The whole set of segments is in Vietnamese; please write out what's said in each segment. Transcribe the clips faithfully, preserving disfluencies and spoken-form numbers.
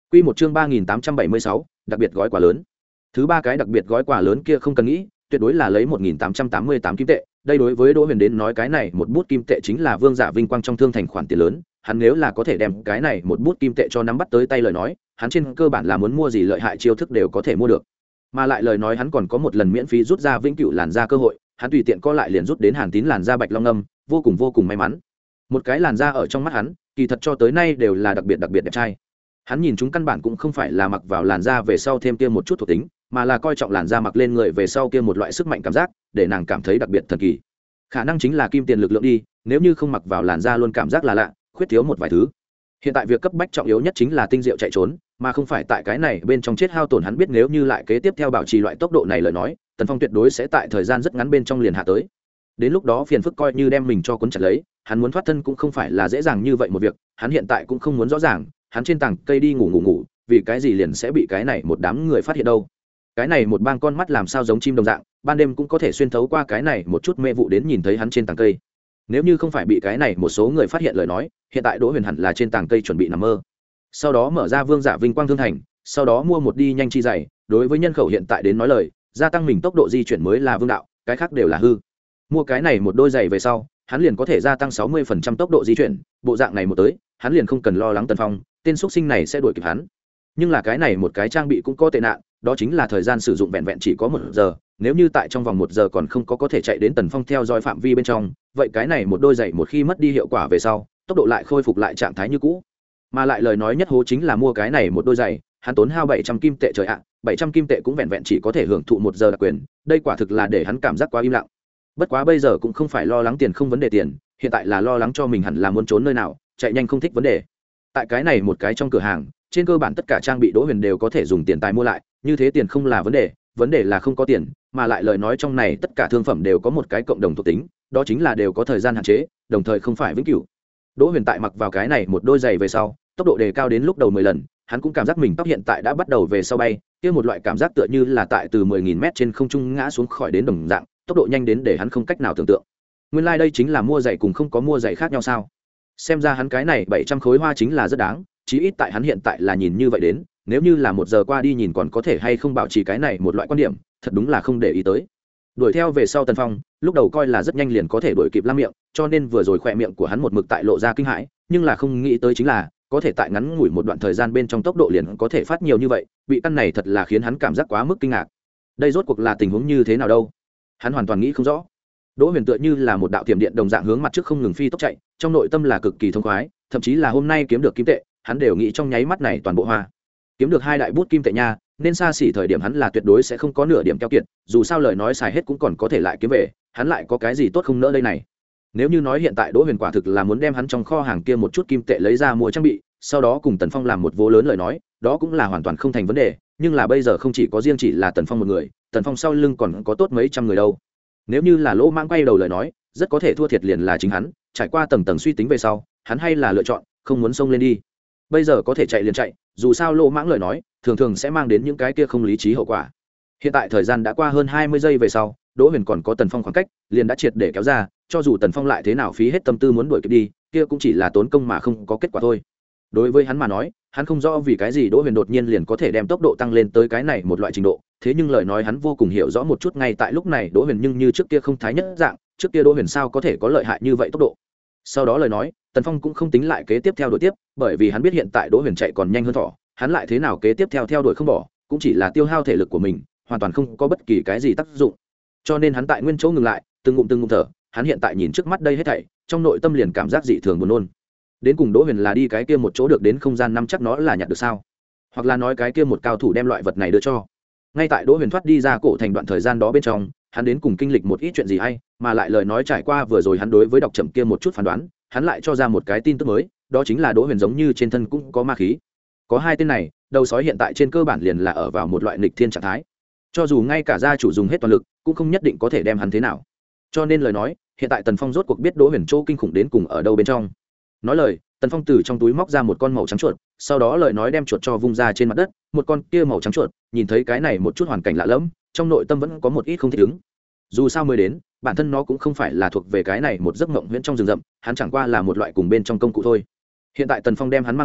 Quy một chương ba nghìn tám trăm bảy mươi sáu, đặc biệt gói quà lớn. Thứ ba cái đặc biệt gói quà lớn kia không cần nghĩ, tuyệt đối là lấy một nghìn tám trăm tám mươi tám kim tệ, đây đối với Đỗ Huyền đến nói cái này một bút kim tệ chính là vương giả vinh quang trong thương thành khoản tiền lớn, hắn nếu là có thể đem cái này một bút kim tệ cho nắm bắt tới tay lời nói, hắn trên cơ bản là muốn mua gì lợi hại chiêu thức đều có thể mua được. Mà lại lời nói hắn còn có một lần miễn phí rút ra vĩnh cửu làn da cơ hội, hắn tùy tiện co lại liền rút đến Hàn Tín làn da bạch long ngâm, vô cùng vô cùng may mắn. Một cái làn da ở trong mắt hắn, kỳ thật cho tới nay đều là đặc biệt đặc biệt đẹp trai. Hắn nhìn chúng căn bản cũng không phải là mặc vào làn da về sau thêm kia một chút thuộc tính, mà là coi trọng làn da mặc lên người về sau kia một loại sức mạnh cảm giác, để nàng cảm thấy đặc biệt thần kỳ. Khả năng chính là kim tiền lực lượng đi, nếu như không mặc vào làn da luôn cảm giác là lạ, khuyết thiếu một vài thứ. Hiện tại việc cấp bách trọng yếu nhất chính là tinh diệu chạy trốn, mà không phải tại cái này bên trong chết hao tổn. Hắn biết nếu như lại kế tiếp theo bảo trì loại tốc độ này lời nói, Tần Phong tuyệt đối sẽ tại thời gian rất ngắn bên trong liền hạ tới. Đến lúc đó phiền phức coi như đem mình cho cuốn chặt lấy, hắn muốn thoát thân cũng không phải là dễ dàng như vậy một việc. Hắn hiện tại cũng không muốn rõ ràng, hắn trên tảng cây đi ngủ ngủ ngủ, vì cái gì liền sẽ bị cái này một đám người phát hiện đâu. Cái này một bang con mắt làm sao giống chim đồng dạng, ban đêm cũng có thể xuyên thấu qua cái này một chút mê vụ đến nhìn thấy hắn trên tảng cây. Nếu như không phải bị cái này một số người phát hiện lời nói, hiện tại Đỗ Huyền hẳn là trên tảng cây chuẩn bị nằm mơ. Sau đó mở ra vương giả vinh quang thương thành, sau đó mua một đi nhanh chi dày, đối với nhân khẩu hiện tại đến nói lời, gia tăng mình tốc độ di chuyển mới là vương đạo, cái khác đều là hư. Mua cái này một đôi giày về sau, hắn liền có thể gia tăng sáu mươi phần trăm tốc độ di chuyển, bộ dạng này một tới, hắn liền không cần lo lắng Tần Phong, tên xuất sinh này sẽ đuổi kịp hắn. Nhưng là cái này một cái trang bị cũng có tệ nạn, đó chính là thời gian sử dụng vẹn vẹn chỉ có một giờ, nếu như tại trong vòng một giờ còn không có có thể chạy đến Tần Phong theo dõi phạm vi bên trong, vậy cái này một đôi giày một khi mất đi hiệu quả về sau, tốc độ lại khôi phục lại trạng thái như cũ. Mà lại lời nói nhất hố chính là mua cái này một đôi giày, hắn tốn hao bảy trăm kim tệ trời ạ, bảy trăm kim tệ cũng vẹn vẹn chỉ có thể hưởng thụ một giờ đặc quyền, đây quả thực là để hắn cảm giác quá im lặng. Bất quá bây giờ cũng không phải lo lắng tiền không vấn đề tiền, hiện tại là lo lắng cho mình hẳn là muốn trốn nơi nào, chạy nhanh không thích vấn đề. Tại cái này một cái trong cửa hàng, trên cơ bản tất cả trang bị Đỗ Huyền đều có thể dùng tiền tài mua lại, như thế tiền không là vấn đề, vấn đề là không có tiền, mà lại lời nói trong này tất cả thương phẩm đều có một cái cộng đồng thuộc tính, đó chính là đều có thời gian hạn chế, đồng thời không phải vĩnh cửu. Đỗ Huyền tại mặc vào cái này một đôi giày về sau, tốc độ đề cao đến lúc đầu mười lần, hắn cũng cảm giác mình tốc hiện tại đã bắt đầu về sau bay, kia một loại cảm giác tựa như là tại từ mười nghìn mét trên không trung ngã xuống khỏi đến đồng dạng, tốc độ nhanh đến để hắn không cách nào tưởng tượng. Nguyên lai like đây chính là mua giày cùng không có mua giày khác nhau sao? Xem ra hắn cái này bảy trăm khối hoa chính là rất đáng, chí ít tại hắn hiện tại là nhìn như vậy đến, nếu như là một giờ qua đi nhìn còn có thể hay không bảo trì cái này một loại quan điểm, thật đúng là không để ý tới. Đuổi theo về sau Tần Phong, lúc đầu coi là rất nhanh liền có thể đuổi kịp Lam Miệng, cho nên vừa rồi khỏe miệng của hắn một mực tại lộ ra kinh hãi, nhưng là không nghĩ tới chính là có thể tại ngắn ngủi một đoạn thời gian bên trong tốc độ liền có thể phát nhiều như vậy, bị căn này thật là khiến hắn cảm giác quá mức kinh ngạc. Đây rốt cuộc là tình huống như thế nào đâu? Hắn hoàn toàn nghĩ không rõ. Đỗ Huyền tựa như là một đạo tiềm điện đồng dạng hướng mặt trước không ngừng phi tốc chạy, trong nội tâm là cực kỳ thông khoái, thậm chí là hôm nay kiếm được kim tệ, hắn đều nghĩ trong nháy mắt này toàn bộ hoa. Kiếm được hai đại bút kim tệ nha, nên xa xỉ thời điểm hắn là tuyệt đối sẽ không có nửa điểm keo kiệt, dù sao lời nói xài hết cũng còn có thể lại kiếm về, hắn lại có cái gì tốt không nỡ đây này. Nếu như nói hiện tại Đỗ Huyền quả thực là muốn đem hắn trong kho hàng kia một chút kim tệ lấy ra mua trang bị, sau đó cùng Tần Phong làm một vố lớn lời nói, đó cũng là hoàn toàn không thành vấn đề, nhưng là bây giờ không chỉ có riêng chỉ là Tần Phong một người, Tần Phong sau lưng còn có tốt mấy trăm người đâu. Nếu như là lỗ mãng quay đầu lời nói, rất có thể thua thiệt liền là chính hắn, trải qua tầng tầng suy tính về sau, hắn hay là lựa chọn không muốn xông lên đi. Bây giờ có thể chạy liền chạy, dù sao lỗ mãng lời nói thường thường sẽ mang đến những cái kia không lý trí hậu quả. Hiện tại thời gian đã qua hơn hai mươi giây về sau, Đỗ Huyền còn có Tần Phong khoảng cách, liền đã triệt để kéo ra, cho dù Tần Phong lại thế nào phí hết tâm tư muốn đuổi kịp đi, kia cũng chỉ là tốn công mà không có kết quả thôi. Đối với hắn mà nói, hắn không rõ vì cái gì Đỗ Huyền đột nhiên liền có thể đem tốc độ tăng lên tới cái này một loại trình độ, thế nhưng lời nói hắn vô cùng hiểu rõ một chút, ngay tại lúc này Đỗ Huyền nhưng như trước kia không thái nhất dạng, trước kia Đỗ Huyền sao có thể có lợi hại như vậy tốc độ. Sau đó lời nói, Tần Phong cũng không tính lại kế tiếp theo đuổi tiếp, bởi vì hắn biết hiện tại Đỗ Huyền chạy còn nhanh hơn thỏ, hắn lại thế nào kế tiếp theo theo đuổi không bỏ, cũng chỉ là tiêu hao thể lực của mình, hoàn toàn không có bất kỳ cái gì tác dụng. Cho nên hắn tại nguyên chỗ ngừng lại, từng ngụm từng ngụm thở, hắn hiện tại nhìn trước mắt đây hết thảy, trong nội tâm liền cảm giác dị thường buồn nôn. Đến cùng Đỗ Huyền là đi cái kia một chỗ được đến không gian năm chắc nó là nhặt được sao? Hoặc là nói cái kia một cao thủ đem loại vật này đưa cho. Ngay tại Đỗ Huyền thoát đi ra cổ thành đoạn thời gian đó bên trong, hắn đến cùng kinh lịch một ít chuyện gì hay, mà lại lời nói trải qua vừa rồi hắn đối với đọc chậm kia một chút phán đoán, hắn lại cho ra một cái tin tức mới, đó chính là Đỗ Huyền giống như trên thân cũng có ma khí. Có hai tên này, đầu sói hiện tại trên cơ bản liền là ở vào một loại nghịch thiên trạng thái. Cho dù ngay cả gia chủ dùng hết toàn lực, cũng không nhất định có thể đem hắn thế nào. Cho nên lời nói, hiện tại Tần Phong rốt cuộc biết Đỗ Huyền chỗ kinh khủng đến cùng ở đâu bên trong. Nói lời, Tần Phong từ trong túi móc ra một con màu trắng chuột, sau đó lời nói đem chuột cho vung ra trên mặt đất, một con kia màu trắng chuột, nhìn thấy cái này một chút hoàn cảnh lạ lẫm, trong nội tâm vẫn có một ít không thích ứng. Dù sao mới đến, bản thân nó cũng không phải là thuộc về cái này một giấc mộng huyễn trong rừng rậm, hắn chẳng qua là một loại cùng bên trong công cụ thôi. Hiện tại Tần Phong đem hắn mang ra,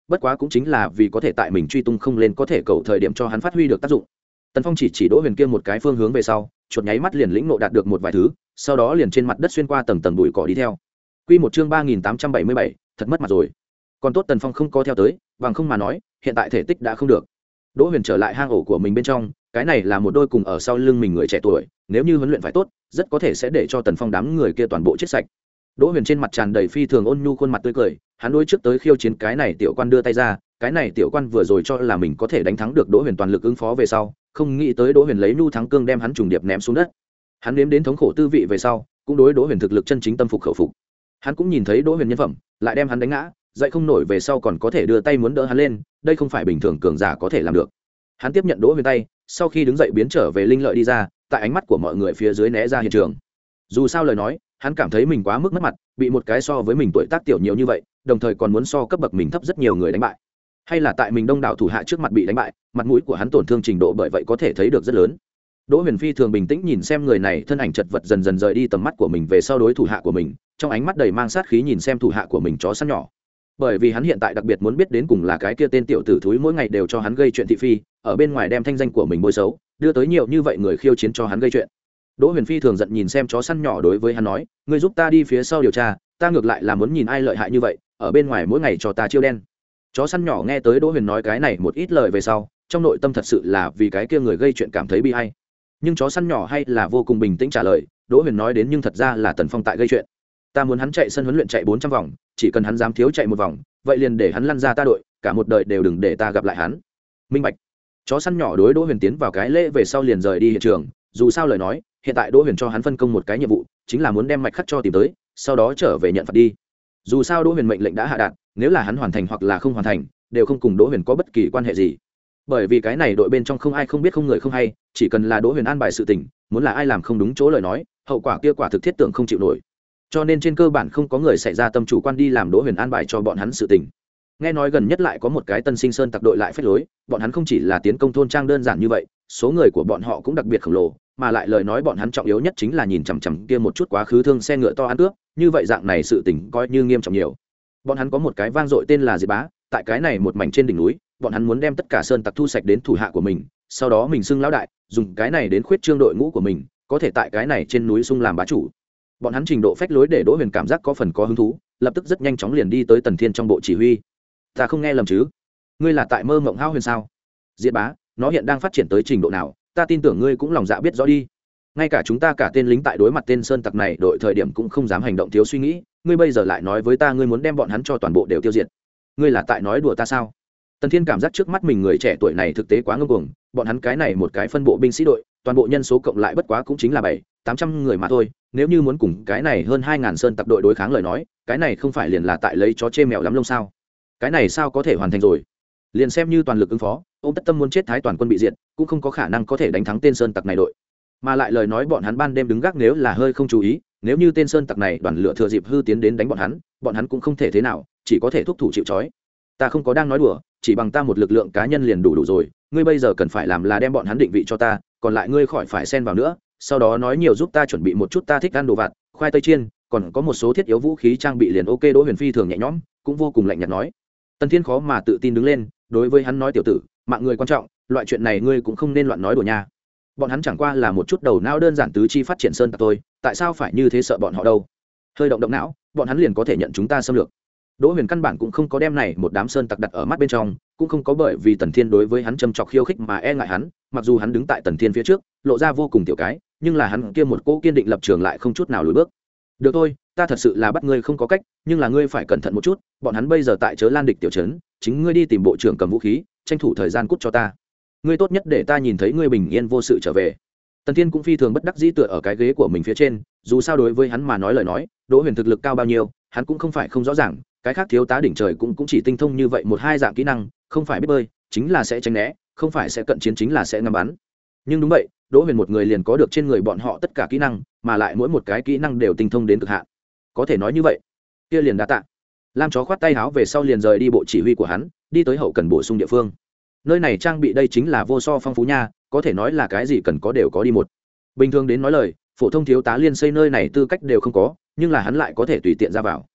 bất quá cũng chính là vì có thể tại mình truy tung không lên có thể cầu thời điểm cho hắn phát huy được tác dụng. Tần Phong chỉ chỉ Đỗ Huyền kia một cái phương hướng về sau, chuột nháy mắt liền lĩnh ngộ đạt được một vài thứ, sau đó liền trên mặt đất xuyên qua tầng tầng bụi cỏ đi theo. Quy một chương ba nghìn tám trăm bảy mươi bảy, thật mất mặt rồi. Còn tốt Tần Phong không có theo tới, bằng không mà nói, hiện tại thể tích đã không được. Đỗ Huyền trở lại hang ổ của mình bên trong, cái này là một đôi cùng ở sau lưng mình người trẻ tuổi, nếu như huấn luyện phải tốt, rất có thể sẽ để cho Tần Phong đám người kia toàn bộ chết sạch. Đỗ Huyền trên mặt tràn đầy phi thường ôn nhu khuôn mặt tươi cười, hắn đối trước tới khiêu chiến cái này tiểu quan đưa tay ra, cái này tiểu quan vừa rồi cho là mình có thể đánh thắng được Đỗ Huyền toàn lực ứng phó về sau, không nghĩ tới Đỗ Huyền lấy nhu thắng cương đem hắn trùng điệp ném xuống đất. Hắn nếm đến thống khổ tư vị về sau, cũng đối Đỗ Huyền thực lực chân chính tâm phục khẩu phục. Hắn cũng nhìn thấy Đỗ Huyền nhân phẩm, lại đem hắn đánh ngã, dậy không nổi về sau còn có thể đưa tay muốn đỡ hắn lên, đây không phải bình thường cường giả có thể làm được. Hắn tiếp nhận Đỗ Huyền tay, sau khi đứng dậy biến trở về linh lợi đi ra, tại ánh mắt của mọi người phía dưới né ra hiện trường. Dù sao lời nói, hắn cảm thấy mình quá mức mất mặt, bị một cái so với mình tuổi tác tiểu nhiều như vậy, đồng thời còn muốn so cấp bậc mình thấp rất nhiều người đánh bại. Hay là tại mình đông đảo thủ hạ trước mặt bị đánh bại, mặt mũi của hắn tổn thương trình độ bởi vậy có thể thấy được rất lớn. Đỗ Huyền phi thường bình tĩnh nhìn xem người này thân ảnh chật vật dần dần rời đi tầm mắt của mình về sau đối thủ hạ của mình, trong ánh mắt đầy mang sát khí nhìn xem thủ hạ của mình chó săn nhỏ. Bởi vì hắn hiện tại đặc biệt muốn biết đến cùng là cái kia tên tiểu tử thúi mỗi ngày đều cho hắn gây chuyện thị phi, ở bên ngoài đem thanh danh của mình bôi xấu, đưa tới nhiều như vậy người khiêu chiến cho hắn gây chuyện. Đỗ Huyền phi thường giận nhìn xem chó săn nhỏ đối với hắn nói, ngươi giúp ta đi phía sau điều tra, ta ngược lại là muốn nhìn ai lợi hại như vậy, ở bên ngoài mỗi ngày cho ta chiêu đen. Chó săn nhỏ nghe tới Đỗ Huyền nói cái này một ít lời về sau, trong nội tâm thật sự là vì cái kia người gây chuyện cảm thấy bi ai. Nhưng chó săn nhỏ hay là vô cùng bình tĩnh trả lời, Đỗ Huyền nói đến nhưng thật ra là Tần Phong tại gây chuyện. Ta muốn hắn chạy sân huấn luyện chạy bốn trăm vòng, chỉ cần hắn dám thiếu chạy một vòng, vậy liền để hắn lăn ra ta đội, cả một đời đều đừng để ta gặp lại hắn. Minh bạch. Chó săn nhỏ đối Đỗ Huyền tiến vào cái lễ về sau liền rời đi hiện trường, dù sao lời nói, hiện tại Đỗ Huyền cho hắn phân công một cái nhiệm vụ, chính là muốn đem mạch khắc cho tìm tới, sau đó trở về nhận phạt đi. Dù sao Đỗ Huyền mệnh lệnh đã hạ đạt, nếu là hắn hoàn thành hoặc là không hoàn thành, đều không cùng Đỗ Huyền có bất kỳ quan hệ gì. Bởi vì cái này đội bên trong không ai không biết không người không hay, chỉ cần là Đỗ Huyền an bài sự tình, muốn là ai làm không đúng chỗ lời nói, hậu quả kia quả thực thiết tưởng không chịu nổi. Cho nên trên cơ bản không có người xảy ra tâm chủ quan đi làm Đỗ Huyền an bài cho bọn hắn sự tình. Nghe nói gần nhất lại có một cái Tân Sinh Sơn tặc đội lại phách lối, bọn hắn không chỉ là tiến công thôn trang đơn giản như vậy, số người của bọn họ cũng đặc biệt khổng lồ, mà lại lời nói bọn hắn trọng yếu nhất chính là nhìn chằm chằm kia một chút quá khứ thương xe ngựa to ăn cướp, như vậy dạng này sự tình coi như nghiêm trọng nhiều. Bọn hắn có một cái vang dội tên là Diệt Bá, tại cái này một mảnh trên đỉnh núi, bọn hắn muốn đem tất cả sơn tặc thu sạch đến thủ hạ của mình, sau đó mình xưng lão đại, dùng cái này đến khuyết trương đội ngũ của mình, có thể tại cái này trên núi xung làm bá chủ. Bọn hắn trình độ phách lối để Đỗ Huyền cảm giác có phần có hứng thú, lập tức rất nhanh chóng liền đi tới Tần Thiên trong bộ chỉ huy. Ta không nghe lầm chứ? Ngươi là tại mơ mộng hao huyền sao? Diệt Bá, nó hiện đang phát triển tới trình độ nào, ta tin tưởng ngươi cũng lòng dạ biết rõ đi. Ngay cả chúng ta cả tên lính tại đối mặt tên sơn tặc này đội thời điểm cũng không dám hành động thiếu suy nghĩ, ngươi bây giờ lại nói với ta ngươi muốn đem bọn hắn cho toàn bộ đều tiêu diệt. Ngươi là tại nói đùa ta sao? Tần Thiên cảm giác trước mắt mình người trẻ tuổi này thực tế quá ngông cuồng, bọn hắn cái này một cái phân bộ binh sĩ đội, toàn bộ nhân số cộng lại bất quá cũng chính là bảy, tám trăm người mà thôi, nếu như muốn cùng cái này hơn hai ngàn sơn tặc đội đối kháng lời nói, cái này không phải liền là tại lấy chó chê mèo lắm lông sao? Cái này sao có thể hoàn thành rồi? Liền xem như toàn lực ứng phó, ông tất tâm muốn chết thái toàn quân bị diệt, cũng không có khả năng có thể đánh thắng tên sơn tặc này đội. Mà lại lời nói bọn hắn ban đêm đứng gác nếu là hơi không chú ý, nếu như tên sơn tặc này đoàn lửa thừa dịp hư tiến đến đánh bọn hắn, bọn hắn cũng không thể thế nào, chỉ có thể thúc thủ chịu trói. Ta không có đang nói đùa, chỉ bằng ta một lực lượng cá nhân liền đủ đủ rồi, ngươi bây giờ cần phải làm là đem bọn hắn định vị cho ta, còn lại ngươi khỏi phải xen vào nữa, sau đó nói nhiều giúp ta chuẩn bị một chút ta thích ăn đồ vặt, khoai tây chiên, còn có một số thiết yếu vũ khí trang bị liền ok. Đỗ Huyền phi thường nhẹ nhõm, cũng vô cùng lạnh nhạt nói. Tần Thiên khó mà tự tin đứng lên, đối với hắn nói tiểu tử, mạng người quan trọng, loại chuyện này ngươi cũng không nên loạn nói đùa nha. Bọn hắn chẳng qua là một chút đầu não đơn giản tứ chi phát triển sơn tặc thôi, tại sao phải như thế sợ bọn họ đâu? Hơi động động não, bọn hắn liền có thể nhận chúng ta xâm lược. Đỗ Huyền căn bản cũng không có đem này một đám sơn tặc đặt ở mắt bên trong, cũng không có bởi vì Tần Thiên đối với hắn châm chọc khiêu khích mà e ngại hắn, mặc dù hắn đứng tại Tần Thiên phía trước, lộ ra vô cùng tiểu cái, nhưng là hắn kia một cỗ kiên định lập trường lại không chút nào lùi bước. Được thôi, ta thật sự là bắt ngươi không có cách, nhưng là ngươi phải cẩn thận một chút, bọn hắn bây giờ tại Chớ Lan địch tiểu trấn, chính ngươi đi tìm bộ trưởng cầm vũ khí, tranh thủ thời gian cút cho ta. Ngươi tốt nhất để ta nhìn thấy ngươi bình yên vô sự trở về. Tần Thiên cũng phi thường bất đắc dĩ tựa ở cái ghế của mình phía trên, dù sao đối với hắn mà nói lời nói, Đỗ Huyền thực lực cao bao nhiêu, hắn cũng không phải không rõ ràng, cái khác thiếu tá đỉnh trời cũng cũng chỉ tinh thông như vậy một hai dạng kỹ năng, không phải biết bơi, chính là sẽ tránh né, không phải sẽ cận chiến chính là sẽ ngắm bắn. Nhưng đúng vậy, Đỗ Huyền một người liền có được trên người bọn họ tất cả kỹ năng, mà lại mỗi một cái kỹ năng đều tinh thông đến cực hạn. Có thể nói như vậy, kia liền đa tạ. Lam chó khoát tay áo về sau liền rời đi bộ chỉ huy của hắn, đi tới hậu cần bổ sung địa phương. Nơi này trang bị đây chính là vô so phong phú nha, có thể nói là cái gì cần có đều có đi một. Bình thường đến nói lời, phổ thông thiếu tá liên xây nơi này tư cách đều không có, nhưng là hắn lại có thể tùy tiện ra vào.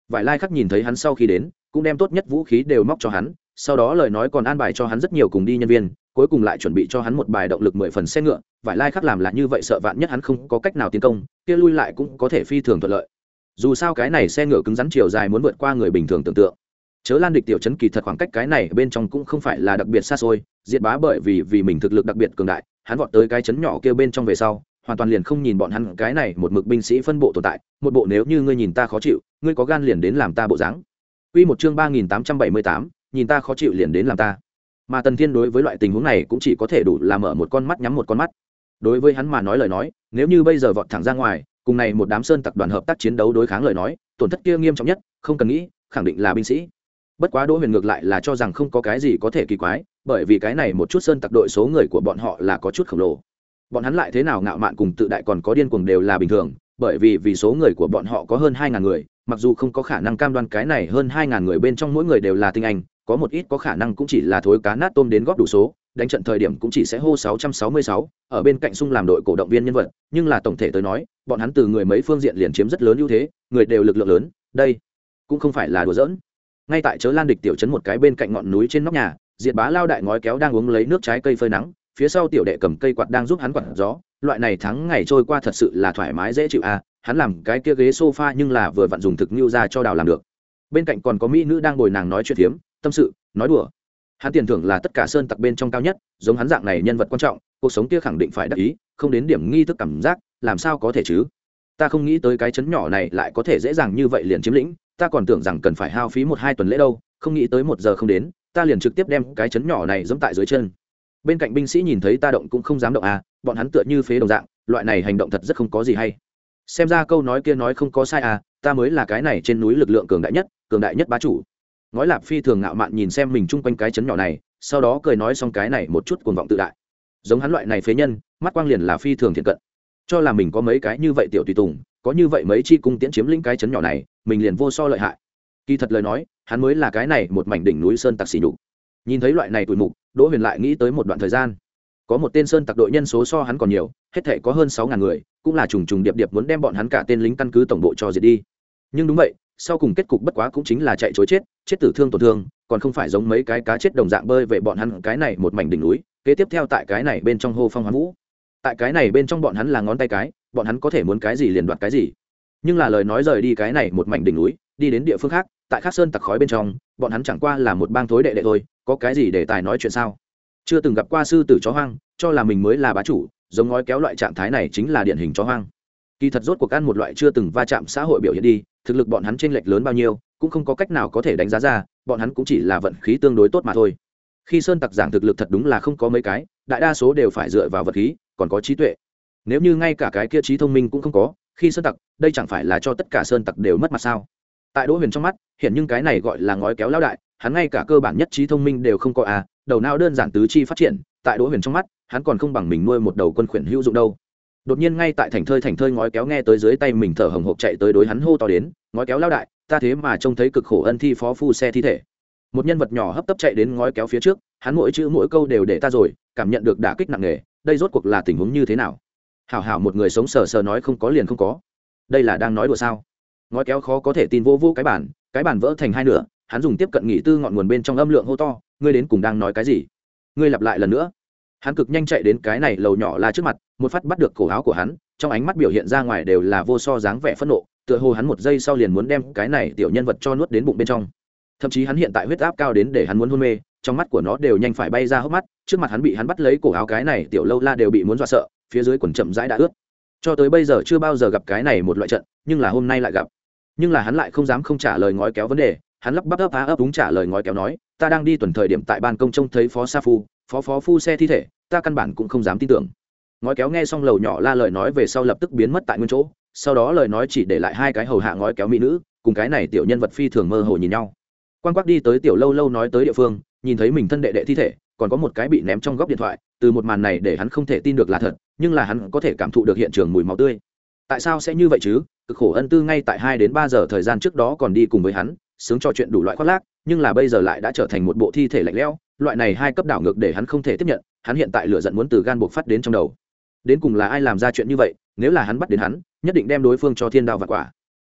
Vải Lai Khắc nhìn thấy hắn sau khi đến cũng đem tốt nhất vũ khí đều móc cho hắn, sau đó lời nói còn an bài cho hắn rất nhiều cùng đi nhân viên, cuối cùng lại chuẩn bị cho hắn một bài động lực mười phần xe ngựa. Vải Lai Khắc làm là như vậy, sợ vạn nhất hắn không có cách nào tiến công, kia lui lại cũng có thể phi thường thuận lợi. Dù sao cái này xe ngựa cứng rắn chiều dài muốn vượt qua người bình thường tưởng tượng. Chớ Lan địch tiểu trấn kỳ thật khoảng cách cái này bên trong cũng không phải là đặc biệt xa xôi, Diệt Bá bởi vì vì mình thực lực đặc biệt cường đại, hắn vọt tới cái trấn nhỏ kia bên trong về sau, hoàn toàn liền không nhìn bọn hắn cái này một mực binh sĩ phân bộ tồn tại, một bộ nếu như ngươi nhìn ta khó chịu, ngươi có gan liền đến làm ta bộ dáng. Quy một chương ba nghìn tám trăm bảy mươi tám, nhìn ta khó chịu liền đến làm ta. Mà Tần Thiên đối với loại tình huống này cũng chỉ có thể đủ là mở một con mắt nhắm một con mắt. Đối với hắn mà nói lời nói, nếu như bây giờ vọt thẳng ra ngoài, cùng này một đám sơn tặc đoàn hợp tác chiến đấu đối kháng lời nói, tổn thất kia nghiêm trọng nhất, không cần nghĩ, khẳng định là binh sĩ. Bất quá Đỗ Huyền ngược lại là cho rằng không có cái gì có thể kỳ quái, bởi vì cái này một chút sơn tặc đội số người của bọn họ là có chút khổng lồ. Bọn hắn lại thế nào ngạo mạn cùng tự đại còn có điên cuồng đều là bình thường, bởi vì vì số người của bọn họ có hơn hai ngàn người, mặc dù không có khả năng cam đoan cái này hơn hai ngàn người bên trong mỗi người đều là tinh anh, có một ít có khả năng cũng chỉ là thối cá nát tôm đến góp đủ số, đánh trận thời điểm cũng chỉ sẽ hô sáu trăm sáu mươi sáu, ở bên cạnh xung làm đội cổ động viên nhân vật, nhưng là tổng thể tới nói, bọn hắn từ người mấy phương diện liền chiếm rất lớn ưu thế, người đều lực lượng lớn, đây cũng không phải là đùa giỡn. Ngay tại Chớ Lan địch tiểu trấn một cái bên cạnh ngọn núi trên nóc nhà, Diệt Bá lao đại ngói kéo đang uống lấy nước trái cây phơi nắng, phía sau tiểu đệ cầm cây quạt đang giúp hắn quạt gió, loại này tháng ngày trôi qua thật sự là thoải mái dễ chịu à, hắn làm cái kia ghế sofa nhưng là vừa vặn dùng thực nhu ra cho đào làm được. Bên cạnh còn có mỹ nữ đang ngồi nàng nói chuyện phiếm, tâm sự, nói đùa. Hắn tiền thưởng là tất cả sơn tặc bên trong cao nhất, giống hắn dạng này nhân vật quan trọng, cuộc sống kia khẳng định phải đắc ý, không đến điểm nghi thức cảm giác, làm sao có thể chứ? Ta không nghĩ tới cái trấn nhỏ này lại có thể dễ dàng như vậy liền chiếm lĩnh, ta còn tưởng rằng cần phải hao phí một hai tuần lễ đâu, không nghĩ tới một giờ không đến, ta liền trực tiếp đem cái trấn nhỏ này giẫm tại dưới chân. Bên cạnh binh sĩ nhìn thấy ta động cũng không dám động à, bọn hắn tựa như phế đồng dạng, loại này hành động thật rất không có gì hay. Xem ra câu nói kia nói không có sai à, ta mới là cái này trên núi lực lượng cường đại nhất, cường đại nhất bá chủ. Ngói Lạp phi thường ngạo mạn nhìn xem mình chung quanh cái trấn nhỏ này, sau đó cười nói xong cái này một chút cuồng vọng tự đại. Giống hắn loại này phế nhân, mắt quang liền là phi thường thiện cận. Cho là mình có mấy cái như vậy tiểu tùy tùng, có như vậy mấy chi cung tiễn chiếm lĩnh cái trấn nhỏ này, mình liền vô so lợi hại. Kỳ thật lời nói, hắn mới là cái này một mảnh đỉnh núi sơn tặc xỉ nhục. Nhìn thấy loại này tủi mục, Đỗ Huyền lại nghĩ tới một đoạn thời gian. Có một tên sơn tặc đội nhân số so hắn còn nhiều, hết thảy có hơn sáu ngàn người, cũng là trùng trùng điệp điệp muốn đem bọn hắn cả tên lính căn cứ tổng bộ cho diệt đi. Nhưng đúng vậy, sau cùng kết cục bất quá cũng chính là chạy trối chết, chết tử thương tổn thương, còn không phải giống mấy cái cá chết đồng dạng bơi về bọn hắn cái này một mảnh đỉnh núi, kế tiếp theo tại cái này bên trong hô phong hoán vũ. Tại cái này bên trong bọn hắn là ngón tay cái, bọn hắn có thể muốn cái gì liền đoạt cái gì. Nhưng là lời nói rời đi cái này một mảnh đỉnh núi, đi đến địa phương khác, tại Khắc Sơn tặc khói bên trong, bọn hắn chẳng qua là một bang thối đệ đệ thôi, có cái gì để tài nói chuyện sao? Chưa từng gặp qua sư tử chó hoang, cho là mình mới là bá chủ, giống ngói kéo loại trạng thái này chính là điển hình chó hoang. Kỳ thật rốt cuộc ăn một loại chưa từng va chạm xã hội biểu hiện đi, thực lực bọn hắn chênh lệch lớn bao nhiêu, cũng không có cách nào có thể đánh giá ra, bọn hắn cũng chỉ là vận khí tương đối tốt mà thôi. Khi sơn tặc giảng thực lực thật đúng là không có mấy cái, đại đa số đều phải dựa vào vật khí, còn có trí tuệ. Nếu như ngay cả cái kia trí thông minh cũng không có, khi sơn tặc, đây chẳng phải là cho tất cả sơn tặc đều mất mặt sao? Tại Đỗ Huyền trong mắt, hiện nhưng cái này gọi là ngói kéo lão đại, hắn ngay cả cơ bản nhất trí thông minh đều không có à, đầu não đơn giản tứ chi phát triển, tại Đỗ Huyền trong mắt, hắn còn không bằng mình nuôi một đầu quân khuyển hữu dụng đâu. Đột nhiên ngay tại thành thơi thành thơi ngói kéo nghe tới dưới tay mình thở hồng hộc chạy tới đối hắn hô to đến, ngói kéo lão đại, ta thế mà trông thấy cực khổ ân thi phó phu xe thi thể. Một nhân vật nhỏ hấp tấp chạy đến ngói kéo phía trước, hắn mỗi chữ mỗi câu đều để ta rồi, cảm nhận được đả kích nặng nề, đây rốt cuộc là tình huống như thế nào? Hảo hảo một người sống sờ sờ nói không có liền không có, đây là đang nói đùa sao? Ngói kéo khó có thể tin vô vô cái bản, cái bản vỡ thành hai nửa, hắn dùng tiếp cận nghị tư ngọn nguồn bên trong âm lượng hô to, ngươi đến cùng đang nói cái gì? Ngươi lặp lại lần nữa. Hắn cực nhanh chạy đến cái này lầu nhỏ la trước mặt, một phát bắt được cổ áo của hắn, trong ánh mắt biểu hiện ra ngoài đều là vô so dáng vẻ phẫn nộ, tựa hồ hắn một giây sau liền muốn đem cái này tiểu nhân vật cho nuốt đến bụng bên trong. Thậm chí hắn hiện tại huyết áp cao đến để hắn muốn hôn mê, trong mắt của nó đều nhanh phải bay ra hốc mắt, trước mặt hắn bị hắn bắt lấy cổ áo cái này tiểu lâu la đều bị muốn dọa sợ, phía dưới quần chậm rãi đã ướt. Cho tới bây giờ chưa bao giờ gặp cái này một loại trận, nhưng là hôm nay lại gặp. Nhưng là hắn lại không dám không trả lời ngói kéo vấn đề, hắn lắp bắp ấp á ấp đúng trả lời ngói kéo nói, ta đang đi tuần thời điểm tại ban công trông thấy phó sa phu, phó phó phu xe thi thể, ta căn bản cũng không dám tin tưởng. Ngói kéo nghe xong lầu nhỏ la lời nói về sau lập tức biến mất tại nguyên chỗ, sau đó lời nói chỉ để lại hai cái hầu hạ ngói kéo mỹ nữ, cùng cái này tiểu nhân vật phi thường mơ hồ nhìn nhau. Quan Quắc đi tới tiểu lâu lâu nói tới địa phương, nhìn thấy mình thân đệ đệ thi thể, còn có một cái bị ném trong góc điện thoại, từ một màn này để hắn không thể tin được là thật, nhưng là hắn có thể cảm thụ được hiện trường mùi máu tươi. Tại sao sẽ như vậy chứ? Cực khổ ân tư ngay tại hai đến ba giờ thời gian trước đó còn đi cùng với hắn, sướng trò chuyện đủ loại khoác lác, nhưng là bây giờ lại đã trở thành một bộ thi thể lạnh lẽo, loại này hai cấp đảo ngược để hắn không thể tiếp nhận, hắn hiện tại lửa giận muốn từ gan buộc phát đến trong đầu. Đến cùng là ai làm ra chuyện như vậy, nếu là hắn bắt đến hắn, nhất định đem đối phương cho thiên đao vạn quả.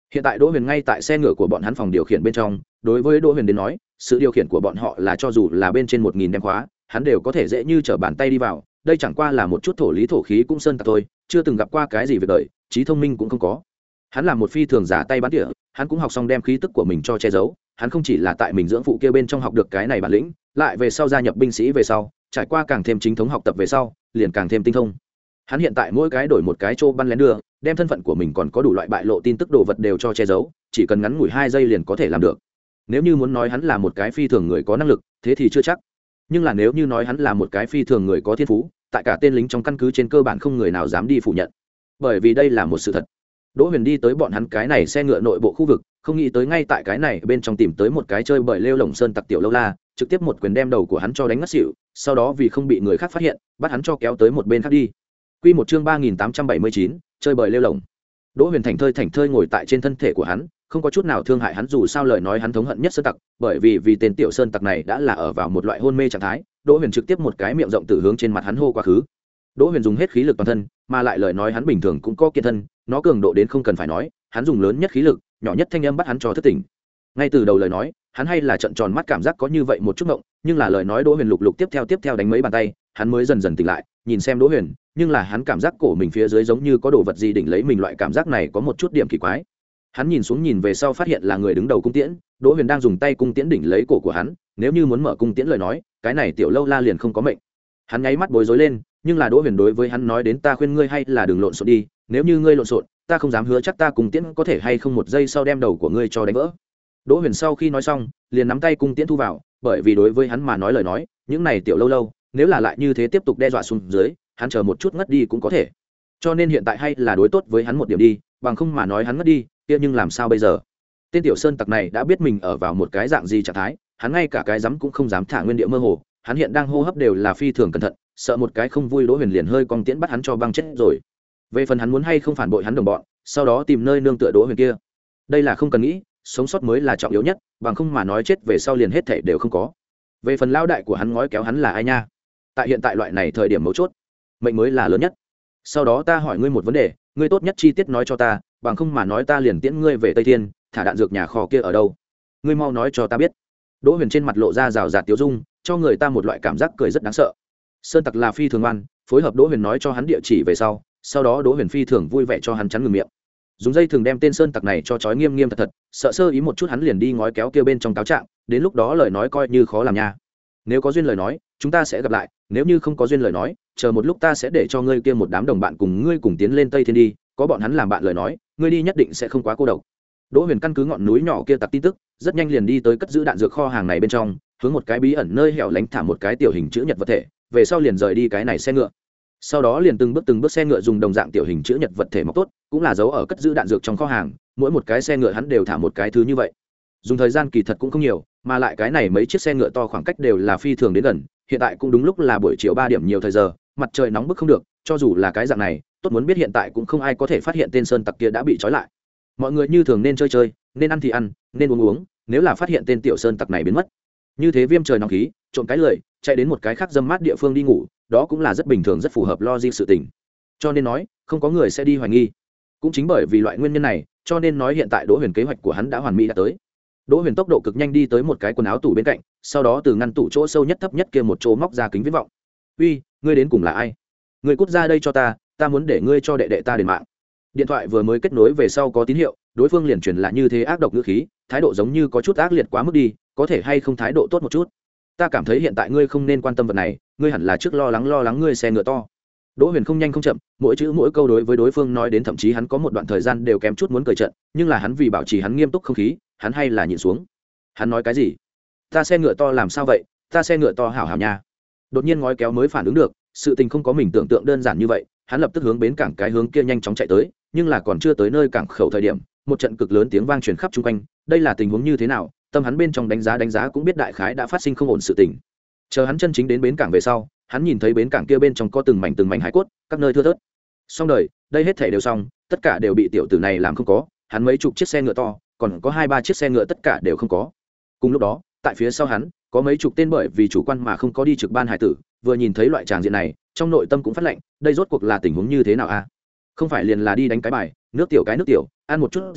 Hiện tại Đỗ Huyền ngay tại xe ngựa của bọn hắn phòng điều khiển bên trong, đối với Đỗ Huyền đến nói, sự điều khiển của bọn họ là cho dù là bên trên một nghìn đem khóa, hắn đều có thể dễ như trở bàn tay đi vào, đây chẳng qua là một chút thổ lý thổ khí cũng sơn tặc thôi, chưa từng gặp qua cái gì việc đời, trí thông minh cũng không có. Hắn là một phi thường giả tay bắn tỉa, hắn cũng học xong đem khí tức của mình cho che giấu, hắn không chỉ là tại mình dưỡng phụ kia bên trong học được cái này bản lĩnh, lại về sau gia nhập binh sĩ về sau, trải qua càng thêm chính thống học tập về sau, liền càng thêm tinh thông. Hắn hiện tại mỗi cái đổi một cái trô bắn lén đưa, đem thân phận của mình còn có đủ loại bại lộ tin tức đồ vật đều cho che giấu, chỉ cần ngắn ngủi hai giây liền có thể làm được. Nếu như muốn nói hắn là một cái phi thường người có năng lực, thế thì chưa chắc. Nhưng là nếu như nói hắn là một cái phi thường người có thiên phú, tại cả tên lính trong căn cứ trên cơ bản không người nào dám đi phủ nhận, bởi vì đây là một sự thật. Đỗ Huyền đi tới bọn hắn cái này xe ngựa nội bộ khu vực, không nghĩ tới ngay tại cái này bên trong tìm tới một cái chơi bời lêu lồng sơn tặc tiểu lâu la, trực tiếp một quyền đem đầu của hắn cho đánh ngất xỉu, sau đó vì không bị người khác phát hiện, bắt hắn cho kéo tới một bên khác đi. Quy một chương ba nghìn tám trăm bảy mươi chín, chơi bời lêu lồng. Đỗ Huyền thành thơi thành thơi ngồi tại trên thân thể của hắn, không có chút nào thương hại hắn, dù sao lời nói hắn thống hận nhất sơn tặc, bởi vì vì tên tiểu sơn tặc này đã là ở vào một loại hôn mê trạng thái. Đỗ Huyền trực tiếp một cái miệng rộng từ hướng trên mặt hắn hô quá khứ. Đỗ Huyền dùng hết khí lực toàn thân, mà lại lời nói hắn bình thường cũng có kiên thân, nó cường độ đến không cần phải nói, hắn dùng lớn nhất khí lực, nhỏ nhất thanh âm bắt hắn cho thất tỉnh. Ngay từ đầu lời nói, hắn hay là trợn tròn mắt cảm giác có như vậy một chút ngộng, nhưng là lời nói Đỗ Huyền lục lục tiếp theo tiếp theo đánh mấy bàn tay, hắn mới dần dần tỉnh lại, nhìn xem Đỗ Huyền, nhưng là hắn cảm giác cổ mình phía dưới giống như có đồ vật gì đỉnh lấy mình, loại cảm giác này có một chút điểm kỳ quái. Hắn nhìn xuống nhìn về sau phát hiện là người đứng đầu cung tiễn, Đỗ Huyền đang dùng tay cung tiễn đỉnh lấy cổ của hắn, nếu như muốn mở cung tiễn lời nói, cái này tiểu lâu la liền không có mệnh. Hắn nháy mắt bối rối lên, nhưng là Đỗ Huyền đối với hắn nói đến, ta khuyên ngươi hay là đừng lộn xộn đi, nếu như ngươi lộn xộn, ta không dám hứa chắc ta cung tiễn có thể hay không một giây sau đem đầu của ngươi cho đánh vỡ. Đỗ Huyền sau khi nói xong, liền nắm tay cung tiễn thu vào, bởi vì đối với hắn mà nói lời nói, những này tiểu lâu lâu, nếu là lại như thế tiếp tục đe dọa xuống dưới, hắn chờ một chút ngất đi cũng có thể. Cho nên hiện tại hay là đối tốt với hắn một điểm đi, bằng không mà nói hắn ngất đi, kia nhưng làm sao bây giờ? Tên tiểu sơn tặc này đã biết mình ở vào một cái dạng gì trạng thái, hắn ngay cả cái dám cũng không dám thả nguyên địa mơ hồ, hắn hiện đang hô hấp đều là phi thường cẩn thận, sợ một cái không vui Đỗ Huyền liền hơi cong tiễn bắt hắn cho băng chết rồi. Về phần hắn muốn hay không phản bội hắn đồng bọn, sau đó tìm nơi nương tựa Đỗ Huyền kia, đây là không cần nghĩ, sống sót mới là trọng yếu nhất, bằng không mà nói chết về sau liền hết thảy đều không có. Về phần lao đại của hắn ngói kéo hắn là ai nha? Tại hiện tại loại này thời điểm mấu chốt, mệnh mới là lớn nhất. Sau đó ta hỏi ngươi một vấn đề, ngươi tốt nhất chi tiết nói cho ta, bằng không mà nói ta liền tiễn ngươi về Tây Thiên, thả đạn dược nhà kho kia ở đâu? Ngươi mau nói cho ta biết. Đỗ Huyền trên mặt lộ ra rào rạt tiêu dung, cho người ta một loại cảm giác cười rất đáng sợ. Sơn tặc là phi thường ngoan, phối hợp Đỗ Huyền nói cho hắn địa chỉ về sau, sau đó Đỗ Huyền phi thường vui vẻ cho hắn chắn ngừng miệng, dùng dây thường đem tên sơn tặc này cho trói nghiêm nghiêm thật thật, sợ sơ ý một chút hắn liền đi ngói kéo kia bên trong cáo trạng, đến lúc đó lời nói coi như khó làm nha. Nếu có duyên lời nói, chúng ta sẽ gặp lại, nếu như không có duyên lời nói, chờ một lúc ta sẽ để cho ngươi kia một đám đồng bạn cùng ngươi cùng tiến lên Tây Thiên đi, có bọn hắn làm bạn lời nói, ngươi đi nhất định sẽ không quá cô độc. Đỗ Huyền căn cứ ngọn núi nhỏ kia tặc tin tức, rất nhanh liền đi tới cất giữ đạn dược kho hàng này bên trong, hướng một cái bí ẩn nơi hẻo lánh thả một cái tiểu hình chữ nhật vật thể, về sau liền rời đi cái này xe ngựa. Sau đó liền từng bước từng bước xe ngựa dùng đồng dạng tiểu hình chữ nhật vật thể móc tốt, cũng là giấu ở cất giữ đạn dược trong kho hàng, mỗi một cái xe ngựa hắn đều thả một cái thứ như vậy. Dùng thời gian kỳ thật cũng không nhiều, mà lại cái này mấy chiếc xe ngựa to khoảng cách đều là phi thường đến gần, hiện tại cũng đúng lúc là buổi chiều ba điểm nhiều thời giờ, mặt trời nóng bức không được, cho dù là cái dạng này, tốt muốn biết hiện tại cũng không ai có thể phát hiện tên sơn tặc kia đã bị trói lại. Mọi người như thường nên chơi chơi, nên ăn thì ăn, nên uống uống, nếu là phát hiện tên tiểu sơn tặc này biến mất, như thế viêm trời nóng khí, trộm cái lười, chạy đến một cái khác dâm mát địa phương đi ngủ, đó cũng là rất bình thường, rất phù hợp logic sự tình. Cho nên nói, không có người sẽ đi hoài nghi. Cũng chính bởi vì loại nguyên nhân này, cho nên nói hiện tại Đỗ Huyền kế hoạch của hắn đã hoàn mỹ đã tới. Đỗ Huyền tốc độ cực nhanh đi tới một cái quần áo tủ bên cạnh, sau đó từ ngăn tủ chỗ sâu nhất thấp nhất kia một chỗ móc ra kính viễn vọng. "Uy, ngươi đến cùng là ai? Ngươi cút ra đây cho ta, ta muốn để ngươi cho đệ đệ ta đền mạng." Điện thoại vừa mới kết nối về sau có tín hiệu, đối phương liền truyền lại như thế ác độc ngữ khí, thái độ giống như có chút ác liệt quá mức đi, có thể hay không thái độ tốt một chút? Ta cảm thấy hiện tại ngươi không nên quan tâm vật này, ngươi hẳn là trước lo lắng lo lắng ngươi xe ngựa to. Đỗ Huyền không nhanh không chậm, mỗi chữ mỗi câu đối với đối phương nói đến, thậm chí hắn có một đoạn thời gian đều kém chút muốn cười trận, nhưng là hắn vì bảo trì hắn nghiêm túc không khí, hắn hay là nhịn xuống. Hắn nói cái gì? Ta xe ngựa to làm sao vậy? Ta xe ngựa to hảo hảo nha. Đột nhiên ngói kéo mới phản ứng được, sự tình không có mình tưởng tượng đơn giản như vậy, hắn lập tức hướng bến cảng cái hướng kia nhanh chóng chạy tới, nhưng là còn chưa tới nơi cảng khẩu thời điểm, một trận cực lớn tiếng vang truyền khắp chung quanh, đây là tình huống như thế nào? Tâm hắn bên trong đánh giá đánh giá cũng biết đại khái đã phát sinh không ổn sự tình. Chờ hắn chân chính đến bến cảng về sau, hắn nhìn thấy bến cảng kia bên trong có từng mảnh từng mảnh hải cốt, các nơi thưa thớt. Xong đời, đây hết thảy đều xong, tất cả đều bị tiểu tử này làm không có, hắn mấy chục chiếc xe ngựa to, còn có hai ba chiếc xe ngựa tất cả đều không có. Cùng lúc đó, tại phía sau hắn, có mấy chục tên bởi vì chủ quan mà không có đi trực ban hải tử, vừa nhìn thấy loại tràng diện này, trong nội tâm cũng phát lạnh, đây rốt cuộc là tình huống như thế nào a? Không phải liền là đi đánh cái bài, nước tiểu cái nước tiểu, ăn một chút gì,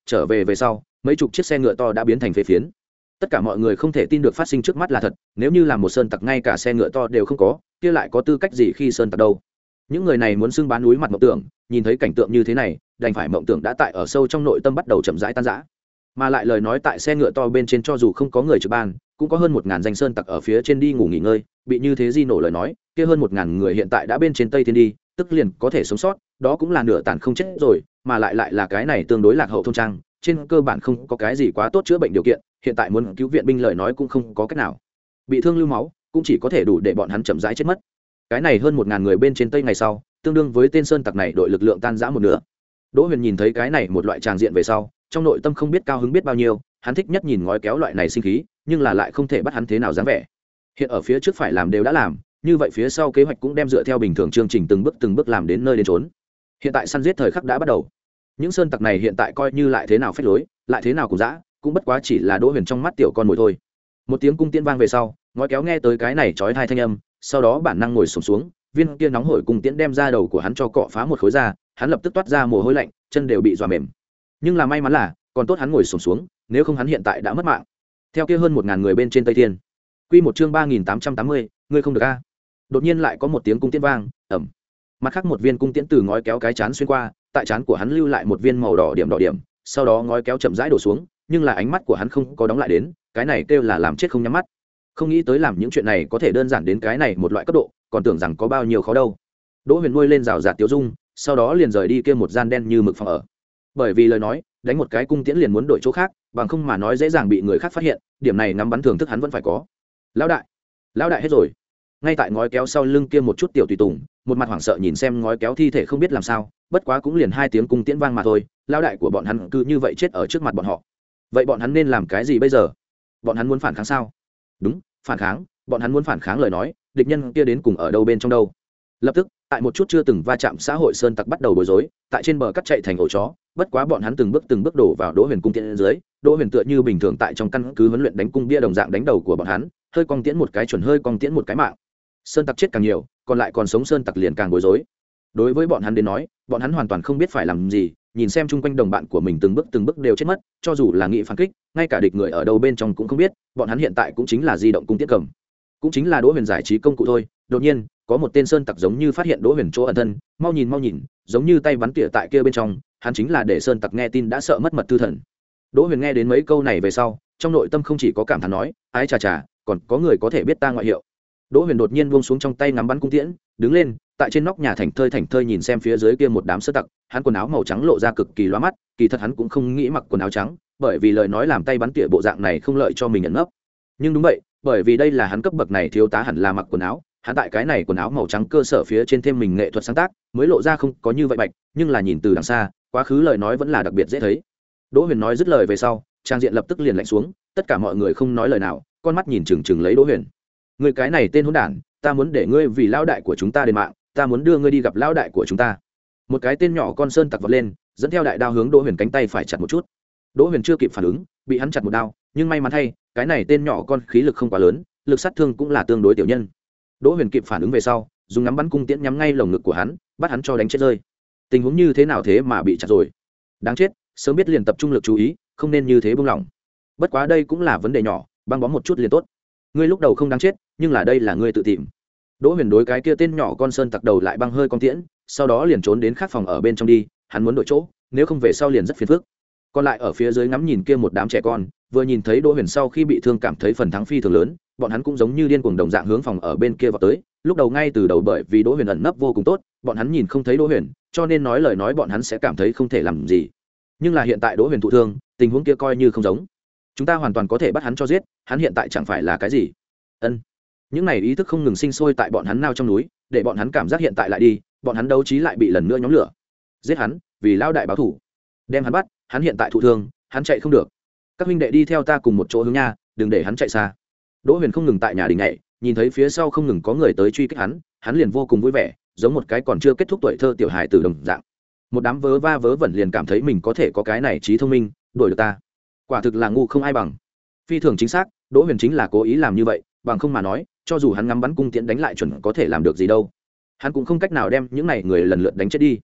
trở về về sau mấy chục chiếc xe ngựa to đã biến thành phế phiến. Tất cả mọi người không thể tin được phát sinh trước mắt là thật, nếu như là một sơn tặc ngay cả xe ngựa to đều không có, kia lại có tư cách gì khi sơn tặc đâu. Những người này muốn xưng bán núi mặt mộng tưởng, nhìn thấy cảnh tượng như thế này đành phải mộng tưởng đã tại ở sâu trong nội tâm bắt đầu chậm rãi tan rã. Mà lại lời nói tại xe ngựa to bên trên cho dù không có người trực ban, cũng có hơn một ngàn danh sơn tặc ở phía trên đi ngủ nghỉ ngơi, bị như thế di nổ lời nói kia hơn một ngàn người hiện tại đã bên trên Tây Thiên đi, tức liền có thể sống sót, đó cũng là nửa tàn không chết rồi, mà lại lại là cái này tương đối lạc hậu thôn trang, trên cơ bản không có cái gì quá tốt chữa bệnh điều kiện, hiện tại muốn cứu viện binh lời nói cũng không có cách nào, bị thương lưu máu cũng chỉ có thể đủ để bọn hắn chậm rãi chết mất. Cái này hơn một ngàn người bên trên Tây ngày sau, tương đương với tên sơn tặc này đội lực lượng tan rã một nửa. Đỗ Huyền nhìn thấy cái này một loại tràng diện về sau, trong nội tâm không biết cao hứng biết bao nhiêu, hắn thích nhất nhìn ngói kéo loại này sinh khí, nhưng là lại không thể bắt hắn thế nào dáng vẻ. Hiện ở phía trước phải làm đều đã làm, như vậy phía sau kế hoạch cũng đem dựa theo bình thường chương trình từng bước từng bước làm đến nơi đến chốn. Hiện tại săn giết thời khắc đã bắt đầu. Những sơn tặc này hiện tại coi như lại thế nào phách lối, lại thế nào cũng dã, cũng bất quá chỉ là Đỗ Huyền trong mắt tiểu con mồi thôi. Một tiếng cung tiễn vang về sau, ngói kéo nghe tới cái này chói tai thanh âm, sau đó bản năng ngồi xổm xuống, viên kia nóng hổi cung tiễn đem ra đầu của hắn cho cọ phá một khối da, hắn lập tức toát ra mồ hôi lạnh, chân đều bị dọa mềm. Nhưng là may mắn là, còn tốt hắn ngồi xổm xuống, nếu không hắn hiện tại đã mất mạng. Theo kia hơn một ngàn người bên trên Tây Thiên. Quy một chương ba nghìn tám trăm tám mươi, ngươi không được a. Đột nhiên lại có một tiếng cung tiễn vang, ầm. Mặt khác một viên cung tiễn từ ngói kéo cái chán xuyên qua, tại chán của hắn lưu lại một viên màu đỏ điểm đỏ điểm, sau đó ngói kéo chậm rãi đổ xuống, nhưng là ánh mắt của hắn không có đóng lại đến, cái này kêu là làm chết không nhắm mắt. Không nghĩ tới làm những chuyện này có thể đơn giản đến cái này một loại cấp độ, còn tưởng rằng có bao nhiêu khó đâu. Đỗ Huyền nuôi lên rào rạt tiêu dung, sau đó liền rời đi kia một gian đen như mực phòng ở. Bởi vì lời nói, đánh một cái cung tiễn liền muốn đổi chỗ khác, bằng không mà nói dễ dàng bị người khác phát hiện, điểm này ngắm bắn thưởng thức hắn vẫn phải có. Lão đại, lão đại hết rồi. Ngay tại ngói kéo sau lưng kia một chút tiểu tùy tùng, một mặt hoảng sợ nhìn xem ngói kéo thi thể không biết làm sao, bất quá cũng liền hai tiếng cung tiễn vang mà thôi, lão đại của bọn hắn cứ như vậy chết ở trước mặt bọn họ. Vậy bọn hắn nên làm cái gì bây giờ? Bọn hắn muốn phản kháng sao? Đúng, phản kháng, bọn hắn muốn phản kháng lời nói, địch nhân kia đến cùng ở đâu bên trong đâu? Lập tức, tại một chút chưa từng va chạm xã hội sơn tặc bắt đầu bối rối, tại trên bờ cắt chạy thành ổ chó, bất quá bọn hắn từng bước từng bước đổ vào Đỗ Huyền cung tiễn dưới, Đỗ Huyền tựa như bình thường tại trong căn cứ huấn luyện đánh cung bia đồng dạng đánh đầu của bọn hắn, hơi cong tiễn một cái chuẩn hơi cong tiễn một cái mạng. Sơn tặc chết càng nhiều, còn lại còn sống sơn tặc liền càng bối rối. Đối với bọn hắn đến nói, bọn hắn hoàn toàn không biết phải làm gì, nhìn xem chung quanh đồng bạn của mình từng bước từng bước đều chết mất, cho dù là nghị phản kích, ngay cả địch người ở đâu bên trong cũng không biết, bọn hắn hiện tại cũng chính là di động cung tiễn cầm, cũng chính là Đỗ Huyền giải trí công cụ thôi. Đột nhiên, có một tên sơn tặc giống như phát hiện Đỗ Huyền chỗ ẩn thân, mau nhìn mau nhìn, giống như tay bắn tỉa tại kia bên trong, hắn chính là để sơn tặc nghe tin đã sợ mất mật tư thần. Đỗ Huyền nghe đến mấy câu này về sau, trong nội tâm không chỉ có cảm thán nói, ái chà chà, còn có người có thể biết ta ngoại hiệu. Đỗ Huyền đột nhiên buông xuống trong tay ngắm bắn cung tiễn, đứng lên, tại trên nóc nhà thảnh thơi thảnh thơi nhìn xem phía dưới kia một đám sơn tặc, hắn quần áo màu trắng lộ ra cực kỳ lóa mắt, kỳ thật hắn cũng không nghĩ mặc quần áo trắng, bởi vì lời nói làm tay bắn tỉa bộ dạng này không lợi cho mình ẩn nấp. Nhưng đúng vậy, bởi vì đây là hắn cấp bậc này thiếu tá hẳn là mặc quần áo, hắn tại cái này quần áo màu trắng cơ sở phía trên thêm mình nghệ thuật sáng tác, mới lộ ra không có như vậy bạch, nhưng là nhìn từ đằng xa, quá khứ lời nói vẫn là đặc biệt dễ thấy. Đỗ Huyền nói dứt lời về sau, trang diện lập tức liền lạnh xuống, tất cả mọi người không nói lời nào, con mắt nhìn chừng chừng lấy Đỗ Huyền. Người cái này tên hỗn đản, ta muốn để ngươi vì lão đại của chúng ta đền mạng, ta muốn đưa ngươi đi gặp lão đại của chúng ta. Một cái tên nhỏ con sơn tặc vọt lên, dẫn theo đại đao hướng Đỗ Huyền cánh tay phải chặt một chút. Đỗ Huyền chưa kịp phản ứng, bị hắn chặt một đao, nhưng may mắn thay, cái này tên nhỏ con khí lực không quá lớn, lực sát thương cũng là tương đối tiểu nhân. Đỗ Huyền kịp phản ứng về sau, dùng ngắm bắn cung tiễn nhắm ngay lồng ngực của hắn, bắt hắn cho đánh chết rơi. Tình huống như thế nào thế mà bị chặt rồi? Đáng chết, sớm biết liền tập trung lực chú ý, không nên như thế buông lỏng. Bất quá đây cũng là vấn đề nhỏ, băng bó một chút liền tốt. Ngươi lúc đầu không đáng chết, nhưng là đây là ngươi tự tìm. Đỗ Huyền đối cái kia tên nhỏ con sơn tặc đầu lại băng hơi con tiễn, sau đó liền trốn đến khác phòng ở bên trong đi, hắn muốn đổi chỗ, nếu không về sau liền rất phiền phức. Còn lại ở phía dưới ngắm nhìn kia một đám trẻ con, vừa nhìn thấy Đỗ Huyền sau khi bị thương cảm thấy phần thắng phi thường lớn, bọn hắn cũng giống như điên cuồng đồng dạng hướng phòng ở bên kia vào tới. Lúc đầu ngay từ đầu bởi vì Đỗ Huyền ẩn nấp vô cùng tốt, bọn hắn nhìn không thấy Đỗ Huyền, cho nên nói lời nói bọn hắn sẽ cảm thấy không thể làm gì. Nhưng là hiện tại Đỗ Huyền thụ thương, tình huống kia coi như không giống. Chúng ta hoàn toàn có thể bắt hắn cho giết, hắn hiện tại chẳng phải là cái gì. Ân. Những này ý thức không ngừng sinh sôi tại bọn hắn nao trong núi, để bọn hắn cảm giác hiện tại lại đi, bọn hắn đấu trí lại bị lần nữa nhóm lửa. Giết hắn, vì lao đại báo thủ. Đem hắn bắt, hắn hiện tại thụ thương, hắn chạy không được. Các huynh đệ đi theo ta cùng một chỗ hướng nha, đừng để hắn chạy xa. Đỗ Huyền không ngừng tại nhà đình nhảy, nhìn thấy phía sau không ngừng có người tới truy kích hắn, hắn liền vô cùng vui vẻ, giống một cái còn chưa kết thúc tuổi thơ tiểu hài tử đồng dạng. Một đám vớ va vớ vẩn liền cảm thấy mình có thể có cái này trí thông minh, đuổi được ta. Quả thực là ngu không ai bằng. Phi thường chính xác, Đỗ Huyền chính là cố ý làm như vậy, bằng không mà nói, cho dù hắn ngắm bắn cung tiễn đánh lại chuẩn có thể làm được gì đâu. Hắn cũng không cách nào đem những này người lần lượt đánh chết đi.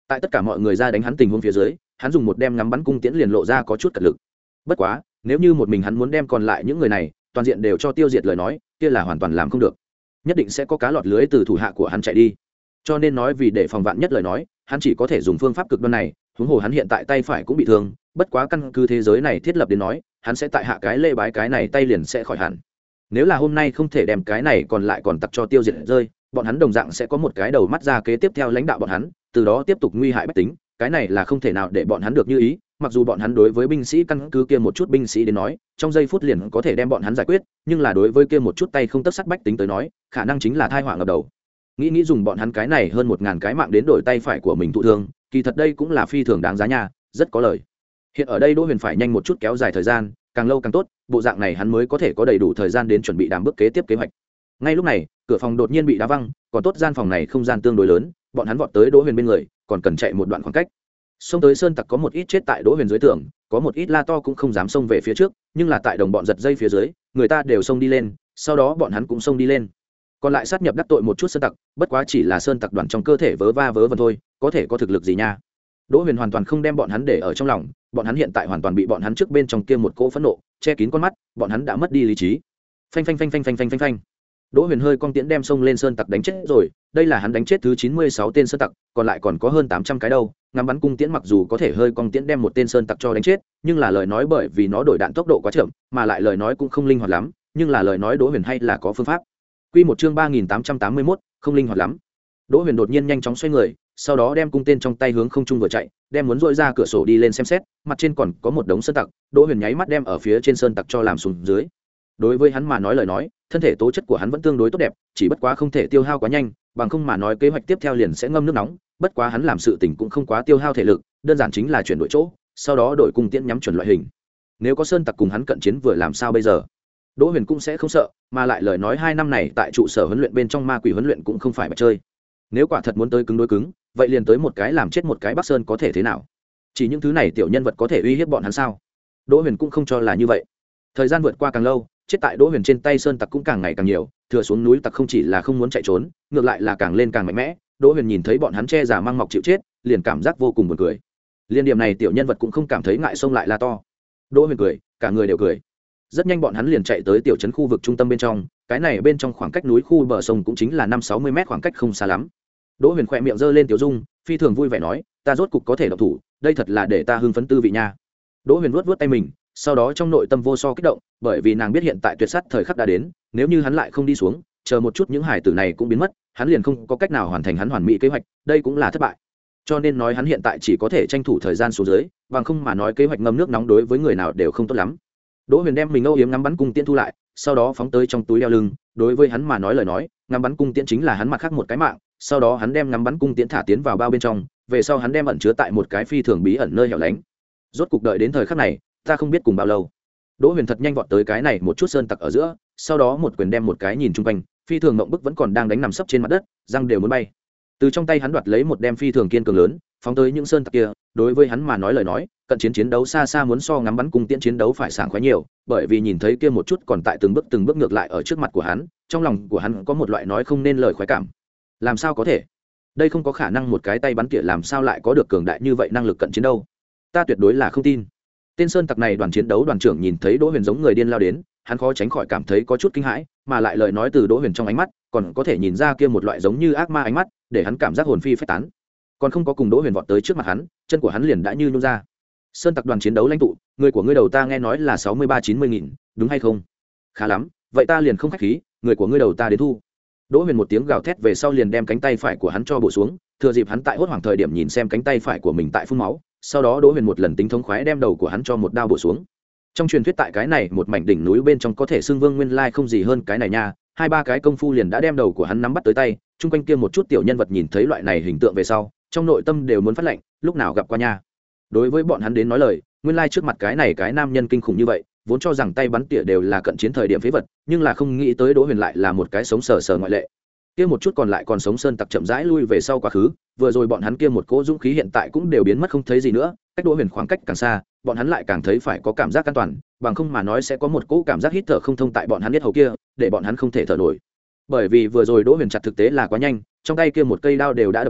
tại tất cả mọi người ra đánh hắn tình huống phía dưới, hắn dùng một đem ngắm bắn cung tiễn liền lộ ra có chút cật lực. Bất quá nếu như một mình hắn muốn đem còn lại những người này toàn diện đều cho tiêu diệt lời nói, kia là hoàn toàn làm không được, nhất định sẽ có cá lọt lưới từ thủ hạ của hắn chạy đi. Cho nên nói vì để phòng vạn nhất lời nói, hắn chỉ có thể dùng phương pháp cực đoan này. Huống hồ hắn hiện tại tay phải cũng bị thương, bất quá căn cứ thế giới này thiết lập đến nói, hắn sẽ tại hạ cái lê bái cái này tay liền sẽ khỏi hẳn. Nếu là hôm nay không thể đem cái này còn lại còn tặc cho tiêu diệt rơi, bọn hắn đồng dạng sẽ có một cái đầu mắt ra kế tiếp theo lãnh đạo bọn hắn, từ đó tiếp tục nguy hại bách tính. Cái này là không thể nào để bọn hắn được như ý. Mặc dù bọn hắn đối với binh sĩ căn cứ kia một chút binh sĩ đến nói, trong giây phút liền có thể đem bọn hắn giải quyết, nhưng là đối với kia một chút tay không tất sắt bách tính tới nói, khả năng chính là tai họa ngập đầu. Nghĩ nghĩ dùng bọn hắn cái này hơn một ngàn cái mạng đến đổi tay phải của mình thụ thương, kỳ thật đây cũng là phi thường đáng giá nha, rất có lời. Hiện ở đây Đỗ Huyền phải nhanh một chút kéo dài thời gian, càng lâu càng tốt, bộ dạng này hắn mới có thể có đầy đủ thời gian đến chuẩn bị đàm bước kế tiếp kế hoạch. Ngay lúc này, cửa phòng đột nhiên bị đá văng, còn tốt gian phòng này không gian tương đối lớn, bọn hắn vọt tới Đỗ Huyền bên người, còn cần chạy một đoạn khoảng cách. Xông tới sơn tặc có một ít chết tại Đỗ Huyền dưới tường, có một ít la to cũng không dám xông về phía trước, nhưng là tại đồng bọn giật dây phía dưới, người ta đều xông đi lên, sau đó bọn hắn cũng xông đi lên. Còn lại sát nhập đắc tội một chút sơn tặc, bất quá chỉ là sơn tặc đoàn trong cơ thể vớ va vớ vẩn thôi, có thể có thực lực gì nha. Đỗ Huyền hoàn toàn không đem bọn hắn để ở trong lòng, bọn hắn hiện tại hoàn toàn bị bọn hắn trước bên trong kia một cỗ phẫn nộ che kín con mắt, bọn hắn đã mất đi lý trí. Phanh phanh phanh phanh phanh phanh phanh phanh. Đỗ Huyền hơi cong tiễn đem xông lên sơn tặc đánh chết rồi, đây là hắn đánh chết thứ chín mươi sáu tên sơn tặc, còn lại còn có hơn tám trăm cái đâu. Ngắm bắn cung tiễn mặc dù có thể hơi cong tiễn đem một tên sơn tặc cho đánh chết, nhưng là lời nói bởi vì nó đổi đạn tốc độ quá chậm, mà lại lời nói cũng không linh hoạt lắm, nhưng là lời nói Đỗ Huyền hay là có phương pháp. Quy một chương ba nghìn tám trăm tám mươi mốt, không linh hoạt lắm. Đỗ Huyền đột nhiên nhanh chóng xoay người, sau đó đem cung tên trong tay hướng không trung vừa chạy, đem muốn dội ra cửa sổ đi lên xem xét, mặt trên còn có một đống sơn tặc, Đỗ Huyền nháy mắt đem ở phía trên sơn tặc cho làm xuống dưới. Đối với hắn mà nói lời nói, thân thể tố chất của hắn vẫn tương đối tốt đẹp, chỉ bất quá không thể tiêu hao quá nhanh, bằng không mà nói kế hoạch tiếp theo liền sẽ ngâm nước nóng, bất quá hắn làm sự tình cũng không quá tiêu hao thể lực, đơn giản chính là chuyển đổi chỗ, sau đó đổi cung tiễn nhắm chuẩn loại hình. Nếu có sơn tặc cùng hắn cận chiến vừa làm sao bây giờ? Đỗ Huyền cũng sẽ không sợ, mà lại lời nói hai năm này tại trụ sở huấn luyện bên trong ma quỷ huấn luyện cũng không phải mà chơi. Nếu quả thật muốn tới cứng đối cứng, vậy liền tới một cái làm chết một cái Bắc Sơn có thể thế nào? Chỉ những thứ này tiểu nhân vật có thể uy hiếp bọn hắn sao? Đỗ Huyền cũng không cho là như vậy. Thời gian vượt qua càng lâu, chết tại Đỗ Huyền trên tay sơn tặc cũng càng ngày càng nhiều, thừa xuống núi tặc không chỉ là không muốn chạy trốn, ngược lại là càng lên càng mạnh mẽ. Đỗ Huyền nhìn thấy bọn hắn che giả mang mọc chịu chết, liền cảm giác vô cùng buồn cười. Liên điểm này tiểu nhân vật cũng không cảm thấy ngại xông lại la to. Đỗ Huyền cười, cả người đều cười. Rất nhanh bọn hắn liền chạy tới tiểu trấn khu vực trung tâm bên trong, cái này bên trong khoảng cách núi khu bờ sông cũng chính là năm sáu mươi mét khoảng cách không xa lắm. Đỗ Huyền khẽ miệng giơ lên tiểu dung, phi thường vui vẻ nói, ta rốt cục có thể động thủ, đây thật là để ta hưng phấn tư vị nha. Đỗ Huyền vuốt vuốt tay mình, sau đó trong nội tâm vô so kích động, bởi vì nàng biết hiện tại tuyệt sát thời khắc đã đến, nếu như hắn lại không đi xuống, chờ một chút những hải tử này cũng biến mất, hắn liền không có cách nào hoàn thành hắn hoàn mỹ kế hoạch, đây cũng là thất bại. Cho nên nói hắn hiện tại chỉ có thể tranh thủ thời gian xuống dưới, bằng không mà nói kế hoạch ngâm nước nóng đối với người nào đều không tốt lắm. Đỗ Huyền đem mình âu yếm ngắm bắn cung tiễn thu lại, sau đó phóng tới trong túi đeo lưng, đối với hắn mà nói lời nói, ngắm bắn cung tiễn chính là hắn mặt khác một cái mạng, sau đó hắn đem ngắm bắn cung tiễn thả tiến vào bao bên trong, về sau hắn đem ẩn chứa tại một cái phi thường bí ẩn nơi hẻo lánh. Rốt cục đợi đến thời khắc này, ta không biết cùng bao lâu. Đỗ Huyền thật nhanh vọt tới cái này một chút sơn tặc ở giữa, sau đó một quyền đem một cái nhìn chung quanh, phi thường mộng bức vẫn còn đang đánh nằm sấp trên mặt đất, răng đều muốn bay. Từ trong tay hắn đoạt lấy một đem phi thường kiên cường lớn, phóng tới những sơn tặc kia, đối với hắn mà nói lời nói, cận chiến chiến đấu xa xa muốn so ngắm bắn cung tiễn chiến đấu phải sảng khoái nhiều, bởi vì nhìn thấy kia một chút còn tại từng bước từng bước ngược lại ở trước mặt của hắn, trong lòng của hắn có một loại nói không nên lời khoái cảm. Làm sao có thể? Đây không có khả năng, một cái tay bắn tỉa làm sao lại có được cường đại như vậy năng lực cận chiến đâu? Ta tuyệt đối là không tin. Tên sơn tặc này đoàn chiến đấu đoàn trưởng nhìn thấy Đỗ Huyền giống người điên lao đến, hắn khó tránh khỏi cảm thấy có chút kinh hãi, mà lại lời nói từ Đỗ Huyền trong ánh mắt, còn có thể nhìn ra kia một loại giống như ác ma ánh mắt, để hắn cảm giác hồn phi phách tán. Còn không có cùng Đỗ Huyền vọt tới trước mặt hắn, chân của hắn liền đã như nhún ra. Sơn tặc đoàn chiến đấu lãnh tụ, người của ngươi đầu ta nghe nói là sáu mươi ba chín mươi nghìn, đúng hay không? Khá lắm, vậy ta liền không khách khí, người của ngươi đầu ta đến thu. Đỗ Huyền một tiếng gào thét về sau liền đem cánh tay phải của hắn cho bổ xuống, thừa dịp hắn tại hốt hoảng thời điểm nhìn xem cánh tay phải của mình tại phun máu, sau đó Đỗ Huyền một lần tính thống khoái đem đầu của hắn cho một đao bổ xuống. Trong truyền thuyết tại cái này một mảnh đỉnh núi bên trong có thể xưng vương nguyên lai không gì hơn cái này nha, hai ba cái công phu liền đã đem đầu của hắn nắm bắt tới tay, chung quanh kia một chút tiểu nhân vật nhìn thấy loại này hình tượng về sau, trong nội tâm đều muốn phát lệnh, lúc nào gặp qua nha. Đối với bọn hắn đến nói lời, nguyên lai trước mặt cái này cái nam nhân kinh khủng như vậy, vốn cho rằng tay bắn tỉa đều là cận chiến thời điểm phế vật, nhưng là không nghĩ tới Đỗ Huyền lại là một cái sống sờ sờ ngoại lệ. Kia một chút còn lại còn sống sơn tặc chậm rãi lui về sau quá khứ, vừa rồi bọn hắn kia một cỗ dũng khí hiện tại cũng đều biến mất không thấy gì nữa, cách Đỗ Huyền khoảng cách càng xa, bọn hắn lại càng thấy phải có cảm giác an toàn, bằng không mà nói sẽ có một cỗ cảm giác hít thở không thông tại bọn hắn biết hầu kia, để bọn hắn không thể thở nổi. Bởi vì vừa rồi Đỗ Huyền chặt thực tế là quá nhanh, trong tay kia một cây đao đều đã đập nát,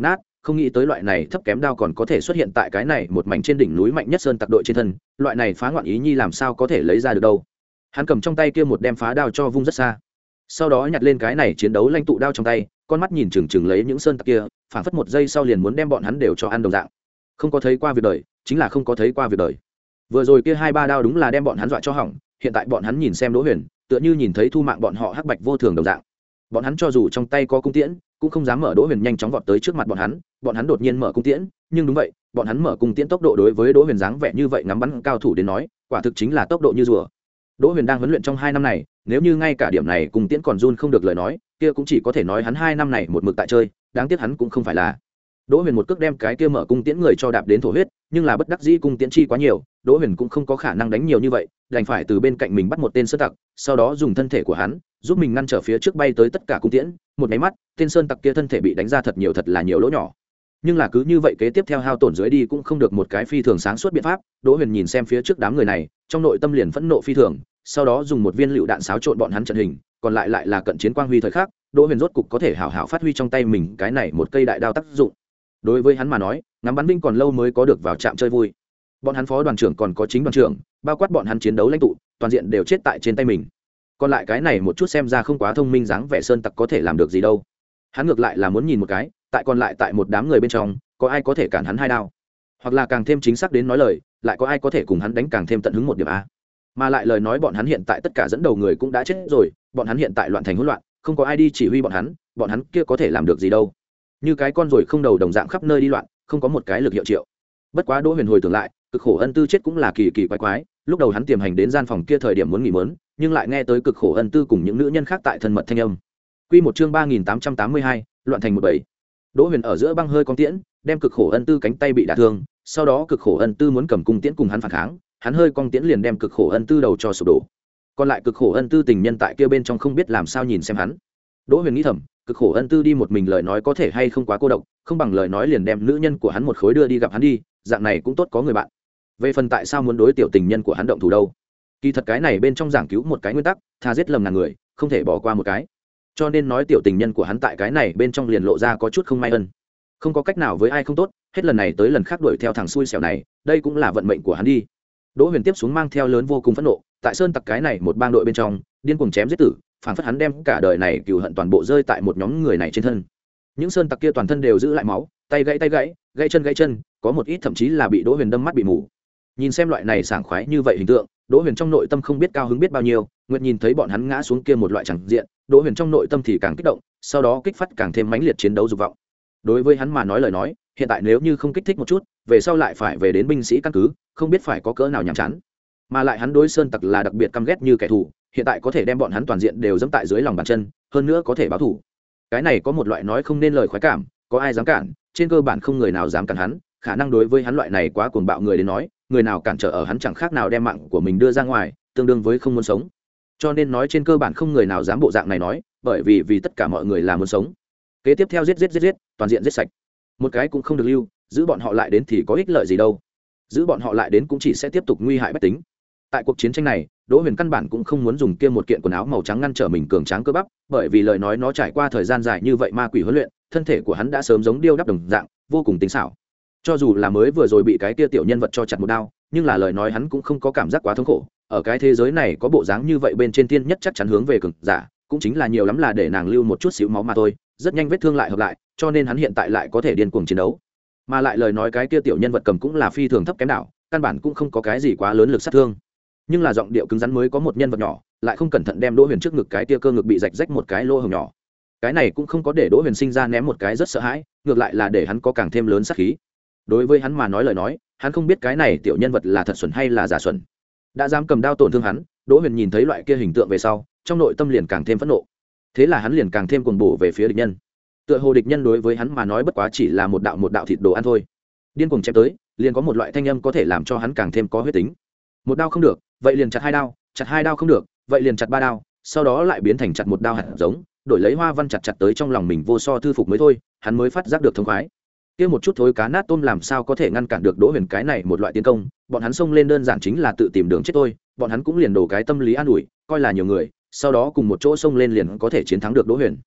không nghĩ tới loại này thấp kém đao còn có thể xuất hiện tại cái này một mảnh trên đỉnh núi mạnh nhất sơn tặc đội trên thân, loại này phá ngoạn ý nhi làm sao có thể lấy ra được đâu. Hắn cầm trong tay kia một đem phá đao cho vung rất xa, sau đó nhặt lên cái này chiến đấu lãnh tụ đao trong tay, con mắt nhìn chừng chừng lấy những sơn tặc kia, phảng phất một giây sau liền muốn đem bọn hắn đều cho ăn đồng dạng. Không có thấy qua việc đời, chính là không có thấy qua việc đời. Vừa rồi kia hai ba đao đúng là đem bọn hắn dọa cho hỏng, hiện tại bọn hắn nhìn xem Đỗ Huyền, tựa như nhìn thấy thu mạng bọn họ hắc bạch vô thường đồng dạng. Bọn hắn cho dù trong tay có cung tiễn, cũng không dám mở Đỗ Huyền nhanh chóng vọt tới trước mặt bọn hắn, bọn hắn đột nhiên mở cung tiễn, nhưng đúng vậy, bọn hắn mở cung tiễn tốc độ đối với Đỗ Huyền dáng vẻ như vậy ngắm bắn cao thủ đến nói, quả thực chính là tốc độ như rùa. Đỗ Huyền đang huấn luyện trong hai năm này, nếu như ngay cả điểm này cung tiễn còn run không được lời nói, kia cũng chỉ có thể nói hắn hai năm này một mực tại chơi, đáng tiếc hắn cũng không phải là. Đỗ Huyền một cước đem cái kia mở cung tiễn người cho đạp đến thổ huyết, nhưng là bất đắc dĩ cung tiễn chi quá nhiều, Đỗ Huyền cũng không có khả năng đánh nhiều như vậy, đành phải từ bên cạnh mình bắt một tên sơn tặc, sau đó dùng thân thể của hắn giúp mình ngăn trở phía trước bay tới tất cả cung tiễn, một cái mắt, tên sơn tặc kia thân thể bị đánh ra thật nhiều thật là nhiều lỗ nhỏ. Nhưng là cứ như vậy kế tiếp theo hao tổn dưới đi cũng không được một cái phi thường sáng suốt biện pháp. Đỗ Huyền nhìn xem phía trước đám người này, trong nội tâm liền phẫn nộ phi thường, sau đó dùng một viên lựu đạn xáo trộn bọn hắn trận hình, còn lại lại là cận chiến quang huy thời khắc, Đỗ Huyền rốt cục có thể hảo hảo phát huy trong tay mình cái này một cây đại đao tác dụng. Đối với hắn mà nói, ngắm bắn binh còn lâu mới có được vào trạm chơi vui. Bọn hắn phó đoàn trưởng còn có chính đoàn trưởng, bao quát bọn hắn chiến đấu lãnh tụ, toàn diện đều chết tại trên tay mình. Còn lại cái này một chút xem ra không quá thông minh dáng vẻ sơn tặc có thể làm được gì đâu. Hắn ngược lại là muốn nhìn một cái, tại còn lại tại một đám người bên trong, có ai có thể cản hắn hai đao, hoặc là càng thêm chính xác đến nói lời, lại có ai có thể cùng hắn đánh càng thêm tận hứng một điểm a. Mà lại lời nói bọn hắn hiện tại tất cả dẫn đầu người cũng đã chết rồi, bọn hắn hiện tại loạn thành hỗn loạn, không có ai đi chỉ huy bọn hắn, bọn hắn kia có thể làm được gì đâu. Như cái con ruồi không đầu đồng dạng khắp nơi đi loạn, không có một cái lực hiệu triệu. Bất quá Đỗ Huyền hồi tưởng lại, Cực Khổ Ân Tư chết cũng là kỳ kỳ quái quái, lúc đầu hắn tiềm hành đến gian phòng kia thời điểm muốn nghỉ mớn, nhưng lại nghe tới Cực Khổ Ân Tư cùng những nữ nhân khác tại thân mật thanh âm. Quy một chương ba nghìn tám trăm tám mươi hai, loạn thành một bảy. Đỗ Huyền ở giữa băng hơi con tiễn, đem Cực Khổ Ân Tư cánh tay bị đả thương, sau đó Cực Khổ Ân Tư muốn cầm cung tiễn cùng hắn phản kháng, hắn hơi con tiễn liền đem Cực Khổ Ân Tư đầu cho sụp đổ. Còn lại Cực Khổ Ân Tư tình nhân tại kia bên trong không biết làm sao nhìn xem hắn. Đỗ Huyền nghĩ thầm, Cực Khổ Ân Tư đi một mình lời nói có thể hay không quá cô độc, không bằng lời nói liền đem nữ nhân của hắn một khối đưa đi gặp hắn đi, dạng này cũng tốt có người bạn. Về phần tại sao muốn đối tiểu tình nhân của hắn động thủ đâu, kỳ thật cái này bên trong giảng cứu một cái nguyên tắc, tha giết lầm ngàn người, không thể bỏ qua một cái. Cho nên nói tiểu tình nhân của hắn tại cái này bên trong liền lộ ra có chút không may ân, không có cách nào với ai không tốt, hết lần này tới lần khác đuổi theo thằng xui xẻo này, đây cũng là vận mệnh của hắn đi. Đỗ Huyền tiếp xuống mang theo lớn vô cùng phẫn nộ, tại sơn tặc cái này một bang đội bên trong, điên cuồng chém giết tử, phản phất hắn đem cả đời này cừu hận toàn bộ rơi tại một nhóm người này trên thân. Những sơn tặc kia toàn thân đều giữ lại máu, tay gãy tay gãy, gãy chân gãy chân, có một ít thậm chí là bị Đỗ Huyền đâm mắt bị mù. Nhìn xem loại này sảng khoái như vậy hình tượng, Đỗ Huyền trong nội tâm không biết cao hứng biết bao nhiêu, nguyệt nhìn thấy bọn hắn ngã xuống kia một loại chẳng diện, Đỗ Huyền trong nội tâm thì càng kích động, sau đó kích phát càng thêm mãnh liệt chiến đấu dục vọng. Đối với hắn mà nói lời nói, hiện tại nếu như không kích thích một chút, về sau lại phải về đến binh sĩ căn cứ, không biết phải có cỡ nào nhàm chán. Mà lại hắn đối sơn tặc là đặc biệt căm ghét như kẻ thù, hiện tại có thể đem bọn hắn toàn diện đều dẫm tại dưới lòng bàn chân, hơn nữa có thể báo thù. Cái này có một loại nói không nên lời khoái cảm, có ai dám cản, trên cơ bản không người nào dám cản hắn, khả năng đối với hắn loại này quá cuồng bạo người đến nói, người nào cản trở ở hắn chẳng khác nào đem mạng của mình đưa ra ngoài, tương đương với không muốn sống. Cho nên nói trên cơ bản không người nào dám bộ dạng này nói, bởi vì vì tất cả mọi người là muốn sống. Kế tiếp theo giết giết giết giết, toàn diện giết sạch. Một cái cũng không được lưu, giữ bọn họ lại đến thì có ích lợi gì đâu. Giữ bọn họ lại đến cũng chỉ sẽ tiếp tục nguy hại bách tính. Tại cuộc chiến tranh này, Đỗ Huyền căn bản cũng không muốn dùng kia một kiện quần áo màu trắng ngăn trở mình cường tráng cơ bắp, bởi vì lời nói nó trải qua thời gian dài như vậy ma quỷ huấn luyện, thân thể của hắn đã sớm giống điêu đắp đồng dạng, vô cùng tinh xảo. Cho dù là mới vừa rồi bị cái kia tiểu nhân vật cho chặt một đao, nhưng là lời nói hắn cũng không có cảm giác quá thống khổ. Ở cái thế giới này có bộ dáng như vậy bên trên tiên nhất chắc chắn hướng về cường giả, cũng chính là nhiều lắm là để nàng lưu một chút xíu máu mà thôi, rất nhanh vết thương lại hợp lại, cho nên hắn hiện tại lại có thể điên cuồng chiến đấu. Mà lại lời nói cái kia tiểu nhân vật cầm cũng là phi thường thấp kém đảo, căn bản cũng không có cái gì quá lớn lực sát thương. Nhưng là giọng điệu cứng rắn mới có một nhân vật nhỏ, lại không cẩn thận đem Đỗ Huyền trước ngực cái kia cơ ngực bị rạch rách một cái lỗ hổng nhỏ. Cái này cũng không có để Đỗ Huyền sinh ra ném một cái rất sợ hãi, ngược lại là để hắn có càng thêm lớn sát khí. Đối với hắn mà nói lời nói, hắn không biết cái này tiểu nhân vật là thật xuẩn hay là giả xuẩn. Đã dám cầm đao tổn thương hắn, Đỗ Huyền nhìn thấy loại kia hình tượng về sau, trong nội tâm liền càng thêm phẫn nộ. Thế là hắn liền càng thêm cuồng bổ về phía địch nhân. Tựa hồ địch nhân đối với hắn mà nói bất quá chỉ là một đạo một đạo thịt đồ ăn thôi. Điên cuồng chém tới, liền có một loại thanh âm có thể làm cho hắn càng thêm có huyết tính. Một đao không được, vậy liền chặt hai đao, chặt hai đao không được, vậy liền chặt ba đao, sau đó lại biến thành chặt một đao hạt giống, đổi lấy hoa văn chặt chặt tới trong lòng mình vô so thư phục mới thôi, hắn mới phát giác được thống khoái. Kia một chút thối cá nát tôm làm sao có thể ngăn cản được Đỗ Huyền cái này một loại tiến công, bọn hắn xông lên đơn giản chính là tự tìm đường chết thôi, bọn hắn cũng liền đổ cái tâm lý an ủi, coi là nhiều người, sau đó cùng một chỗ xông lên liền có thể chiến thắng được Đỗ Huyền.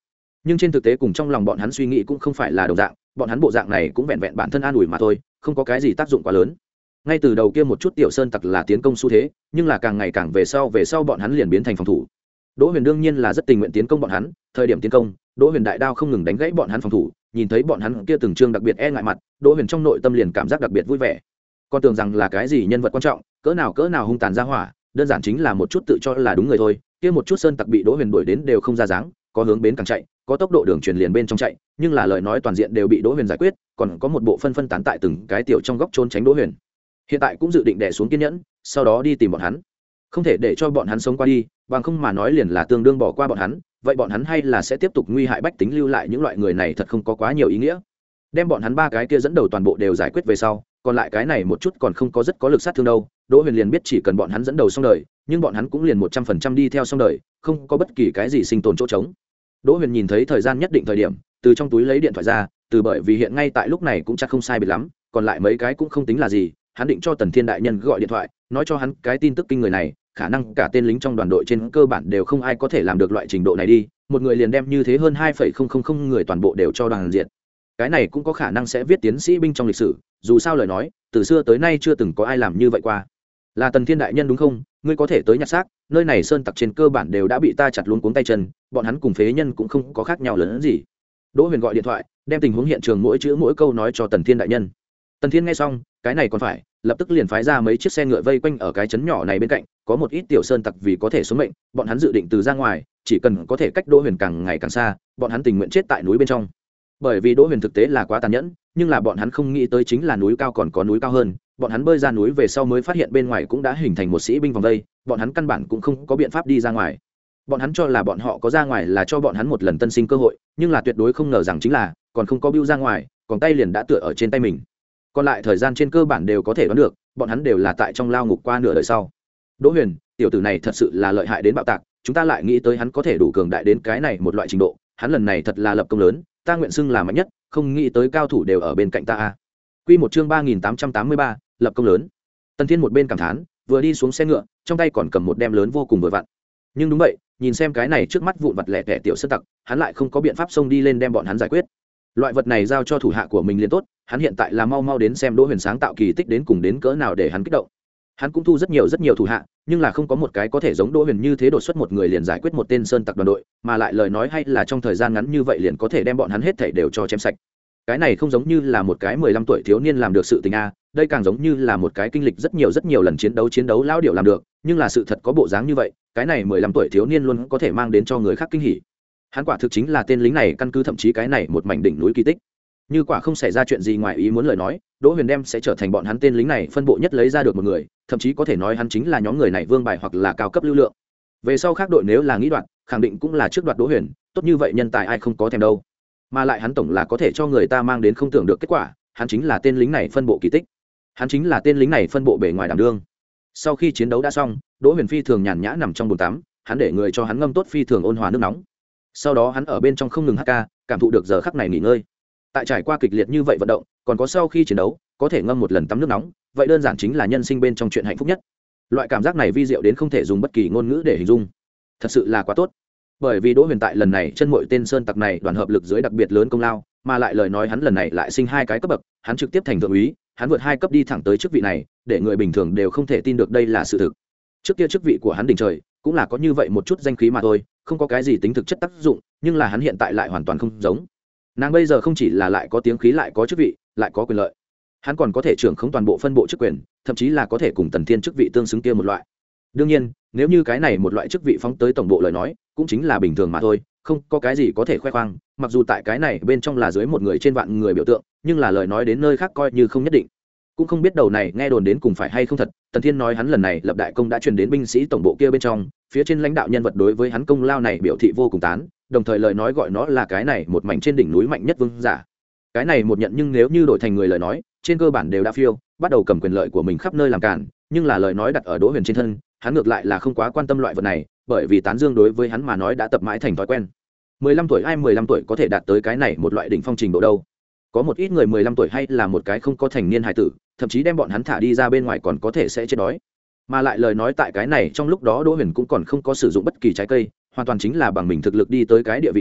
nhưng trên thực tế cùng trong lòng bọn hắn suy nghĩ cũng không phải là đồng dạng, bọn hắn bộ dạng này cũng vẹn vẹn bản thân an ủi mà thôi, không có cái gì tác dụng quá lớn. Ngay từ đầu kia một chút tiểu sơn tặc là tiến công xu thế, nhưng là càng ngày càng về sau về sau bọn hắn liền biến thành phòng thủ. Đỗ Huyền đương nhiên là rất tình nguyện tiến công bọn hắn, thời điểm tiến công, Đỗ Huyền đại đao không ngừng đánh gãy bọn hắn phòng thủ, nhìn thấy bọn hắn kia từng trương đặc biệt e ngại mặt, Đỗ Huyền trong nội tâm liền cảm giác đặc biệt vui vẻ. Con tưởng rằng là cái gì nhân vật quan trọng, cỡ nào cỡ nào hung tàn ra hỏa, đơn giản chính là một chút tự cho là đúng người thôi. Kia một chút sơn tặc bị Đỗ Huyền đuổi đến đều không ra dáng, có hướng bến càng chạy, có tốc độ đường truyền liền bên trong chạy, nhưng là lời nói toàn diện đều bị Đỗ Huyền giải quyết, còn có một bộ phân phân tán tại từng cái tiểu trong góc trốn tránh Đỗ Huyền. Hiện tại cũng dự định đè xuống kiên nhẫn, sau đó đi tìm bọn hắn. Không thể để cho bọn hắn sống qua đi, bằng không mà nói liền là tương đương bỏ qua bọn hắn, vậy bọn hắn hay là sẽ tiếp tục nguy hại bách tính, lưu lại những loại người này thật không có quá nhiều ý nghĩa. Đem bọn hắn ba cái kia dẫn đầu toàn bộ đều giải quyết về sau, còn lại cái này một chút còn không có rất có lực sát thương đâu. Đỗ Huyền liền biết chỉ cần bọn hắn dẫn đầu xong đời, nhưng bọn hắn cũng liền một trăm phần trăm đi theo xong đời, không có bất kỳ cái gì sinh tồn chỗ trống. Đỗ Huyền nhìn thấy thời gian nhất định thời điểm, từ trong túi lấy điện thoại ra, từ bởi vì hiện ngay tại lúc này cũng chắc không sai biệt lắm, còn lại mấy cái cũng không tính là gì, hắn định cho Tần Thiên đại nhân gọi điện thoại, nói cho hắn cái tin tức kinh người này, khả năng cả tên lính trong đoàn đội trên cơ bản đều không ai có thể làm được loại trình độ này đi, một người liền đem như thế hơn hai phẩy không không không người toàn bộ đều cho đoàn diệt. Cái này cũng có khả năng sẽ viết tiến sĩ binh trong lịch sử, dù sao lời nói, từ xưa tới nay chưa từng có ai làm như vậy qua. Là Tần Thiên đại nhân đúng không? Ngươi có thể tới nhặt xác, nơi này sơn tặc trên cơ bản đều đã bị ta chặt luống cuống tay chân, bọn hắn cùng phế nhân cũng không có khác nhau lớn gì. Đỗ Huyền gọi điện thoại, đem tình huống hiện trường mỗi chữ mỗi câu nói cho Tần Thiên đại nhân. Tần Thiên nghe xong, cái này còn phải, lập tức liền phái ra mấy chiếc xe ngựa vây quanh ở cái trấn nhỏ này bên cạnh, có một ít tiểu sơn tặc vì có thể sống mệnh, bọn hắn dự định từ ra ngoài, chỉ cần có thể cách Đỗ Huyền càng ngày càng xa, bọn hắn tình nguyện chết tại núi bên trong. Bởi vì Đỗ Huyền thực tế là quá tàn nhẫn, nhưng là bọn hắn không nghĩ tới chính là núi cao còn có núi cao hơn, bọn hắn bơi ra núi về sau mới phát hiện bên ngoài cũng đã hình thành một sĩ binh vòng vây, bọn hắn căn bản cũng không có biện pháp đi ra ngoài. Bọn hắn cho là bọn họ có ra ngoài là cho bọn hắn một lần tân sinh cơ hội, nhưng là tuyệt đối không ngờ rằng chính là còn không có bưu ra ngoài, còn tay liền đã tựa ở trên tay mình. Còn lại thời gian trên cơ bản đều có thể đoán được, bọn hắn đều là tại trong lao ngục qua nửa đời sau. Đỗ Huyền, tiểu tử này thật sự là lợi hại đến bạo tạc, chúng ta lại nghĩ tới hắn có thể đủ cường đại đến cái này một loại trình độ, hắn lần này thật là lập công lớn, ta nguyện xưng là mạnh nhất, không nghĩ tới cao thủ đều ở bên cạnh ta a. Quy một chương ba nghìn tám trăm tám mươi ba, lập công lớn. Tần Thiên một bên cảm thán, vừa đi xuống xe ngựa, trong tay còn cầm một đem lớn vô cùng vừa vặn. Nhưng đúng vậy, nhìn xem cái này trước mắt vụn vặt lẻ tẻ tiểu sơn tặc, hắn lại không có biện pháp xông đi lên đem bọn hắn giải quyết. Loại vật này giao cho thủ hạ của mình liền tốt, hắn hiện tại là mau mau đến xem Đỗ Huyền sáng tạo kỳ tích đến cùng đến cỡ nào để hắn kích động. Hắn cũng thu rất nhiều rất nhiều thủ hạ, nhưng là không có một cái có thể giống Đỗ Huyền như thế đột xuất một người liền giải quyết một tên sơn tặc đoàn đội, mà lại lời nói hay là trong thời gian ngắn như vậy liền có thể đem bọn hắn hết thảy đều cho chém sạch. Cái này không giống như là một cái mười lăm tuổi thiếu niên làm được sự tình a, đây càng giống như là một cái kinh lịch rất nhiều rất nhiều lần chiến đấu chiến đấu lão điểu làm được, nhưng là sự thật có bộ dáng như vậy, cái này mười lăm tuổi thiếu niên luôn có thể mang đến cho người khác kinh hỉ. Hắn quả thực chính là tên lính này căn cứ thậm chí cái này một mảnh đỉnh núi kỳ tích. Như quả không xảy ra chuyện gì ngoài ý muốn lời nói, Đỗ Huyền đem sẽ trở thành bọn hắn tên lính này phân bộ nhất lấy ra được một người, thậm chí có thể nói hắn chính là nhóm người này vương bài hoặc là cao cấp lưu lượng. Về sau khác đội nếu là nghĩ đoạt, khẳng định cũng là trước đoạt Đỗ Huyền, tốt như vậy nhân tài ai không có thèm đâu. Mà lại hắn tổng là có thể cho người ta mang đến không tưởng được kết quả, hắn chính là tên lính này phân bộ kỳ tích. Hắn chính là tên lính này phân bộ bề ngoài đảm đương. Sau khi chiến đấu đã xong, Đỗ Huyền phi thường nhàn nhã nằm trong bồn tắm, hắn để người cho hắn ngâm tốt phi thường ôn hòa nước nóng. Sau đó hắn ở bên trong không ngừng hát ca, cảm thụ được giờ khắc này nghỉ ngơi. Tại trải qua kịch liệt như vậy vận động, còn có sau khi chiến đấu, có thể ngâm một lần tắm nước nóng, vậy đơn giản chính là nhân sinh bên trong chuyện hạnh phúc nhất. Loại cảm giác này vi diệu đến không thể dùng bất kỳ ngôn ngữ để hình dung. Thật sự là quá tốt. Bởi vì Đỗ Huyền tại lần này chân muội tên sơn tặc này đoàn hợp lực dưới đặc biệt lớn công lao, mà lại lời nói hắn lần này lại sinh hai cái cấp bậc, hắn trực tiếp thành thượng úy, hắn vượt hai cấp đi thẳng tới chức vị này, để người bình thường đều không thể tin được đây là sự thực. Trước kia chức vị của hắn đỉnh trời, cũng là có như vậy một chút danh khí mà thôi, không có cái gì tính thực chất tác dụng, nhưng là hắn hiện tại lại hoàn toàn không giống. Nàng bây giờ không chỉ là lại có tiếng khí lại có chức vị, lại có quyền lợi. Hắn còn có thể trưởng khống toàn bộ phân bộ chức quyền, thậm chí là có thể cùng Tần Thiên chức vị tương xứng kia một loại. Đương nhiên, nếu như cái này một loại chức vị phóng tới tổng bộ lời nói, cũng chính là bình thường mà thôi, không có cái gì có thể khoe khoang, mặc dù tại cái này bên trong là dưới một người trên vạn người biểu tượng, nhưng là lời nói đến nơi khác coi như không nhất định. Cũng không biết đầu này nghe đồn đến cùng phải hay không thật, Tần Thiên nói hắn lần này lập đại công đã truyền đến binh sĩ tổng bộ kia bên trong, phía trên lãnh đạo nhân vật đối với hắn công lao này biểu thị vô cùng tán, đồng thời lời nói gọi nó là cái này một mảnh trên đỉnh núi mạnh nhất vương giả. Cái này một nhận nhưng nếu như đổi thành người lời nói, trên cơ bản đều đã phiêu, bắt đầu cầm quyền lợi của mình khắp nơi làm cản, nhưng là lời nói đặt ở Đỗ Huyền trên thân, hắn ngược lại là không quá quan tâm loại vật này, bởi vì tán dương đối với hắn mà nói đã tập mãi thành thói quen. mười lăm tuổi ai mười lăm tuổi có thể đạt tới cái này một loại đỉnh phong trình độ đâu? Có một ít người mười lăm tuổi hay là một cái không có thành niên hài tử, thậm chí đem bọn hắn thả đi ra bên ngoài còn có thể sẽ chết đói. Mà lại lời nói tại cái này trong lúc đó Đỗ Huyền cũng còn không có sử dụng bất kỳ trái cây, hoàn toàn chính là bằng mình thực lực đi tới cái địa vị này,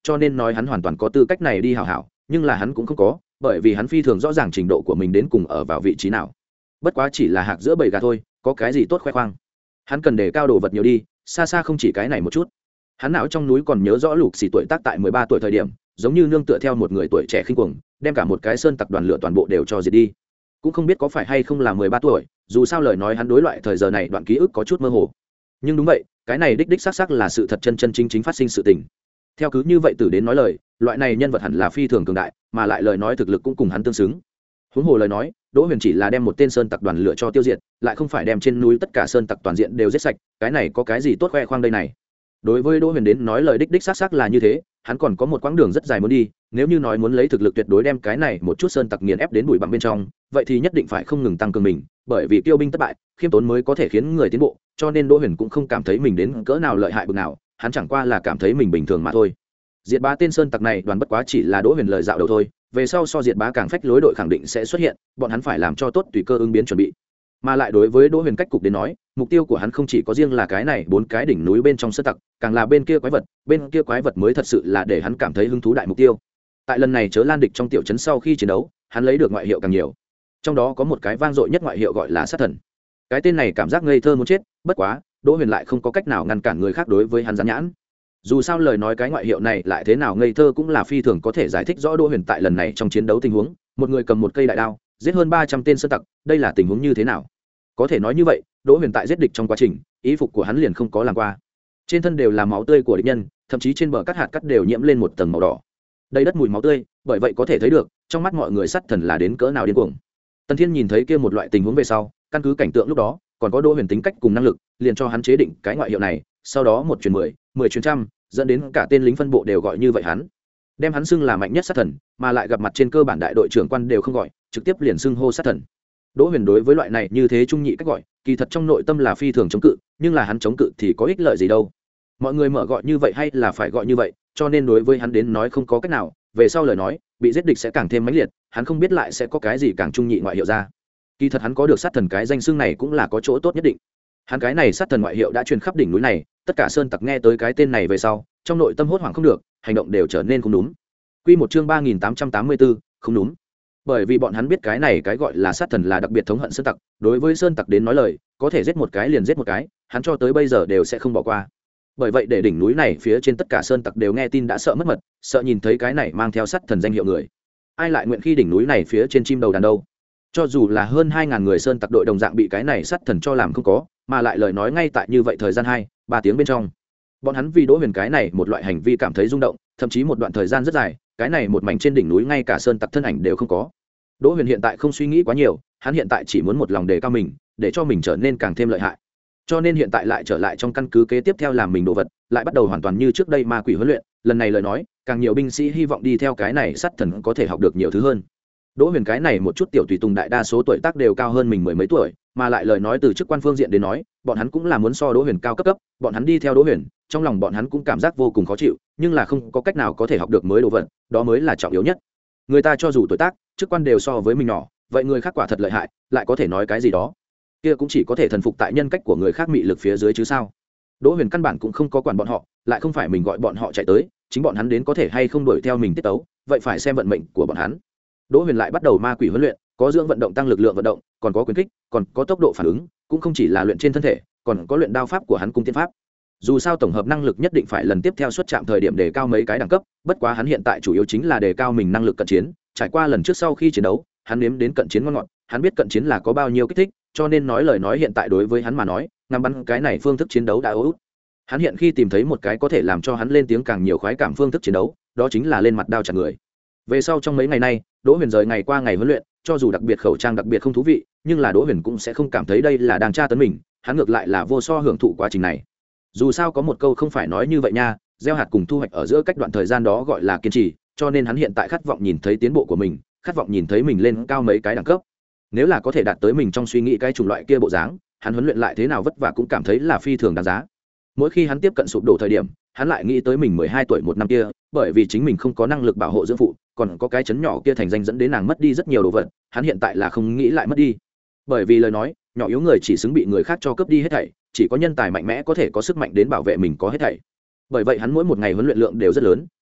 cho nên nói hắn hoàn toàn có tư cách này đi hảo hảo, nhưng là hắn cũng không có, bởi vì hắn phi thường rõ ràng trình độ của mình đến cùng ở vào vị trí nào. Bất quá chỉ là hạc giữa bầy gà thôi, có cái gì tốt khoe khoang. Hắn cần để cao đồ vật nhiều đi, xa xa không chỉ cái này một chút. Hắn não trong núi còn nhớ rõ Lục Xì tuổi tác tại mười ba tuổi thời điểm, giống như nương tựa theo một người tuổi trẻ khinh cuồng, đem cả một cái sơn tặc đoàn lửa toàn bộ đều cho diệt đi. Cũng không biết có phải hay không là mười ba tuổi, dù sao lời nói hắn đối loại thời giờ này đoạn ký ức có chút mơ hồ. Nhưng đúng vậy, cái này đích đích xác xác là sự thật chân chân chính chính phát sinh sự tình. Theo cứ như vậy từ đến nói lời, loại này nhân vật hẳn là phi thường cường đại, mà lại lời nói thực lực cũng cùng hắn tương xứng. Huống hồ lời nói, Đỗ Huyền chỉ là đem một tên sơn tặc đoàn lửa cho tiêu diệt, lại không phải đem trên núi tất cả sơn tặc toàn diện đều giết sạch, cái này có cái gì tốt khoe khoang đây này. Đối với Đỗ Huyền đến nói lời đích đích xác xác là như thế, hắn còn có một quãng đường rất dài muốn đi, nếu như nói muốn lấy thực lực tuyệt đối đem cái này một chút sơn tặc nghiền ép đến bụi bặm bên trong, vậy thì nhất định phải không ngừng tăng cường mình, bởi vì kiêu binh thất bại, khiêm tốn mới có thể khiến người tiến bộ, cho nên Đỗ Huyền cũng không cảm thấy mình đến cỡ nào lợi hại bực nào, hắn chẳng qua là cảm thấy mình bình thường mà thôi. Diệt Bá tên sơn tặc này đoàn bất quá chỉ là Đỗ Huyền lời dạo đầu thôi, về sau so Diệt Bá càng phách lối đội khẳng định sẽ xuất hiện, bọn hắn phải làm cho tốt tùy cơ ứng biến chuẩn bị. Mà lại đối với Đỗ Huyền cách cục đến nói, mục tiêu của hắn không chỉ có riêng là cái này bốn cái đỉnh núi bên trong sơn tặc, càng là bên kia quái vật, bên kia quái vật mới thật sự là để hắn cảm thấy hứng thú đại mục tiêu. Tại lần này chớ lan địch trong tiểu trấn sau khi chiến đấu, hắn lấy được ngoại hiệu càng nhiều. Trong đó có một cái vang dội nhất ngoại hiệu gọi là sát thần. Cái tên này cảm giác ngây thơ muốn chết, bất quá, Đỗ Huyền lại không có cách nào ngăn cản người khác đối với hắn gián nhãn. Dù sao lời nói cái ngoại hiệu này lại thế nào ngây thơ cũng là phi thường có thể giải thích rõ Đỗ Huyền tại lần này trong chiến đấu tình huống, một người cầm một cây đại đao, giết hơn ba trăm tên sơn tặc, đây là tình huống như thế nào? Có thể nói như vậy, Đỗ Huyền tại giết địch trong quá trình, y phục của hắn liền không có làm qua. Trên thân đều là máu tươi của địch nhân, thậm chí trên bờ cắt hạt cắt đều nhiễm lên một tầng màu đỏ. Đây đất mùi máu tươi, bởi vậy có thể thấy được, trong mắt mọi người sát thần là đến cỡ nào điên cuồng. Tần Thiên nhìn thấy kia một loại tình huống về sau, căn cứ cảnh tượng lúc đó, còn có Đỗ Huyền tính cách cùng năng lực, liền cho hắn chế định cái ngoại hiệu này, sau đó một truyền mười, mười truyền trăm, dẫn đến cả tên lính phân bộ đều gọi như vậy hắn. Đem hắn xưng là mạnh nhất sát thần, mà lại gặp mặt trên cơ bản đại đội trưởng quan đều không gọi, trực tiếp liền xưng hô sát thần. Đỗ Huyền đối với loại này như thế trung nhị cách gọi, kỳ thật trong nội tâm là phi thường chống cự, nhưng là hắn chống cự thì có ích lợi gì đâu. Mọi người mở gọi như vậy hay là phải gọi như vậy, cho nên đối với hắn đến nói không có cách nào, về sau lời nói, bị giết địch sẽ càng thêm mãnh liệt, hắn không biết lại sẽ có cái gì càng trung nhị ngoại hiệu ra. Kỳ thật hắn có được sát thần cái danh xưng này cũng là có chỗ tốt nhất định. Hắn cái này sát thần ngoại hiệu đã truyền khắp đỉnh núi này, tất cả sơn tặc nghe tới cái tên này về sau, trong nội tâm hốt hoảng không được, hành động đều trở nên không đúng. Quy một chương ba nghìn tám trăm tám mươi tư, không đúng. Bởi vì bọn hắn biết cái này cái gọi là sát thần là đặc biệt thống hận sơn tặc, đối với sơn tặc đến nói lời, có thể giết một cái liền giết một cái, hắn cho tới bây giờ đều sẽ không bỏ qua. Bởi vậy để đỉnh núi này phía trên tất cả sơn tặc đều nghe tin đã sợ mất mật, sợ nhìn thấy cái này mang theo sát thần danh hiệu người. Ai lại nguyện khi đỉnh núi này phía trên chim đầu đàn đâu? Cho dù là hơn hai ngàn người sơn tặc đội đồng dạng bị cái này sát thần cho làm không có, mà lại lời nói ngay tại như vậy thời gian hai, ba tiếng bên trong. Bọn hắn vì Đỗ Huyền cái này một loại hành vi cảm thấy rung động, thậm chí một đoạn thời gian rất dài, cái này một mảnh trên đỉnh núi ngay cả sơn tặc thân ảnh đều không có. Đỗ Huyền hiện tại không suy nghĩ quá nhiều, hắn hiện tại chỉ muốn một lòng đề cao mình, để cho mình trở nên càng thêm lợi hại. Cho nên hiện tại lại trở lại trong căn cứ kế tiếp theo làm mình đồ vật, lại bắt đầu hoàn toàn như trước đây ma quỷ huấn luyện, lần này lời nói, càng nhiều binh sĩ hy vọng đi theo cái này sát thần có thể học được nhiều thứ hơn. Đỗ Huyền cái này một chút tiểu tùy tùng đại đa số tuổi tác đều cao hơn mình mười mấy tuổi, mà lại lời nói từ chức quan phương diện đến nói, bọn hắn cũng là muốn so Đỗ Huyền cao cấp cấp, bọn hắn đi theo Đỗ Huyền, trong lòng bọn hắn cũng cảm giác vô cùng khó chịu, nhưng là không có cách nào có thể học được mới đồ vật, đó mới là trọng yếu nhất. Người ta cho dù tuổi tác, chức quan đều so với mình nhỏ, vậy người khác quả thật lợi hại, lại có thể nói cái gì đó? Kia cũng chỉ có thể thần phục tại nhân cách của người khác mị lực phía dưới chứ sao? Đỗ Huyền căn bản cũng không có quản bọn họ, lại không phải mình gọi bọn họ chạy tới, chính bọn hắn đến có thể hay không đuổi theo mình tiết tấu, vậy phải xem vận mệnh của bọn hắn. Đỗ Huyền lại bắt đầu ma quỷ huấn luyện, có dưỡng vận động tăng lực lượng vận động, còn có quyền kích, còn có tốc độ phản ứng, cũng không chỉ là luyện trên thân thể, còn có luyện đao pháp của hắn cung tiên pháp. Dù sao tổng hợp năng lực nhất định phải lần tiếp theo xuất chạm thời điểm đề cao mấy cái đẳng cấp, bất quá hắn hiện tại chủ yếu chính là đề cao mình năng lực cận chiến, trải qua lần trước sau khi chiến đấu, hắn nếm đến cận chiến ngon ngọt, hắn biết cận chiến là có bao nhiêu kích thích, cho nên nói lời nói hiện tại đối với hắn mà nói, ngắm bắn cái này phương thức chiến đấu đã ưu út. Hắn hiện khi tìm thấy một cái có thể làm cho hắn lên tiếng càng nhiều khoái cảm phương thức chiến đấu, đó chính là lên mặt đao chặt người. Về sau trong mấy ngày nay, Đỗ Huyền rời ngày qua ngày huấn luyện, cho dù đặc biệt khẩu trang đặc biệt không thú vị, nhưng là Đỗ Huyền cũng sẽ không cảm thấy đây là đang tra tấn mình, hắn ngược lại là vô so hưởng thụ quá trình này. Dù sao có một câu không phải nói như vậy nha, gieo hạt cùng thu hoạch ở giữa cách đoạn thời gian đó gọi là kiên trì, cho nên hắn hiện tại khát vọng nhìn thấy tiến bộ của mình, khát vọng nhìn thấy mình lên cao mấy cái đẳng cấp. Nếu là có thể đạt tới mình trong suy nghĩ cái chủng loại kia bộ dáng, hắn huấn luyện lại thế nào vất vả cũng cảm thấy là phi thường đáng giá. Mỗi khi hắn tiếp cận sụp đổ thời điểm, hắn lại nghĩ tới mình mười hai tuổi một năm kia, bởi vì chính mình không có năng lực bảo hộ dưỡng phụ, còn có cái chấn nhỏ kia thành danh dẫn đến nàng mất đi rất nhiều đồ vật, hắn hiện tại là không nghĩ lại mất đi. Bởi vì lời nói, nhỏ yếu người chỉ xứng bị người khác cho cướp đi hết thảy, chỉ có nhân tài mạnh mẽ có thể có sức mạnh đến bảo vệ mình có hết thảy. Bởi vậy hắn mỗi một ngày huấn luyện lượng đều rất lớn,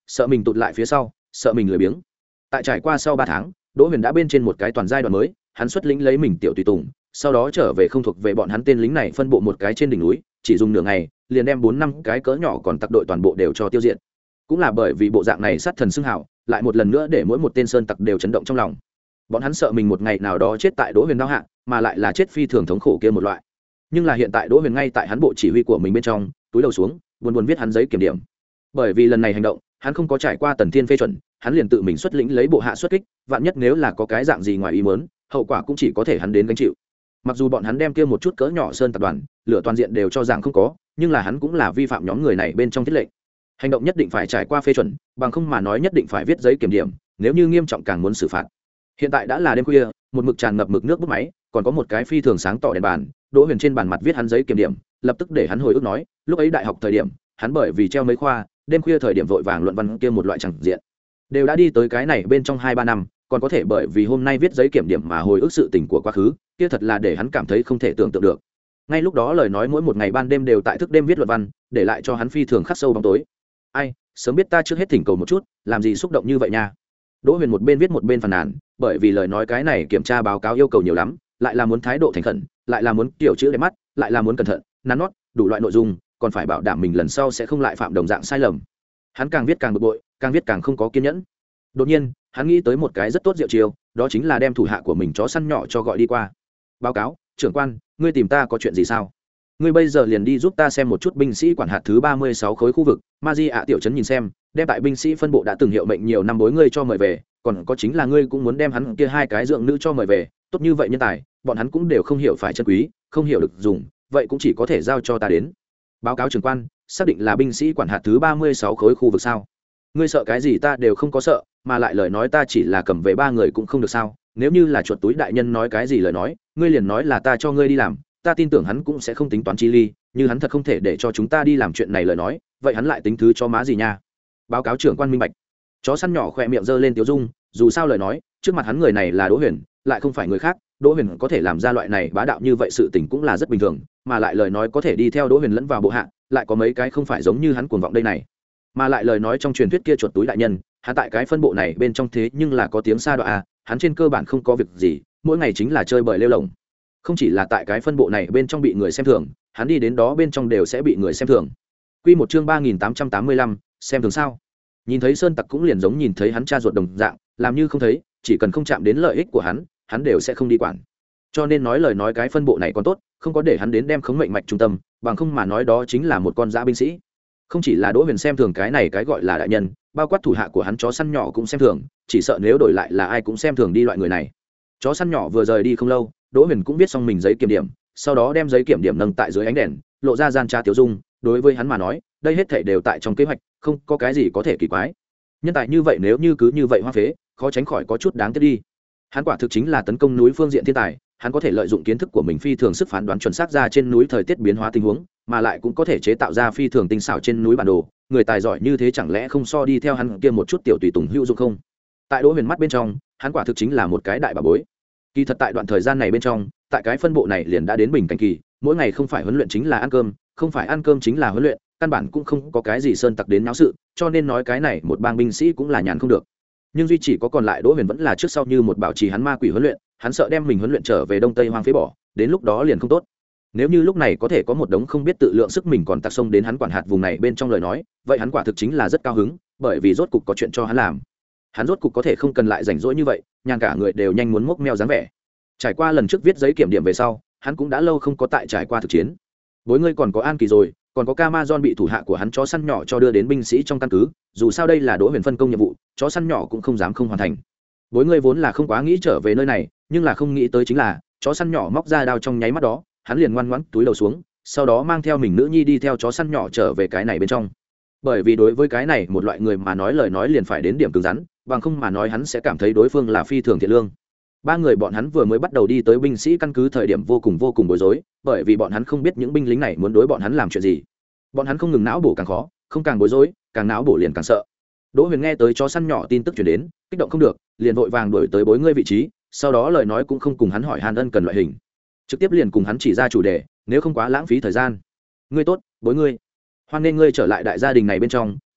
sợ mình tụt lại phía sau, sợ mình lười biếng. Tại trải qua sau ba tháng, Đỗ Huyền đã bên trên một cái toàn giai đoạn mới, hắn xuất lĩnh lấy mình tiểu tùy tùng, sau đó trở về không thuộc về bọn hắn tên lính này phân bộ một cái trên đỉnh núi, chỉ dùng nửa ngày, liền đem bốn năm cái cỡ nhỏ còn tặc đội toàn bộ đều cho tiêu diệt. Cũng là bởi vì bộ dạng này sát thần xưng hào, lại một lần nữa để mỗi một tên sơn tặc đều chấn động trong lòng. Bọn hắn sợ mình một ngày nào đó chết tại Đỗ Huyền đao hạ, mà lại là chết phi thường thống khổ kia một loại. Nhưng là hiện tại Đỗ Huyền ngay tại hắn bộ chỉ huy của mình bên trong, túi đầu xuống, buồn buồn viết hắn giấy kiểm điểm. Bởi vì lần này hành động, hắn không có trải qua Tần Thiên phê chuẩn, hắn liền tự mình xuất lĩnh lấy bộ hạ xuất kích, vạn nhất nếu là có cái dạng gì ngoài ý muốn, hậu quả cũng chỉ có thể hắn đến gánh chịu. Mặc dù bọn hắn đem kia một chút cỡ nhỏ sơn tập đoàn, lửa toàn diện đều cho rằng không có, nhưng là hắn cũng là vi phạm nhóm người này bên trong thiết lệnh. Hành động nhất định phải trải qua phê chuẩn, bằng không mà nói nhất định phải viết giấy kiểm điểm, nếu như nghiêm trọng càng muốn xử phạt. Hiện tại đã là đêm khuya, một mực tràn ngập mực nước bút máy, còn có một cái phi thường sáng tỏ đèn bàn, Đỗ Huyền trên bàn mặt viết hắn giấy kiểm điểm, lập tức để hắn hồi ức nói, lúc ấy đại học thời điểm, hắn bởi vì treo mấy khoa, đêm khuya thời điểm vội vàng luận văn kia một loại chẳng diện, đều đã đi tới cái này bên trong hai ba năm, còn có thể bởi vì hôm nay viết giấy kiểm điểm mà hồi ức sự tình của quá khứ, kia thật là để hắn cảm thấy không thể tưởng tượng được. Ngay lúc đó lời nói mỗi một ngày ban đêm đều tại thức đêm viết luận văn, để lại cho hắn phi thường khắc sâu bóng tối. Ai, sớm biết ta trước hết thỉnh cầu một chút, làm gì xúc động như vậy nha. Đỗ Huyền một bên viết một bên phàn nàn, bởi vì lời nói cái này kiểm tra báo cáo yêu cầu nhiều lắm, lại là muốn thái độ thành khẩn, lại là muốn kiểu chữ đẹp mắt, lại là muốn cẩn thận, nắn nót, đủ loại nội dung, còn phải bảo đảm mình lần sau sẽ không lại phạm đồng dạng sai lầm. Hắn càng viết càng bực bội, càng viết càng không có kiên nhẫn. Đột nhiên, hắn nghĩ tới một cái rất tốt diệu chiêu, đó chính là đem thủ hạ của mình chó săn nhỏ cho gọi đi qua. Báo cáo, trưởng quan, ngươi tìm ta có chuyện gì sao? Ngươi bây giờ liền đi giúp ta xem một chút binh sĩ quản hạt thứ ba mươi sáu khối khu vực, Maji ạ tiểu trấn nhìn xem, đem tại binh sĩ phân bộ đã từng hiệu mệnh nhiều năm bối ngươi cho mời về, còn có chính là ngươi cũng muốn đem hắn kia hai cái dưỡng nữ cho mời về, tốt như vậy nhân tài, bọn hắn cũng đều không hiểu phải chân quý, không hiểu được dùng, vậy cũng chỉ có thể giao cho ta đến. Báo cáo trưởng quan, xác định là binh sĩ quản hạt thứ ba mươi sáu khối khu vực sao? Ngươi sợ cái gì ta đều không có sợ, mà lại lời nói ta chỉ là cầm về ba người cũng không được sao? Nếu như là chuột túi đại nhân nói cái gì lời nói, ngươi liền nói là ta cho ngươi đi làm, ta tin tưởng hắn cũng sẽ không tính toán chi ly, như hắn thật không thể để cho chúng ta đi làm chuyện này lời nói, vậy hắn lại tính thứ cho má gì nha? Báo cáo trưởng quan minh bạch. Chó săn nhỏ khỏe miệng giơ lên tiếu dung, dù sao lời nói, trước mặt hắn người này là Đỗ Huyền, lại không phải người khác, Đỗ Huyền có thể làm ra loại này bá đạo như vậy sự tình cũng là rất bình thường, mà lại lời nói có thể đi theo Đỗ Huyền lẫn vào bộ hạ, lại có mấy cái không phải giống như hắn cuồng vọng đây này. Mà lại lời nói trong truyền thuyết kia chuột túi đại nhân, hắn tại cái phân bộ này bên trong thế nhưng là có tiếng xa đoạn à, hắn trên cơ bản không có việc gì, mỗi ngày chính là chơi bời lêu lồng. Không chỉ là tại cái phân bộ này bên trong bị người xem thường, hắn đi đến đó bên trong đều sẽ bị người xem thường. Quy một chương ba nghìn tám trăm tám mươi lăm, xem thường sao? Nhìn thấy sơn tặc cũng liền giống nhìn thấy hắn cha ruột đồng dạng, làm như không thấy, chỉ cần không chạm đến lợi ích của hắn, hắn đều sẽ không đi quản. Cho nên nói lời nói cái phân bộ này còn tốt, không có để hắn đến đem khống mệnh mạch trung tâm, bằng không mà nói đó chính là một con dã binh sĩ. Không chỉ là Đỗ Huyền xem thường cái này cái gọi là đại nhân, bao quát thủ hạ của hắn chó săn nhỏ cũng xem thường, chỉ sợ nếu đổi lại là ai cũng xem thường đi loại người này. Chó săn nhỏ vừa rời đi không lâu, Đỗ Huyền cũng viết xong mình giấy kiểm điểm, sau đó đem giấy kiểm điểm nâng tại dưới ánh đèn, lộ ra gian tra tiểu dung, đối với hắn mà nói, đây hết thảy đều tại trong kế hoạch, không có cái gì có thể kỳ quái. Nhân tài như vậy nếu như cứ như vậy hoa phế, khó tránh khỏi có chút đáng tiếc đi. Hắn quả thực chính là tấn công núi phương diện thiên tài, hắn có thể lợi dụng kiến thức của mình phi thường sức phán đoán chuẩn xác ra trên núi thời tiết biến hóa tình huống, mà lại cũng có thể chế tạo ra phi thường tinh xảo trên núi bản đồ, người tài giỏi như thế chẳng lẽ không so đi theo hắn kia một chút tiểu tùy tùng hữu dụng không? Tại Đỗ Huyền mắt bên trong, hắn quả thực chính là một cái đại bà bối. Kỳ thật tại đoạn thời gian này bên trong, tại cái phân bộ này liền đã đến bình cảnh kỳ, mỗi ngày không phải huấn luyện chính là ăn cơm, không phải ăn cơm chính là huấn luyện, căn bản cũng không có cái gì sơn tặc đến náo sự, cho nên nói cái này một bang binh sĩ cũng là nhàn không được. Nhưng duy chỉ có còn lại Đỗ Huyền vẫn là trước sau như một bảo trì hắn ma quỷ huấn luyện, hắn sợ đem mình huấn luyện trở về đông tây hoang phế bỏ, đến lúc đó liền không tốt. Nếu như lúc này có thể có một đống không biết tự lượng sức mình còn tặc sông đến hắn quản hạt vùng này bên trong lời nói, vậy hắn quả thực chính là rất cao hứng, bởi vì rốt cục có chuyện cho hắn làm. Hắn rốt cục có thể không cần lại rảnh rỗi như vậy, nhàn cả người đều nhanh muốn mốc meo dáng vẻ. Trải qua lần trước viết giấy kiểm điểm về sau, hắn cũng đã lâu không có tại trải qua thực chiến. Bối ngươi còn có An Kỳ rồi, còn có Camazon bị thủ hạ của hắn chó săn nhỏ cho đưa đến binh sĩ trong căn cứ, dù sao đây là Đỗ Huyền phân công nhiệm vụ, chó săn nhỏ cũng không dám không hoàn thành. Bối ngươi vốn là không quá nghĩ trở về nơi này, nhưng là không nghĩ tới chính là, chó săn nhỏ móc ra đao trong nháy mắt đó, hắn liền ngoan ngoãn túi đầu xuống, sau đó mang theo mình nữ nhi đi theo chó săn nhỏ trở về cái này bên trong. Bởi vì đối với cái này một loại người mà nói lời nói liền phải đến điểm cứng rắn, bằng không mà nói hắn sẽ cảm thấy đối phương là phi thường thiện lương. Ba người bọn hắn vừa mới bắt đầu đi tới binh sĩ căn cứ thời điểm vô cùng vô cùng bối rối, bởi vì bọn hắn không biết những binh lính này muốn đối bọn hắn làm chuyện gì. Bọn hắn không ngừng não bổ càng khó, không càng bối rối, càng não bổ liền càng sợ. Đỗ Huyền nghe tới chó săn nhỏ tin tức truyền đến, kích động không được, liền vội vàng đuổi tới bối ngươi vị trí, sau đó lời nói cũng không cùng hắn hỏi han ân cần loại hình, trực tiếp liền cùng hắn chỉ ra chủ đề, nếu không quá lãng phí thời gian. Ngươi tốt, bối ngươi, hoan nên ngươi trở lại đại gia đình này bên trong,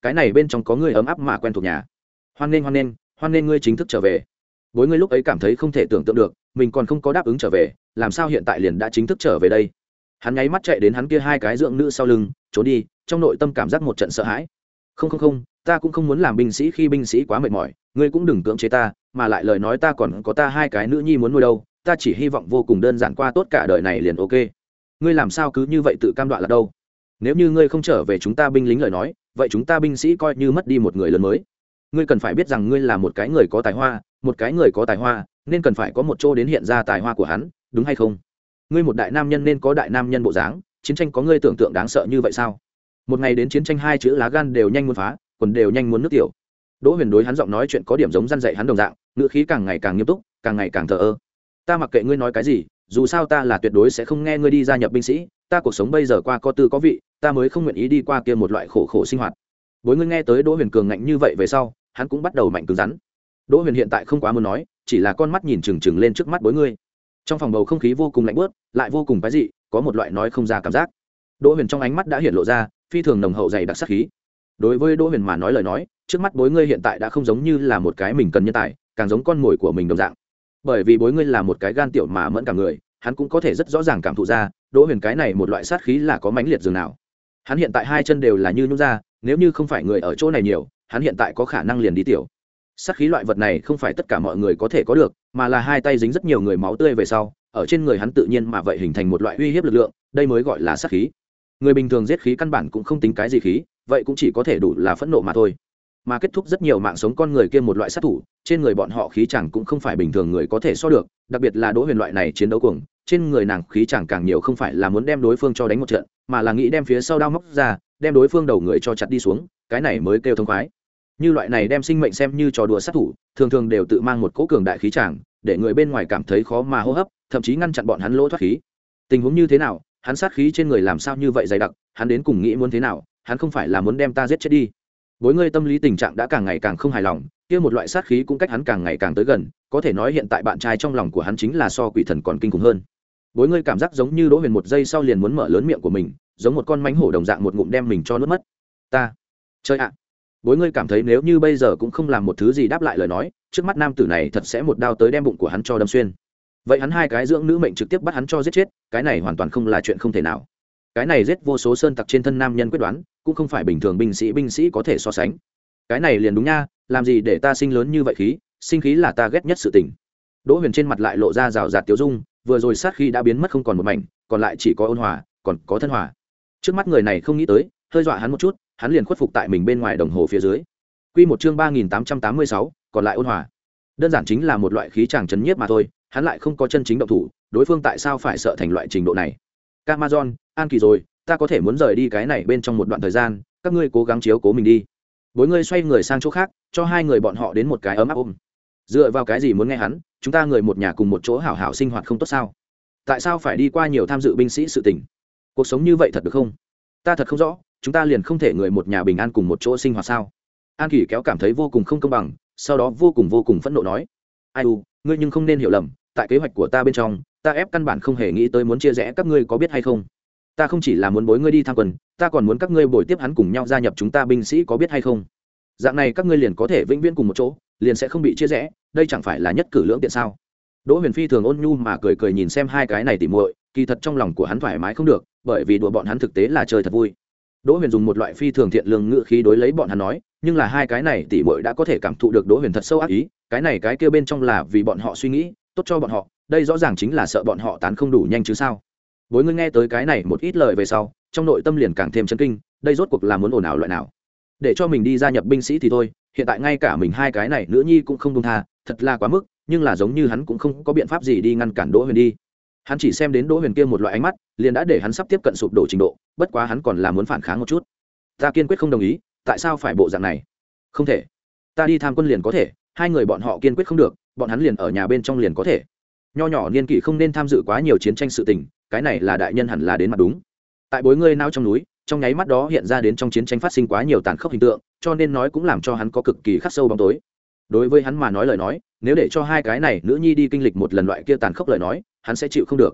cái này bên trong có ngươi ấm áp mà quen thuộc nhà. Hoan nghênh hoan nghênh hoan nghênh ngươi chính thức trở về. Bối ngươi lúc ấy cảm thấy không thể tưởng tượng được mình còn không có đáp ứng trở về, làm sao hiện tại liền đã chính thức trở về đây. Hắn nháy mắt chạy đến hắn kia hai cái dưỡng nữ sau lưng trốn đi, trong nội tâm cảm giác một trận sợ hãi. Không không không, ta cũng không muốn làm binh sĩ khi binh sĩ quá mệt mỏi, ngươi cũng đừng cưỡng chế ta, mà lại lời nói ta còn có ta hai cái nữ nhi muốn nuôi đâu, ta chỉ hy vọng vô cùng đơn giản qua tốt cả đời này liền ok. Ngươi làm sao cứ như vậy tự cam đoan là đâu? Nếu như ngươi không trở về chúng ta binh lính lời nói, vậy chúng ta binh sĩ coi như mất đi một người lớn mới. Ngươi cần phải biết rằng ngươi là một cái người có tài hoa, một cái người có tài hoa nên cần phải có một chỗ đến hiện ra tài hoa của hắn, đúng hay không? Ngươi một đại nam nhân nên có đại nam nhân bộ dáng, chiến tranh có ngươi tưởng tượng đáng sợ như vậy sao? Một ngày đến chiến tranh hai chữ lá gan đều nhanh muốn phá, quần đều nhanh muốn nước tiểu. Đỗ Huyền đối hắn giọng nói chuyện có điểm giống răn dạy hắn đồng dạng, ngữ khí càng ngày càng nghiêm túc, càng ngày càng thờ ơ. Ta mặc kệ ngươi nói cái gì, dù sao ta là tuyệt đối sẽ không nghe ngươi đi gia nhập binh sĩ, ta cuộc sống bây giờ qua có tư có vị, ta mới không nguyện ý đi qua kia một loại khổ khổ sinh hoạt. Bối ngươi nghe tới Đỗ Huyền cường ngạnh như vậy về sau, hắn cũng bắt đầu mạnh cứng rắn. Đỗ Huyền hiện tại không quá muốn nói, chỉ là con mắt nhìn chừng chừng lên trước mắt bối ngươi. Trong phòng bầu không khí vô cùng lạnh buốt, lại vô cùng quái dị, có một loại nói không ra cảm giác. Đỗ Huyền trong ánh mắt đã hiện lộ ra phi thường nồng hậu dày đặc sát khí. Đối với Đỗ Huyền mà nói lời nói, trước mắt bối ngươi hiện tại đã không giống như là một cái mình cần nhân tài, càng giống con mồi của mình đồng dạng. Bởi vì bối ngươi là một cái gan tiểu mà mẫn cả người, hắn cũng có thể rất rõ ràng cảm thụ ra, Đỗ Huyền cái này một loại sát khí là có mãnh liệt dường nào. Hắn hiện tại hai chân đều là như nhũn ra, nếu như không phải người ở chỗ này nhiều, hắn hiện tại có khả năng liền đi tiểu. Sát khí loại vật này không phải tất cả mọi người có thể có được, mà là hai tay dính rất nhiều người máu tươi về sau, ở trên người hắn tự nhiên mà vậy hình thành một loại uy hiếp lực lượng, đây mới gọi là sát khí. Người bình thường giết khí căn bản cũng không tính cái gì khí, vậy cũng chỉ có thể đủ là phẫn nộ mà thôi. Mà kết thúc rất nhiều mạng sống con người kia một loại sát thủ, trên người bọn họ khí chẳng cũng không phải bình thường người có thể so được, đặc biệt là Đỗ Huyền loại này chiến đấu cuồng, trên người nàng khí chẳng càng nhiều không phải là muốn đem đối phương cho đánh một trận, mà là nghĩ đem phía sau đao móc ra, đem đối phương đầu người cho chặt đi xuống, cái này mới kêu thông khoái. Như loại này đem sinh mệnh xem như trò đùa sát thủ, thường thường đều tự mang một cỗ cường đại khí chẳng, để người bên ngoài cảm thấy khó mà hô hấp, thậm chí ngăn chặn bọn hắn lỗ thoát khí. Tình huống như thế nào, hắn sát khí trên người làm sao như vậy dày đặc, hắn đến cùng nghĩ muốn thế nào, hắn không phải là muốn đem ta giết chết đi. Bối ngươi tâm lý tình trạng đã càng ngày càng không hài lòng, kia một loại sát khí cũng cách hắn càng ngày càng tới gần, có thể nói hiện tại bạn trai trong lòng của hắn chính là so quỷ thần còn kinh khủng hơn. Bối ngươi cảm giác giống như Đỗ Huyền một giây sau liền muốn mở lớn miệng của mình, giống một con mãnh hổ đồng dạng một ngụm đem mình cho nuốt mất. Ta, chơi ạ. Bối ngươi cảm thấy nếu như bây giờ cũng không làm một thứ gì đáp lại lời nói, trước mắt nam tử này thật sẽ một đao tới đem bụng của hắn cho đâm xuyên. Vậy hắn hai cái dưỡng nữ mệnh trực tiếp bắt hắn cho giết chết, cái này hoàn toàn không là chuyện không thể nào. Cái này giết vô số sơn tặc trên thân nam nhân quyết đoán, cũng không phải bình thường binh sĩ binh sĩ có thể so sánh. Cái này liền đúng nha, làm gì để ta sinh lớn như vậy khí, sinh khí là ta ghét nhất sự tình. Đỗ Huyền trên mặt lại lộ ra rào rạt tiêu dung, vừa rồi sát khí đã biến mất không còn một mảnh, còn lại chỉ có ôn hòa, còn có thân hòa. Trước mắt người này không nghĩ tới, hơi dọa hắn một chút, hắn liền khuất phục tại mình bên ngoài đồng hồ phía dưới. Quy một chương ba nghìn tám trăm tám mươi sáu, còn lại ôn hòa. Đơn giản chính là một loại khí chàng chấn nhiếp mà thôi, hắn lại không có chân chính động thủ, đối phương tại sao phải sợ thành loại trình độ này? Camazon, an kỳ rồi, ta có thể muốn rời đi cái này bên trong một đoạn thời gian, các ngươi cố gắng chiếu cố mình đi. Bối ngươi xoay người sang chỗ khác, cho hai người bọn họ đến một cái ấm áp ôm. Dựa vào cái gì muốn nghe hắn, chúng ta người một nhà cùng một chỗ hảo hảo sinh hoạt không tốt sao? Tại sao phải đi qua nhiều tham dự binh sĩ sự tình? Cuộc sống như vậy thật được không? Ta thật không rõ, chúng ta liền không thể người một nhà bình an cùng một chỗ sinh hoạt sao? An Kỳ kéo cảm thấy vô cùng không công bằng, sau đó vô cùng vô cùng phẫn nộ nói: ai u, ngươi nhưng không nên hiểu lầm, tại kế hoạch của ta bên trong, ta ép căn bản không hề nghĩ tới muốn chia rẽ các ngươi, có biết hay không? Ta không chỉ là muốn bối ngươi đi tham quân, ta còn muốn các ngươi bồi tiếp hắn cùng nhau gia nhập chúng ta binh sĩ, có biết hay không? Dạng này các ngươi liền có thể vĩnh viễn cùng một chỗ, liền sẽ không bị chia rẽ, đây chẳng phải là nhất cử lưỡng tiện sao? Đỗ Huyền phi thường ôn nhu mà cười cười nhìn xem hai cái này tỉ muội, kỳ thật trong lòng của hắn thoải mái không được, bởi vì đùa bọn hắn thực tế là chơi thật vui. Đỗ Huyền dùng một loại phi thường thiện lương ngữ khí đối lấy bọn hắn nói, nhưng là hai cái này tỉ muội đã có thể cảm thụ được Đỗ Huyền thật sâu ác ý, cái này cái kia bên trong là vì bọn họ suy nghĩ, tốt cho bọn họ, đây rõ ràng chính là sợ bọn họ tán không đủ nhanh chứ sao? Bối ngươi nghe tới cái này một ít lời về sau, trong nội tâm liền càng thêm chấn kinh, đây rốt cuộc là muốn ồn ào loại nào? Để cho mình đi gia nhập binh sĩ thì thôi, hiện tại ngay cả mình hai cái này nữ nhi cũng không buông tha, thật là quá mức, nhưng là giống như hắn cũng không có biện pháp gì đi ngăn cản Đỗ Huyền đi. Hắn chỉ xem đến Đỗ Huyền kia một loại ánh mắt, liền đã để hắn sắp tiếp cận sụp đổ trình độ, bất quá hắn còn là muốn phản kháng một chút. Ta kiên quyết không đồng ý, tại sao phải bộ dạng này? Không thể. Ta đi tham quân liền có thể, hai người bọn họ kiên quyết không được, bọn hắn liền ở nhà bên trong liền có thể. Nho nhỏ niên kỷ không nên tham dự quá nhiều chiến tranh sự tình, cái này là đại nhân hẳn là đến mặt đúng. Tại bối ngươi nao trong núi, trong nháy mắt đó hiện ra đến trong chiến tranh phát sinh quá nhiều tàn khốc hình tượng, cho nên nói cũng làm cho hắn có cực kỳ khắc sâu bóng tối. Đối với hắn mà nói lời nói, nếu để cho hai cái này nữ nhi đi kinh lịch một lần loại kia tàn khốc lời nói, hắn sẽ chịu không được.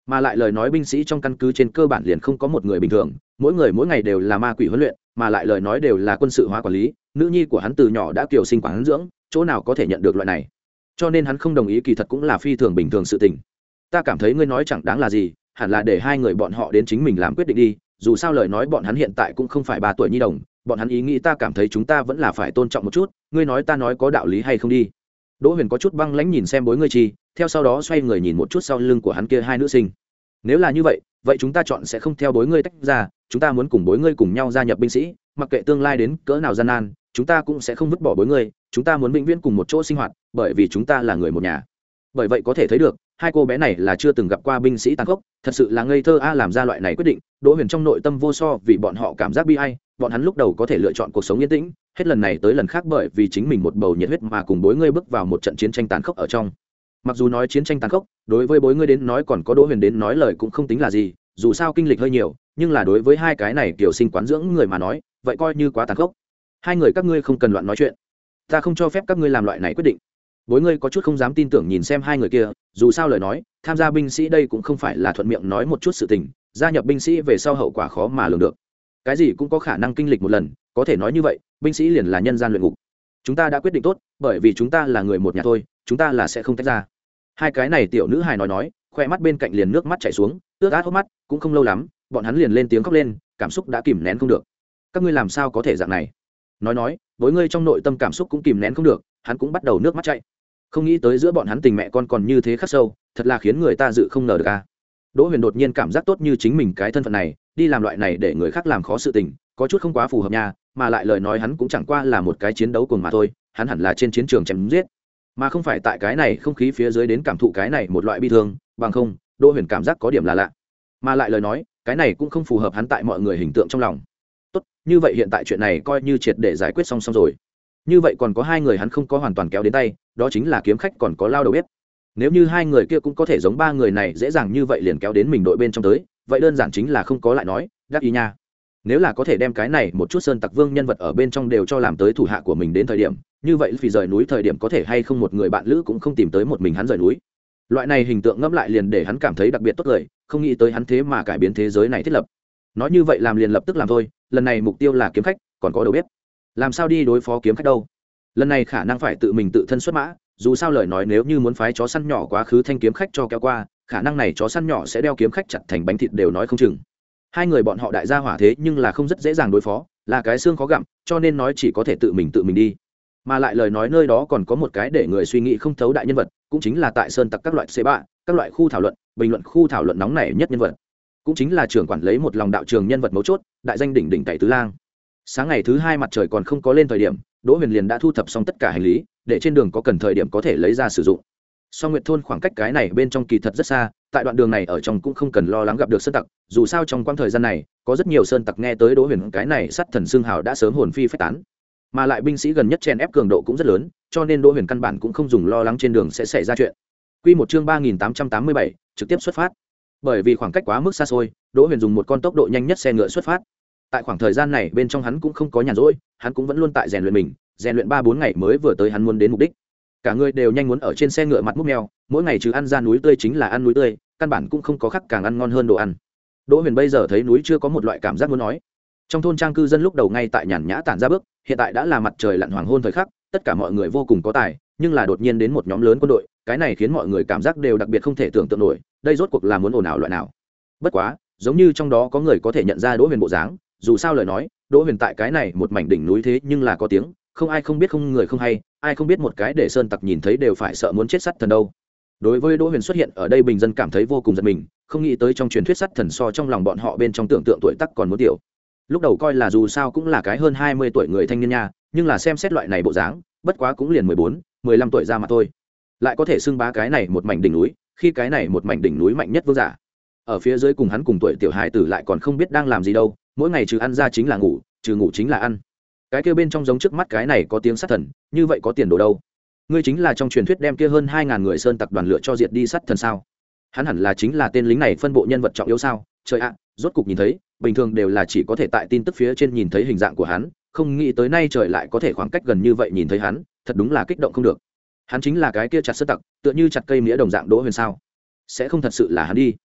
mà lại lời nói binh sĩ trong căn cứ trên cơ bản liền không có một người bình thường, mỗi người mỗi ngày đều là ma quỷ huấn luyện, mà lại lời nói đều là quân sự hóa quản lý, nữ nhi của hắn từ nhỏ đã kiều sinh quán dưỡng, chỗ nào có thể nhận được loại này, cho nên hắn không đồng ý, kỳ thật cũng là phi thường bình thường sự tình. Ta cảm thấy ngươi nói chẳng đáng là gì, hẳn là để hai người bọn họ đến chính mình làm quyết định đi, dù sao lời nói bọn hắn hiện tại cũng không phải ba tuổi nhi đồng, bọn hắn ý nghĩ ta cảm thấy chúng ta vẫn là phải tôn trọng một chút, ngươi nói ta nói có đạo lý hay không đi. Đỗ Huyền có chút băng lãnh nhìn xem Bối Ngươi Chi, theo sau đó xoay người nhìn một chút sau lưng của hắn kia hai nữ sinh. Nếu là như vậy, vậy chúng ta chọn sẽ không theo Bối Ngươi tách ra, chúng ta muốn cùng Bối Ngươi cùng nhau gia nhập binh sĩ, mặc kệ tương lai đến cỡ nào gian nan, chúng ta cũng sẽ không vứt bỏ Bối Ngươi, chúng ta muốn vĩnh viễn cùng một chỗ sinh hoạt, bởi vì chúng ta là người một nhà. Bởi vậy có thể thấy được, hai cô bé này là chưa từng gặp qua binh sĩ tàn khốc, thật sự là ngây thơ a làm ra loại này quyết định. Đỗ Huyền trong nội tâm vô so vì bọn họ cảm giác bi ai, bọn hắn lúc đầu có thể lựa chọn cuộc sống yên tĩnh, hết lần này tới lần khác bởi vì chính mình một bầu nhiệt huyết mà cùng Bối Ngươi bước vào một trận chiến tranh tàn khốc ở trong. Mặc dù nói chiến tranh tàn khốc, đối với Bối Ngươi đến nói còn có Đỗ Huyền đến nói lời cũng không tính là gì, dù sao kinh lịch hơi nhiều, nhưng là đối với hai cái này kiểu sinh quán dưỡng người mà nói, vậy coi như quá tàn khốc. Hai người các ngươi không cần loạn nói chuyện, ta không cho phép các ngươi làm loại này quyết định. Bối Ngươi có chút không dám tin tưởng nhìn xem hai người kia, dù sao lời nói tham gia binh sĩ đây cũng không phải là thuận miệng nói một chút sự tình, gia nhập binh sĩ về sau hậu quả khó mà lường được, cái gì cũng có khả năng kinh lịch một lần, có thể nói như vậy binh sĩ liền là nhân gian luyện ngục. Chúng ta đã quyết định tốt, bởi vì chúng ta là người một nhà thôi, chúng ta là sẽ không tách ra. Hai cái này tiểu nữ hài nói nói, khoe mắt bên cạnh liền nước mắt chảy xuống, ướt át hốc mắt, cũng không lâu lắm bọn hắn liền lên tiếng khóc lên, cảm xúc đã kìm nén không được. Các ngươi làm sao có thể dạng này? Nói nói với ngươi trong nội tâm cảm xúc cũng kìm nén không được, hắn cũng bắt đầu nước mắt chảy. Không nghĩ tới giữa bọn hắn tình mẹ con còn như thế khắc sâu, thật là khiến người ta dự không ngờ được a. Đỗ Huyền đột nhiên cảm giác tốt như chính mình cái thân phận này, đi làm loại này để người khác làm khó sự tình, có chút không quá phù hợp nha, mà lại lời nói hắn cũng chẳng qua là một cái chiến đấu cuồng mà thôi, hắn hẳn là trên chiến trường chém giết, mà không phải tại cái này không khí phía dưới đến cảm thụ cái này một loại bi thương, bằng không, Đỗ Huyền cảm giác có điểm là lạ. Mà lại lời nói, cái này cũng không phù hợp hắn tại mọi người hình tượng trong lòng. Tốt, như vậy hiện tại chuyện này coi như triệt để giải quyết xong xong rồi. Như vậy còn có hai người hắn không có hoàn toàn kéo đến tay, đó chính là kiếm khách còn có lao đầu bếp. Nếu như hai người kia cũng có thể giống ba người này dễ dàng như vậy liền kéo đến mình đội bên trong tới, vậy đơn giản chính là không có lại nói, đắc ý nha. Nếu là có thể đem cái này một chút sơn tặc vương nhân vật ở bên trong đều cho làm tới thủ hạ của mình đến thời điểm, như vậy vì rời núi thời điểm có thể hay không một người bạn lữ cũng không tìm tới một mình hắn rời núi. Loại này hình tượng ngẫm lại liền để hắn cảm thấy đặc biệt tốt lời, không nghĩ tới hắn thế mà cải biến thế giới này thiết lập. Nói như vậy làm liền lập tức làm thôi, lần này mục tiêu là kiếm khách, còn có đầu bếp. Làm sao đi đối phó kiếm khách đâu? Lần này khả năng phải tự mình tự thân xuất mã, dù sao lời nói nếu như muốn phái chó săn nhỏ quá khứ thanh kiếm khách cho kéo qua, khả năng này chó săn nhỏ sẽ đeo kiếm khách chặt thành bánh thịt đều nói không chừng. Hai người bọn họ đại gia hỏa thế nhưng là không rất dễ dàng đối phó, là cái xương khó gặm, cho nên nói chỉ có thể tự mình tự mình đi. Mà lại lời nói nơi đó còn có một cái để người suy nghĩ không thấu đại nhân vật, cũng chính là tại sơn tặc các loại xê bạ, các loại khu thảo luận, bình luận khu thảo luận nóng nảy nhất nhân vật, cũng chính là trưởng quản lấy một lòng đạo trường nhân vật mấu chốt, đại danh đỉnh đỉnh Tẩy Tứ Lang. Sáng ngày thứ hai mặt trời còn không có lên thời điểm, Đỗ Huyền liền đã thu thập xong tất cả hành lý, để trên đường có cần thời điểm có thể lấy ra sử dụng. Song Nguyệt thôn khoảng cách cái này bên trong kỳ thật rất xa, tại đoạn đường này ở trong cũng không cần lo lắng gặp được sơn tặc, dù sao trong quãng thời gian này, có rất nhiều sơn tặc nghe tới Đỗ Huyền cái này sát thần xương hào đã sớm hồn phi phách tán. Mà lại binh sĩ gần nhất chen ép cường độ cũng rất lớn, cho nên Đỗ Huyền căn bản cũng không dùng lo lắng trên đường sẽ xảy ra chuyện. Quy một chương ba nghìn tám trăm tám mươi bảy, trực tiếp xuất phát. Bởi vì khoảng cách quá mức xa xôi, Đỗ Huyền dùng một con tốc độ nhanh nhất xe ngựa xuất phát. Tại khoảng thời gian này bên trong hắn cũng không có nhàn rỗi, hắn cũng vẫn luôn tại rèn luyện mình, rèn luyện ba bốn ngày mới vừa tới hắn muốn đến mục đích. Cả người đều nhanh muốn ở trên xe ngựa mặt múc mèo, mỗi ngày trừ ăn ra núi tươi chính là ăn núi tươi, căn bản cũng không có khác càng ăn ngon hơn đồ ăn. Đỗ Huyền bây giờ thấy núi chưa có một loại cảm giác muốn nói. Trong thôn trang cư dân lúc đầu ngay tại nhàn nhã tản ra bước, hiện tại đã là mặt trời lặn hoàng hôn thời khắc, tất cả mọi người vô cùng có tài, nhưng là đột nhiên đến một nhóm lớn quân đội, cái này khiến mọi người cảm giác đều đặc biệt không thể tưởng tượng nổi, đây rốt cuộc là muốn ồn ào loại nào. Bất quá, giống như trong đó có người có thể nhận ra Đỗ Huyền bộ dáng, dù sao lời nói, Đỗ Huyền tại cái này một mảnh đỉnh núi thế nhưng là có tiếng, không ai không biết không người không hay, ai không biết một cái để sơn tặc nhìn thấy đều phải sợ muốn chết sắt thần đâu. Đối với Đỗ Huyền xuất hiện ở đây bình dân cảm thấy vô cùng giật mình, không nghĩ tới trong truyền thuyết sắt thần so trong lòng bọn họ bên trong tưởng tượng tuổi tác còn muốn tiểu. Lúc đầu coi là dù sao cũng là cái hơn hai mươi tuổi người thanh niên nha, nhưng là xem xét loại này bộ dáng, bất quá cũng liền mười bốn, mười lăm tuổi ra mà thôi. Lại có thể xưng bá cái này một mảnh đỉnh núi, khi cái này một mảnh đỉnh núi mạnh nhất vương giả. Ở phía dưới cùng hắn cùng tuổi tiểu hài tử lại còn không biết đang làm gì đâu, mỗi ngày trừ ăn ra chính là ngủ, trừ ngủ chính là ăn. Cái kia bên trong giống trước mắt cái này có tiếng sát thần, như vậy có tiền đồ đâu? Ngươi chính là trong truyền thuyết đem kia hơn hai ngàn người sơn tặc đoàn lựa cho diệt đi sát thần sao? Hắn hẳn là chính là tên lính này phân bộ nhân vật trọng yếu sao? Trời ạ, rốt cục nhìn thấy, bình thường đều là chỉ có thể tại tin tức phía trên nhìn thấy hình dạng của hắn, không nghĩ tới nay trời lại có thể khoảng cách gần như vậy nhìn thấy hắn, thật đúng là kích động không được. Hắn chính là cái kia chặt sơn tặc, tựa như chặt cây mía đồng dạng Đỗ Huyền sao? Sẽ không thật sự là hắn đi?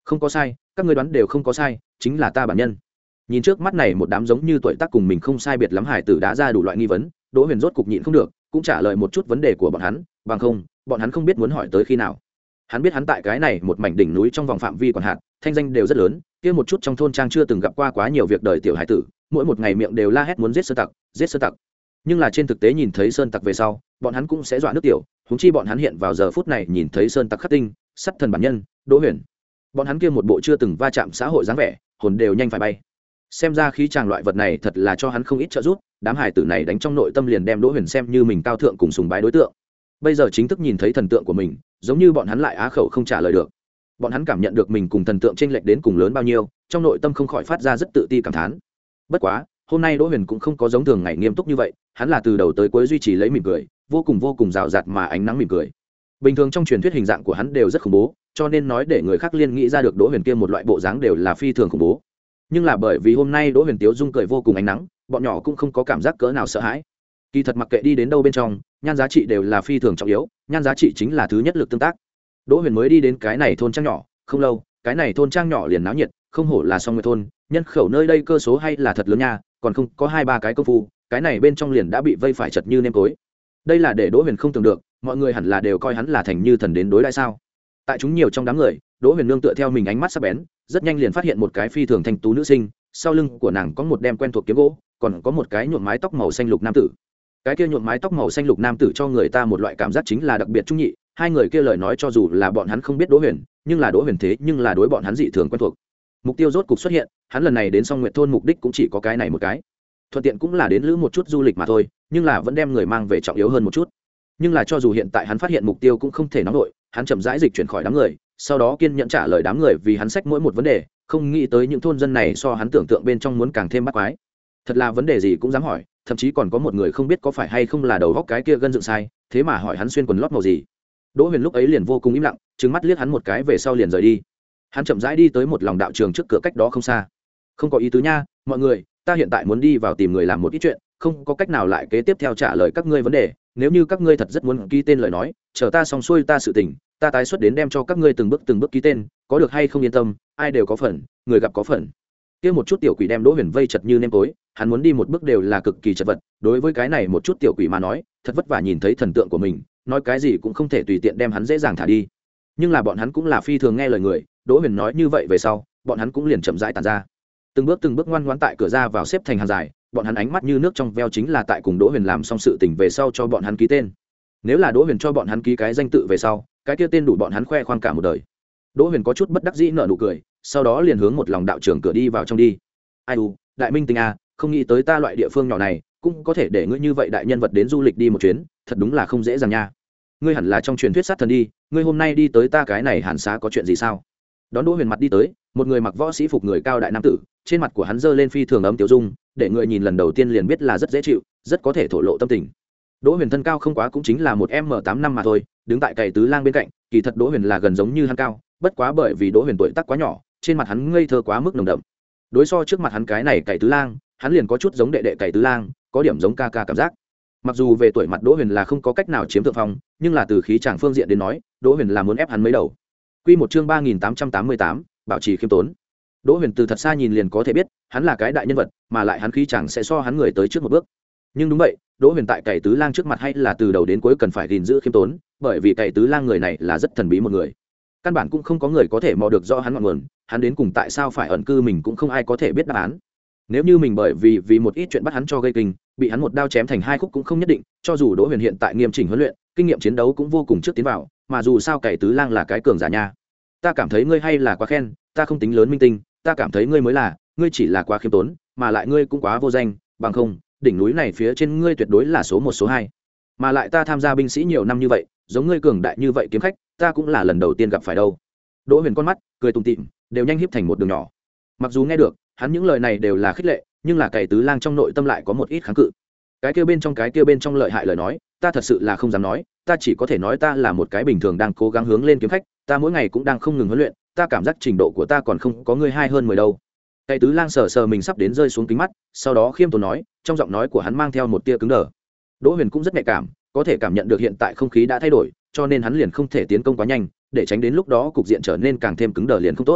Không có sai, các ngươi đoán đều không có sai, chính là ta bản nhân. Nhìn trước mắt này một đám giống như tuổi tác cùng mình không sai biệt lắm hải tử đã ra đủ loại nghi vấn, Đỗ Huyền rốt cục nhịn không được, cũng trả lời một chút vấn đề của bọn hắn, bằng không, bọn hắn không biết muốn hỏi tới khi nào. Hắn biết hắn tại cái này một mảnh đỉnh núi trong vòng phạm vi quản hạt, thanh danh đều rất lớn, kia một chút trong thôn trang chưa từng gặp qua quá nhiều việc đời tiểu hải tử, mỗi một ngày miệng đều la hét muốn giết sơn tặc, giết sơn tặc. Nhưng là trên thực tế nhìn thấy sơn tặc về sau, bọn hắn cũng sẽ dọa nước tiểu, huống chi bọn hắn hiện vào giờ phút này nhìn thấy sơn tặc khắc tinh, sắt thần bản nhân, Đỗ Huyền. Bọn hắn kia một bộ chưa từng va chạm xã hội dáng vẻ, hồn đều nhanh phải bay. Xem ra khí chàng loại vật này thật là cho hắn không ít trợ giúp, đám hải tử này đánh trong nội tâm liền đem Đỗ Huyền xem như mình cao thượng cùng sùng bái đối tượng. Bây giờ chính thức nhìn thấy thần tượng của mình, giống như bọn hắn lại á khẩu không trả lời được. Bọn hắn cảm nhận được mình cùng thần tượng chênh lệch đến cùng lớn bao nhiêu, trong nội tâm không khỏi phát ra rất tự ti cảm thán. Bất quá, hôm nay Đỗ Huyền cũng không có giống thường ngày nghiêm túc như vậy, hắn là từ đầu tới cuối duy trì lấy mỉm cười, vô cùng vô cùng rào rạt mà ánh nắng mỉm cười. Bình thường trong truyền thuyết hình dạng của hắn đều rất khủng bố, cho nên nói để người khác liên nghĩ ra được Đỗ Huyền kia một loại bộ dáng đều là phi thường khủng bố. Nhưng là bởi vì hôm nay Đỗ Huyền tiếu dung cười vô cùng ánh nắng, bọn nhỏ cũng không có cảm giác cỡ nào sợ hãi. Kỳ thật mặc kệ đi đến đâu bên trong, nhan giá trị đều là phi thường trọng yếu, nhan giá trị chính là thứ nhất lực tương tác. Đỗ Huyền mới đi đến cái này thôn trang nhỏ, không lâu, cái này thôn trang nhỏ liền náo nhiệt, không hổ là Song Nguyệt thôn, nhân khẩu nơi đây cơ số hay là thật lớn nha, còn không có hai ba cái công phu, cái này bên trong liền đã bị vây phải chật như nêm tối. Đây là để Đỗ Huyền không tưởng được, mọi người hẳn là đều coi hắn là thành như thần đến đối đãi sao? Tại chúng nhiều trong đám người, Đỗ Huyền nương tựa theo mình ánh mắt sắc bén, rất nhanh liền phát hiện một cái phi thường thanh tú nữ sinh, sau lưng của nàng có một đem quen thuộc kiếm gỗ, còn có một cái nhuộm mái tóc màu xanh lục nam tử. Cái kia nhuộm mái tóc màu xanh lục nam tử cho người ta một loại cảm giác chính là đặc biệt trung nhị, hai người kia lời nói cho dù là bọn hắn không biết Đỗ Huyền, nhưng là Đỗ Huyền thế nhưng là đối bọn hắn dị thường quen thuộc. Mục tiêu rốt cục xuất hiện, hắn lần này đến Song Nguyệt thôn mục đích cũng chỉ có cái này một cái. Thuận tiện cũng là đến lữ một chút du lịch mà thôi, nhưng là vẫn đem người mang về trọng yếu hơn một chút. Nhưng là cho dù hiện tại hắn phát hiện mục tiêu cũng không thể nóng nổi, hắn chậm rãi dịch chuyển khỏi đám người, sau đó kiên nhẫn trả lời đám người vì hắn sách mỗi một vấn đề, không nghĩ tới những thôn dân này so hắn tưởng tượng bên trong muốn càng thêm bắt quái. Thật là vấn đề gì cũng dám hỏi, thậm chí còn có một người không biết có phải hay không là đầu góc cái kia gân dựng sai, thế mà hỏi hắn xuyên quần lót màu gì. Đỗ Huyền lúc ấy liền vô cùng im lặng, trừng mắt liếc hắn một cái về sau liền rời đi. Hắn chậm rãi đi tới một lòng đạo trường trước cửa cách đó không xa. Không có ý tứ nha, mọi người, ta hiện tại muốn đi vào tìm người làm một ít chuyện, không có cách nào lại kế tiếp theo trả lời các ngươi vấn đề, nếu như các ngươi thật rất muốn ký tên lời nói, chờ ta xong xuôi ta sự tình, ta tái xuất đến đem cho các ngươi từng bước từng bước ký tên, có được hay không yên tâm, ai đều có phần, người gặp có phần. Kia một chút tiểu quỷ đem Đỗ Huyền vây chật như nêm tối, hắn muốn đi một bước đều là cực kỳ chật vật, đối với cái này một chút tiểu quỷ mà nói, thật vất vả nhìn thấy thần tượng của mình, nói cái gì cũng không thể tùy tiện đem hắn dễ dàng thả đi. Nhưng là bọn hắn cũng là phi thường nghe lời người, Đỗ Huyền nói như vậy về sau, bọn hắn cũng liền chậm rãi tản ra. Từng bước từng bước ngoan ngoãn tại cửa ra vào xếp thành hàng dài, bọn hắn ánh mắt như nước trong veo chính là tại cùng Đỗ Huyền làm xong sự tình về sau cho bọn hắn ký tên. Nếu là Đỗ Huyền cho bọn hắn ký cái danh tự về sau, cái kia tên đủ bọn hắn khoe khoang cả một đời. Đỗ Huyền có chút bất đắc dĩ nở nụ cười, sau đó liền hướng một lòng đạo trưởng cửa đi vào trong đi. Ai u, đại minh tinh a, không nghĩ tới ta loại địa phương nhỏ này, cũng có thể để ngươi như vậy đại nhân vật đến du lịch đi một chuyến, thật đúng là không dễ dàng nha. Ngươi hẳn là trong truyền thuyết sát thần đi, ngươi hôm nay đi tới ta cái này hàn xá có chuyện gì sao? Đón Đỗ Huyền mặt đi tới, một người mặc võ sĩ phục người cao đại nam tử, trên mặt của hắn giơ lên phi thường ấm tiểu dung, để người nhìn lần đầu tiên liền biết là rất dễ chịu, rất có thể thổ lộ tâm tình. Đỗ Huyền thân cao không quá cũng chính là một m tám năm mà thôi, đứng tại cày tứ lang bên cạnh, kỳ thật Đỗ Huyền là gần giống như hắn cao, bất quá bởi vì Đỗ Huyền tuổi tác quá nhỏ, trên mặt hắn ngây thơ quá mức nồng đậm. Đối so trước mặt hắn cái này cày tứ lang, hắn liền có chút giống đệ đệ cày tứ lang, có điểm giống ca ca cảm giác. Mặc dù về tuổi mặt Đỗ Huyền là không có cách nào chiếm thượng phong, nhưng là từ khí chàng phương diện đến nói, Đỗ Huyền là muốn ép hắn mấy đầu. Quy một chương ba nghìn tám trăm tám mươi tám, bảo trì khiêm tốn. Đỗ Huyền từ thật xa nhìn liền có thể biết, hắn là cái đại nhân vật, mà lại hắn khí chàng sẽ so hắn người tới trước một bước. Nhưng đúng vậy, Đỗ Huyền tại cày tứ lang trước mặt hay là từ đầu đến cuối cần phải gìn giữ khiêm tốn, bởi vì cày tứ lang người này là rất thần bí một người. Căn bản cũng không có người có thể mò được rõ hắn ngọn nguồn, hắn đến cùng tại sao phải ẩn cư mình cũng không ai có thể biết đáp án. Nếu như mình bởi vì vì một ít chuyện bắt hắn cho gây kinh, bị hắn một đao chém thành hai khúc cũng không nhất định, cho dù Đỗ Huyền hiện tại nghiêm chỉnh huấn luyện, kinh nghiệm chiến đấu cũng vô cùng trước tiến vào, mà dù sao cày tứ lang là cái cường giả nha. Ta cảm thấy ngươi hay là quá khen, ta không tính lớn minh tinh, ta cảm thấy ngươi mới là, ngươi chỉ là quá khiêm tốn, mà lại ngươi cũng quá vô danh, bằng không, đỉnh núi này phía trên ngươi tuyệt đối là số một số hai. Mà lại ta tham gia binh sĩ nhiều năm như vậy, giống ngươi cường đại như vậy kiếm khách, ta cũng là lần đầu tiên gặp phải đâu. Đỗ Huyền con mắt cười tủm tỉm, đều nhanh híp thành một đường nhỏ. Mặc dù nghe được, hắn những lời này đều là khích lệ, nhưng là cày tứ lang trong nội tâm lại có một ít kháng cự. Cái kia bên trong cái kia bên trong lợi hại lời nói, ta thật sự là không dám nói, ta chỉ có thể nói ta là một cái bình thường đang cố gắng hướng lên kiếm khách, ta mỗi ngày cũng đang không ngừng huấn luyện, ta cảm giác trình độ của ta còn không có ngươi hai hơn mười đâu. Cày tứ lang sờ sờ mình sắp đến rơi xuống kính mắt, sau đó khiêm tốn nói, trong giọng nói của hắn mang theo một tia cứng đờ. Đỗ Huyền cũng rất nhạy cảm, có thể cảm nhận được hiện tại không khí đã thay đổi, cho nên hắn liền không thể tiến công quá nhanh, để tránh đến lúc đó cục diện trở nên càng thêm cứng đờ liền không tốt.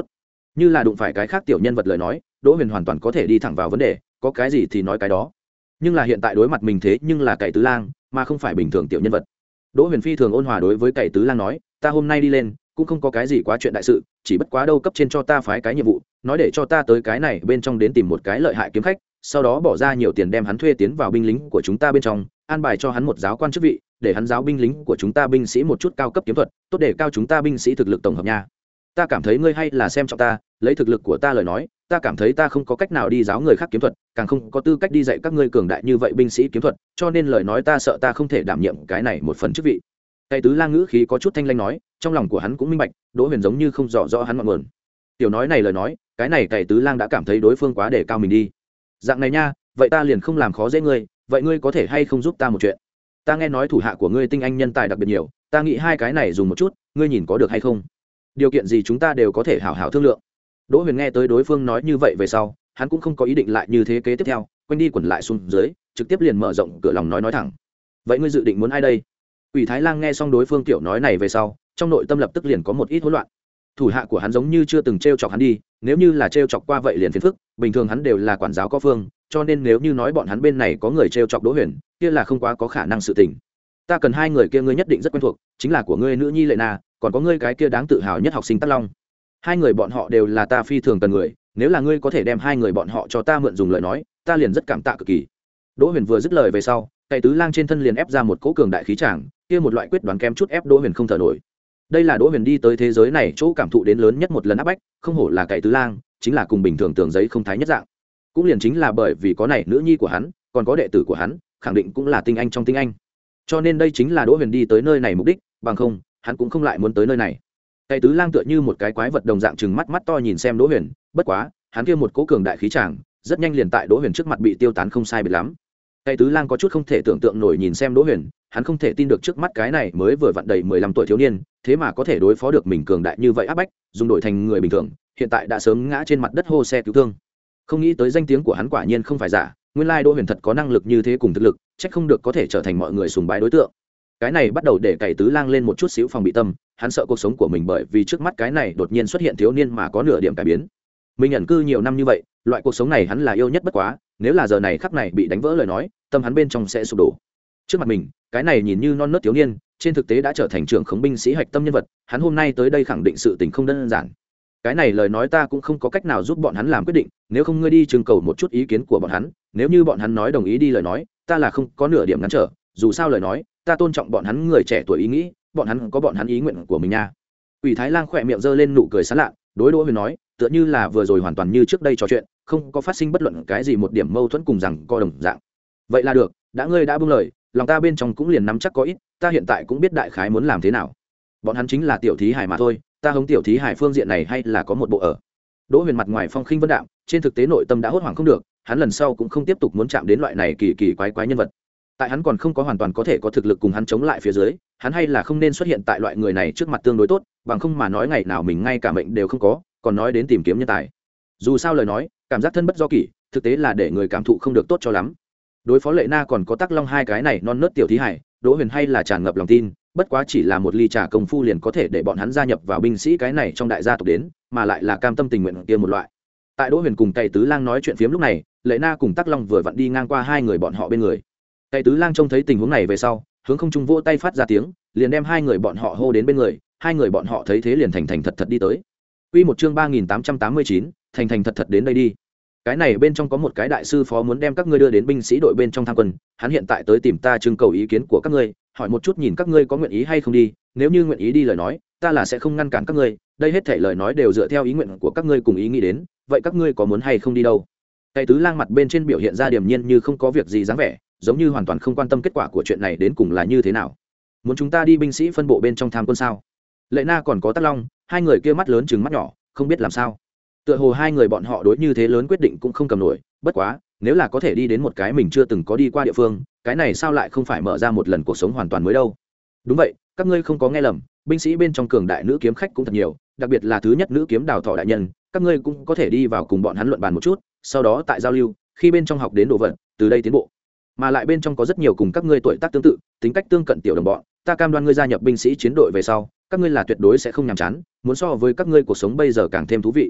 như là đụng phải cái khác tiểu nhân vật lời nói, Đỗ Huyền hoàn toàn có thể đi thẳng vào vấn đề, có cái gì thì nói cái đó. Nhưng là hiện tại đối mặt mình thế nhưng là Cày Tứ Lang, mà không phải bình thường tiểu nhân vật. Đỗ Huyền phi thường ôn hòa đối với Cày Tứ Lang nói, ta hôm nay đi lên cũng không có cái gì quá chuyện đại sự, chỉ bất quá đâu cấp trên cho ta phái cái nhiệm vụ, nói để cho ta tới cái này bên trong đến tìm một cái lợi hại kiếm khách, sau đó bỏ ra nhiều tiền đem hắn thuê tiến vào binh lính của chúng ta bên trong, an bài cho hắn một giáo quan chức vị, để hắn giáo binh lính của chúng ta binh sĩ một chút cao cấp kiếm thuật, tốt để cao chúng ta binh sĩ thực lực tổng hợp nha. Ta cảm thấy ngươi hay là xem trọng ta, lấy thực lực của ta lời nói, ta cảm thấy ta không có cách nào đi giáo người khác kiếm thuật, càng không có tư cách đi dạy các ngươi cường đại như vậy binh sĩ kiếm thuật, cho nên lời nói ta sợ ta không thể đảm nhiệm cái này một phần chức vị. Cày Tứ Lang ngữ khí có chút thanh lanh nói, trong lòng của hắn cũng minh bạch, Đỗ Huyền giống như không rõ rõ hắn ngọn nguồn. Tiểu nói này lời nói, cái này Cày Tứ Lang đã cảm thấy đối phương quá để cao mình đi. Dạng này nha, vậy ta liền không làm khó dễ ngươi, vậy ngươi có thể hay không giúp ta một chuyện? Ta nghe nói thủ hạ của ngươi tinh anh nhân tài đặc biệt nhiều, ta nghĩ hai cái này dùng một chút, ngươi nhìn có được hay không? Điều kiện gì chúng ta đều có thể hảo hảo thương lượng. Đỗ Huyền nghe tới đối phương nói như vậy về sau, hắn cũng không có ý định lại như thế kế tiếp theo, quanh đi quẩn lại xuống dưới, trực tiếp liền mở rộng cửa lòng nói nói thẳng. Vậy ngươi dự định muốn ai đây? Quỷ Thái Lang nghe xong đối phương tiểu nói này về sau, trong nội tâm lập tức liền có một ít hỗn loạn. Thủ hạ của hắn giống như chưa từng trêu chọc hắn đi, nếu như là trêu chọc qua vậy liền phiền phức, bình thường hắn đều là quản giáo có phương, cho nên nếu như nói bọn hắn bên này có người trêu chọc Đỗ Huyền, kia là không quá có khả năng sự tình. Ta cần hai người kia ngươi nhất định rất quen thuộc, chính là của ngươi nữ nhi Lệ Na, còn có ngươi cái kia đáng tự hào nhất học sinh Tắc Long. Hai người bọn họ đều là ta phi thường cần người, nếu là ngươi có thể đem hai người bọn họ cho ta mượn dùng lời nói, ta liền rất cảm tạ cực kỳ. Đỗ Huyền vừa dứt lời về sau, Cày Tứ Lang trên thân liền ép ra một cỗ cường đại khí tràng, kia một loại quyết đoán kém chút ép Đỗ Huyền không thở nổi. Đây là Đỗ Huyền đi tới thế giới này chỗ cảm thụ đến lớn nhất một lần áp bách, không hổ là Cày Tứ Lang, chính là cùng bình thường tường giấy không thái nhất dạng. Cũng liền chính là bởi vì có này nữ nhi của hắn, còn có đệ tử của hắn, khẳng định cũng là tinh anh trong tinh anh. Cho nên đây chính là Đỗ Huyền đi tới nơi này mục đích, bằng không, hắn cũng không lại muốn tới nơi này. Cày Tứ Lang tựa như một cái quái vật đồng dạng trừng mắt mắt to nhìn xem Đỗ Huyền, bất quá, hắn kia một cỗ cường đại khí tràng, rất nhanh liền tại Đỗ Huyền trước mặt bị tiêu tán không sai biệt lắm. Cày Tứ Lang có chút không thể tưởng tượng nổi nhìn xem Đỗ Huyền, hắn không thể tin được trước mắt cái này mới vừa vặn đầy mười lăm tuổi thiếu niên, thế mà có thể đối phó được mình cường đại như vậy áp bách, dùng đổi thành người bình thường, hiện tại đã sớm ngã trên mặt đất hô xe cứu thương. Không nghĩ tới danh tiếng của hắn quả nhiên không phải giả, nguyên lai Đỗ Huyền thật có năng lực như thế cùng thực lực, chắc không được có thể trở thành mọi người sùng bái đối tượng. Cái này bắt đầu để Cày Tứ Lang lên một chút xíu phòng bị tâm, hắn sợ cuộc sống của mình bởi vì trước mắt cái này đột nhiên xuất hiện thiếu niên mà có nửa điểm cải biến. Mình ẩn cư nhiều năm như vậy, loại cuộc sống này hắn là yêu nhất bất quá, nếu là giờ này khắc này bị đánh vỡ lời nói, tâm hắn bên trong sẽ sụp đổ. Trước mặt mình, cái này nhìn như non nớt thiếu niên, trên thực tế đã trở thành trưởng khống binh sĩ hạch tâm nhân vật, hắn hôm nay tới đây khẳng định sự tình không đơn giản. Cái này lời nói ta cũng không có cách nào giúp bọn hắn làm quyết định, nếu không ngươi đi trưng cầu một chút ý kiến của bọn hắn, nếu như bọn hắn nói đồng ý đi lời nói, ta là không có nửa điểm ngăn trở, dù sao lời nói, ta tôn trọng bọn hắn người trẻ tuổi ý nghĩ, bọn hắn có bọn hắn ý nguyện của mình nha. Quỷ Thái Lang khỏe miệng giơ lên nụ cười sán lạ, đối Đỗ Huyền nói, tựa như là vừa rồi hoàn toàn như trước đây trò chuyện, không có phát sinh bất luận cái gì một điểm mâu thuẫn cùng rằng co đồng dạng. Vậy là được, đã ngươi đã buông lời, lòng ta bên trong cũng liền nắm chắc có ít, ta hiện tại cũng biết đại khái muốn làm thế nào. Bọn hắn chính là tiểu thí hải mà thôi, ta hống tiểu thí hải phương diện này hay là có một bộ ở. Đỗ Huyền mặt ngoài phong khinh vân đạm, trên thực tế nội tâm đã hốt hoảng không được, hắn lần sau cũng không tiếp tục muốn chạm đến loại này kỳ kỳ quái quái nhân vật. Tại hắn còn không có hoàn toàn có thể có thực lực cùng hắn chống lại phía dưới, hắn hay là không nên xuất hiện tại loại người này trước mặt tương đối tốt, bằng không mà nói ngày nào mình ngay cả mệnh đều không có, còn nói đến tìm kiếm nhân tài. Dù sao lời nói, cảm giác thân bất do kỷ, thực tế là để người cảm thụ không được tốt cho lắm. Đối phó Lệ Na còn có Tắc Long hai cái này non nớt tiểu thí hải, Đỗ Huyền hay là tràn ngập lòng tin, bất quá chỉ là một ly trà công phu liền có thể để bọn hắn gia nhập vào binh sĩ cái này trong đại gia tộc đến, mà lại là cam tâm tình nguyện kia một loại. Tại Đỗ Huyền cùng Cày Tứ Lang nói chuyện phiếm lúc này, Lệ Na cùng Tắc Long vừa vặn đi ngang qua hai người bọn họ bên người. Cày Tứ Lang trông thấy tình huống này về sau, hướng không trung vỗ tay phát ra tiếng, liền đem hai người bọn họ hô đến bên người, hai người bọn họ thấy thế liền thành thành thật thật đi tới. Quy một chương ba nghìn tám trăm tám mươi chín, thành thành thật thật đến đây đi. Cái này bên trong có một cái đại sư phó muốn đem các ngươi đưa đến binh sĩ đội bên trong tham quân, hắn hiện tại tới tìm ta trưng cầu ý kiến của các ngươi, hỏi một chút nhìn các ngươi có nguyện ý hay không đi, nếu như nguyện ý đi lời nói, ta là sẽ không ngăn cản các ngươi, đây hết thảy lời nói đều dựa theo ý nguyện của các ngươi cùng ý nghĩ đến, vậy các ngươi có muốn hay không đi đâu? Cày Tứ Lang mặt bên trên biểu hiện ra điềm nhiên như không có việc gì dáng vẻ, giống như hoàn toàn không quan tâm kết quả của chuyện này đến cùng là như thế nào. Muốn chúng ta đi binh sĩ phân bộ bên trong tham quân sao? Lệ Na còn có Tắc Long, hai người kia mắt lớn chừng mắt nhỏ, không biết làm sao. Tựa hồ hai người bọn họ đối như thế lớn quyết định cũng không cầm nổi, bất quá, nếu là có thể đi đến một cái mình chưa từng có đi qua địa phương, cái này sao lại không phải mở ra một lần cuộc sống hoàn toàn mới đâu. Đúng vậy, các ngươi không có nghe lầm, binh sĩ bên trong cường đại nữ kiếm khách cũng thật nhiều, đặc biệt là thứ nhất nữ kiếm Đào Thọ đại nhân, các ngươi cũng có thể đi vào cùng bọn hắn luận bàn một chút, sau đó tại giao lưu, khi bên trong học đến đồ vật, từ đây tiến bộ. Mà lại bên trong có rất nhiều cùng các ngươi tuổi tác tương tự, tính cách tương cận tiểu đồng bọn, ta cam đoan ngươi gia nhập binh sĩ chiến đội về sau, các ngươi là tuyệt đối sẽ không nhàm chán, muốn so với các ngươi cuộc sống bây giờ càng thêm thú vị.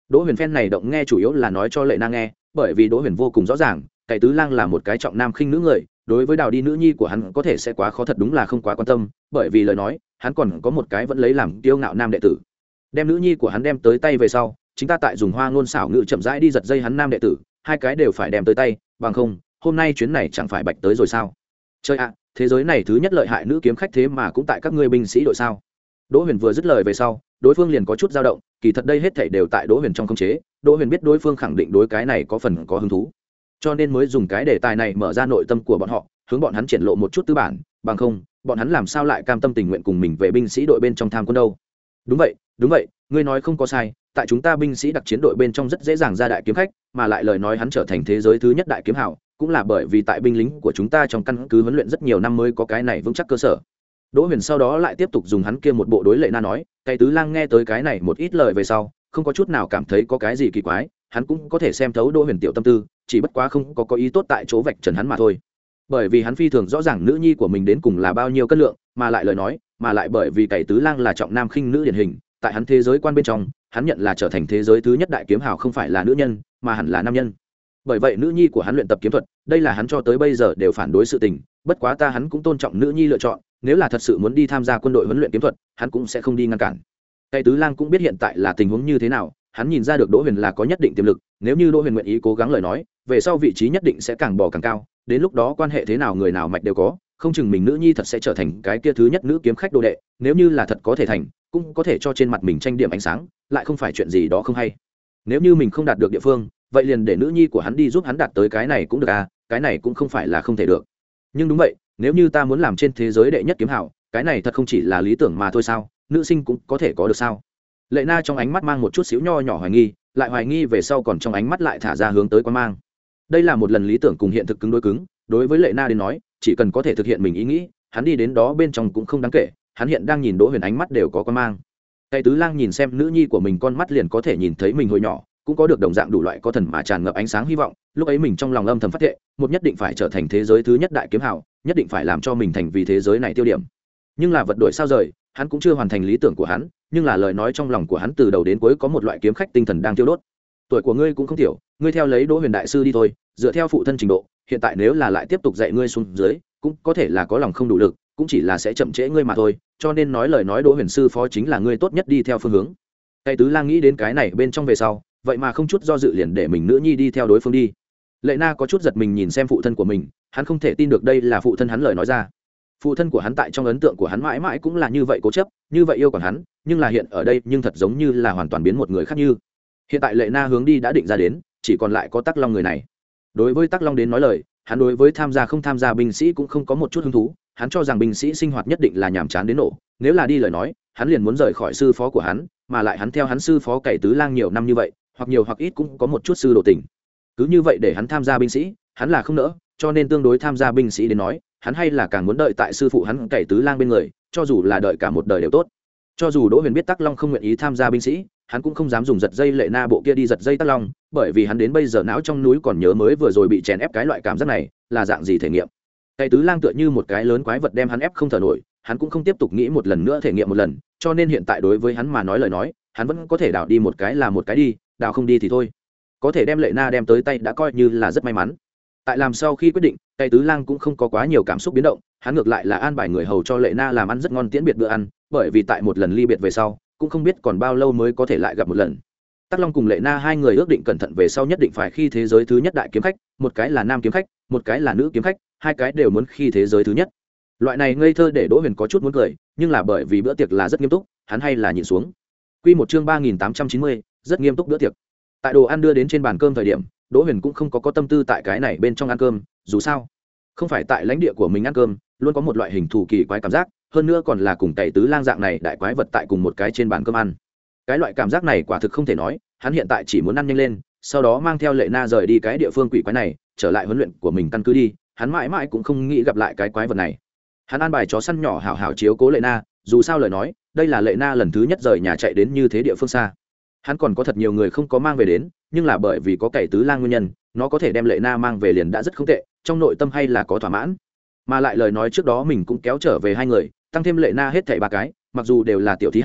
Đỗ Huyền phen này động nghe chủ yếu là nói cho Lệ Na nghe, bởi vì Đỗ Huyền vô cùng rõ ràng, Cày Tứ Lang là một cái trọng nam khinh nữ người, đối với đào đi nữ nhi của hắn có thể sẽ quá khó, thật đúng là không quá quan tâm, bởi vì lời nói, hắn còn có một cái vẫn lấy làm kiêu ngạo nam đệ tử. Đem nữ nhi của hắn đem tới tay về sau, chính ta tại dùng hoa ngôn xảo ngữ chậm rãi đi giật dây hắn nam đệ tử, hai cái đều phải đem tới tay, bằng không, hôm nay chuyến này chẳng phải bạch tới rồi sao? Chơi ạ, thế giới này thứ nhất lợi hại nữ kiếm khách thế mà cũng tại các ngươi binh sĩ đội sao? Đỗ Huyền vừa dứt lời về sau, đối phương liền có chút dao động, kỳ thật đây hết thảy đều tại Đỗ Huyền trong khống chế, Đỗ Huyền biết đối phương khẳng định đối cái này có phần có hứng thú, cho nên mới dùng cái đề tài này mở ra nội tâm của bọn họ, hướng bọn hắn triển lộ một chút tư bản, bằng không, bọn hắn làm sao lại cam tâm tình nguyện cùng mình về binh sĩ đội bên trong tham quân đâu? Đúng vậy, đúng vậy, ngươi nói không có sai, tại chúng ta binh sĩ đặc chiến đội bên trong rất dễ dàng ra đại kiếm khách, mà lại lời nói hắn trở thành thế giới thứ nhất đại kiếm hào, cũng là bởi vì tại binh lính của chúng ta trong căn cứ huấn luyện rất nhiều năm mới có cái này vững chắc cơ sở. Đỗ Huyền sau đó lại tiếp tục dùng hắn kia một bộ đối Lệ Na nói, Cày Tứ Lang nghe tới cái này một ít lời về sau, không có chút nào cảm thấy có cái gì kỳ quái, hắn cũng có thể xem thấu Đỗ Huyền tiểu tâm tư, chỉ bất quá không có có ý tốt tại chỗ vạch trần hắn mà thôi. Bởi vì hắn phi thường rõ ràng nữ nhi của mình đến cùng là bao nhiêu cân lượng, mà lại lời nói, mà lại bởi vì Cày Tứ Lang là trọng nam khinh nữ điển hình, tại hắn thế giới quan bên trong, hắn nhận là trở thành thế giới thứ nhất đại kiếm hào không phải là nữ nhân, mà hẳn là nam nhân. Bởi vậy nữ nhi của hắn luyện tập kiếm thuật, đây là hắn cho tới bây giờ đều phản đối sự tình, bất quá ta hắn cũng tôn trọng nữ nhi lựa chọn, nếu là thật sự muốn đi tham gia quân đội huấn luyện kiếm thuật, hắn cũng sẽ không đi ngăn cản. Cày Tứ Lang cũng biết hiện tại là tình huống như thế nào, hắn nhìn ra được Đỗ Huyền là có nhất định tiềm lực, nếu như Đỗ Huyền nguyện ý cố gắng lời nói, về sau vị trí nhất định sẽ càng bò càng cao, đến lúc đó quan hệ thế nào người nào mạch đều có, không chừng mình nữ nhi thật sẽ trở thành cái kia thứ nhất nữ kiếm khách đồ đệ, nếu như là thật có thể thành, cũng có thể cho trên mặt mình tranh điểm ánh sáng, lại không phải chuyện gì đó không hay. Nếu như mình không đạt được địa phương, vậy liền để nữ nhi của hắn đi giúp hắn đạt tới cái này cũng được à, cái này cũng không phải là không thể được. Nhưng đúng vậy, nếu như ta muốn làm trên thế giới đệ nhất kiếm hào, cái này thật không chỉ là lý tưởng mà thôi sao, nữ sinh cũng có thể có được sao? Lệ Na trong ánh mắt mang một chút xíu nho nhỏ hoài nghi, lại hoài nghi về sau còn trong ánh mắt lại thả ra hướng tới quan mang. Đây là một lần lý tưởng cùng hiện thực cứng đối cứng, đối với Lệ Na đến nói, chỉ cần có thể thực hiện mình ý nghĩ, hắn đi đến đó bên trong cũng không đáng kể, hắn hiện đang nhìn Đỗ Huyền ánh mắt đều có quan mang. Cày Tứ Lang nhìn xem nữ nhi của mình con mắt liền có thể nhìn thấy mình hồi nhỏ, cũng có được đồng dạng đủ loại có thần mà tràn ngập ánh sáng hy vọng, lúc ấy mình trong lòng âm thầm phát thệ, một nhất định phải trở thành thế giới thứ nhất đại kiếm hào, nhất định phải làm cho mình thành vì thế giới này tiêu điểm. Nhưng là vật đổi sao rời, hắn cũng chưa hoàn thành lý tưởng của hắn, nhưng là lời nói trong lòng của hắn từ đầu đến cuối có một loại kiếm khách tinh thần đang tiêu đốt. Tuổi của ngươi cũng không tiểu, ngươi theo lấy Đỗ Huyền đại sư đi thôi, dựa theo phụ thân trình độ, hiện tại nếu là lại tiếp tục dạy ngươi xuống dưới, cũng có thể là có lòng không đủ lực, cũng chỉ là sẽ chậm trễ ngươi mà thôi, cho nên nói lời nói Đỗ Huyền sư phó chính là ngươi tốt nhất đi theo phương hướng. Cày Tứ Lang nghĩ đến cái này bên trong về sau, vậy mà không chút do dự liền để mình nữ nhi đi theo đối phương đi. Lệ Na có chút giật mình nhìn xem phụ thân của mình, hắn không thể tin được đây là phụ thân hắn lời nói ra. Phụ thân của hắn tại trong ấn tượng của hắn mãi mãi cũng là như vậy cố chấp, như vậy yêu còn hắn, nhưng là hiện ở đây nhưng thật giống như là hoàn toàn biến một người khác như. Hiện tại Lệ Na hướng đi đã định ra đến, chỉ còn lại có Tắc Long người này. Đối với Tắc Long đến nói lời, hắn đối với tham gia không tham gia binh sĩ cũng không có một chút hứng thú, hắn cho rằng binh sĩ sinh hoạt nhất định là nhàm chán đến nổ, nếu là đi lời nói, hắn liền muốn rời khỏi sư phó của hắn, mà lại hắn theo hắn sư phó Cày Tứ Lang nhiều năm như vậy, hoặc nhiều hoặc ít cũng có một chút sư đồ tình. Cứ như vậy để hắn tham gia binh sĩ, hắn là không nỡ, cho nên tương đối tham gia binh sĩ đến nói, hắn hay là càng muốn đợi tại sư phụ hắn Cày Tứ Lang bên người, cho dù là đợi cả một đời đều tốt. Cho dù Đỗ Huyền biết Tắc Long không nguyện ý tham gia binh sĩ, hắn cũng không dám dùng giật dây Lệ Na bộ kia đi giật dây Tắc Long, bởi vì hắn đến bây giờ não trong núi còn nhớ mới vừa rồi bị chèn ép cái loại cảm giác này là dạng gì thể nghiệm. Cày Tứ Lang tựa như một cái lớn quái vật đem hắn ép không thở nổi, hắn cũng không tiếp tục nghĩ một lần nữa thể nghiệm một lần, cho nên hiện tại đối với hắn mà nói lời nói, hắn vẫn có thể đảo đi một cái là một cái đi, đảo không đi thì thôi. Có thể đem Lệ Na đem tới tay đã coi như là rất may mắn. Tại làm sau khi quyết định, Cày Tứ Lang cũng không có quá nhiều cảm xúc biến động, hắn ngược lại là an bài người hầu cho Lệ Na làm ăn rất ngon tiễn biệt bữa ăn, bởi vì tại một lần ly biệt về sau, cũng không biết còn bao lâu mới có thể lại gặp một lần. Tắc Long cùng Lệ Na hai người ước định cẩn thận về sau nhất định phải khi thế giới thứ nhất đại kiếm khách, một cái là nam kiếm khách, một cái là nữ kiếm khách, hai cái đều muốn khi thế giới thứ nhất. Loại này ngây thơ để Đỗ Huyền có chút muốn cười, nhưng là bởi vì bữa tiệc là rất nghiêm túc, hắn hay là nhìn xuống. Quy một chương ba nghìn tám trăm chín mươi, rất nghiêm túc bữa tiệc. Tại đồ ăn đưa đến trên bàn cơm thời điểm, Đỗ Huyền cũng không có có tâm tư tại cái này bên trong ăn cơm, dù sao, không phải tại lãnh địa của mình ăn cơm, luôn có một loại hình thù kỳ quái cảm giác, hơn nữa còn là cùng Cày Tứ Lang dạng này đại quái vật tại cùng một cái trên bàn cơm ăn. Cái loại cảm giác này quả thực không thể nói, hắn hiện tại chỉ muốn ăn nhanh lên, sau đó mang theo Lệ Na rời đi cái địa phương quỷ quái này, trở lại huấn luyện của mình căn cứ đi, hắn mãi mãi cũng không nghĩ gặp lại cái quái vật này. Hắn an bài chó săn nhỏ hảo hảo chiếu cố Lệ Na, dù sao lời nói, đây là Lệ Na lần thứ nhất rời nhà chạy đến như thế địa phương xa. Hắn còn có thật nhiều người không có mang về đến, nhưng là bởi vì có Cày Tứ Lang nguyên nhân, nó có thể đem Lệ Na mang về liền đã rất không tệ, trong nội tâm hay là có thỏa mãn. Mà lại lời nói trước đó mình cũng kéo trở về hai người, tăng thêm Lệ Na hết thảy ba cái, mặc dù đều là tiểu thí hải,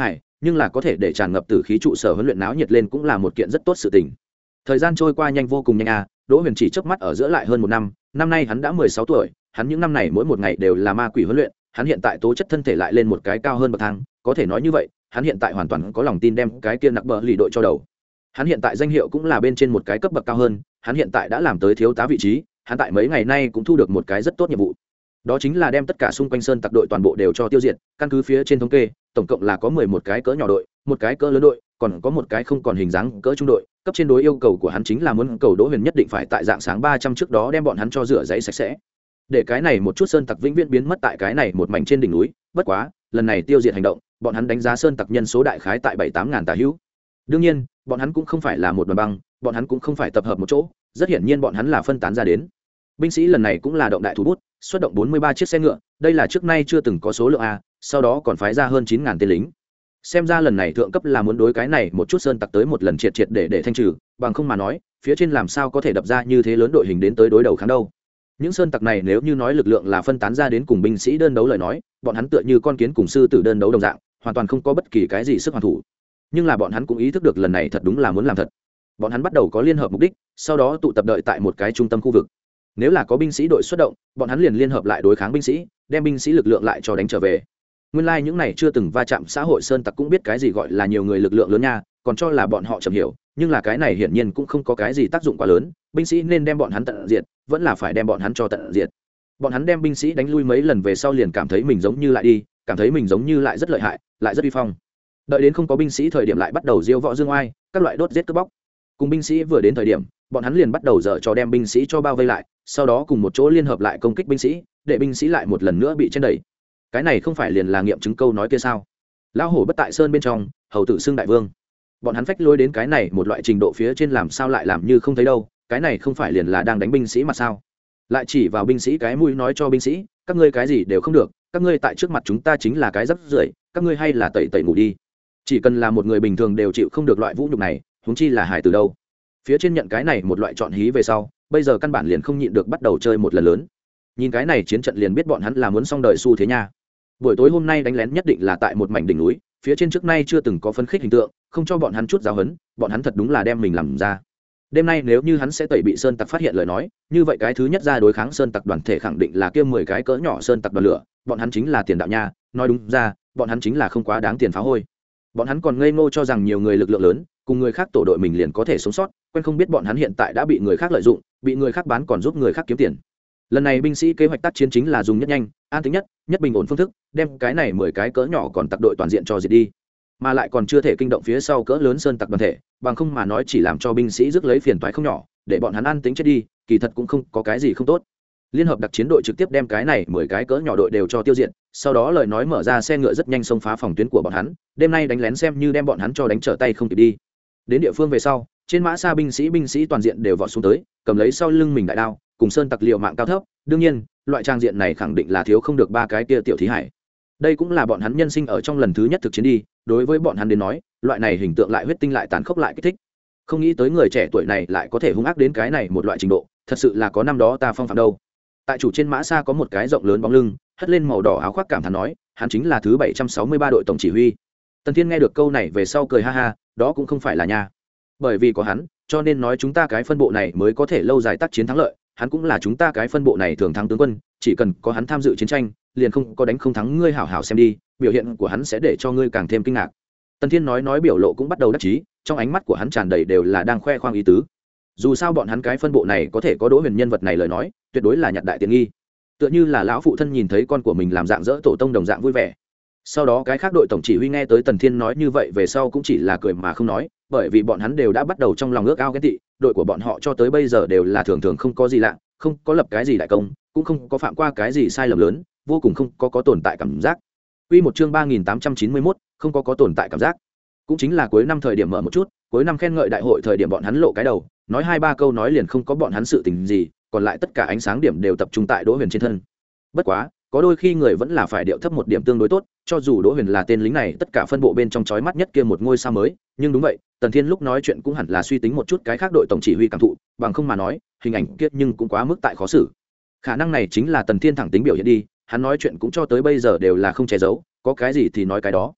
nhưng là có thể để tràn ngập từ khí trụ sở huấn luyện náo nhiệt lên cũng là một kiện rất tốt sự tình. Thời gian trôi qua nhanh vô cùng nhanh à, Đỗ Huyền chỉ chớp mắt ở giữa lại hơn một năm, năm nay hắn đã mười sáu tuổi, hắn những năm này mỗi một ngày đều là ma quỷ huấn luyện, hắn hiện tại tố chất thân thể lại lên một cái cao hơn bậc thang, có thể nói như vậy, hắn hiện tại hoàn toàn có lòng tin đem cái kia nặc bờ lì đội cho đầu. Hắn hiện tại danh hiệu cũng là bên trên một cái cấp bậc cao hơn, hắn hiện tại đã làm tới thiếu tá vị trí, hắn tại mấy ngày nay cũng thu được một cái rất tốt nhiệm vụ. Đó chính là đem tất cả xung quanh sơn tặc đội toàn bộ đều cho tiêu diệt, căn cứ phía trên thống kê, tổng cộng là có mười một cái cỡ nhỏ đội, một cái cỡ lớn đội, còn có một cái không còn hình dáng cỡ trung đội. Cấp trên đối yêu cầu của hắn chính là muốn cầu Đỗ Huyền nhất định phải tại dạng sáng ba trăm trước đó đem bọn hắn cho rửa giấy sạch sẽ. Để cái này một chút sơn tặc vĩnh viễn biến mất tại cái này một mảnh trên đỉnh núi, bất quá, lần này tiêu diệt hành động, bọn hắn đánh giá sơn tặc nhân số đại khái tại bảy tám ngàn tà hữu. Đương nhiên, bọn hắn cũng không phải là một đoàn băng, bọn hắn cũng không phải tập hợp một chỗ, rất hiển nhiên bọn hắn là phân tán ra đến. Binh sĩ lần này cũng là động đại thủ bút, xuất động bốn mươi ba chiếc xe ngựa, đây là trước nay chưa từng có số lượng a, sau đó còn phái ra hơn chín ngàn tên lính. Xem ra lần này thượng cấp là muốn đối cái này một chút sơn tặc tới một lần triệt triệt để để thanh trừ, bằng không mà nói, phía trên làm sao có thể đập ra như thế lớn đội hình đến tới đối đầu kháng đâu. Những sơn tặc này nếu như nói lực lượng là phân tán ra đến cùng binh sĩ đơn đấu lời nói, bọn hắn tựa như con kiến cùng sư tử đơn đấu đồng dạng, hoàn toàn không có bất kỳ cái gì sức hoàn thủ. Nhưng là bọn hắn cũng ý thức được lần này thật đúng là muốn làm thật. Bọn hắn bắt đầu có liên hợp mục đích, sau đó tụ tập đợi tại một cái trung tâm khu vực. Nếu là có binh sĩ đội xuất động, bọn hắn liền liên hợp lại đối kháng binh sĩ, đem binh sĩ lực lượng lại cho đánh trở về. Nguyên lai like những này chưa từng va chạm xã hội sơn tặc cũng biết cái gì gọi là nhiều người lực lượng lớn nha, còn cho là bọn họ chậm hiểu, nhưng là cái này hiển nhiên cũng không có cái gì tác dụng quá lớn, binh sĩ nên đem bọn hắn tận diệt, vẫn là phải đem bọn hắn cho tận diệt. Bọn hắn đem binh sĩ đánh lui mấy lần về sau liền cảm thấy mình giống như lại đi, cảm thấy mình giống như lại rất lợi hại, lại rất uy phong. Đợi đến không có binh sĩ thời điểm lại bắt đầu diêu võ dương oai, các loại đốt giết cướp bóc. Cùng binh sĩ vừa đến thời điểm, bọn hắn liền bắt đầu dở trò đem binh sĩ cho bao vây lại, sau đó cùng một chỗ liên hợp lại công kích binh sĩ, để binh sĩ lại một lần nữa bị chen đẩy. Cái này không phải liền là nghiệm chứng câu nói kia sao? Lão hổ bất tại sơn bên trong, hầu tử xưng đại vương. Bọn hắn phách lối đến cái này một loại trình độ phía trên làm sao lại làm như không thấy đâu, cái này không phải liền là đang đánh binh sĩ mà sao? Lại chỉ vào binh sĩ cái mũi nói cho binh sĩ, các ngươi cái gì đều không được, các ngươi tại trước mặt chúng ta chính là cái rắc rưởi, các ngươi hay là tẩy tẩy ngủ đi. Chỉ cần là một người bình thường đều chịu không được loại vũ nhục này, huống chi là hải từ đâu. Phía trên nhận cái này một loại chọn hí về sau, bây giờ căn bản liền không nhịn được bắt đầu chơi một lần lớn. Nhìn cái này chiến trận liền biết bọn hắn là muốn xong đời xu thế nha. Buổi tối hôm nay đánh lén nhất định là tại một mảnh đỉnh núi, phía trên trước nay chưa từng có phấn khích hình tượng, không cho bọn hắn chút giáo hấn, bọn hắn thật đúng là đem mình làm ra. Đêm nay nếu như hắn sẽ tẩy bị sơn tặc phát hiện lời nói, như vậy cái thứ nhất ra đối kháng sơn tặc đoàn thể khẳng định là kia mười cái cỡ nhỏ sơn tặc đoàn lửa, bọn hắn chính là tiền đạo nha, nói đúng ra, bọn hắn chính là không quá đáng tiền phá hôi. Bọn hắn còn ngây ngô cho rằng nhiều người lực lượng lớn, cùng người khác tổ đội mình liền có thể sống sót, quen không biết bọn hắn hiện tại đã bị người khác lợi dụng, bị người khác bán còn giúp người khác kiếm tiền. Lần này binh sĩ kế hoạch tác chiến chính là dùng nhất nhanh, an tính nhất, nhất bình ổn phương thức, đem cái này mười cái cỡ nhỏ còn tặc đội toàn diện cho diệt đi, mà lại còn chưa thể kinh động phía sau cỡ lớn sơn tặc đoàn thể, bằng không mà nói chỉ làm cho binh sĩ rước lấy phiền toái không nhỏ, để bọn hắn an tính chết đi, kỳ thật cũng không có cái gì không tốt. Liên hợp đặc chiến đội trực tiếp đem cái này mười cái cỡ nhỏ đội đều cho tiêu diệt, sau đó lời nói mở ra xe ngựa rất nhanh xông phá phòng tuyến của bọn hắn, đêm nay đánh lén xem như đem bọn hắn cho đánh trở tay không kịp đi. Đến địa phương về sau, trên mã xa binh sĩ binh sĩ toàn diện đều vọt xuống tới, cầm lấy sau lưng mình đại đao, cùng sơn tặc liều mạng cao thấp, đương nhiên, loại trang diện này khẳng định là thiếu không được ba cái kia tiểu thí hải. Đây cũng là bọn hắn nhân sinh ở trong lần thứ nhất thực chiến đi, đối với bọn hắn đến nói, loại này hình tượng lại huyết tinh lại tàn khốc lại kích thích. Không nghĩ tới người trẻ tuổi này lại có thể hung ác đến cái này một loại trình độ, thật sự là có năm đó ta phong phạm đâu. Tại chủ trên mã xa có một cái rộng lớn bóng lưng, hất lên màu đỏ áo khoác cảm thán nói, hắn chính là thứ bảy trăm sáu mươi ba đội tổng chỉ huy. Tần Thiên nghe được câu này về sau cười ha ha, đó cũng không phải là nha. Bởi vì có hắn, cho nên nói chúng ta cái phân bộ này mới có thể lâu dài tác chiến thắng lợi, hắn cũng là chúng ta cái phân bộ này thường thắng tướng quân, chỉ cần có hắn tham dự chiến tranh, liền không có đánh không thắng, ngươi hảo hảo xem đi, biểu hiện của hắn sẽ để cho ngươi càng thêm kinh ngạc. Tần Thiên nói nói biểu lộ cũng bắt đầu đắc chí, trong ánh mắt của hắn tràn đầy đều là đang khoe khoang ý tứ. Dù sao bọn hắn cái phân bộ này có thể có Đỗ Huyền nhân vật này lời nói, tuyệt đối là nhặt đại tiện nghi. Tựa như là lão phụ thân nhìn thấy con của mình làm dạng dỡ tổ tông đồng dạng vui vẻ. Sau đó cái khác đội tổng chỉ huy nghe tới Tần Thiên nói như vậy về sau cũng chỉ là cười mà không nói, bởi vì bọn hắn đều đã bắt đầu trong lòng ước ao ghen tị, đội của bọn họ cho tới bây giờ đều là thường thường không có gì lạ, không có lập cái gì đại công, cũng không có phạm qua cái gì sai lầm lớn, vô cùng không có có tồn tại cảm giác. Quy một chương ba nghìn tám trăm chín mươi mốt, không có có tồn tại cảm giác. Cũng chính là cuối năm thời điểm mở một chút, cuối năm khen ngợi đại hội thời điểm bọn hắn lộ cái đầu, nói hai ba câu nói liền không có bọn hắn sự tình gì, còn lại tất cả ánh sáng điểm đều tập trung tại Đỗ Huyền trên thân. Bất quá, có đôi khi người vẫn là phải điệu thấp một điểm tương đối tốt, cho dù Đỗ Huyền là tên lính này tất cả phân bộ bên trong chói mắt nhất kia một ngôi sao mới, nhưng đúng vậy, Tần Thiên lúc nói chuyện cũng hẳn là suy tính một chút cái khác đội tổng chỉ huy cảm thụ, bằng không mà nói, hình ảnh kiết nhưng cũng quá mức tại khó xử. Khả năng này chính là Tần Thiên thẳng tính biểu hiện đi, hắn nói chuyện cũng cho tới bây giờ đều là không che giấu, có cái gì thì nói cái đó.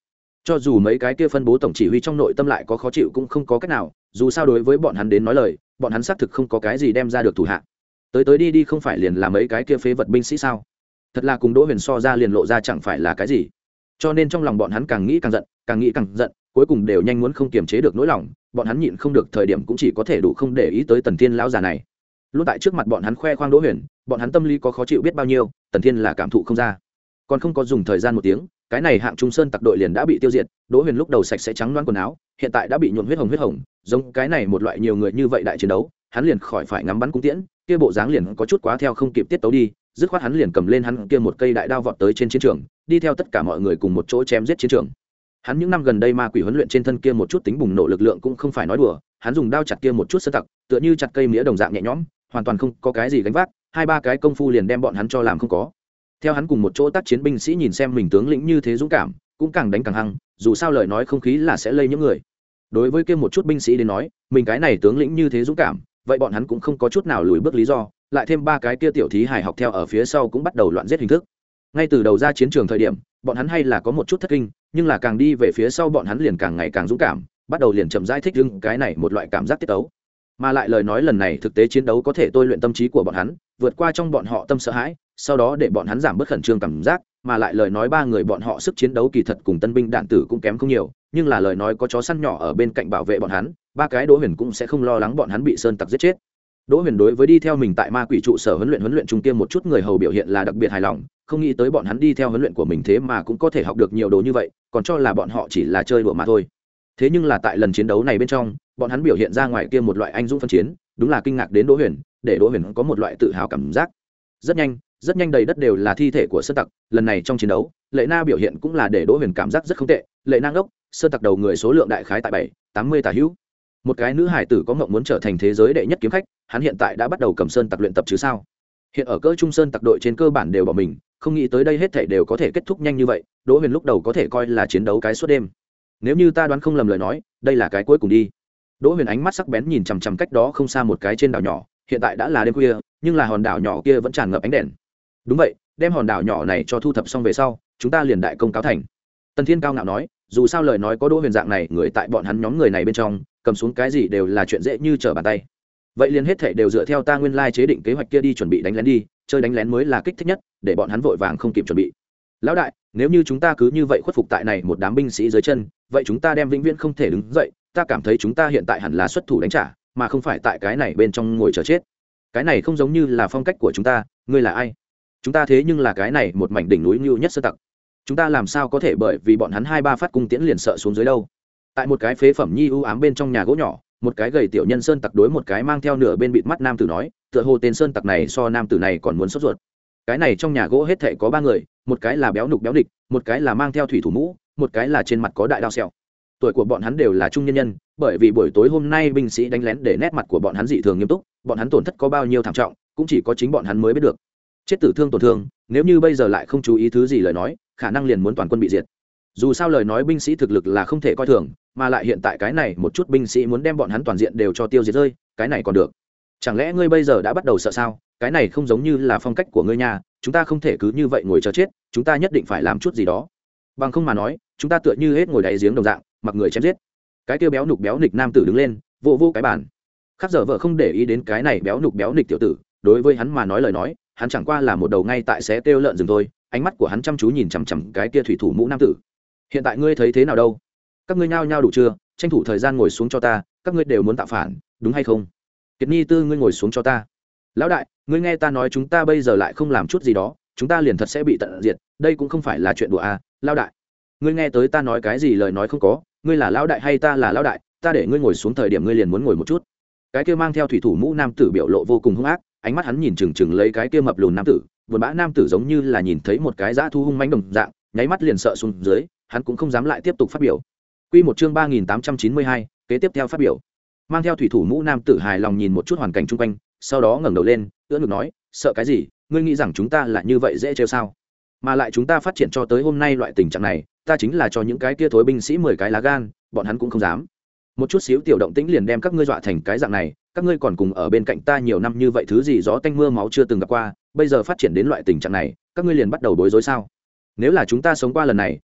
cho dù mấy cái kia phân bố tổng chỉ huy trong nội tâm lại có khó chịu cũng không có cách nào, dù sao đối với bọn hắn đến nói lời, bọn hắn xác thực không có cái gì đem ra được thủ hạ. Tới tới đi đi không phải liền là mấy cái kia phế vật binh sĩ sao? Thật là cùng Đỗ Huyền so ra liền lộ ra chẳng phải là cái gì. Cho nên trong lòng bọn hắn càng nghĩ càng giận, càng nghĩ càng giận, cuối cùng đều nhanh muốn không kiềm chế được nỗi lòng, bọn hắn nhịn không được thời điểm cũng chỉ có thể đủ không để ý tới Tần Thiên lão già này. Lúc tại trước mặt bọn hắn khoe khoang Đỗ Huyền, bọn hắn tâm lý có khó chịu biết bao nhiêu, Tần Thiên là cảm thụ không ra. Còn không có dùng thời gian một tiếng, cái này hạng trung sơn tặc đội liền đã bị tiêu diệt. Đỗ Huyền lúc đầu sạch sẽ trắng loáng quần áo, hiện tại đã bị nhuộm huyết hồng huyết hồng, giống cái này một loại nhiều người như vậy đại chiến đấu, hắn liền khỏi phải ngắm bắn cung tiễn, kia bộ dáng liền có chút quá theo không kịp tiết tấu đi, dứt khoát hắn liền cầm lên hắn kia một cây đại đao vọt tới trên chiến trường, đi theo tất cả mọi người cùng một chỗ chém giết chiến trường. Hắn những năm gần đây ma quỷ huấn luyện trên thân kia một chút tính bùng nổ lực lượng cũng không phải nói đùa, hắn dùng đao chặt kia một chút sơn tặc, tựa như chặt cây mía đồng dạng nhẹ nhõm, hoàn toàn không có cái gì gánh vác, hai ba cái công phu liền đem bọn hắn cho làm không có. Theo hắn cùng một chỗ tác chiến binh sĩ nhìn xem mình tướng lĩnh như thế dũng cảm, cũng càng đánh càng hăng, dù sao lời nói không khí là sẽ lây những người. Đối với kia một chút binh sĩ đến nói, mình cái này tướng lĩnh như thế dũng cảm, vậy bọn hắn cũng không có chút nào lùi bước lý do, lại thêm ba cái kia tiểu thí hài học theo ở phía sau cũng bắt đầu loạn giết hình thức. Ngay từ đầu ra chiến trường thời điểm, bọn hắn hay là có một chút thất kinh, nhưng là càng đi về phía sau bọn hắn liền càng ngày càng dũng cảm, bắt đầu liền chậm rãi thích ứng cái này một loại cảm giác tiết tấu. Mà lại lời nói lần này thực tế chiến đấu có thể tôi luyện tâm trí của bọn hắn, vượt qua trong bọn họ tâm sợ hãi, sau đó để bọn hắn giảm bớt khẩn trương cảm giác, mà lại lời nói ba người bọn họ sức chiến đấu kỳ thật cùng tân binh đạn tử cũng kém không nhiều, nhưng là lời nói có chó săn nhỏ ở bên cạnh bảo vệ bọn hắn, ba cái Đỗ Huyền cũng sẽ không lo lắng bọn hắn bị sơn tặc giết chết. Đỗ Huyền đối với đi theo mình tại ma quỷ trụ sở huấn luyện huấn luyện trung tiêm một chút người hầu biểu hiện là đặc biệt hài lòng, không nghĩ tới bọn hắn đi theo huấn luyện của mình thế mà cũng có thể học được nhiều đồ như vậy, còn cho là bọn họ chỉ là chơi đùa mà thôi. Thế nhưng là tại lần chiến đấu này bên trong, bọn hắn biểu hiện ra ngoài kia một loại anh dũng phân chiến, đúng là kinh ngạc đến Đỗ Huyền, để Đỗ Huyền có một loại tự hào cảm giác. Rất nhanh, rất nhanh đầy đất đều là thi thể của sơn tặc, lần này trong chiến đấu, Lệ Na biểu hiện cũng là để Đỗ Huyền cảm giác rất không tệ, Lệ Na ngốc, sơn tặc đầu người số lượng đại khái tại bảy, tám mươi tả hữu. Một cái nữ hải tử có mộng muốn trở thành thế giới đệ nhất kiếm khách, hắn hiện tại đã bắt đầu cầm sơn tặc luyện tập chứ sao? Hiện ở cỡ trung sơn tặc đội trên cơ bản đều bỏ mình, không nghĩ tới đây hết thảy đều có thể kết thúc nhanh như vậy, Đỗ Huyền lúc đầu có thể coi là chiến đấu cái suốt đêm. Nếu như ta đoán không lầm lời nói, đây là cái cuối cùng đi. Đỗ Huyền ánh mắt sắc bén nhìn chằm chằm cách đó không xa một cái trên đảo nhỏ, hiện tại đã là đêm khuya, nhưng là hòn đảo nhỏ kia vẫn tràn ngập ánh đèn. Đúng vậy, đem hòn đảo nhỏ này cho thu thập xong về sau, chúng ta liền đại công cáo thành. Tần Thiên cao ngạo nói, dù sao lời nói có Đỗ Huyền dạng này người tại bọn hắn nhóm người này bên trong, cầm xuống cái gì đều là chuyện dễ như trở bàn tay. Vậy liền hết thảy đều dựa theo ta nguyên lai chế định kế hoạch kia đi chuẩn bị đánh lén đi, chơi đánh lén mới là kích thích nhất, để bọn hắn vội vàng không kịp chuẩn bị. Lão đại, nếu như chúng ta cứ như vậy khuất phục tại này một đám binh sĩ dưới chân, vậy chúng ta đem vĩnh viễn không thể đứng dậy, ta cảm thấy chúng ta hiện tại hẳn là xuất thủ đánh trả, mà không phải tại cái này bên trong ngồi chờ chết. Cái này không giống như là phong cách của chúng ta, ngươi là ai? Chúng ta thế nhưng là cái này một mảnh đỉnh núi nhu nhất sơ tặc. Chúng ta làm sao có thể bởi vì bọn hắn hai ba phát cung tiễn liền sợ xuống dưới đâu? Tại một cái phế phẩm nhi u ám bên trong nhà gỗ nhỏ, một cái gầy tiểu nhân sơn tặc đối một cái mang theo nửa bên bịt mắt nam tử nói, tựa hồ tên sơn tặc này so nam tử này còn muốn sốt ruột. Cái này trong nhà gỗ hết thảy có ba người, một cái là béo nục béo địch, một cái là mang theo thủy thủ mũ, một cái là trên mặt có đại đao sẹo. Tuổi của bọn hắn đều là trung nhân nhân, bởi vì buổi tối hôm nay binh sĩ đánh lén để nét mặt của bọn hắn dị thường nghiêm túc, bọn hắn tổn thất có bao nhiêu thảm trọng, cũng chỉ có chính bọn hắn mới biết được. Chết tử thương tổn thương, nếu như bây giờ lại không chú ý thứ gì lời nói, khả năng liền muốn toàn quân bị diệt. Dù sao lời nói binh sĩ thực lực là không thể coi thường, mà lại hiện tại cái này một chút binh sĩ muốn đem bọn hắn toàn diện đều cho tiêu diệt rơi, cái này còn được. Chẳng lẽ ngươi bây giờ đã bắt đầu sợ sao? Cái này không giống như là phong cách của ngươi nhà, chúng ta không thể cứ như vậy ngồi chờ chết, chúng ta nhất định phải làm chút gì đó. Bằng không mà nói, chúng ta tựa như hết ngồi đáy giếng đồng dạng, mặc người chém giết. Cái kia béo nục béo nịch nam tử đứng lên, vô vô cái bàn. Khắc Dở vợ không để ý đến cái này béo nục béo nịch tiểu tử, đối với hắn mà nói lời nói, hắn chẳng qua là một đầu ngay tại xé tiêu lợn rừng thôi, ánh mắt của hắn chăm chú nhìn chằm chằm cái kia thủy thủ mũ nam tử. Hiện tại ngươi thấy thế nào đâu? Các ngươi nhao nhao đủ chưa? Tranh thủ thời gian ngồi xuống cho ta, các ngươi đều muốn tạo phản, đúng hay không? Kiệt Nhi Tư, ngươi ngồi xuống cho ta. Lão đại, ngươi nghe ta nói, chúng ta bây giờ lại không làm chút gì đó, chúng ta liền thật sẽ bị tận diệt, đây cũng không phải là chuyện đùa à, lão đại. Ngươi nghe tới ta nói cái gì lời nói không có, ngươi là lão đại hay ta là lão đại, ta để ngươi ngồi xuống thời điểm ngươi liền muốn ngồi một chút. Cái kia mang theo thủy thủ mũ nam tử biểu lộ vô cùng hung ác, ánh mắt hắn nhìn chừng chừng lấy cái kia mập lùn nam tử, buồn bã nam tử giống như là nhìn thấy một cái dã thu hung mãnh đồng dạng, nháy mắt liền sợ xuống dưới, hắn cũng không dám lại tiếp tục phát biểu. Quy một chương ba nghìn tám trăm chín mươi hai, kế tiếp theo phát biểu. Mang theo thủy thủ mũ nam tử hài lòng nhìn một chút hoàn cảnh chung quanh, sau đó ngẩng đầu lên, ưỡn ngực nói, sợ cái gì, ngươi nghĩ rằng chúng ta là như vậy dễ trêu sao? Mà lại chúng ta phát triển cho tới hôm nay loại tình trạng này, ta chính là cho những cái kia thối binh sĩ mười cái lá gan, bọn hắn cũng không dám. Một chút xíu tiểu động tĩnh liền đem các ngươi dọa thành cái dạng này, các ngươi còn cùng ở bên cạnh ta nhiều năm như vậy, thứ gì gió tanh mưa máu chưa từng gặp qua, bây giờ phát triển đến loại tình trạng này, các ngươi liền bắt đầu bối rối sao? Nếu là chúng ta sống qua lần này,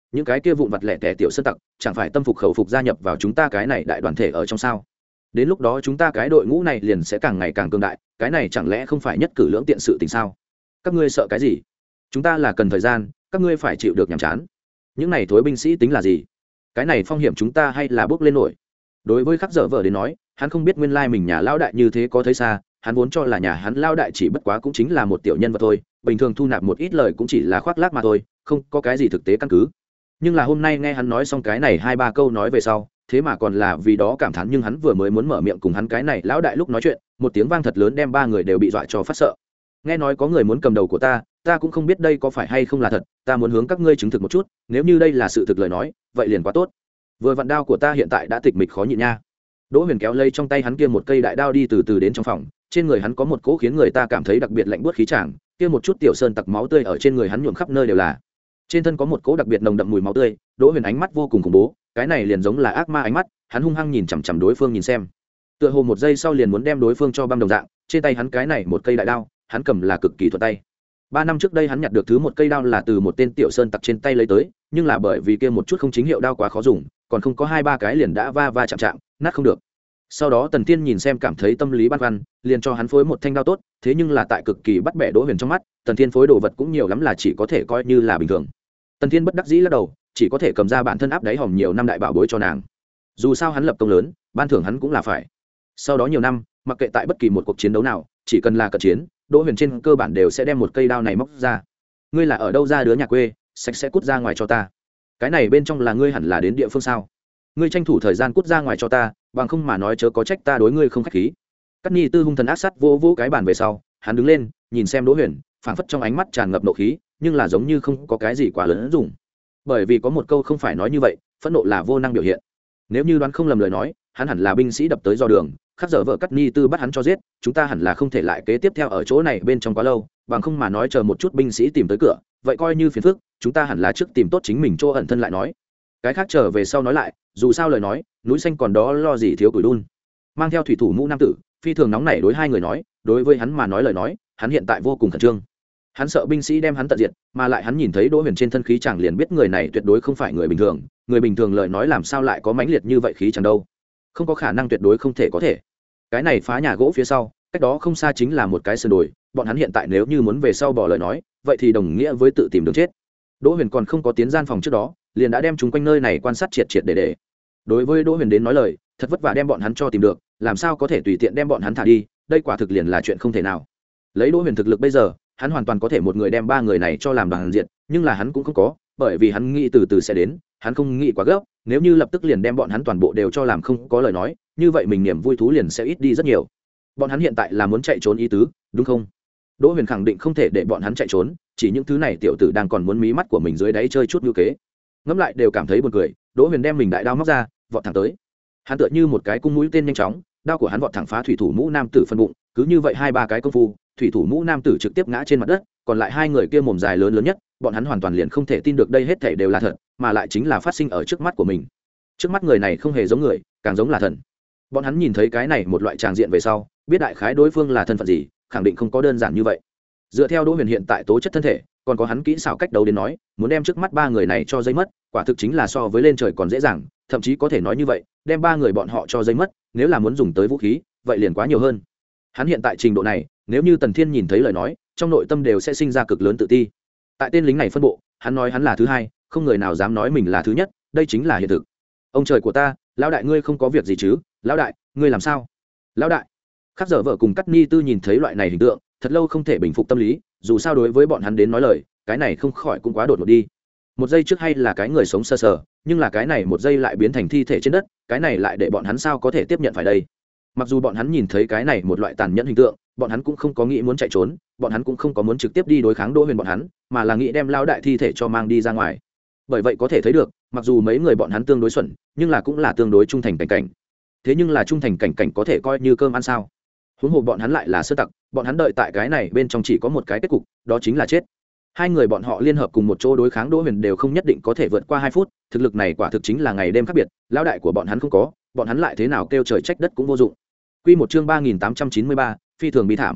những cái kia vụn vặt lẻ tẻ tiểu sơn tặc chẳng phải tâm phục khẩu phục gia nhập vào chúng ta cái này đại đoàn thể ở trong sao? Đến lúc đó chúng ta cái đội ngũ này liền sẽ càng ngày càng cường đại, cái này chẳng lẽ không phải nhất cử lưỡng tiện sự tình sao? Các ngươi sợ cái gì? Chúng ta là cần thời gian, các ngươi phải chịu được nhàm chán. Những này thối binh sĩ tính là gì? Cái này phong hiểm chúng ta hay là bước lên nổi. Đối với Khắc Dở Vở đến nói, hắn không biết nguyên lai mình nhà lão đại như thế có thấy xa, hắn vốn cho là nhà hắn lão đại chỉ bất quá cũng chính là một tiểu nhân vật thôi, bình thường thu nạp một ít lời cũng chỉ là khoác lác mà thôi, không có cái gì thực tế căn cứ. Nhưng là hôm nay nghe hắn nói xong cái này hai ba câu nói về sau, thế mà còn là vì đó cảm thán, nhưng hắn vừa mới muốn mở miệng cùng hắn cái này lão đại lúc nói chuyện, một tiếng vang thật lớn đem ba người đều bị dọa cho phát sợ. Nghe nói có người muốn cầm đầu của ta, ta cũng không biết đây có phải hay không là thật, ta muốn hướng các ngươi chứng thực một chút, nếu như đây là sự thực lời nói, vậy liền quá tốt. Vừa vặn đao của ta hiện tại đã tịch mịch khó nhịn nha. Đỗ Huyền kéo lây trong tay hắn kia một cây đại đao đi từ từ đến trong phòng, trên người hắn có một cỗ khiến người ta cảm thấy đặc biệt lạnh buốt khí tràng, kia một chút tiểu sơn tặc máu tươi ở trên người hắn nhuộm khắp nơi đều là. Trên thân có một cỗ đặc biệt nồng đậm mùi máu tươi, Đỗ Huyền ánh mắt vô cùng khủng bố, cái này liền giống là ác ma ánh mắt, hắn hung hăng nhìn chằm chằm đối phương nhìn xem. Tựa hồ một giây sau liền muốn đem đối phương cho băm đồng dạng, trên tay hắn cái này một cây đại đao, hắn cầm là cực kỳ thuận tay. Ba năm trước đây hắn nhặt được thứ một cây đao là từ một tên tiểu sơn tặc trên tay lấy tới, nhưng là bởi vì kia một chút không chính hiệu đao quá khó dùng, còn không có hai ba cái liền đã va va chạm chạm, nát không được. Sau đó Tần Thiên nhìn xem cảm thấy tâm lý băn khoăn, liền cho hắn phối một thanh đao tốt, thế nhưng là tại cực kỳ bắt bẻ Đỗ Huyền trong mắt, Tần Thiên phối đồ vật cũng nhiều lắm là chỉ có thể coi như là bình thường. Tần Thiên bất đắc dĩ lắc đầu, chỉ có thể cầm ra bản thân áp đáy hòm nhiều năm đại bảo bối cho nàng. Dù sao hắn lập công lớn, ban thưởng hắn cũng là phải. Sau đó nhiều năm, mặc kệ tại bất kỳ một cuộc chiến đấu nào, chỉ cần là cận chiến, Đỗ Huyền trên cơ bản đều sẽ đem một cây đao này móc ra. Ngươi là ở đâu ra đứa nhà quê, sạch sẽ cút ra ngoài cho ta. Cái này bên trong là ngươi hẳn là đến địa phương sao? Ngươi tranh thủ thời gian cút ra ngoài cho ta, bằng không mà nói chớ có trách ta đối ngươi không khách khí. Cát Nhi Tư hung thần ác sát vô vô cái bàn về sau, hắn đứng lên, nhìn xem Đỗ Huyền, phảng phất trong ánh mắt tràn ngập nộ khí, nhưng là giống như không có cái gì quá lớn dùng. Bởi vì có một câu không phải nói như vậy, phẫn nộ là vô năng biểu hiện. Nếu như đoán không lầm lời nói, hắn hẳn là binh sĩ đập tới do đường, Khắc Dở Vở Cát Nhi Tư bắt hắn cho giết, chúng ta hẳn là không thể lại kế tiếp theo ở chỗ này bên trong quá lâu, bằng không mà nói chờ một chút binh sĩ tìm tới cửa, vậy coi như phiền phức, chúng ta hẳn là trước tìm tốt chính mình chỗ ẩn thân lại nói. Cái khác trở về sau nói lại, dù sao lời nói, núi xanh còn đó lo gì thiếu củi đun. Mang theo thủy thủ mũ nam tử, phi thường nóng nảy đối hai người nói, đối với hắn mà nói lời nói, hắn hiện tại vô cùng khẩn trương. Hắn sợ binh sĩ đem hắn tận diệt, mà lại hắn nhìn thấy Đỗ Huyền trên thân khí chẳng liền biết người này tuyệt đối không phải người bình thường, người bình thường lời nói làm sao lại có mãnh liệt như vậy khí chẳng đâu. Không có khả năng, tuyệt đối không thể có thể. Cái này phá nhà gỗ phía sau, cách đó không xa chính là một cái sườn đồi, bọn hắn hiện tại nếu như muốn về sau bỏ lời nói, vậy thì đồng nghĩa với tự tìm đường chết. Đỗ Huyền còn không có tiến gian phòng trước đó, liền đã đem chúng quanh nơi này quan sát triệt triệt để để. Đối với Đỗ Huyền đến nói lời, thật vất vả đem bọn hắn cho tìm được, làm sao có thể tùy tiện đem bọn hắn thả đi, đây quả thực liền là chuyện không thể nào. Lấy Đỗ Huyền thực lực bây giờ, hắn hoàn toàn có thể một người đem ba người này cho làm đoàn diện, nhưng là hắn cũng không có, bởi vì hắn nghĩ từ từ sẽ đến, hắn không nghĩ quá gấp, nếu như lập tức liền đem bọn hắn toàn bộ đều cho làm không có lời nói, như vậy mình niềm vui thú liền sẽ ít đi rất nhiều. Bọn hắn hiện tại là muốn chạy trốn ý tứ, đúng không? Đỗ Huyền khẳng định không thể để bọn hắn chạy trốn, chỉ những thứ này tiểu tử đang còn muốn mí mắt của mình dưới đáy chơi chút như kế. Ngẫm lại đều cảm thấy buồn cười, Đỗ Huyền đem mình đại đao móc ra, vọt thẳng tới. Hắn tựa như một cái cung mũi tên nhanh chóng, đao của hắn vọt thẳng phá thủy thủ mũ nam tử phân bụng, cứ như vậy hai ba cái công phu, thủy thủ mũ nam tử trực tiếp ngã trên mặt đất, còn lại hai người kia mồm dài lớn lớn nhất, bọn hắn hoàn toàn liền không thể tin được đây hết thảy đều là thật, mà lại chính là phát sinh ở trước mắt của mình. Trước mắt người này không hề giống người, càng giống là thần. Bọn hắn nhìn thấy cái này một loại tràng diện về sau, biết đại khái đối phương là thân phận gì, khẳng định không có đơn giản như vậy. Dựa theo Đỗ Huyền hiện tại tố chất thân thể, còn có hắn kỹ xảo cách đấu đến nói, muốn đem trước mắt ba người này cho dây mất, quả thực chính là so với lên trời còn dễ dàng, thậm chí có thể nói như vậy, đem ba người bọn họ cho dây mất, nếu là muốn dùng tới vũ khí, vậy liền quá nhiều hơn. Hắn hiện tại trình độ này, nếu như Tần Thiên nhìn thấy lời nói, trong nội tâm đều sẽ sinh ra cực lớn tự ti. Tại tên lính này phân bộ, hắn nói hắn là thứ hai, không người nào dám nói mình là thứ nhất, đây chính là hiện thực. Ông trời của ta, lão đại ngươi không có việc gì chứ? Lão đại, ngươi làm sao? Lão đại. Khắc Dở Vở cùng Cát Ni Tư nhìn thấy loại này hình tượng, thật lâu không thể bình phục tâm lý, dù sao đối với bọn hắn đến nói lời, cái này không khỏi cũng quá đột ngột đi. Một giây trước hay là cái người sống sơ sờ, nhưng là cái này một giây lại biến thành thi thể trên đất, cái này lại để bọn hắn sao có thể tiếp nhận phải đây? Mặc dù bọn hắn nhìn thấy cái này một loại tàn nhẫn hình tượng, bọn hắn cũng không có nghĩ muốn chạy trốn, bọn hắn cũng không có muốn trực tiếp đi đối kháng Đỗ Huyền bọn hắn, mà là nghĩ đem lao đại thi thể cho mang đi ra ngoài. Bởi vậy có thể thấy được, mặc dù mấy người bọn hắn tương đối xuẩn, nhưng là cũng là tương đối trung thành cảnh cảnh. Thế nhưng là trung thành cảnh cảnh có thể coi như cơm ăn sao? Huống hồ bọn hắn lại là sơ tặc, bọn hắn đợi tại cái này bên trong chỉ có một cái kết cục, đó chính là chết. Hai người bọn họ liên hợp cùng một chỗ đối kháng Đỗ Huyền đều không nhất định có thể vượt qua hai phút, thực lực này quả thực chính là ngày đêm khác biệt, lão đại của bọn hắn không có, bọn hắn lại thế nào kêu trời trách đất cũng vô dụng. Quy một chương ba nghìn tám trăm chín mươi ba, phi thường bi thảm.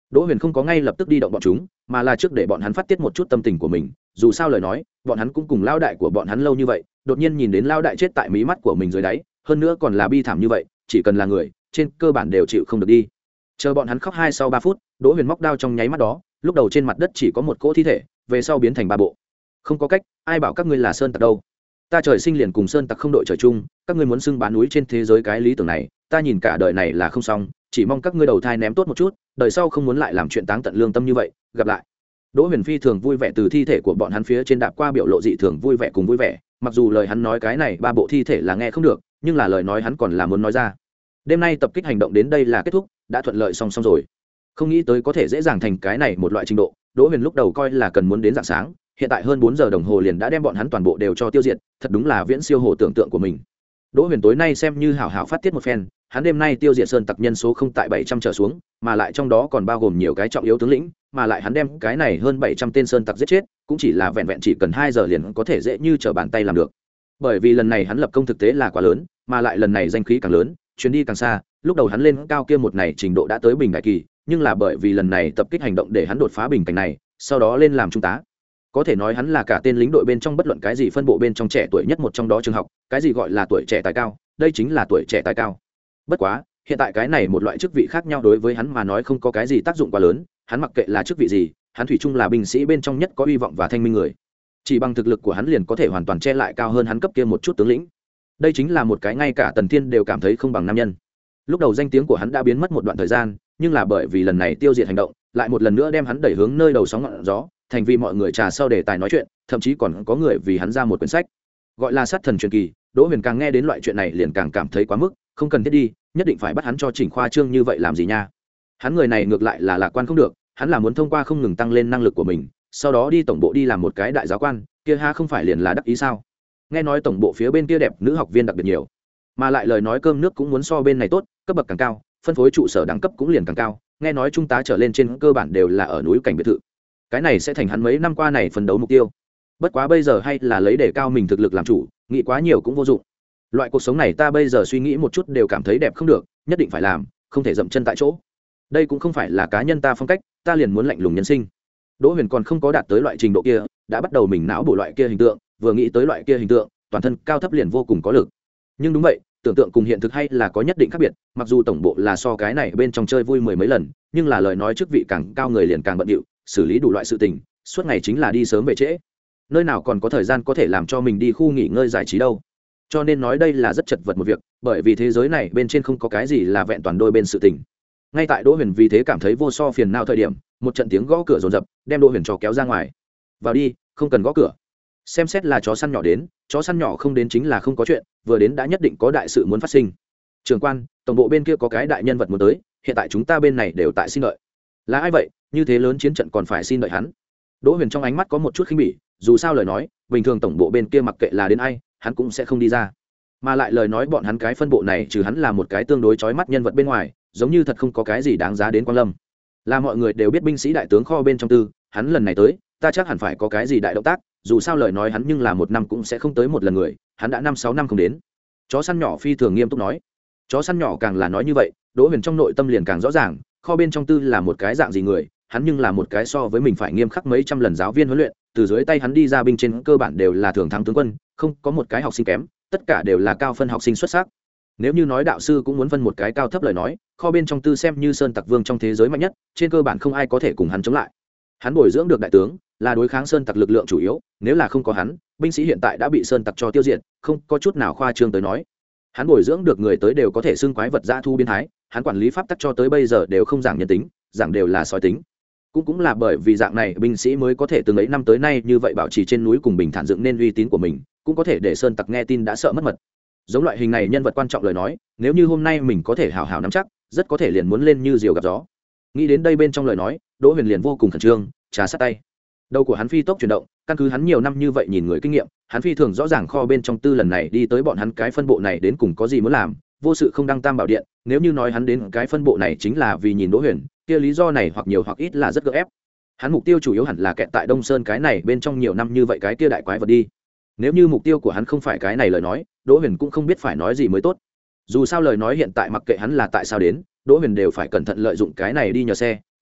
Đỗ Huyền không có ngay lập tức đi động bọn chúng, mà là trước để bọn hắn phát tiết một chút tâm tình của mình, dù sao lời nói, bọn hắn cũng cùng lao đại của bọn hắn lâu như vậy, đột nhiên nhìn đến lao đại chết tại mí mắt của mình dưới đáy, hơn nữa còn là bi thảm như vậy, chỉ cần là người, trên cơ bản đều chịu không được đi. Chờ bọn hắn khóc hai sau ba phút, Đỗ Huyền móc đao trong nháy mắt đó, lúc đầu trên mặt đất chỉ có một cỗ thi thể, về sau biến thành ba bộ. Không có cách, ai bảo các ngươi là sơn tặc đâu? Ta trời sinh liền cùng sơn tặc không đội trời chung, các ngươi muốn xưng bán núi trên thế giới cái lý tưởng này, ta nhìn cả đời này là không xong, chỉ mong các ngươi đầu thai ném tốt một chút, đời sau không muốn lại làm chuyện táng tận lương tâm như vậy, gặp lại. Đỗ Huyền phi thường vui vẻ từ thi thể của bọn hắn phía trên đạp qua, biểu lộ dị thường vui vẻ cùng vui vẻ, mặc dù lời hắn nói cái này ba bộ thi thể là nghe không được, nhưng là lời nói hắn còn là muốn nói ra. Đêm nay tập kích hành động đến đây là kết thúc, đã thuận lợi song song rồi. Không nghĩ tới có thể dễ dàng thành cái này một loại trình độ, Đỗ Huyền lúc đầu coi là cần muốn đến rạng sáng, hiện tại hơn bốn giờ đồng hồ liền đã đem bọn hắn toàn bộ đều cho tiêu diệt, thật đúng là viễn siêu hồ tưởng tượng của mình. Đỗ Huyền tối nay xem như hảo hảo phát tiết một phen, hắn đêm nay tiêu diệt sơn tặc nhân số không tại bảy trăm trở xuống, mà lại trong đó còn bao gồm nhiều cái trọng yếu tướng lĩnh, mà lại hắn đem cái này hơn bảy trăm tên sơn tặc giết chết, cũng chỉ là vẹn vẹn chỉ cần hai giờ liền có thể dễ như trở bàn tay làm được. Bởi vì lần này hắn lập công thực tế là quá lớn, mà lại lần này danh khí càng lớn, chuyến đi càng xa, lúc đầu hắn lên cao kia một này trình độ đã tới bình đại kỳ, nhưng là bởi vì lần này tập kích hành động để hắn đột phá bình cảnh này, sau đó lên làm trung tá. Có thể nói hắn là cả tên lính đội bên trong bất luận cái gì phân bộ bên trong trẻ tuổi nhất một trong đó trường học, cái gì gọi là tuổi trẻ tài cao, đây chính là tuổi trẻ tài cao. Bất quá, hiện tại cái này một loại chức vị khác nhau đối với hắn mà nói không có cái gì tác dụng quá lớn, hắn mặc kệ là chức vị gì, hắn thủy chung là binh sĩ bên trong nhất có uy vọng và thanh minh người. Chỉ bằng thực lực của hắn liền có thể hoàn toàn che lại cao hơn hắn cấp kia một chút tướng lĩnh. Đây chính là một cái ngay cả Tần Thiên đều cảm thấy không bằng nam nhân. Lúc đầu danh tiếng của hắn đã biến mất một đoạn thời gian, nhưng là bởi vì lần này tiêu diệt hành động, lại một lần nữa đem hắn đẩy hướng nơi đầu sóng ngọn gió, thành vì mọi người trà sau đề tài nói chuyện, thậm chí còn có người vì hắn ra một quyển sách, gọi là Sát thần truyền kỳ. Đỗ Huyền càng nghe đến loại chuyện này liền càng cảm thấy quá mức, không cần thiết đi, nhất định phải bắt hắn cho chỉnh khoa trương như vậy làm gì nha. Hắn người này ngược lại là lạc quan không được, hắn là muốn thông qua không ngừng tăng lên năng lực của mình, sau đó đi tổng bộ đi làm một cái đại giáo quan, kia ha không phải liền là đắc ý sao? Nghe nói tổng bộ phía bên kia đẹp nữ học viên đặc biệt nhiều, mà lại lời nói cơm nước cũng muốn so bên này tốt, cấp bậc càng cao, phân phối trụ sở đẳng cấp cũng liền càng cao, nghe nói trung tá trở lên trên cơ bản đều là ở núi cảnh biệt thự. Cái này sẽ thành hắn mấy năm qua này phấn đấu mục tiêu. Bất quá bây giờ hay là lấy để cao mình thực lực làm chủ, nghĩ quá nhiều cũng vô dụng. Loại cuộc sống này ta bây giờ suy nghĩ một chút đều cảm thấy đẹp không được, nhất định phải làm, không thể dậm chân tại chỗ. Đây cũng không phải là cá nhân ta phong cách, ta liền muốn lạnh lùng nhân sinh. Đỗ Huyền còn không có đạt tới loại trình độ kia, đã bắt đầu mình não bộ loại kia hình tượng, vừa nghĩ tới loại kia hình tượng, toàn thân cao thấp liền vô cùng có lực. Nhưng đúng vậy, tưởng tượng cùng hiện thực hay là có nhất định khác biệt, mặc dù tổng bộ là so cái này bên trong chơi vui mười mấy lần, nhưng là lời nói chức vị càng cao người liền càng bận rộn, xử lý đủ loại sự tình, suốt ngày chính là đi sớm về trễ. Nơi nào còn có thời gian có thể làm cho mình đi khu nghỉ ngơi giải trí đâu. Cho nên nói đây là rất chật vật một việc, bởi vì thế giới này bên trên không có cái gì là vẹn toàn đôi bên sự tình. Ngay tại Đỗ Huyền vì thế cảm thấy vô so phiền não thời điểm, một trận tiếng gõ cửa dồn dập đem Đỗ Huyền cho kéo ra ngoài. Vào đi, không cần gõ cửa. Xem xét là chó săn nhỏ đến, chó săn nhỏ không đến chính là không có chuyện, vừa đến đã nhất định có đại sự muốn phát sinh. Trưởng quan, tổng bộ bên kia có cái đại nhân vật muốn tới, hiện tại chúng ta bên này đều tại xin đợi. Là ai vậy? Như thế lớn chiến trận còn phải xin đợi hắn. Đỗ Huyền trong ánh mắt có một chút khinh bỉ, dù sao lời nói, bình thường tổng bộ bên kia mặc kệ là đến ai, hắn cũng sẽ không đi ra. Mà lại lời nói bọn hắn cái phân bộ này trừ hắn là một cái tương đối chói mắt nhân vật bên ngoài, giống như thật không có cái gì đáng giá đến quan lâm. Là mọi người đều biết binh sĩ đại tướng kho bên trong tư, hắn lần này tới, ta chắc hẳn phải có cái gì đại động tác, dù sao lời nói hắn nhưng là một năm cũng sẽ không tới một lần người, hắn đã năm sáu năm không đến. Chó săn nhỏ phi thường nghiêm túc nói. Chó săn nhỏ càng là nói như vậy, Đỗ Huyền trong nội tâm liền càng rõ ràng, kho bên trong tư là một cái dạng gì người, hắn nhưng là một cái so với mình phải nghiêm khắc mấy trăm lần giáo viên huấn luyện, từ dưới tay hắn đi ra binh trên cơ bản đều là thường thắng tướng quân, không có một cái học sinh kém, tất cả đều là cao phân học sinh xuất sắc. Nếu như nói đạo sư cũng muốn phân một cái cao thấp lời nói, kho bên trong tư xem như sơn tặc vương trong thế giới mạnh nhất, trên cơ bản không ai có thể cùng hắn chống lại. Hắn bồi dưỡng được đại tướng, là đối kháng sơn tặc lực lượng chủ yếu, nếu là không có hắn, binh sĩ hiện tại đã bị sơn tặc cho tiêu diệt, không có chút nào khoa trương tới nói. Hắn bồi dưỡng được người tới đều có thể xưng quái vật dã thu biến thái, hắn quản lý pháp tắc cho tới bây giờ đều không giảng nhân tính, giảng đều là sói tính. Cũng cũng là bởi vì dạng này binh sĩ mới có thể từng ấy năm tới nay như vậy bảo trì trên núi cùng bình thản dựng nên uy tín của mình, cũng có thể để sơn tặc nghe tin đã sợ mất mật. Giống loại hình này nhân vật quan trọng lời nói, nếu như hôm nay mình có thể hào hào nắm chắc, rất có thể liền muốn lên như diều gặp gió. Nghĩ đến đây bên trong lời nói, Đỗ Huyền liền vô cùng khẩn trương, trà sát tay. Đầu của hắn phi tốc chuyển động, căn cứ hắn nhiều năm như vậy nhìn người kinh nghiệm, hắn phi thường rõ ràng kho bên trong tư lần này đi tới bọn hắn cái phân bộ này đến cùng có gì muốn làm, vô sự không đăng tam bảo điện, nếu như nói hắn đến cái phân bộ này chính là vì nhìn Đỗ Huyền, kia lý do này hoặc nhiều hoặc ít là rất gượng ép. Hắn mục tiêu chủ yếu hẳn là kẹt tại Đông Sơn cái này bên trong nhiều năm như vậy cái kia đại quái vật đi. Nếu như mục tiêu của hắn không phải cái này lời nói, Đỗ Huyền cũng không biết phải nói gì mới tốt. Dù sao lời nói hiện tại mặc kệ hắn là tại sao đến, Đỗ Huyền đều phải cẩn thận lợi dụng cái này đi nhờ xe,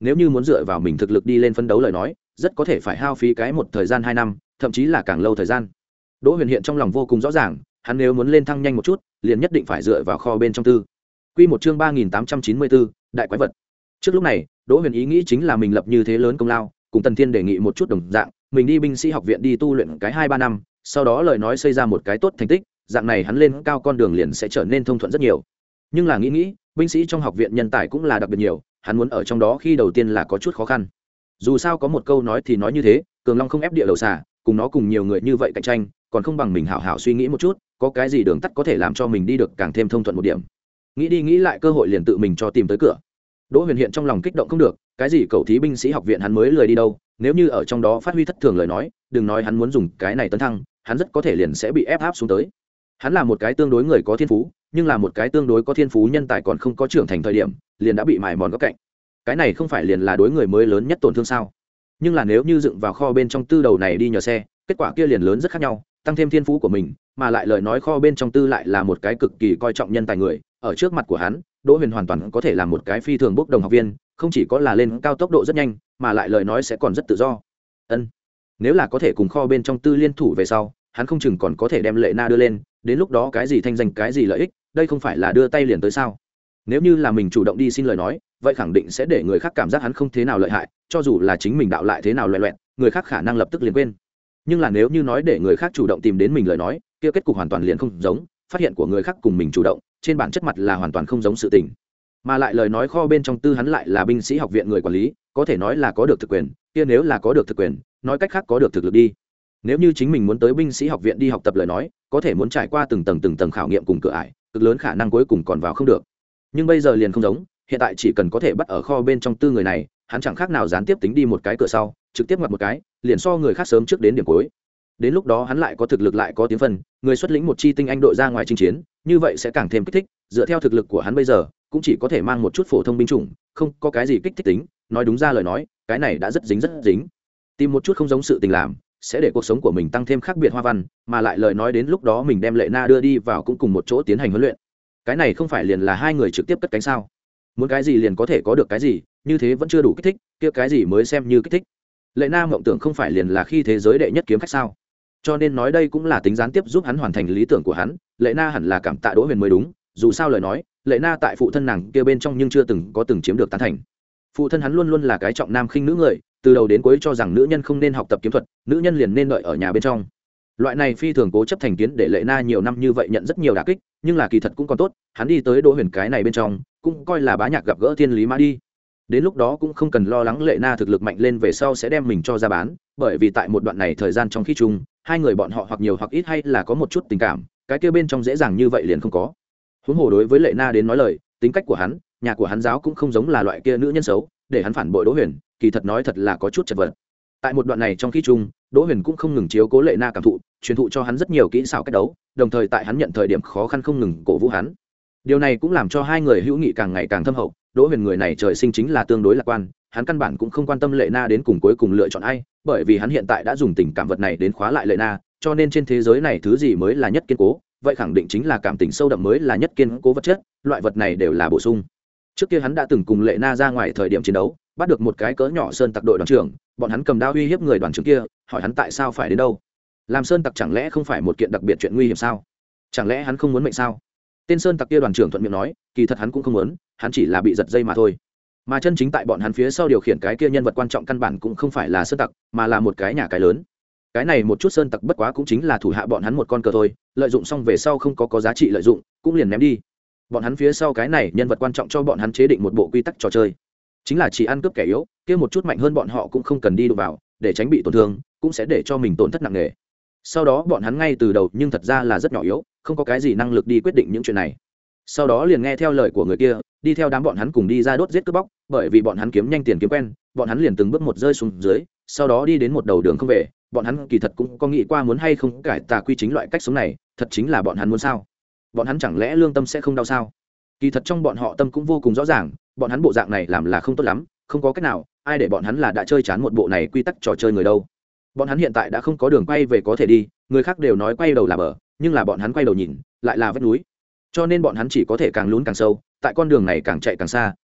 nếu như muốn dựa vào mình thực lực đi lên phấn đấu lời nói rất có thể phải hao phí cái một thời gian hai năm thậm chí là càng lâu thời gian. Đỗ Huyền hiện trong lòng vô cùng rõ ràng, hắn nếu muốn lên thăng nhanh một chút liền nhất định phải dựa vào kho bên trong tư. Quy một chương ba nghìn tám trăm chín mươi bốn, đại quái vật. Trước lúc này Đỗ Huyền ý nghĩ chính là mình lập như thế lớn công lao, cùng Tần Thiên đề nghị một chút đồng dạng, mình đi binh sĩ học viện đi tu luyện cái hai ba năm, sau đó lời nói xây ra một cái tốt thành tích, dạng này hắn lên cao con đường liền sẽ trở nên thông thuận rất nhiều. Nhưng là nghĩ nghĩ, binh sĩ trong học viện nhân tài cũng là đặc biệt nhiều, hắn muốn ở trong đó khi đầu tiên là có chút khó khăn. Dù sao có một câu nói thì nói như thế, cường long không ép địa đầu xà, cùng nó cùng nhiều người như vậy cạnh tranh, còn không bằng mình hảo hảo suy nghĩ một chút, có cái gì đường tắt có thể làm cho mình đi được càng thêm thông thuận một điểm. Nghĩ đi nghĩ lại cơ hội liền tự mình cho tìm tới cửa. Đỗ Huyền hiện trong lòng kích động không được, cái gì cầu thí binh sĩ học viện hắn mới lười đi đâu, nếu như ở trong đó phát huy thất thường lời nói, đừng nói hắn muốn dùng cái này tấn thăng, hắn rất có thể liền sẽ bị ép áp xuống tới. Hắn là một cái tương đối người có thiên phú, nhưng là một cái tương đối có thiên phú nhân tài còn không có trưởng thành thời điểm, liền đã bị mài mòn góc cạnh. Cái này không phải liền là đối người mới lớn nhất tổn thương sao? Nhưng là nếu như dựng vào kho bên trong tư đầu này đi nhờ xe, kết quả kia liền lớn rất khác nhau, tăng thêm thiên phú của mình, mà lại lời nói kho bên trong tư lại là một cái cực kỳ coi trọng nhân tài người, ở trước mặt của hắn, Đỗ Huyền hoàn toàn có thể làm một cái phi thường bốc đồng học viên, không chỉ có là lên cao tốc độ rất nhanh, mà lại lời nói sẽ còn rất tự do. Ân, nếu là có thể cùng kho bên trong tư liên thủ về sau, hắn không chừng còn có thể đem Lệ Na đưa lên, đến lúc đó cái gì thanh danh cái gì lợi ích, đây không phải là đưa tay liền tới sao? Nếu như là mình chủ động đi xin lời nói, vậy khẳng định sẽ để người khác cảm giác hắn không thế nào lợi hại, cho dù là chính mình đạo lại thế nào loẹt loẹt, người khác khả năng lập tức liền quên. Nhưng là nếu như nói để người khác chủ động tìm đến mình lời nói, kia kết cục hoàn toàn liền không giống, phát hiện của người khác cùng mình chủ động, trên bản chất mặt là hoàn toàn không giống sự tình. Mà lại lời nói kho bên trong tư hắn lại là binh sĩ học viện người quản lý, có thể nói là có được thực quyền, kia nếu là có được thực quyền, nói cách khác có được thực lực đi. Nếu như chính mình muốn tới binh sĩ học viện đi học tập lời nói, có thể muốn trải qua từng tầng từng tầng khảo nghiệm cùng cửa ải, cực lớn khả năng cuối cùng còn vào không được. Nhưng bây giờ liền không giống, hiện tại chỉ cần có thể bắt ở kho bên trong tư người này, hắn chẳng khác nào gián tiếp tính đi một cái cửa sau, trực tiếp ngoặt một cái, liền so người khác sớm trước đến điểm cuối. Đến lúc đó hắn lại có thực lực lại có tiếng phân, người xuất lĩnh một chi tinh anh đội ra ngoài chinh chiến, như vậy sẽ càng thêm kích thích, dựa theo thực lực của hắn bây giờ, cũng chỉ có thể mang một chút phổ thông binh chủng, không có cái gì kích thích tính, nói đúng ra lời nói, cái này đã rất dính rất dính. Tìm một chút không giống sự tình làm, sẽ để cuộc sống của mình tăng thêm khác biệt hoa văn, mà lại lời nói đến lúc đó mình đem Lệ Na đưa đi vào cũng cùng một chỗ tiến hành huấn luyện. Cái này không phải liền là hai người trực tiếp cất cánh sao? Muốn cái gì liền có thể có được cái gì, như thế vẫn chưa đủ kích thích, kia cái gì mới xem như kích thích? Lệ Na mộng tưởng không phải liền là khi thế giới đệ nhất kiếm khách sao? Cho nên nói đây cũng là tính gián tiếp giúp hắn hoàn thành lý tưởng của hắn. Lệ Na hẳn là cảm tạ Đỗ Huyền mới đúng, dù sao lời nói, Lệ Na tại phụ thân nàng kia bên trong nhưng chưa từng có từng chiếm được tán thành. Phụ thân hắn luôn luôn là cái trọng nam khinh nữ người, từ đầu đến cuối cho rằng nữ nhân không nên học tập kiếm thuật, nữ nhân liền nên đợi ở nhà bên trong. Loại này phi thường cố chấp thành kiến để Lệ Na nhiều năm như vậy nhận rất nhiều đả kích, nhưng là kỳ thật cũng còn tốt, hắn đi tới Đỗ Huyền cái này bên trong, cũng coi là bá nhạc gặp gỡ thiên lý mã đi. Đến lúc đó cũng không cần lo lắng Lệ Na thực lực mạnh lên về sau sẽ đem mình cho ra bán, bởi vì tại một đoạn này thời gian trong khi chung, hai người bọn họ hoặc nhiều hoặc ít hay là có một chút tình cảm, cái kia bên trong dễ dàng như vậy liền không có. Huống hồ đối với Lệ Na đến nói lời, tính cách của hắn, nhà của hắn giáo cũng không giống là loại kia nữ nhân xấu, để hắn phản bội Đỗ Huyền, kỳ thật nói thật là có chút chật vật. Tại một đoạn này trong khi chung, Đỗ Huyền cũng không ngừng chiếu cố Lệ Na cảm thụ, truyền thụ cho hắn rất nhiều kỹ xảo cách đấu, đồng thời tại hắn nhận thời điểm khó khăn không ngừng cổ vũ hắn. Điều này cũng làm cho hai người hữu nghị càng ngày càng thâm hậu. Đỗ Huyền người này trời sinh chính là tương đối lạc quan, hắn căn bản cũng không quan tâm Lệ Na đến cùng cuối cùng lựa chọn ai, bởi vì hắn hiện tại đã dùng tình cảm vật này đến khóa lại Lệ Na, cho nên trên thế giới này thứ gì mới là nhất kiên cố, vậy khẳng định chính là cảm tình sâu đậm mới là nhất kiên cố vật chất, loại vật này đều là bổ sung. Trước kia hắn đã từng cùng Lệ Na ra ngoài thời điểm chiến đấu, bắt được một cái cỡ nhỏ sơn tặc đội đoàn trưởng, bọn hắn cầm đao uy hiếp người đoàn trưởng kia, hỏi hắn tại sao phải đến đâu. Làm sơn tặc chẳng lẽ không phải một kiện đặc biệt chuyện nguy hiểm sao? Chẳng lẽ hắn không muốn mệnh sao? Tên sơn tặc kia đoàn trưởng thuận miệng nói, kỳ thật hắn cũng không muốn, hắn chỉ là bị giật dây mà thôi. Mà chân chính tại bọn hắn phía sau điều khiển cái kia nhân vật quan trọng căn bản cũng không phải là sơn tặc, mà là một cái nhà cái lớn. Cái này một chút sơn tặc bất quá cũng chính là thủ hạ bọn hắn một con cờ thôi, lợi dụng xong về sau không có có giá trị lợi dụng, cũng liền ném đi. Bọn hắn phía sau cái này nhân vật quan trọng cho bọn hắn chế định một bộ quy tắc trò chơi, chính là chỉ ăn cướp kẻ yếu, kia một chút mạnh hơn bọn họ cũng không cần đi đụng vào, để tránh bị tổn thương, cũng sẽ để cho mình tổn thất nặng nề. Sau đó bọn hắn ngay từ đầu nhưng thật ra là rất nhỏ yếu, không có cái gì năng lực đi quyết định những chuyện này. Sau đó liền nghe theo lời của người kia, đi theo đám bọn hắn cùng đi ra đốt giết cướp bóc, bởi vì bọn hắn kiếm nhanh tiền kiếm quen, bọn hắn liền từng bước một rơi xuống dưới, sau đó đi đến một đầu đường không về. Bọn hắn kỳ thật cũng có nghĩ qua muốn hay không cải tà quy chính loại cách sống này, thật chính là bọn hắn muốn sao? Bọn hắn chẳng lẽ lương tâm sẽ không đau sao? Kỳ thật trong bọn họ tâm cũng vô cùng rõ ràng, bọn hắn bộ dạng này làm là không tốt lắm, không có cách nào, ai để bọn hắn là đã chơi chán một bộ này quy tắc trò chơi người đâu. Bọn hắn hiện tại đã không có đường quay về có thể đi, người khác đều nói quay đầu là bờ, nhưng là bọn hắn quay đầu nhìn lại là vách núi, cho nên bọn hắn chỉ có thể càng lún càng sâu, tại con đường này càng chạy càng xa,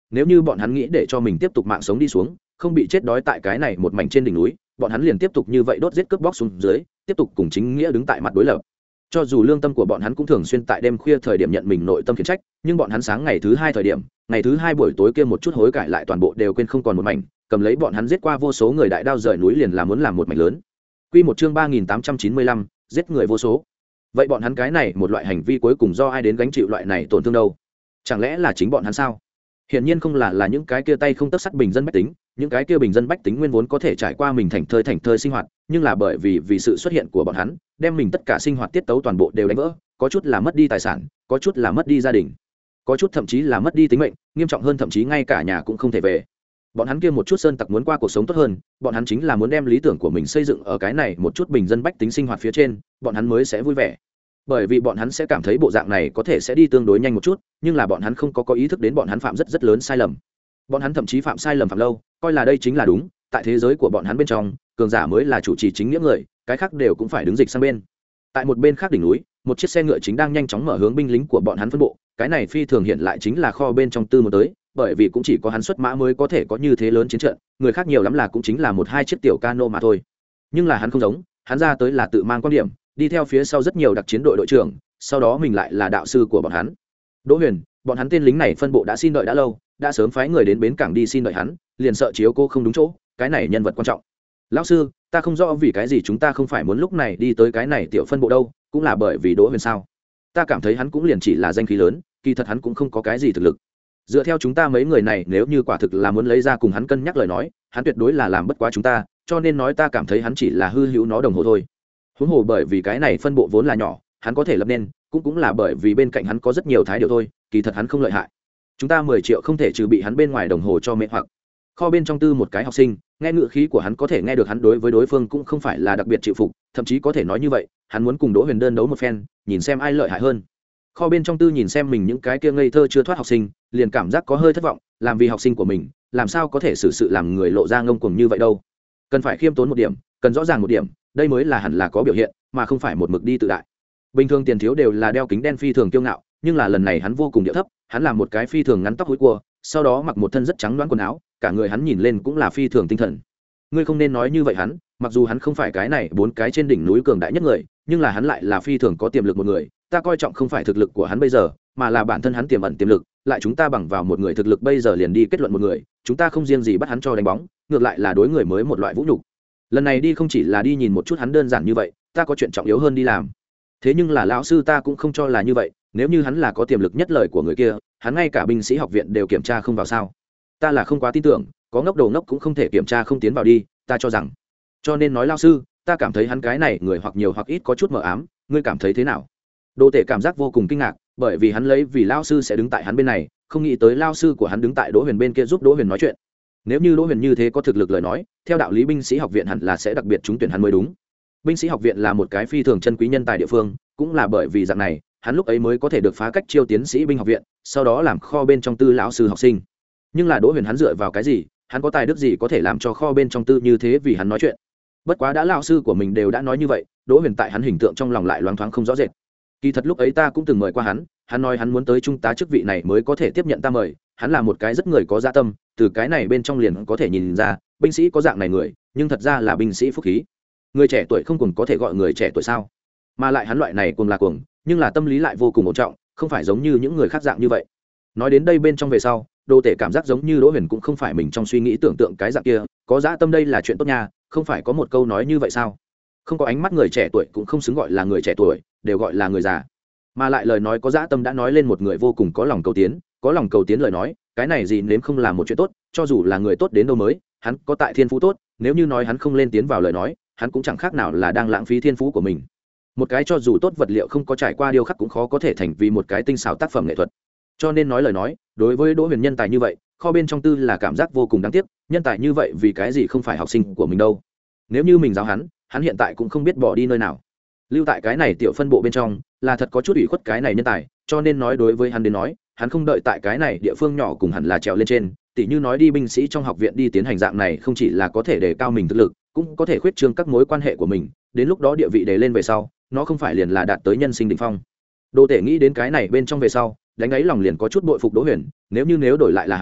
nếu như bọn hắn nghĩ để cho mình tiếp tục mạng sống đi xuống, không bị chết đói tại cái này một mảnh trên đỉnh núi, bọn hắn liền tiếp tục như vậy đốt giết cướp bóc xuống dưới, tiếp tục cùng chính nghĩa đứng tại mặt đối lập. Cho dù lương tâm của bọn hắn cũng thường xuyên tại đêm khuya thời điểm nhận mình nội tâm khiển trách, nhưng bọn hắn sáng ngày thứ hai thời điểm, ngày thứ hai buổi tối kia một chút hối cải lại toàn bộ đều quên không còn một mảnh, cầm lấy bọn hắn giết qua vô số người đại đao rời núi liền là muốn làm một mảnh lớn. Quy một chương ba nghìn tám trăm chín mươi lăm, giết người vô số. Vậy bọn hắn cái này một loại hành vi cuối cùng do ai đến gánh chịu loại này tổn thương đâu? Chẳng lẽ là chính bọn hắn sao? Hiển nhiên không là là những cái kia tay không tấc sắt bình dân bách tính, những cái kia bình dân bách tính nguyên vốn có thể trải qua mình thành thơi thành thơi sinh hoạt, nhưng là bởi vì vì sự xuất hiện của bọn hắn, đem mình tất cả sinh hoạt tiết tấu toàn bộ đều đánh vỡ, có chút là mất đi tài sản, có chút là mất đi gia đình, có chút thậm chí là mất đi tính mệnh, nghiêm trọng hơn thậm chí ngay cả nhà cũng không thể về. Bọn hắn kia một chút sơn tặc muốn qua cuộc sống tốt hơn, bọn hắn chính là muốn đem lý tưởng của mình xây dựng ở cái này một chút bình dân bách tính sinh hoạt phía trên, bọn hắn mới sẽ vui vẻ. Bởi vì bọn hắn sẽ cảm thấy bộ dạng này có thể sẽ đi tương đối nhanh một chút, nhưng là bọn hắn không có có ý thức đến bọn hắn phạm rất rất lớn sai lầm. Bọn hắn thậm chí phạm sai lầm phạm lâu, coi là đây chính là đúng, tại thế giới của bọn hắn bên trong, cường giả mới là chủ trì chính nghĩa người, cái khác đều cũng phải đứng dịch sang bên. Tại một bên khác đỉnh núi, một chiếc xe ngựa chính đang nhanh chóng mở hướng binh lính của bọn hắn phân bộ, cái này phi thường hiện lại chính là kho bên trong tư một tới, bởi vì cũng chỉ có hắn xuất mã mới có thể có như thế lớn chiến trận, người khác nhiều lắm là cũng chính là một hai chiếc tiểu cano mà thôi. Nhưng là hắn không giống, hắn ra tới là tự mang quan điểm, đi theo phía sau rất nhiều đặc chiến đội đội trưởng, sau đó mình lại là đạo sư của bọn hắn. Đỗ Huyền, bọn hắn tên lính này phân bộ đã xin đợi đã lâu, đã sớm phái người đến bến cảng đi xin đợi hắn, liền sợ chiếu cô không đúng chỗ, cái này nhân vật quan trọng. Lão sư, ta không rõ vì cái gì chúng ta không phải muốn lúc này đi tới cái này tiểu phân bộ đâu, cũng là bởi vì Đỗ Huyền sao? Ta cảm thấy hắn cũng liền chỉ là danh khí lớn, kỳ thật hắn cũng không có cái gì thực lực. Dựa theo chúng ta mấy người này, nếu như quả thực là muốn lấy ra cùng hắn cân nhắc lời nói, hắn tuyệt đối là làm bất quá chúng ta, cho nên nói ta cảm thấy hắn chỉ là hư hữu nó đồng hồ thôi. Huống hồ bởi vì cái này phân bộ vốn là nhỏ, hắn có thể lập nên, cũng cũng là bởi vì bên cạnh hắn có rất nhiều thái điều thôi, kỳ thật hắn không lợi hại. Chúng ta mười triệu không thể trừ bị hắn bên ngoài đồng hồ cho mê hoặc. Kho bên trong tư một cái học sinh, nghe ngữ khí của hắn có thể nghe được hắn đối với đối phương cũng không phải là đặc biệt chịu phục, thậm chí có thể nói như vậy, hắn muốn cùng Đỗ Huyền đơn đấu một phen, nhìn xem ai lợi hại hơn. Kho bên trong tư nhìn xem mình những cái kia ngây thơ chưa thoát học sinh, liền cảm giác có hơi thất vọng, làm vì học sinh của mình, làm sao có thể xử sự làm người lộ ra ngông cuồng như vậy đâu. Cần phải khiêm tốn một điểm, cần rõ ràng một điểm, đây mới là hẳn là có biểu hiện, mà không phải một mực đi tự đại. Bình thường tiền thiếu đều là đeo kính đen phi thường kiêu ngạo, nhưng là lần này hắn vô cùng điệu thấp, hắn làm một cái phi thường ngắn tóc húi cua, sau đó mặc một thân rất trắng đoán quần áo, cả người hắn nhìn lên cũng là phi thường tinh thần. Ngươi không nên nói như vậy hắn, mặc dù hắn không phải cái này bốn cái trên đỉnh núi cường đại nhất người, nhưng là hắn lại là phi thường có tiềm lực một người, ta coi trọng không phải thực lực của hắn bây giờ, mà là bản thân hắn tiềm ẩn tiềm lực, lại chúng ta bằng vào một người thực lực bây giờ liền đi kết luận một người, chúng ta không riêng gì bắt hắn cho đánh bóng, ngược lại là đối người mới một loại vũ nhục. Lần này đi không chỉ là đi nhìn một chút hắn đơn giản như vậy, ta có chuyện trọng yếu hơn đi làm. Thế nhưng là lão sư ta cũng không cho là như vậy, nếu như hắn là có tiềm lực nhất lời của người kia, hắn ngay cả binh sĩ học viện đều kiểm tra không vào sao? Ta là không quá tin tưởng, có ngốc đầu ngốc cũng không thể kiểm tra không tiến vào đi, ta cho rằng. Cho nên nói lão sư, ta cảm thấy hắn cái này người hoặc nhiều hoặc ít có chút mờ ám, ngươi cảm thấy thế nào? Đỗ Tể cảm giác vô cùng kinh ngạc, bởi vì hắn lấy vì lão sư sẽ đứng tại hắn bên này, không nghĩ tới lão sư của hắn đứng tại Đỗ Huyền bên kia giúp Đỗ Huyền nói chuyện. Nếu như Đỗ Huyền như thế có thực lực lời nói, theo đạo lý binh sĩ học viện hẳn là sẽ đặc biệt trúng tuyển hắn mới đúng. Binh sĩ học viện là một cái phi thường chân quý nhân tài địa phương, cũng là bởi vì dạng này, hắn lúc ấy mới có thể được phá cách chiêu tiến sĩ binh học viện, sau đó làm kho bên trong tư lão sư học sinh. Nhưng là Đỗ Huyền hắn dựa vào cái gì, hắn có tài đức gì có thể làm cho kho bên trong tư như thế vì hắn nói chuyện? Bất quá đã lão sư của mình đều đã nói như vậy, Đỗ Huyền tại hắn hình tượng trong lòng lại loáng thoáng không rõ rệt. Kỳ thật lúc ấy ta cũng từng mời qua hắn, hắn nói hắn muốn tới trung tá chức vị này mới có thể tiếp nhận ta mời, hắn là một cái rất người có dạ tâm, từ cái này bên trong liền có thể nhìn ra, binh sĩ có dạng này người, nhưng thật ra là binh sĩ phúc khí. Người trẻ tuổi không cùng có thể gọi người trẻ tuổi sao? Mà lại hắn loại này cuồng là cuồng, nhưng là tâm lý lại vô cùng ổn trọng, không phải giống như những người khác dạng như vậy. Nói đến đây bên trong về sau, Đỗ Tể cảm giác giống như Đỗ Huyền cũng không phải mình trong suy nghĩ tưởng tượng cái dạng kia, có dạ tâm đây là chuyện tốt nha, không phải có một câu nói như vậy sao? Không có ánh mắt người trẻ tuổi cũng không xứng gọi là người trẻ tuổi, đều gọi là người già. Mà lại lời nói có dạ tâm đã nói lên một người vô cùng có lòng cầu tiến, có lòng cầu tiến lời nói, cái này gì nếm không làm một chuyện tốt, cho dù là người tốt đến đâu mới, hắn có tại thiên phú tốt, nếu như nói hắn không lên tiến vào lời nói, hắn cũng chẳng khác nào là đang lãng phí thiên phú của mình. Một cái cho dù tốt vật liệu không có trải qua điêu khắc cũng khó có thể thành vì một cái tinh xảo tác phẩm nghệ thuật. Cho nên nói lời nói, đối với Đỗ Huyền nhân tài như vậy, kho bên trong tư là cảm giác vô cùng đáng tiếc, nhân tài như vậy vì cái gì không phải học sinh của mình đâu? Nếu như mình giáo hắn, hắn hiện tại cũng không biết bỏ đi nơi nào. Lưu tại cái này tiểu phân bộ bên trong, là thật có chút ủy khuất cái này nhân tài, cho nên nói đối với hắn đến nói, hắn không đợi tại cái này địa phương nhỏ cùng hẳn là trèo lên trên, tỉ như nói đi binh sĩ trong học viện đi tiến hành dạng này không chỉ là có thể đề cao mình thực lực, cũng có thể khuyết trương các mối quan hệ của mình, đến lúc đó địa vị đề lên về sau, nó không phải liền là đạt tới nhân sinh đỉnh phong. Đỗ Tể nghĩ đến cái này bên trong về sau, đánh ấy lòng liền có chút bội phục Đỗ Huyền, nếu như nếu đổi lại là hắn,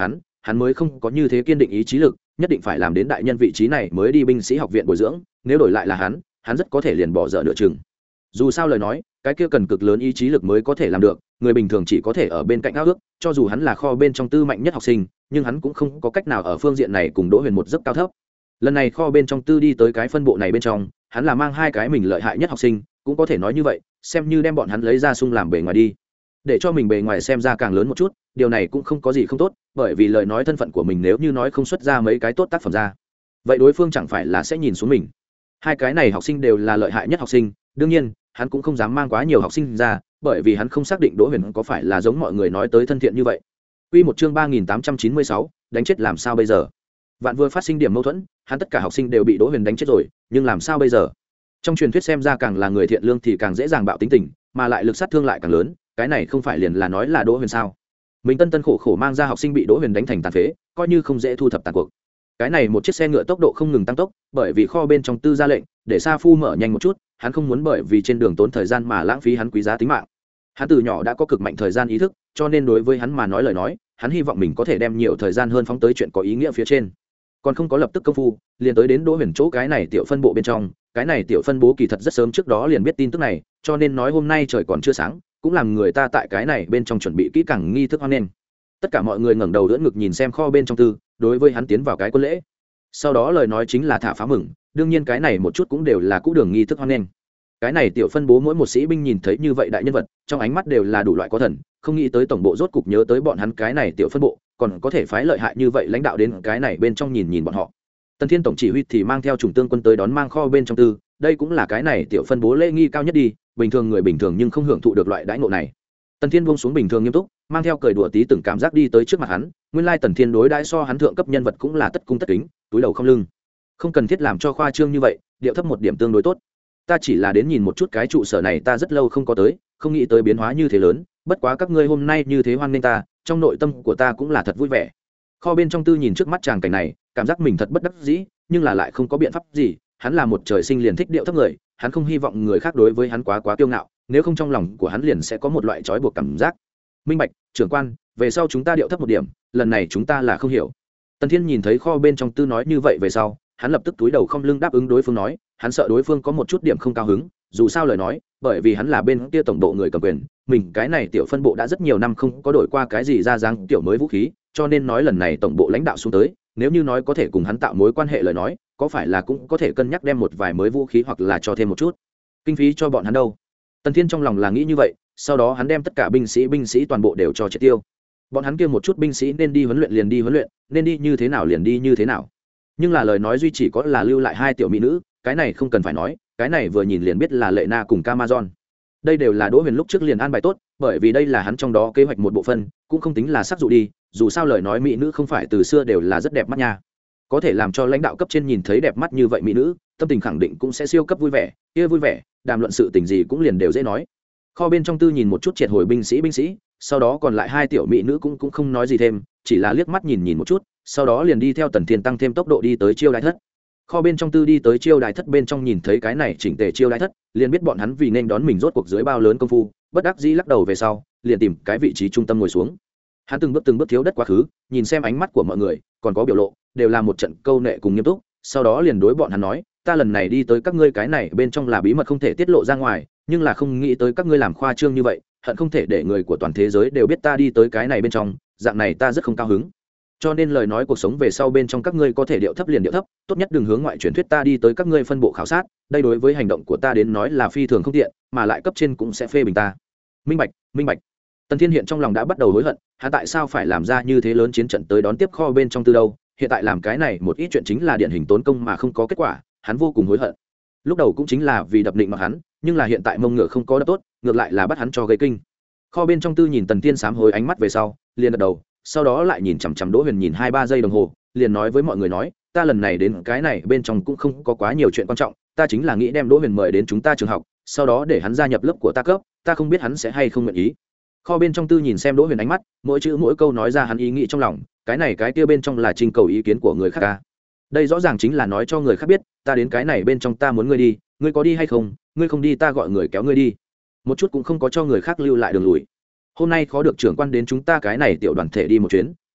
hắn mới không có như thế kiên định ý chí lực nhất định phải làm đến đại nhân vị trí này mới đi binh sĩ học viện bồi dưỡng. Nếu đổi lại là hắn hắn rất có thể liền bỏ dở nửa chừng. Dù sao lời nói cái kia cần cực lớn ý chí lực mới có thể làm được, người bình thường chỉ có thể ở bên cạnh ao ước. Cho dù hắn là kho bên trong tư mạnh nhất học sinh, nhưng hắn cũng không có cách nào ở phương diện này cùng Đỗ Huyền một giấc cao thấp. Lần này kho bên trong tư đi tới cái phân bộ này bên trong, hắn là mang hai cái mình lợi hại nhất học sinh, cũng có thể nói như vậy, xem như đem bọn hắn lấy ra sung làm bề ngoài đi, để cho mình bề ngoài xem ra càng lớn một chút. Điều này cũng không có gì không tốt, bởi vì lời nói thân phận của mình nếu như nói không xuất ra mấy cái tốt tác phẩm ra, vậy đối phương chẳng phải là sẽ nhìn xuống mình. Hai cái này học sinh đều là lợi hại nhất học sinh, đương nhiên hắn cũng không dám mang quá nhiều học sinh ra, bởi vì hắn không xác định Đỗ Huyền có phải là giống mọi người nói tới thân thiện như vậy. Quy một chương ba nghìn tám trăm chín mươi sáu, đánh chết làm sao bây giờ? Vạn vừa phát sinh điểm mâu thuẫn, hắn tất cả học sinh đều bị Đỗ Huyền đánh chết rồi, nhưng làm sao bây giờ? Trong truyền thuyết xem ra càng là người thiện lương thì càng dễ dàng bạo tính tình, mà lại lực sát thương lại càng lớn, cái này không phải liền là nói là Đỗ Huyền sao? Mình tân tân khổ khổ mang ra học sinh bị Đỗ Huyền đánh thành tàn phế, coi như không dễ thu thập tàn cuộc. Cái này một chiếc xe ngựa tốc độ không ngừng tăng tốc, bởi vì kho bên trong tư ra lệnh để Sa Phu mở nhanh một chút, hắn không muốn bởi vì trên đường tốn thời gian mà lãng phí hắn quý giá tính mạng. Hắn từ nhỏ đã có cực mạnh thời gian ý thức, cho nên đối với hắn mà nói lời nói, hắn hy vọng mình có thể đem nhiều thời gian hơn phóng tới chuyện có ý nghĩa phía trên. Còn không có lập tức công phu, liền tới đến Đỗ Huyền chỗ cái này tiểu phân bộ bên trong. Cái này tiểu phân bố kỳ thật rất sớm trước đó liền biết tin tức này, cho nên nói hôm nay trời còn chưa sáng, cũng làm người ta tại cái này bên trong chuẩn bị kỹ càng nghi thức hoan nghênh. Tất cả mọi người ngẩng đầu đỡ ngực nhìn xem kho bên trong tư, đối với hắn tiến vào cái quân lễ. Sau đó lời nói chính là thả pháo mừng, đương nhiên cái này một chút cũng đều là cũ đường nghi thức hoan nghênh. Cái này tiểu phân bố mỗi một sĩ binh nhìn thấy như vậy đại nhân vật, trong ánh mắt đều là đủ loại có thần, không nghĩ tới tổng bộ rốt cục nhớ tới bọn hắn cái này tiểu phân bộ, còn có thể phái lợi hại như vậy lãnh đạo đến cái này bên trong nhìn nhìn bọn họ. Tần Thiên tổng chỉ huy thì mang theo chủng tương quân tới đón mang kho bên trong tư, đây cũng là cái này tiểu phân bố lễ nghi cao nhất đi, bình thường người bình thường nhưng không hưởng thụ được loại đãi ngộ này. Tần Thiên buông xuống bình thường nghiêm túc, mang theo cười đùa tí từng cảm giác đi tới trước mặt hắn, nguyên lai Tần Thiên đối đãi so hắn thượng cấp nhân vật cũng là tất cung tất kính, túi đầu không lưng. Không cần thiết làm cho khoa trương như vậy, điệu thấp một điểm tương đối tốt. Ta chỉ là đến nhìn một chút cái trụ sở này, ta rất lâu không có tới, không nghĩ tới biến hóa như thế lớn, bất quá các ngươi hôm nay như thế hoan nghênh ta, trong nội tâm của ta cũng là thật vui vẻ. Kho bên trong tư nhìn trước mắt chàng cảnh này, cảm giác mình thật bất đắc dĩ, nhưng là lại không có biện pháp gì, hắn là một trời sinh liền thích điệu thấp người, hắn không hy vọng người khác đối với hắn quá quá kiêu ngạo, nếu không trong lòng của hắn liền sẽ có một loại trói buộc cảm giác. Minh bạch, trưởng quan, về sau chúng ta điệu thấp một điểm, lần này chúng ta là không hiểu. Tần Thiên nhìn thấy kho bên trong tư nói như vậy về sau, hắn lập tức túi đầu không lưng đáp ứng đối phương nói, hắn sợ đối phương có một chút điểm không cao hứng, dù sao lời nói, bởi vì hắn là bên kia tổng bộ người cầm quyền, mình cái này tiểu phân bộ đã rất nhiều năm không có đổi qua cái gì ra dáng tiểu mới vũ khí, cho nên nói lần này tổng bộ lãnh đạo xuống tới, nếu như nói có thể cùng hắn tạo mối quan hệ lời nói, có phải là cũng có thể cân nhắc đem một vài mới vũ khí hoặc là cho thêm một chút kinh phí cho bọn hắn đâu. Tần Thiên trong lòng là nghĩ như vậy, sau đó hắn đem tất cả binh sĩ binh sĩ toàn bộ đều cho triệt tiêu. Bọn hắn kia một chút binh sĩ nên đi huấn luyện liền đi huấn luyện, nên đi như thế nào liền đi như thế nào. Nhưng là lời nói duy chỉ có là lưu lại hai tiểu mỹ nữ, cái này không cần phải nói, cái này vừa nhìn liền biết là Lệ Na cùng Camazon. Đây đều là Đỗ Huyền lúc trước liền an bài tốt, bởi vì đây là hắn trong đó kế hoạch một bộ phận, cũng không tính là sắc dụ đi, dù sao lời nói mỹ nữ không phải từ xưa đều là rất đẹp mắt nha. Có thể làm cho lãnh đạo cấp trên nhìn thấy đẹp mắt như vậy mỹ nữ, tâm tình khẳng định cũng sẽ siêu cấp vui vẻ, kia vui vẻ, đàm luận sự tình gì cũng liền đều dễ nói. Kho bên trong tư nhìn một chút triệt hồi binh sĩ binh sĩ, sau đó còn lại hai tiểu mỹ nữ cũng cũng không nói gì thêm, chỉ là liếc mắt nhìn nhìn một chút, sau đó liền đi theo Tần Thiên tăng thêm tốc độ đi tới chiêu đại thất. Kho bên trong tư đi tới chiêu đại thất bên trong nhìn thấy cái này chỉnh tề chiêu đại thất, liền biết bọn hắn vì nên đón mình rốt cuộc dưới bao lớn công phu, bất đắc dĩ lắc đầu về sau, liền tìm cái vị trí trung tâm ngồi xuống. Hắn từng bước từng bước thiếu đất quá khứ, nhìn xem ánh mắt của mọi người, còn có biểu lộ, đều là một trận câu nệ cùng nghiêm túc, sau đó liền đối bọn hắn nói, ta lần này đi tới các ngươi cái này bên trong là bí mật không thể tiết lộ ra ngoài, nhưng là không nghĩ tới các ngươi làm khoa trương như vậy, hận không thể để người của toàn thế giới đều biết ta đi tới cái này bên trong, dạng này ta rất không cao hứng. Cho nên lời nói cuộc sống về sau bên trong các ngươi có thể điệu thấp liền điệu thấp, tốt nhất đừng hướng ngoại truyền thuyết ta đi tới các ngươi phân bộ khảo sát, đây đối với hành động của ta đến nói là phi thường không tiện, mà lại cấp trên cũng sẽ phê bình ta. Minh bạch, minh bạch. Tần Thiên hiện trong lòng đã bắt đầu hối hận, hắn tại sao phải làm ra như thế lớn chiến trận tới đón tiếp kho bên trong tư đâu, hiện tại làm cái này một ít chuyện chính là điển hình tốn công mà không có kết quả, hắn vô cùng hối hận. Lúc đầu cũng chính là vì đập định mặc hắn, nhưng là hiện tại mông ngựa không có đập tốt, ngược lại là bắt hắn cho gây kinh. Kho bên trong tư nhìn Tần Thiên sám hối ánh mắt về sau, liền gật đầu, sau đó lại nhìn chằm chằm Đỗ Huyền nhìn hai ba giây đồng hồ, liền nói với mọi người nói, ta lần này đến cái này bên trong cũng không có quá nhiều chuyện quan trọng, ta chính là nghĩ đem Đỗ Huyền mời đến chúng ta trường học, sau đó để hắn gia nhập lớp của ta cấp, ta không biết hắn sẽ hay không nguyện ý. Kho bên trong tư nhìn xem Đỗ Huyền ánh mắt, mỗi chữ mỗi câu nói ra hắn ý nghĩ trong lòng, cái này cái kia bên trong là trình cầu ý kiến của người khác ca. Đây rõ ràng chính là nói cho người khác biết, ta đến cái này bên trong ta muốn ngươi đi, ngươi có đi hay không, ngươi không đi ta gọi người kéo ngươi đi. Một chút cũng không có cho người khác lưu lại đường lùi. Hôm nay khó được trưởng quan đến chúng ta cái này tiểu đoàn thể đi một chuyến,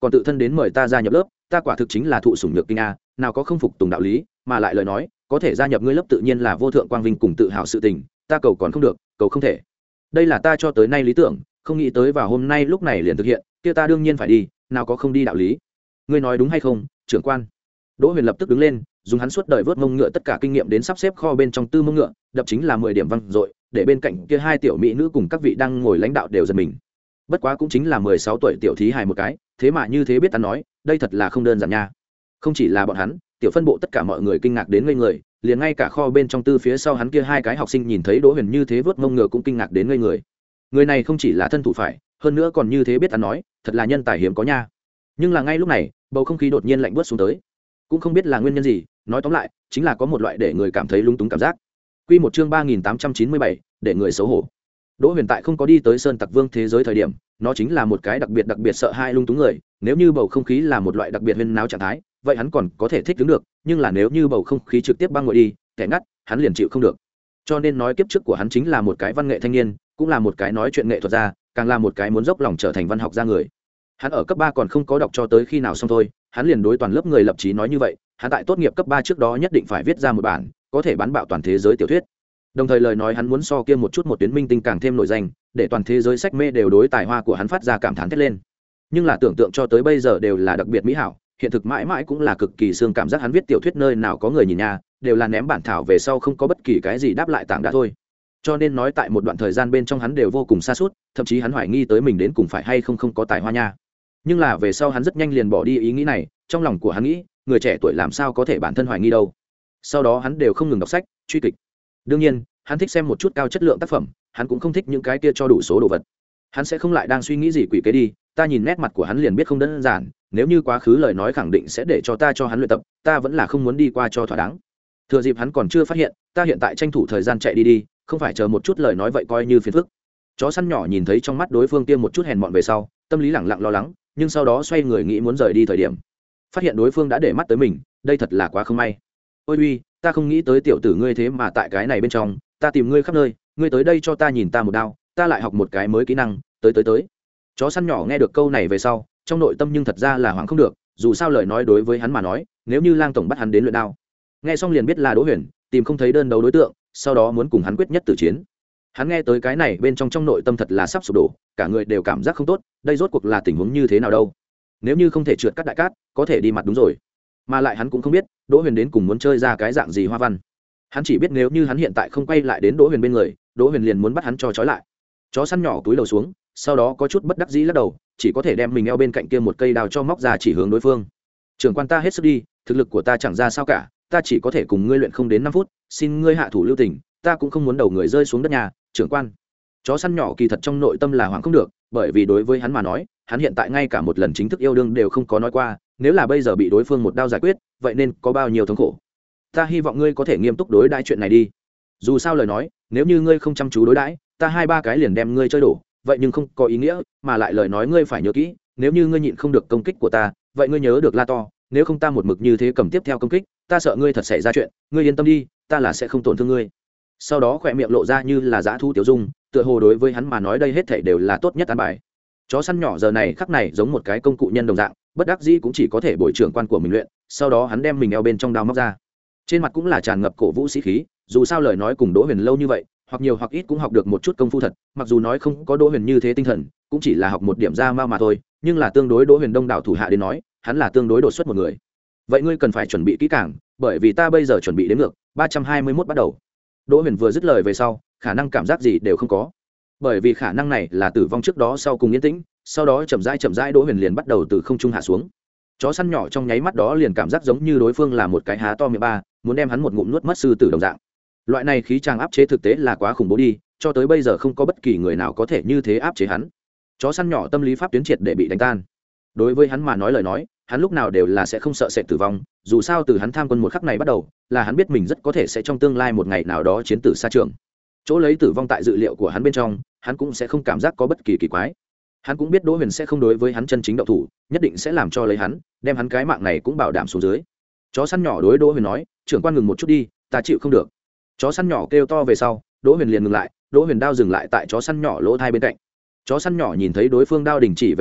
còn tự thân đến mời ta gia nhập lớp, ta quả thực chính là thụ sủng nhược kinh a, nào có không phục tùng đạo lý, mà lại lời nói có thể gia nhập ngươi lớp tự nhiên là vô thượng quang vinh cùng tự hào sự tình, ta cầu còn không được, cầu không thể. Đây là ta cho tới nay lý tưởng, không nghĩ tới vào hôm nay lúc này liền thực hiện, kia ta đương nhiên phải đi, nào có không đi đạo lý. Ngươi nói đúng hay không, trưởng quan? Đỗ Huyền lập tức đứng lên, dùng hắn suốt đời vớt mông ngựa tất cả kinh nghiệm đến sắp xếp kho bên trong tư mông ngựa, đập chính là mười điểm văng dội, để bên cạnh kia hai tiểu mỹ nữ cùng các vị đang ngồi lãnh đạo đều giật mình. Bất quá cũng chính là mười sáu tuổi tiểu thí hài một cái, thế mà như thế biết ăn nói, đây thật là không đơn giản nha. Không chỉ là bọn hắn, tiểu phân bộ tất cả mọi người kinh ngạc đến ngây người, liền ngay cả kho bên trong tư phía sau hắn kia hai cái học sinh nhìn thấy Đỗ Huyền như thế vớt mông ngựa cũng kinh ngạc đến ngây người. Người này không chỉ là thân thủ phải, hơn nữa còn như thế biết ăn nói, thật là nhân tài hiếm có nha. Nhưng là ngay lúc này, bầu không khí đột nhiên lạnh buốt xuống tới, cũng không biết là nguyên nhân gì, nói tóm lại chính là có một loại để người cảm thấy lung túng cảm giác. Quy một chương ba nghìn tám trăm chín mươi bảy, để người xấu hổ. Đỗ Huyền tại không có đi tới Sơn Tặc Vương thế giới thời điểm, nó chính là một cái đặc biệt đặc biệt sợ hai lung túng người, nếu như bầu không khí là một loại đặc biệt huyên náo trạng thái, vậy hắn còn có thể thích ứng được, nhưng là nếu như bầu không khí trực tiếp băng ngồi đi, kẻ ngắt, hắn liền chịu không được. Cho nên nói kiếp trước của hắn chính là một cái văn nghệ thanh niên, cũng là một cái nói chuyện nghệ thuật gia, càng là một cái muốn dốc lòng trở thành văn học gia người. Hắn ở cấp ba còn không có đọc cho tới khi nào xong thôi, hắn liền đối toàn lớp người lập chí nói như vậy, hắn tại tốt nghiệp cấp ba trước đó nhất định phải viết ra một bản có thể bán bạo toàn thế giới tiểu thuyết. Đồng thời lời nói hắn muốn so kia một chút một tuyến minh tinh càng thêm nổi danh, để toàn thế giới sách mê đều đối tài hoa của hắn phát ra cảm thán thét lên. Nhưng là tưởng tượng cho tới bây giờ đều là đặc biệt mỹ hảo, hiện thực mãi mãi cũng là cực kỳ xương cảm giác hắn viết tiểu thuyết nơi nào có người nhìn nha, đều là ném bản thảo về sau không có bất kỳ cái gì đáp lại tảng đã thôi. Cho nên nói tại một đoạn thời gian bên trong hắn đều vô cùng xa suốt, thậm chí hắn hoài nghi tới mình đến cùng phải hay không không có tài hoa nha. Nhưng là về sau hắn rất nhanh liền bỏ đi ý nghĩ này, trong lòng của hắn nghĩ, người trẻ tuổi làm sao có thể bản thân hoài nghi đâu. Sau đó hắn đều không ngừng đọc sách, truy kịch. Đương nhiên, hắn thích xem một chút cao chất lượng tác phẩm, hắn cũng không thích những cái kia cho đủ số đồ vật. Hắn sẽ không lại đang suy nghĩ gì quỷ kế đi, ta nhìn nét mặt của hắn liền biết không đơn giản, nếu như quá khứ lời nói khẳng định sẽ để cho ta cho hắn luyện tập, ta vẫn là không muốn đi qua cho thỏa đáng. Thừa dịp hắn còn chưa phát hiện, ta hiện tại tranh thủ thời gian chạy đi đi, không phải chờ một chút lời nói vậy coi như phiền phức. Chó săn nhỏ nhìn thấy trong mắt đối phương kia một chút hèn mọn về sau, tâm lý lẳng lặng lo lắng, nhưng sau đó xoay người nghĩ muốn rời đi thời điểm, phát hiện đối phương đã để mắt tới mình, đây thật là quá không may. Ôi uy, ta không nghĩ tới tiểu tử ngươi thế mà tại cái này bên trong, ta tìm ngươi khắp nơi, ngươi tới đây cho ta nhìn ta một đao, ta lại học một cái mới kỹ năng, tới tới tới. Chó săn nhỏ nghe được câu này về sau, trong nội tâm nhưng thật ra là hoảng không được, dù sao lời nói đối với hắn mà nói, nếu như Lang tổng bắt hắn đến luyện đao, nghe xong liền biết là Đỗ Huyền tìm không thấy đơn đấu đối tượng, sau đó muốn cùng hắn quyết nhất tử chiến. Hắn nghe tới cái này bên trong trong nội tâm thật là sắp sụp đổ, cả người đều cảm giác không tốt, đây rốt cuộc là tình huống như thế nào đâu. Nếu như không thể trượt cắt đại cát, có thể đi mặt đúng rồi, mà lại hắn cũng không biết Đỗ Huyền đến cùng muốn chơi ra cái dạng gì hoa văn. Hắn chỉ biết nếu như hắn hiện tại không quay lại đến Đỗ Huyền bên người, Đỗ Huyền liền muốn bắt hắn cho trói lại. Chó săn nhỏ túi đầu xuống, sau đó có chút bất đắc dĩ lắc đầu, chỉ có thể đem mình eo bên cạnh kia một cây đao cho móc ra chỉ hướng đối phương. Trưởng quan, ta hết sức đi, thực lực của ta chẳng ra sao cả, ta chỉ có thể cùng ngươi luyện không đến năm phút, xin ngươi hạ thủ lưu tình, ta cũng không muốn đầu người rơi xuống đất nhà. Trưởng quan. Chó săn nhỏ kỳ thật trong nội tâm là hoảng không được, bởi vì đối với hắn mà nói, hắn hiện tại ngay cả một lần chính thức yêu đương đều không có nói qua, nếu là bây giờ bị đối phương một đao giải quyết, vậy nên có bao nhiêu thống khổ. Ta hy vọng ngươi có thể nghiêm túc đối đãi chuyện này đi. Dù sao lời nói, nếu như ngươi không chăm chú đối đãi, ta hai ba cái liền đem ngươi chơi đổ, vậy nhưng không có ý nghĩa, mà lại lời nói ngươi phải nhớ kỹ, nếu như ngươi nhịn không được công kích của ta, vậy ngươi nhớ được la to, nếu không ta một mực như thế cầm tiếp theo công kích, ta sợ ngươi thật xảy ra chuyện, ngươi yên tâm đi, ta là sẽ không tổn thương ngươi. Sau đó khỏe miệng lộ ra như là dã thu tiểu dung, tựa hồ đối với hắn mà nói đây hết thảy đều là tốt nhất an bài. Chó săn nhỏ giờ này khắc này giống một cái công cụ nhân đồng dạng, bất đắc dĩ cũng chỉ có thể bồi trưởng quan của mình luyện, sau đó hắn đem mình eo bên trong đao móc ra, trên mặt cũng là tràn ngập cổ vũ sĩ khí, dù sao lời nói cùng Đỗ Huyền lâu như vậy, hoặc nhiều hoặc ít cũng học được một chút công phu thật, mặc dù nói không có Đỗ Huyền như thế tinh thần, cũng chỉ là học một điểm ra mao mà thôi, nhưng là tương đối Đỗ Huyền đông đảo thủ hạ đến nói, hắn là tương đối đột xuất một người. Vậy ngươi cần phải chuẩn bị kỹ càng, bởi vì ta bây giờ chuẩn bị đến ngược ba trăm hai mươi mốt bắt đầu. Đỗ Huyền vừa dứt lời về sau, khả năng cảm giác gì đều không có, bởi vì khả năng này là tử vong trước đó sau cùng yên tĩnh, sau đó chậm rãi chậm rãi Đỗ Huyền liền bắt đầu từ không trung hạ xuống. Chó săn nhỏ trong nháy mắt đó liền cảm giác giống như đối phương là một cái há to miệng ba, muốn đem hắn một ngụm nuốt mất sư tử đồng dạng. Loại này khí tràng áp chế thực tế là quá khủng bố đi, cho tới bây giờ không có bất kỳ người nào có thể như thế áp chế hắn. Chó săn nhỏ tâm lý pháp tuyến triệt để bị đánh tan. Đối với hắn mà nói lời nói, hắn lúc nào đều là sẽ không sợ sệt tử vong, dù sao từ hắn tham quân một khắc này bắt đầu, là hắn biết mình rất có thể sẽ trong tương lai một ngày nào đó chiến tử xa trường. Chỗ lấy tử vong tại dự liệu của hắn bên trong, hắn cũng sẽ không cảm giác có bất kỳ kỳ quái. Hắn cũng biết Đỗ Huyền sẽ không đối với hắn chân chính động thủ, nhất định sẽ làm cho lấy hắn, đem hắn cái mạng này cũng bảo đảm xuống dưới. Chó săn nhỏ đối Đỗ Huyền nói, trưởng quan ngừng một chút đi, ta chịu không được. Chó săn nhỏ kêu to về sau, Đỗ Huyền liền ngừng lại, Đỗ Huyền đao dừng lại tại chó săn nhỏ lỗ thai bên cạnh. Chó săn nhỏ nhìn thấy đối phương đao đình chỉ về sau,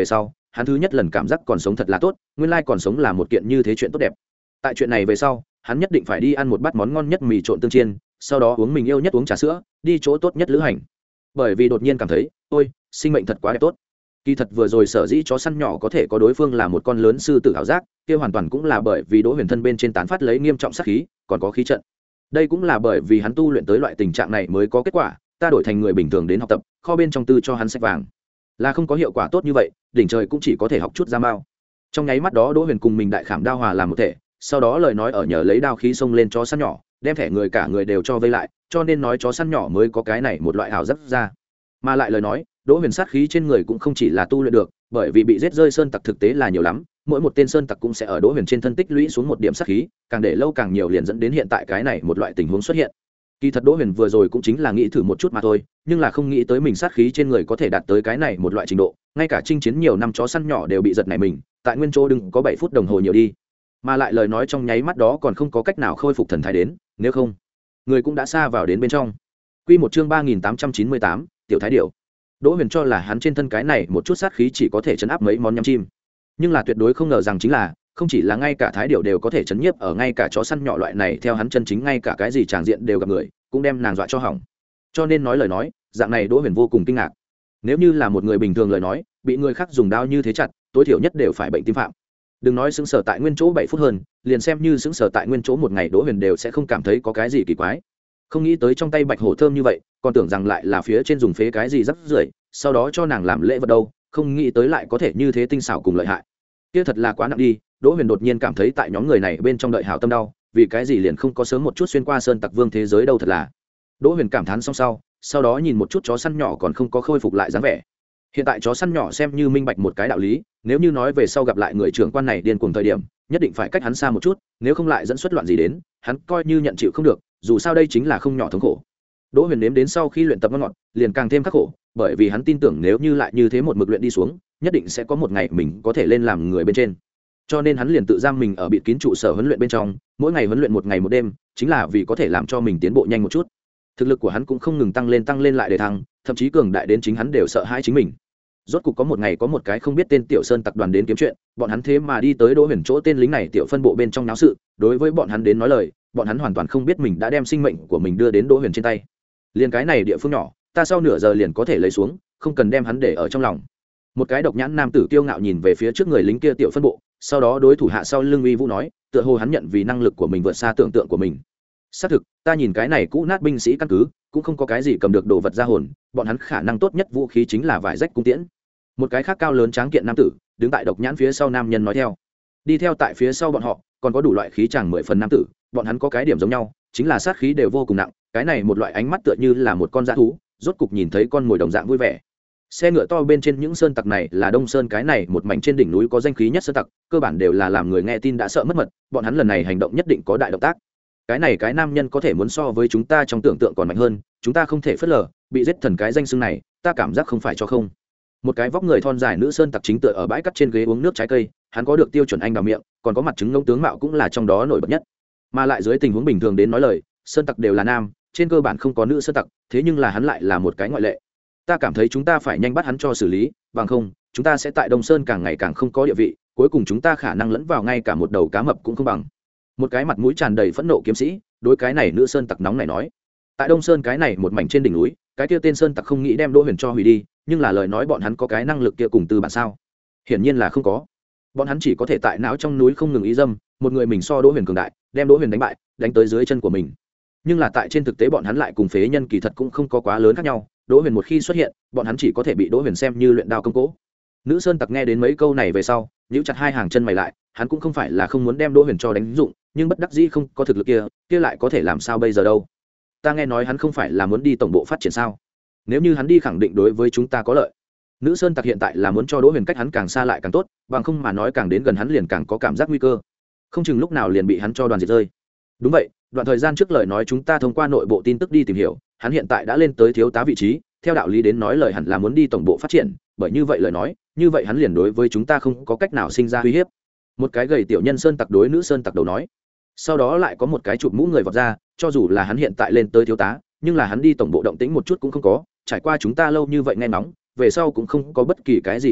hắn thứ nhất lần cảm giác còn sống thật là tốt, nguyên lai còn sống là một kiện như thế chuyện tốt đẹp. Tại chuyện này về sau, hắn nhất định phải đi ăn một bát món ngon nhất mì trộn tương chiên, sau đó uống mình yêu nhất uống trà sữa, đi chỗ tốt nhất lữ hành. Bởi vì đột nhiên cảm thấy, ôi, sinh mệnh thật quá đẹp tốt. Kỳ thật vừa rồi sở dĩ chó săn nhỏ có thể có đối phương là một con lớn sư tử ảo giác, kia hoàn toàn cũng là bởi vì Đỗ Huyền thân bên trên tán phát lấy nghiêm trọng sát khí, còn có khí trận. Đây cũng là bởi vì hắn tu luyện tới loại tình trạng này mới có kết quả, ta đổi thành người bình thường đến học tập, kho bên trong tư cho hắn sách vàng. Là không có hiệu quả tốt như vậy, đỉnh trời cũng chỉ có thể học chút ra mao. Trong nháy mắt đó Đỗ Huyền cùng mình đại khảm đao hòa làm một thể, sau đó lời nói ở nhờ lấy đao khí xông lên chó săn nhỏ, đem thẻ người cả người đều cho vây lại, cho nên nói chó săn nhỏ mới có cái này một loại ảo giác ra. Mà lại lời nói, Đỗ Huyền sát khí trên người cũng không chỉ là tu luyện được, bởi vì bị giết rơi sơn tặc thực tế là nhiều lắm, mỗi một tên sơn tặc cũng sẽ ở Đỗ Huyền trên thân tích lũy xuống một điểm sát khí, càng để lâu càng nhiều liền dẫn đến hiện tại cái này một loại tình huống xuất hiện. Kỳ thật Đỗ Huyền vừa rồi cũng chính là nghĩ thử một chút mà thôi, nhưng là không nghĩ tới mình sát khí trên người có thể đạt tới cái này một loại trình độ, ngay cả chinh chiến nhiều năm chó săn nhỏ đều bị giật nảy mình, tại nguyên chỗ đừng có bảy phút đồng hồ nhiều đi. Mà lại lời nói trong nháy mắt đó còn không có cách nào khôi phục thần thái đến, nếu không, người cũng đã xa vào đến bên trong. Quy một chương ba nghìn tám trăm chín mươi tám, tiểu thái điểu. Đỗ Huyền cho là hắn trên thân cái này một chút sát khí chỉ có thể chấn áp mấy món nhắm chim, nhưng là tuyệt đối không ngờ rằng chính là không chỉ là ngay cả thái điểu đều có thể chấn nhiếp ở ngay cả chó săn nhỏ loại này theo hắn chân chính ngay cả cái gì tràng diện đều gặp người, cũng đem nàng dọa cho hỏng. Cho nên nói lời nói, dạng này Đỗ Huyền vô cùng kinh ngạc. Nếu như là một người bình thường lời nói, bị người khác dùng đao như thế chặt, tối thiểu nhất đều phải bệnh tim phạm. Đừng nói sững sờ tại nguyên chỗ bảy phút hơn, liền xem như sững sờ tại nguyên chỗ một ngày Đỗ Huyền đều sẽ không cảm thấy có cái gì kỳ quái. Không nghĩ tới trong tay bạch hổ thơm như vậy, còn tưởng rằng lại là phía trên dùng phế cái gì rắc rưởi, sau đó cho nàng làm lễ vật đâu, không nghĩ tới lại có thể như thế tinh xảo cùng lợi hại. Kia thật là quá nặng đi. Đỗ Huyền đột nhiên cảm thấy tại nhóm người này bên trong đợi hảo tâm đau, vì cái gì liền không có sớm một chút xuyên qua sơn tặc vương thế giới đâu thật là. Đỗ Huyền cảm thán xong sau, sau đó nhìn một chút chó săn nhỏ còn không có khôi phục lại dáng vẻ. Hiện tại chó săn nhỏ xem như minh bạch một cái đạo lý, nếu như nói về sau gặp lại người trưởng quan này điên cuồng thời điểm, nhất định phải cách hắn xa một chút, nếu không lại dẫn xuất loạn gì đến, hắn coi như nhận chịu không được, dù sao đây chính là không nhỏ thống khổ. Đỗ Huyền nếm đến sau khi luyện tập ngon ngọt, liền càng thêm khắc khổ, bởi vì hắn tin tưởng nếu như lại như thế một mực luyện đi xuống, nhất định sẽ có một ngày mình có thể lên làm người bên trên. Cho nên hắn liền tự giam mình ở bịt kín trụ sở huấn luyện bên trong, mỗi ngày huấn luyện một ngày một đêm, chính là vì có thể làm cho mình tiến bộ nhanh một chút. Thực lực của hắn cũng không ngừng tăng lên tăng lên lại để thăng, thậm chí cường đại đến chính hắn đều sợ hãi chính mình. Rốt cục có một ngày có một cái không biết tên tiểu sơn tặc đoàn đến kiếm chuyện, bọn hắn thế mà đi tới Đỗ Huyền chỗ tên lính này tiểu phân bộ bên trong náo sự, đối với bọn hắn đến nói lời, bọn hắn hoàn toàn không biết mình đã đem sinh mệnh của mình đưa đến Đỗ Huyền trên tay. Liên cái này địa phương nhỏ, ta sau nửa giờ liền có thể lấy xuống, không cần đem hắn để ở trong lòng. Một cái độc nhãn nam tử kiêu ngạo nhìn về phía trước người lính kia tiểu phân bộ, sau đó đối thủ hạ sau lưng uy vũ nói, tựa hồ hắn nhận vì năng lực của mình vượt xa tưởng tượng của mình. Xác thực, ta nhìn cái này cũ nát binh sĩ căn cứ, cũng không có cái gì cầm được đồ vật ra hồn, bọn hắn khả năng tốt nhất vũ khí chính là vải rách cung tiễn. Một cái khác cao lớn tráng kiện nam tử, đứng tại độc nhãn phía sau nam nhân nói theo. Đi theo tại phía sau bọn họ, còn có đủ loại khí chàng mười phần nam tử, bọn hắn có cái điểm giống nhau, chính là sát khí đều vô cùng nặng, cái này một loại ánh mắt tựa như là một con dã thú, rốt cục nhìn thấy con mồi đồng dạng vui vẻ. Xe ngựa to bên trên những sơn tặc này là Đông Sơn cái này một mảnh trên đỉnh núi có danh khí nhất sơn tặc, cơ bản đều là làm người nghe tin đã sợ mất mật, bọn hắn lần này hành động nhất định có đại động tác. Cái này cái nam nhân có thể muốn so với chúng ta trong tưởng tượng còn mạnh hơn, chúng ta không thể phớt lờ, bị giết thần cái danh xưng này, ta cảm giác không phải cho không. Một cái vóc người thon dài nữ sơn tặc chính tựa ở bãi cắt trên ghế uống nước trái cây, hắn có được tiêu chuẩn anh đào miệng, còn có mặt trứng ngông tướng mạo cũng là trong đó nổi bật nhất. Mà lại dưới tình huống bình thường đến nói lời, sơn tặc đều là nam, trên cơ bản không có nữ sơn tặc, thế nhưng là hắn lại là một cái ngoại lệ. Ta cảm thấy chúng ta phải nhanh bắt hắn cho xử lý, bằng không chúng ta sẽ tại Đông Sơn càng ngày càng không có địa vị, cuối cùng chúng ta khả năng lẫn vào ngay cả một đầu cá mập cũng không bằng. Một cái mặt mũi tràn đầy phẫn nộ kiếm sĩ đối cái này nữ sơn tặc nóng này nói, tại Đông Sơn cái này một mảnh trên đỉnh núi, cái kia tên sơn tặc không nghĩ đem Đỗ Huyền cho hủy đi, nhưng là lời nói bọn hắn có cái năng lực kia cùng từ bản sao? Hiển nhiên là không có. Bọn hắn chỉ có thể tại não trong núi không ngừng ý dâm, một người mình so Đỗ Huyền cường đại, đem Đỗ Huyền đánh bại, đánh tới dưới chân của mình. Nhưng là tại trên thực tế bọn hắn lại cùng phế nhân kỳ thật cũng không có quá lớn khác nhau, Đỗ Huyền một khi xuất hiện, bọn hắn chỉ có thể bị Đỗ Huyền xem như luyện đao công cố. Nữ sơn tặc nghe đến mấy câu này về sau, nhíu chặt hai hàng chân mày lại, hắn cũng không phải là không muốn đem Đỗ Huyền cho đánh dụng, nhưng bất đắc dĩ không có thực lực kia, kia lại có thể làm sao bây giờ đâu? Ta nghe nói hắn không phải là muốn đi tổng bộ phát triển sao? Nếu như hắn đi khẳng định đối với chúng ta có lợi. Nữ sơn tặc hiện tại là muốn cho Đỗ Huyền cách hắn càng xa lại càng tốt, bằng không mà nói càng đến gần hắn liền càng có cảm giác nguy cơ, không chừng lúc nào liền bị hắn cho đoàn diệt rơi. Đúng vậy, đoạn thời gian trước lời nói chúng ta thông qua nội bộ tin tức đi tìm hiểu, hắn hiện tại đã lên tới thiếu tá vị trí, theo đạo lý đến nói lời hẳn là muốn đi tổng bộ phát triển, bởi như vậy lời nói, như vậy hắn liền đối với chúng ta không có cách nào sinh ra uy hiếp. Một cái gầy tiểu nhân sơn tặc đối nữ sơn tặc đầu nói. Sau đó lại có một cái chụp mũ người vọt ra, cho dù là hắn hiện tại lên tới thiếu tá, nhưng là hắn đi tổng bộ động tĩnh một chút cũng không có, trải qua chúng ta lâu như vậy nghe ngóng, về sau cũng không có bất kỳ cái gì tin tức,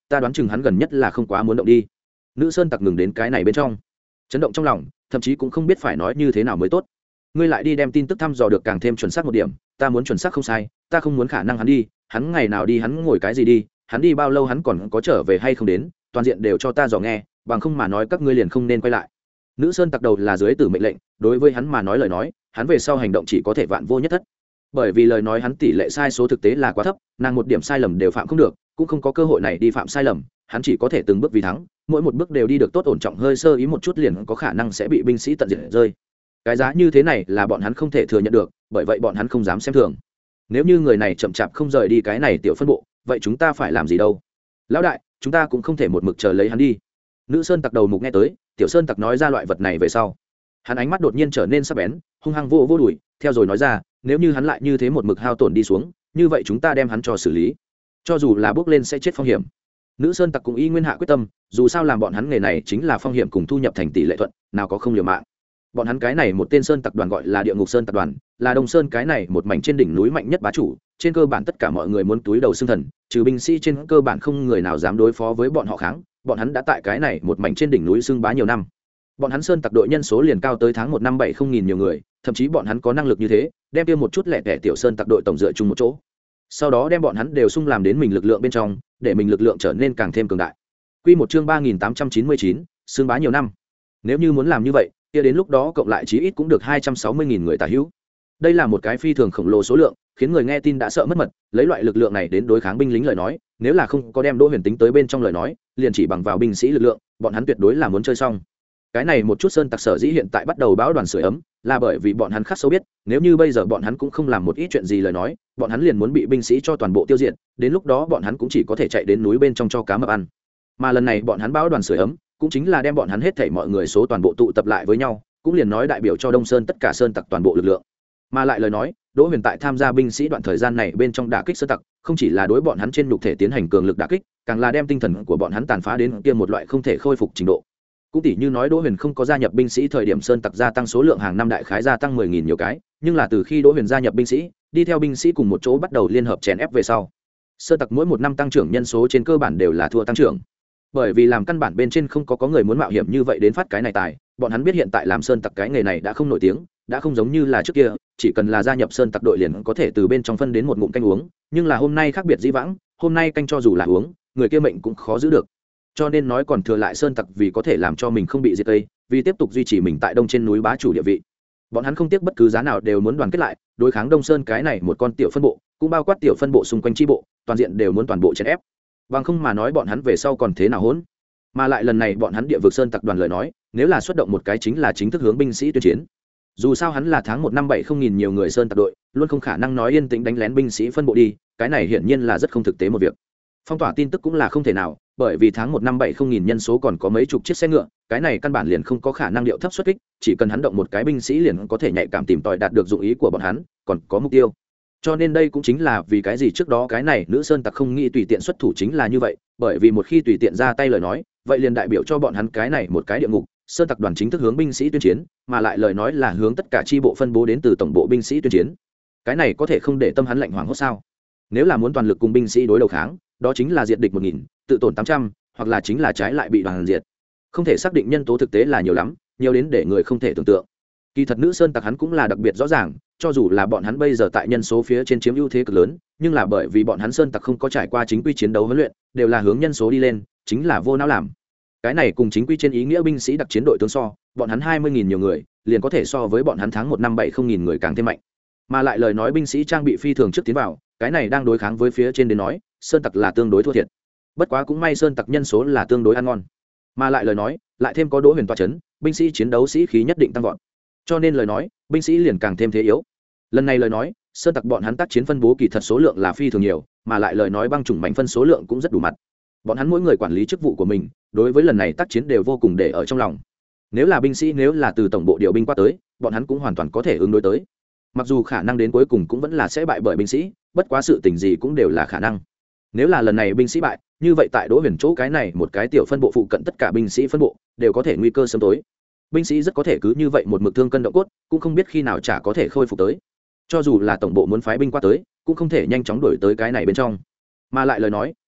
ta đoán chừng hắn gần nhất là không quá muốn động đi. Nữ sơn tặc ngừng đến cái này bên trong, chấn động trong lòng, thậm chí cũng không biết phải nói như thế nào mới tốt. Ngươi lại đi đem tin tức thăm dò được càng thêm chuẩn xác một điểm, ta muốn chuẩn xác không sai, ta không muốn khả năng hắn đi, hắn ngày nào đi hắn ngồi cái gì đi, hắn đi bao lâu hắn còn có trở về hay không đến, toàn diện đều cho ta dò nghe, bằng không mà nói các ngươi liền không nên quay lại. Nữ sơn tặc đầu là dưới tử mệnh lệnh, đối với hắn mà nói lời nói, hắn về sau hành động chỉ có thể vạn vô nhất thất. Bởi vì lời nói hắn tỷ lệ sai số thực tế là quá thấp, nàng một điểm sai lầm đều phạm không được, cũng không có cơ hội này đi phạm sai lầm, hắn chỉ có thể từng bước vì thắng, mỗi một bước đều đi được tốt ổn trọng, hơi sơ ý một chút liền có khả năng sẽ bị binh sĩ tận diệt rơi. Cái giá như thế này là bọn hắn không thể thừa nhận được, bởi vậy bọn hắn không dám xem thường. Nếu như người này chậm chạp không rời đi cái này tiểu phân bộ, vậy chúng ta phải làm gì đâu? Lão đại, chúng ta cũng không thể một mực chờ lấy hắn đi. Nữ sơn tặc đầu mục nghe tới tiểu sơn tặc nói ra loại vật này về sau, hắn ánh mắt đột nhiên trở nên sắc bén, hung hăng vô vô đùi, theo rồi nói ra, nếu như hắn lại như thế một mực hao tổn đi xuống, như vậy chúng ta đem hắn cho xử lý, cho dù là bước lên sẽ chết phong hiểm. Nữ sơn tặc cũng y nguyên hạ quyết tâm, dù sao làm bọn hắn nghề này chính là phong hiểm cùng thu nhập thành tỷ lệ thuận, nào có không liều mạng. Bọn hắn cái này một tên sơn tặc đoàn gọi là Địa Ngục Sơn tập đoàn, là Đông Sơn cái này một mảnh trên đỉnh núi mạnh nhất bá chủ, trên cơ bản tất cả mọi người muốn túi đầu xương thần, trừ binh sĩ trên cơ bản không người nào dám đối phó với bọn họ kháng, bọn hắn đã tại cái này một mảnh trên đỉnh núi xương bá nhiều năm. Bọn hắn sơn tặc đội nhân số liền cao tới tháng một năm bảy không nghìn nhiều người, thậm chí bọn hắn có năng lực như thế, đem tiêu một chút lẻ tẻ tiểu sơn tặc đội tổng dựa chung một chỗ. Sau đó đem bọn hắn đều xung làm đến mình lực lượng bên trong, để mình lực lượng trở nên càng thêm cường đại. Quy một chương ba nghìn tám trăm chín mươi chín, xương bá nhiều năm. Nếu như muốn làm như vậy, kia đến lúc đó cộng lại chí ít cũng được hai trăm sáu mươi nghìn người tả hữu. Đây là một cái phi thường khổng lồ số lượng, khiến người nghe tin đã sợ mất mật, lấy loại lực lượng này đến đối kháng binh lính lời nói, nếu là không có đem Đỗ Huyền tính tới bên trong lời nói, liền chỉ bằng vào binh sĩ lực lượng, bọn hắn tuyệt đối là muốn chơi xong. Cái này một chút sơn tặc sở dĩ hiện tại bắt đầu bão đoàn sưởi ấm, là bởi vì bọn hắn khắc sâu biết, nếu như bây giờ bọn hắn cũng không làm một ít chuyện gì lời nói, bọn hắn liền muốn bị binh sĩ cho toàn bộ tiêu diệt, đến lúc đó bọn hắn cũng chỉ có thể chạy đến núi bên trong cho cá mập ăn. Mà lần này bọn hắn bão đoàn sưởi ấm, cũng chính là đem bọn hắn hết thảy mọi người số toàn bộ tụ tập lại với nhau, cũng liền nói đại biểu cho Đông Sơn tất cả sơn tặc toàn bộ lực lượng. Mà lại lời nói, Đỗ Huyền tại tham gia binh sĩ đoạn thời gian này bên trong đả kích sơn tặc, không chỉ là đối bọn hắn trên nhục thể tiến hành cường lực đả kích, càng là đem tinh thần của bọn hắn tàn phá đến kia một loại không thể khôi phục trình độ. Cũng tỷ như nói Đỗ Huyền không có gia nhập binh sĩ thời điểm sơn tặc gia tăng số lượng hàng năm đại khái gia tăng mười nghìn nhiều cái, nhưng là từ khi Đỗ Huyền gia nhập binh sĩ, đi theo binh sĩ cùng một chỗ bắt đầu liên hợp chèn ép về sau, sơn tặc mỗi một năm tăng trưởng nhân số trên cơ bản đều là thua tăng trưởng. Bởi vì làm căn bản bên trên không có có người muốn mạo hiểm như vậy đến phát cái này tài, bọn hắn biết hiện tại làm sơn tặc cái nghề này đã không nổi tiếng, đã không giống như là trước kia, chỉ cần là gia nhập sơn tặc đội liền có thể từ bên trong phân đến một ngụm canh uống, nhưng là hôm nay khác biệt dĩ vãng, hôm nay canh cho dù là uống, người kia mệnh cũng khó giữ được. Cho nên nói còn thừa lại sơn tặc vì có thể làm cho mình không bị diệt tây, vì tiếp tục duy trì mình tại đông trên núi bá chủ địa vị, bọn hắn không tiếc bất cứ giá nào đều muốn đoàn kết lại, đối kháng Đông Sơn cái này một con tiểu phân bộ, cũng bao quát tiểu phân bộ xung quanh chi bộ, toàn diện đều muốn toàn bộ chèn ép. Bằng không mà nói bọn hắn về sau còn thế nào hỗn. Mà lại lần này bọn hắn địa vực sơn tặc đoàn lời nói, nếu là xuất động một cái chính là chính thức hướng binh sĩ tuyên chiến. Dù sao hắn là tháng một năm bảy không nghìn nhiều người sơn tặc đội, luôn không khả năng nói yên tĩnh đánh lén binh sĩ phân bộ đi, cái này hiển nhiên là rất không thực tế một việc. Phong tỏa tin tức cũng là không thể nào, bởi vì tháng một năm bảy không nghìn nhân số còn có mấy chục chiếc xe ngựa, cái này căn bản liền không có khả năng điệu thấp xuất kích, chỉ cần hắn động một cái binh sĩ liền có thể nhạy cảm tìm tòi đạt được dụng ý của bọn hắn, còn có mục tiêu. Cho nên đây cũng chính là vì cái gì trước đó cái này nữ sơn tặc không nghĩ tùy tiện xuất thủ chính là như vậy, bởi vì một khi tùy tiện ra tay lời nói, vậy liền đại biểu cho bọn hắn cái này một cái địa ngục, sơn tặc đoàn chính thức hướng binh sĩ tuyên chiến, mà lại lời nói là hướng tất cả chi bộ phân bố đến từ tổng bộ binh sĩ tuyên chiến. Cái này có thể không để tâm hắn lạnh hoảng hốt sao? Nếu là muốn toàn lực cùng binh sĩ đối đầu kháng, đó chính là diệt địch một nghìn, tự tổn tám trăm, hoặc là chính là trái lại bị đoàn diệt. Không thể xác định nhân tố thực tế là nhiều lắm, nhiều đến để người không thể tưởng tượng. Kỳ thật nữ sơn tặc hắn cũng là đặc biệt rõ ràng, cho dù là bọn hắn bây giờ tại nhân số phía trên chiếm ưu thế cực lớn, nhưng là bởi vì bọn hắn sơn tặc không có trải qua chính quy chiến đấu huấn luyện, đều là hướng nhân số đi lên, chính là vô não làm. Cái này cùng chính quy trên ý nghĩa binh sĩ đặc chiến đội tướng so, bọn hắn hai mươi nghìn nhiều người, liền có thể so với bọn hắn tháng một năm bảy không nghìn người càng thêm mạnh. Mà lại lời nói binh sĩ trang bị phi thường trước tiến vào, cái này đang đối kháng với phía trên đến nói, sơn tặc là tương đối thua thiệt. Bất quá cũng may sơn tặc nhân số là tương đối ăn ngon. Mà lại lời nói, lại thêm có Đỗ Huyền tọa chấn, binh sĩ chiến đấu sĩ khí nhất định tăng vọt. Cho nên lời nói, binh sĩ liền càng thêm thế yếu. Lần này lời nói, sơn tặc bọn hắn tác chiến phân bố kỳ thật số lượng là phi thường nhiều, mà lại lời nói băng chủng mảnh phân số lượng cũng rất đủ mặt. Bọn hắn mỗi người quản lý chức vụ của mình, đối với lần này tác chiến đều vô cùng để ở trong lòng. Nếu là binh sĩ nếu là từ tổng bộ điều binh qua tới, bọn hắn cũng hoàn toàn có thể ứng đối tới. Mặc dù khả năng đến cuối cùng cũng vẫn là sẽ bại bởi binh sĩ, bất quá sự tình gì cũng đều là khả năng. Nếu là lần này binh sĩ bại, như vậy tại Đỗ Huyền chỗ cái này một cái tiểu phân bộ phụ cận tất cả binh sĩ phân bộ đều có thể nguy cơ sớm tối. Binh sĩ rất có thể cứ như vậy một mực thương cân động cốt, cũng không biết khi nào chả có thể khôi phục tới. Cho dù là tổng bộ muốn phái binh qua tới, cũng không thể nhanh chóng đuổi tới cái này bên trong. Mà lại lời nói,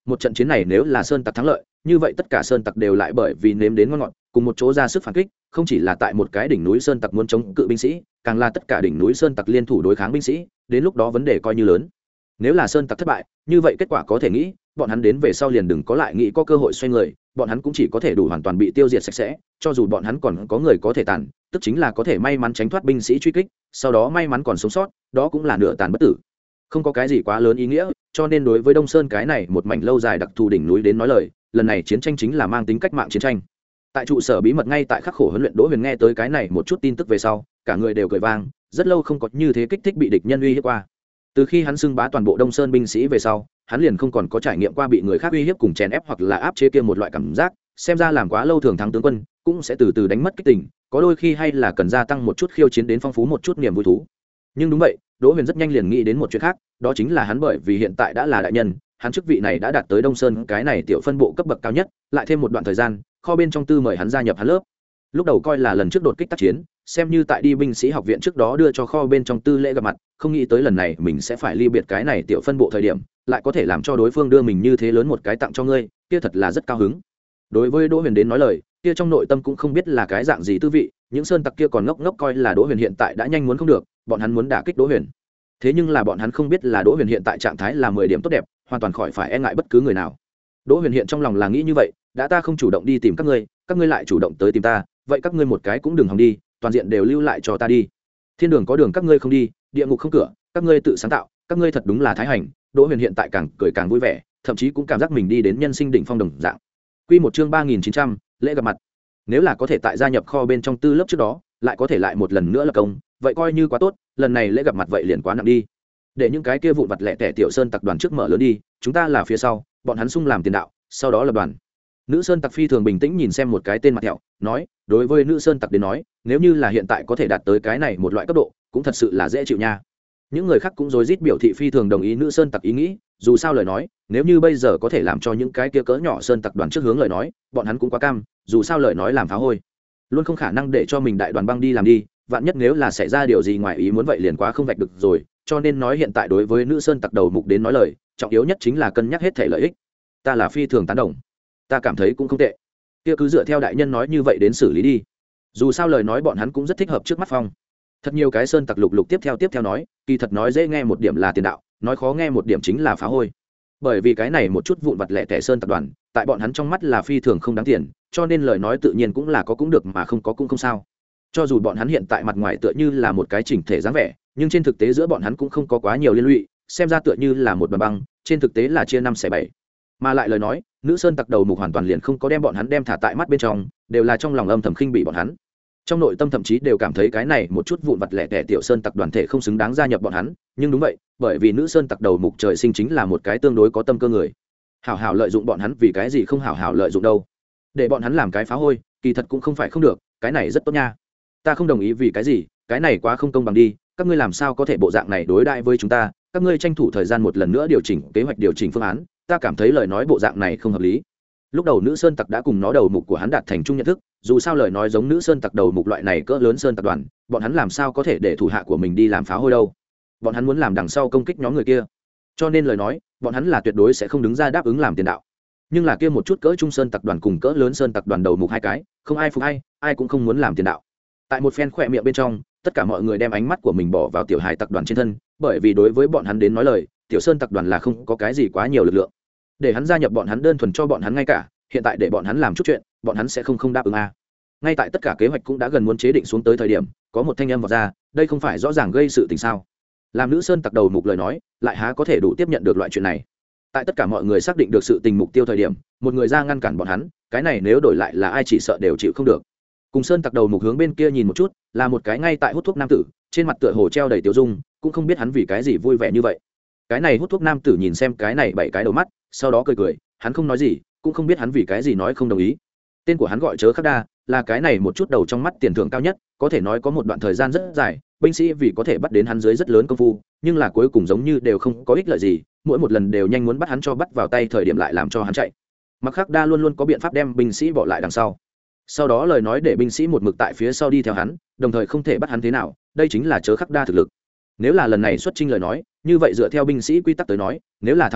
một trận chiến này nếu là sơn tặc thắng lợi như vậy tất cả sơn tặc đều lại bởi vì nếm đến ngon ngọt cùng một chỗ ra sức phản kích, không chỉ là tại một cái đỉnh núi sơn tặc muốn chống cự binh sĩ, càng là tất cả đỉnh núi sơn tặc liên thủ đối kháng binh sĩ, đến lúc đó vấn đề coi như lớn. Nếu là sơn tặc thất bại như vậy kết quả có thể nghĩ bọn hắn đến về sau liền đừng có lại nghĩ có cơ hội xoay người, bọn hắn cũng chỉ có thể đủ hoàn toàn bị tiêu diệt sạch sẽ, cho dù bọn hắn còn có người có thể tàn, tức chính là có thể may mắn tránh thoát binh sĩ truy kích, sau đó may mắn còn sống sót, đó cũng là nửa tàn bất tử, không có cái gì quá lớn ý nghĩa. Cho nên đối với Đông Sơn cái này một mảnh lâu dài đặc thù đỉnh núi đến nói lời, lần này chiến tranh chính là mang tính cách mạng chiến tranh. Tại trụ sở bí mật ngay tại khắc khổ huấn luyện Đỗ Huyền nghe tới cái này một chút tin tức về sau, cả người đều cười vang, rất lâu không có như thế kích thích bị địch nhân uy hiếp qua. Từ khi hắn xưng bá toàn bộ Đông Sơn binh sĩ về sau, hắn liền không còn có trải nghiệm qua bị người khác uy hiếp cùng chèn ép hoặc là áp chế kia một loại cảm giác, xem ra làm quá lâu thường thắng tướng quân cũng sẽ từ từ đánh mất kích tình, có đôi khi hay là cần gia tăng một chút khiêu chiến đến phong phú một chút niềm vui thú. Nhưng đúng vậy, Đỗ Huyền rất nhanh liền nghĩ đến một chuyện khác, đó chính là hắn bởi vì hiện tại đã là đại nhân, hắn chức vị này đã đạt tới Đông Sơn cái này tiểu phân bộ cấp bậc cao nhất, lại thêm một đoạn thời gian, kho bên trong tư mời hắn gia nhập hắn lớp. Lúc đầu coi là lần trước đột kích tác chiến, xem như tại đi binh sĩ học viện trước đó đưa cho kho bên trong tư lễ gặp mặt, không nghĩ tới lần này mình sẽ phải ly biệt cái này tiểu phân bộ thời điểm, lại có thể làm cho đối phương đưa mình như thế lớn một cái tặng cho ngươi, kia thật là rất cao hứng. Đối với Đỗ Huyền đến nói lời, kia trong nội tâm cũng không biết là cái dạng gì tư vị, những sơn tặc kia còn ngốc ngốc coi là Đỗ Huyền hiện tại đã nhanh muốn không được, bọn hắn muốn đả kích Đỗ Huyền. Thế nhưng là bọn hắn không biết là Đỗ Huyền hiện tại trạng thái là mười điểm tốt đẹp, hoàn toàn khỏi phải e ngại bất cứ người nào. Đỗ Huyền hiện trong lòng là nghĩ như vậy, đã ta không chủ động đi tìm các ngươi, các ngươi lại chủ động tới tìm ta, vậy các ngươi một cái cũng đừng hòng đi, toàn diện đều lưu lại cho ta đi. Thiên đường có đường các ngươi không đi, địa ngục không cửa, các ngươi tự sáng tạo, các ngươi thật đúng là thái hành. Đỗ Huyền hiện tại càng cười càng vui vẻ, thậm chí cũng cảm giác mình đi đến nhân sinh đỉnh phong đồng dạng. Quy một chương ba nghìn chín trăm, lễ gặp mặt. Nếu là có thể tại gia nhập kho bên trong tư lớp trước đó, lại có thể lại một lần nữa là công, vậy coi như quá tốt, lần này lễ gặp mặt vậy liền quá nặng đi. Để những cái kia vụn vặt lẻ tẻ tiểu sơn tặc đoàn trước mở lớn đi, chúng ta là phía sau, bọn hắn sung làm tiền đạo, sau đó lập đoàn. Nữ sơn tặc phi thường bình tĩnh nhìn xem một cái tên mặt thẹo, nói, đối với nữ sơn tặc đến nói, nếu như là hiện tại có thể đạt tới cái này một loại cấp độ, cũng thật sự là dễ chịu nha. Những người khác cũng rối rít biểu thị phi thường đồng ý nữ sơn tặc ý nghĩ, dù sao lời nói, nếu như bây giờ có thể làm cho những cái kia cỡ nhỏ sơn tặc đoàn trước hướng lời nói, bọn hắn cũng quá cam, dù sao lời nói làm phá hôi, luôn không khả năng để cho mình đại đoàn băng đi làm đi, vạn nhất nếu là xảy ra điều gì ngoài ý muốn vậy liền quá không vạch được rồi, cho nên nói hiện tại đối với nữ sơn tặc đầu mục đến nói lời, trọng yếu nhất chính là cân nhắc hết thể lợi ích. Ta là phi thường tán đồng, ta cảm thấy cũng không tệ, kia cứ dựa theo đại nhân nói như vậy đến xử lý đi, dù sao lời nói bọn hắn cũng rất thích hợp trước mắt phong. Thật nhiều cái sơn tặc lục lục tiếp theo tiếp theo nói, kỳ thật nói dễ nghe một điểm là tiền đạo, nói khó nghe một điểm chính là phá hôi, bởi vì cái này một chút vụn vặt lẻ tẻ sơn tập đoàn tại bọn hắn trong mắt là phi thường không đáng tiền, cho nên lời nói tự nhiên cũng là có cũng được mà không có cũng không sao. Cho dù bọn hắn hiện tại mặt ngoài tựa như là một cái chỉnh thể dáng vẻ, nhưng trên thực tế giữa bọn hắn cũng không có quá nhiều liên lụy, xem ra tựa như là một bàn băng, trên thực tế là chia năm xẻ bảy. Mà lại lời nói, nữ sơn tặc đầu mục hoàn toàn liền không có đem bọn hắn đem thả tại mắt bên trong, đều là trong lòng âm thầm khinh bỉ bọn hắn. Trong nội tâm thậm chí đều cảm thấy cái này một chút vụn vặt lẻ tẻ tiểu sơn tặc đoàn thể không xứng đáng gia nhập bọn hắn, nhưng đúng vậy, bởi vì nữ sơn tặc đầu mục trời sinh chính là một cái tương đối có tâm cơ người. Hảo hảo lợi dụng bọn hắn, vì cái gì không hảo hảo lợi dụng đâu? Để bọn hắn làm cái phá hôi, kỳ thật cũng không phải không được, cái này rất tốt nha. Ta không đồng ý, vì cái gì? Cái này quá không công bằng đi, các ngươi làm sao có thể bộ dạng này đối đãi với chúng ta? Các ngươi tranh thủ thời gian một lần nữa điều chỉnh kế hoạch, điều chỉnh phương án, ta cảm thấy lời nói bộ dạng này không hợp lý. Lúc đầu nữ sơn tặc đã cùng nó đầu mục của hắn đạt thành chung nhận thức, dù sao lời nói giống nữ sơn tặc đầu mục loại này cỡ lớn sơn tặc đoàn, bọn hắn làm sao có thể để thủ hạ của mình đi làm phá hôi đâu? Bọn hắn muốn làm đằng sau công kích nhóm người kia, cho nên lời nói bọn hắn là tuyệt đối sẽ không đứng ra đáp ứng làm tiền đạo. Nhưng là kia một chút cỡ trung sơn tặc đoàn cùng cỡ lớn sơn tặc đoàn đầu mục hai cái, không ai phục ai, ai cũng không muốn làm tiền đạo. Tại một phen khỏe miệng bên trong, tất cả mọi người đem ánh mắt của mình bỏ vào tiểu hài tặc đoàn trên thân, bởi vì đối với bọn hắn đến nói lời, tiểu sơn tặc đoàn là không có cái gì quá nhiều lực lượng, để hắn gia nhập bọn hắn đơn thuần cho bọn hắn ngay cả, hiện tại để bọn hắn làm chút chuyện, bọn hắn sẽ không không đáp ứng a. Ngay tại tất cả kế hoạch cũng đã gần muốn chế định xuống tới thời điểm, có một thanh âm vọt ra, đây không phải rõ ràng gây sự tình sao? Làm nữ sơn tặc đầu mục lời nói, lại há có thể đủ tiếp nhận được loại chuyện này? Tại tất cả mọi người xác định được sự tình mục tiêu thời điểm, một người ra ngăn cản bọn hắn, cái này nếu đổi lại là ai chỉ sợ đều chịu không được. Cùng sơn tặc đầu mục hướng bên kia nhìn một chút, là một cái ngay tại hút thuốc nam tử, trên mặt tựa hồ treo đầy tiêu dung, cũng không biết hắn vì cái gì vui vẻ như vậy. Cái này hút thuốc nam tử nhìn xem cái này bảy cái đầu mắt, sau đó cười cười, hắn không nói gì, cũng không biết hắn vì cái gì nói không đồng ý. Tên của hắn gọi Chớ Khắc Đa, là cái này một chút đầu trong mắt tiền thưởng cao nhất, có thể nói có một đoạn thời gian rất dài, binh sĩ vì có thể bắt đến hắn dưới rất lớn công phu, nhưng là cuối cùng giống như đều không có ích lợi gì, mỗi một lần đều nhanh muốn bắt hắn cho bắt vào tay thời điểm lại làm cho hắn chạy. Mặc Khắc Đa luôn luôn có biện pháp đem binh sĩ bỏ lại đằng sau. Sau đó lời nói để binh sĩ một mực tại phía sau đi theo hắn, đồng thời không thể bắt hắn thế nào, đây chính là Chớ Khắc Đa thực lực. Nếu là lần này xuất chinh lời nói, như vậy dựa theo binh sĩ quy tắc tới nói, nếu là thắng lợi,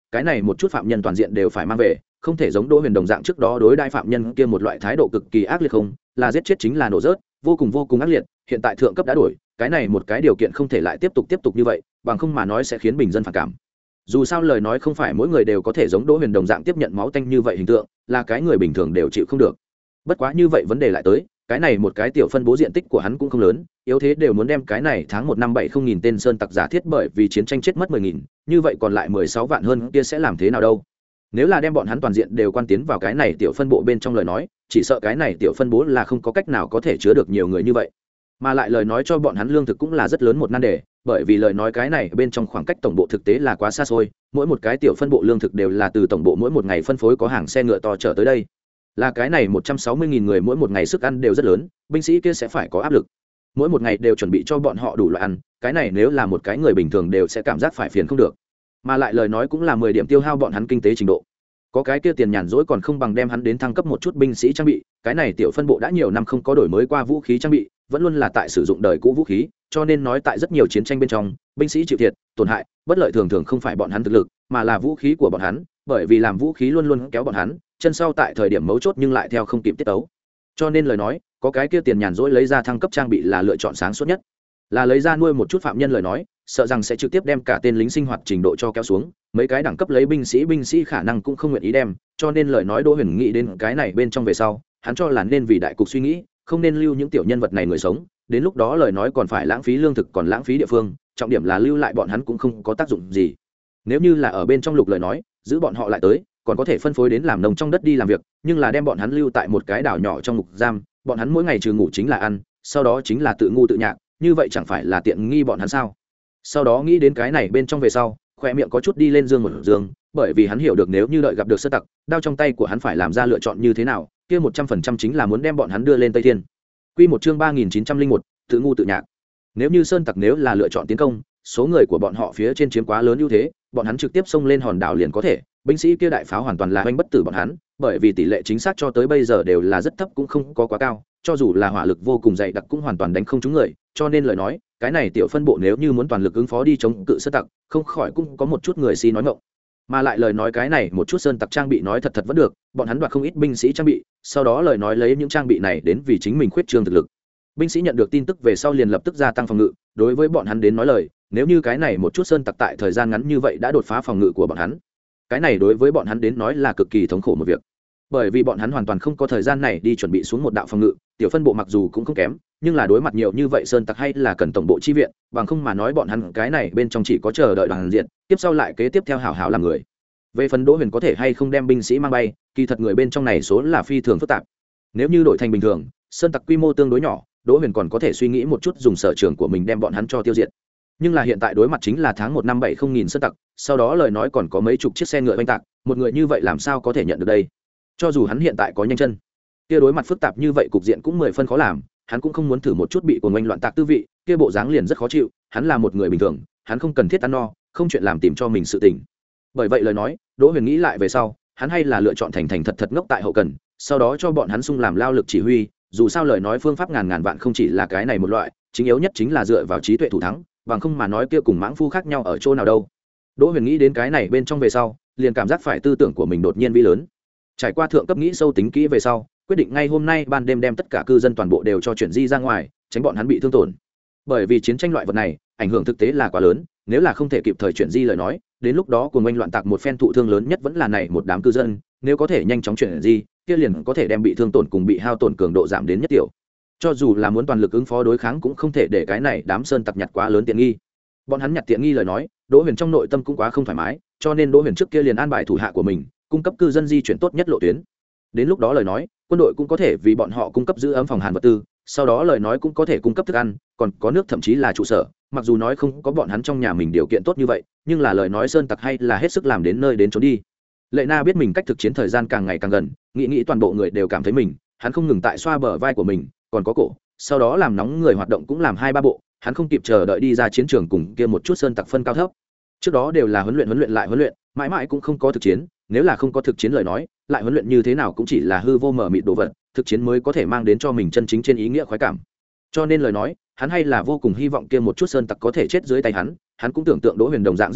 cái này một chút phạm nhân toàn diện đều phải mang về, không thể giống Đỗ Huyền đồng dạng trước đó đối đãi phạm nhân kia một loại thái độ cực kỳ ác liệt, không là giết chết chính là nổ rớt, vô cùng vô cùng ác liệt. Hiện tại thượng cấp đã đổi, cái này một cái điều kiện không thể lại tiếp tục tiếp tục như vậy, bằng không mà nói sẽ khiến bình dân phản cảm. Dù sao lời nói không phải mỗi người đều có thể giống Đỗ Huyền đồng dạng tiếp nhận máu tanh như vậy hình tượng, là cái người bình thường đều chịu không được. Bất quá như vậy vấn đề lại tới, cái này một cái tiểu phân bố diện tích của hắn cũng không lớn, yếu thế đều muốn đem cái này tháng một năm bảy không nghìn tên sơn tặc giả thiết bởi vì chiến tranh chết mất mười nghìn, như vậy còn lại mười sáu vạn hơn kia sẽ làm thế nào đâu? Nếu là đem bọn hắn toàn diện đều quan tiến vào cái này tiểu phân bộ bên trong lời nói, chỉ sợ cái này tiểu phân bố là không có cách nào có thể chứa được nhiều người như vậy. Mà lại lời nói cho bọn hắn lương thực cũng là rất lớn một nan đề, bởi vì lời nói cái này bên trong khoảng cách tổng bộ thực tế là quá xa xôi, mỗi một cái tiểu phân bộ lương thực đều là từ tổng bộ mỗi một ngày phân phối có hàng xe ngựa to chở tới đây. Là cái này một trăm sáu mươi nghìn người mỗi một ngày sức ăn đều rất lớn, binh sĩ kia sẽ phải có áp lực. Mỗi một ngày đều chuẩn bị cho bọn họ đủ loại ăn, cái này nếu là một cái người bình thường đều sẽ cảm giác phải phiền không được. Mà lại lời nói cũng là mười điểm tiêu hao bọn hắn kinh tế trình độ. Có cái kia tiền nhàn rỗi còn không bằng đem hắn đến thăng cấp một chút binh sĩ trang bị, cái này tiểu phân bộ đã nhiều năm không có đổi mới qua vũ khí trang bị, vẫn luôn là tại sử dụng đời cũ vũ khí, cho nên nói tại rất nhiều chiến tranh bên trong, binh sĩ chịu thiệt, tổn hại, bất lợi thường thường không phải bọn hắn thực lực, mà là vũ khí của bọn hắn, bởi vì làm vũ khí luôn luôn kéo bọn hắn chân sau tại thời điểm mấu chốt nhưng lại theo không kịp tiết tấu. Cho nên lời nói, có cái kia tiền nhàn rỗi lấy ra thăng cấp trang bị là lựa chọn sáng suốt nhất. Là lấy ra nuôi một chút phạm nhân lời nói, sợ rằng sẽ trực tiếp đem cả tên lính sinh hoạt trình độ cho kéo xuống, mấy cái đẳng cấp lấy binh sĩ binh sĩ khả năng cũng không nguyện ý đem, cho nên lời nói Đỗ Huyền nghĩ đến cái này bên trong về sau, hắn cho là nên vì đại cục suy nghĩ, không nên lưu những tiểu nhân vật này người sống, đến lúc đó lời nói còn phải lãng phí lương thực còn lãng phí địa phương, trọng điểm là lưu lại bọn hắn cũng không có tác dụng gì. Nếu như là ở bên trong lục lời nói, giữ bọn họ lại tới, còn có thể phân phối đến làm nông trong đất đi làm việc, nhưng là đem bọn hắn lưu tại một cái đảo nhỏ trong ngục giam, bọn hắn mỗi ngày trừ ngủ chính là ăn, sau đó chính là tự ngu tự nhạc, như vậy chẳng phải là tiện nghi bọn hắn sao? Sau đó nghĩ đến cái này bên trong về sau, khoe miệng có chút đi lên dương một dương, bởi vì hắn hiểu được nếu như đợi gặp được sơ tặc, đao trong tay của hắn phải làm ra lựa chọn như thế nào, kia một trăm phần trăm chính là muốn đem bọn hắn đưa lên Tây Thiên. Quy một chương ba nghìn chín trăm linh một, tự ngu tự nhạc. Nếu như sơn tặc nếu là lựa chọn tiến công, số người của bọn họ phía trên chiếm quá lớn ưu thế, bọn hắn trực tiếp xông lên hòn đảo liền có thể, binh sĩ kia đại pháo hoàn toàn là hoành bất tử bọn hắn, bởi vì tỷ lệ chính xác cho tới bây giờ đều là rất thấp cũng không có quá cao, cho dù là hỏa lực vô cùng dày đặc cũng hoàn toàn đánh không trúng người, cho nên lời nói, cái này tiểu phân bộ nếu như muốn toàn lực ứng phó đi chống cự sơn tặc, không khỏi cũng có một chút người si nói ngọng. Mà lại lời nói cái này một chút sơn tặc trang bị nói thật thật vẫn được, bọn hắn đoạt không ít binh sĩ trang bị, sau đó lời nói lấy những trang bị này đến vì chính mình khuyết trương thực lực. Binh sĩ nhận được tin tức về sau liền lập tức gia tăng phòng ngự, đối với bọn hắn đến nói lời, nếu như cái này một chút sơn tặc tại thời gian ngắn như vậy đã đột phá phòng ngự của bọn hắn, cái này đối với bọn hắn đến nói là cực kỳ thống khổ một việc, bởi vì bọn hắn hoàn toàn không có thời gian này đi chuẩn bị xuống một đạo phòng ngự. Tiểu phân bộ mặc dù cũng không kém, nhưng là đối mặt nhiều như vậy sơn tặc hay là cần tổng bộ chi viện, bằng không mà nói bọn hắn cái này bên trong chỉ có chờ đợi đoàn diện, tiếp sau lại kế tiếp theo hảo hảo làm người. Về phần Đỗ Huyền có thể hay không đem binh sĩ mang bay, kỳ thật người bên trong này số là phi thường phức tạp. Nếu như đổi thành bình thường, sơn tặc quy mô tương đối nhỏ, Đỗ Huyền còn có thể suy nghĩ một chút dùng sở trường của mình đem bọn hắn cho tiêu diệt. Nhưng là hiện tại đối mặt chính là tháng một năm bảy không nghìn sơn tặc, sau đó lời nói còn có mấy chục chiếc xe ngựa oanh tạc, một người như vậy làm sao có thể nhận được đây? Cho dù hắn hiện tại có nhanh chân, kia đối mặt phức tạp như vậy cục diện cũng mười phân khó làm, hắn cũng không muốn thử một chút bị cuồng oanh loạn tạc tư vị, kia bộ dáng liền rất khó chịu, hắn là một người bình thường, hắn không cần thiết ăn no, không chuyện làm tìm cho mình sự tình. Bởi vậy lời nói, Đỗ Huyền nghĩ lại về sau, hắn hay là lựa chọn thành thành thật thật ngốc tại hậu cần, sau đó cho bọn hắn sung làm lao lực chỉ huy, dù sao lời nói phương pháp ngàn ngàn vạn không chỉ là cái này một loại, chính yếu nhất chính là dựa vào trí tuệ thủ thắng, bằng không mà nói kia cùng mãng phu khác nhau ở chỗ nào đâu. Đỗ Huyền nghĩ đến cái này bên trong về sau, liền cảm giác phải tư tưởng của mình đột nhiên vi lớn. Trải qua thượng cấp nghĩ sâu tính kỹ về sau, quyết định ngay hôm nay ban đêm đem tất cả cư dân toàn bộ đều cho chuyển di ra ngoài, tránh bọn hắn bị thương tổn. Bởi vì chiến tranh loại vật này, ảnh hưởng thực tế là quá lớn, nếu là không thể kịp thời chuyển di lời nói, đến lúc đó cuồng oanh loạn tạc một phen thụ thương lớn nhất vẫn là này một đám cư dân, nếu có thể nhanh chóng chuyển di, kia liền có thể đem bị thương tổn cùng bị hao tổn cường độ giảm đến nhất tiểu. Cho dù là muốn toàn lực ứng phó đối kháng cũng không thể để cái này đám sơn tặc nhặt quá lớn tiện nghi. Bọn hắn nhặt tiện nghi lời nói, Đỗ Huyền trong nội tâm cũng quá không thoải mái, cho nên Đỗ Huyền trước kia liền an bài thủ hạ của mình, cung cấp cư dân di chuyển tốt nhất lộ tuyến. Đến lúc đó lời nói, quân đội cũng có thể vì bọn họ cung cấp giữ ấm phòng hàn vật tư, sau đó lời nói cũng có thể cung cấp thức ăn, còn có nước thậm chí là trụ sở, mặc dù nói không có bọn hắn trong nhà mình điều kiện tốt như vậy, nhưng là lời nói sơn tặc hay là hết sức làm đến nơi đến chốn đi. Lệ Na biết mình cách thực chiến thời gian càng ngày càng gần, nghĩ nghĩ toàn bộ người đều cảm thấy mình, hắn không ngừng tại xoa bờ vai của mình, còn có cổ, sau đó làm nóng người hoạt động cũng làm hai ba bộ, hắn không kịp chờ đợi đi ra chiến trường cùng kia một chút sơn tặc phân cao thấp. Trước đó đều là huấn luyện huấn luyện lại huấn luyện, mãi mãi cũng không có thực chiến, nếu là không có thực chiến lời nói, lại huấn luyện như thế nào cũng chỉ là hư vô mờ mịt đồ vật, thực chiến mới có thể mang đến cho mình chân chính trên ý nghĩa khoái cảm. Cho nên lời nói, hắn hay là vô cùng hy vọng kia một chút sơn tặc có thể chết dưới tay hắn, hắn cũng tưởng tượng Đỗ Huyền đồng dạng giết người,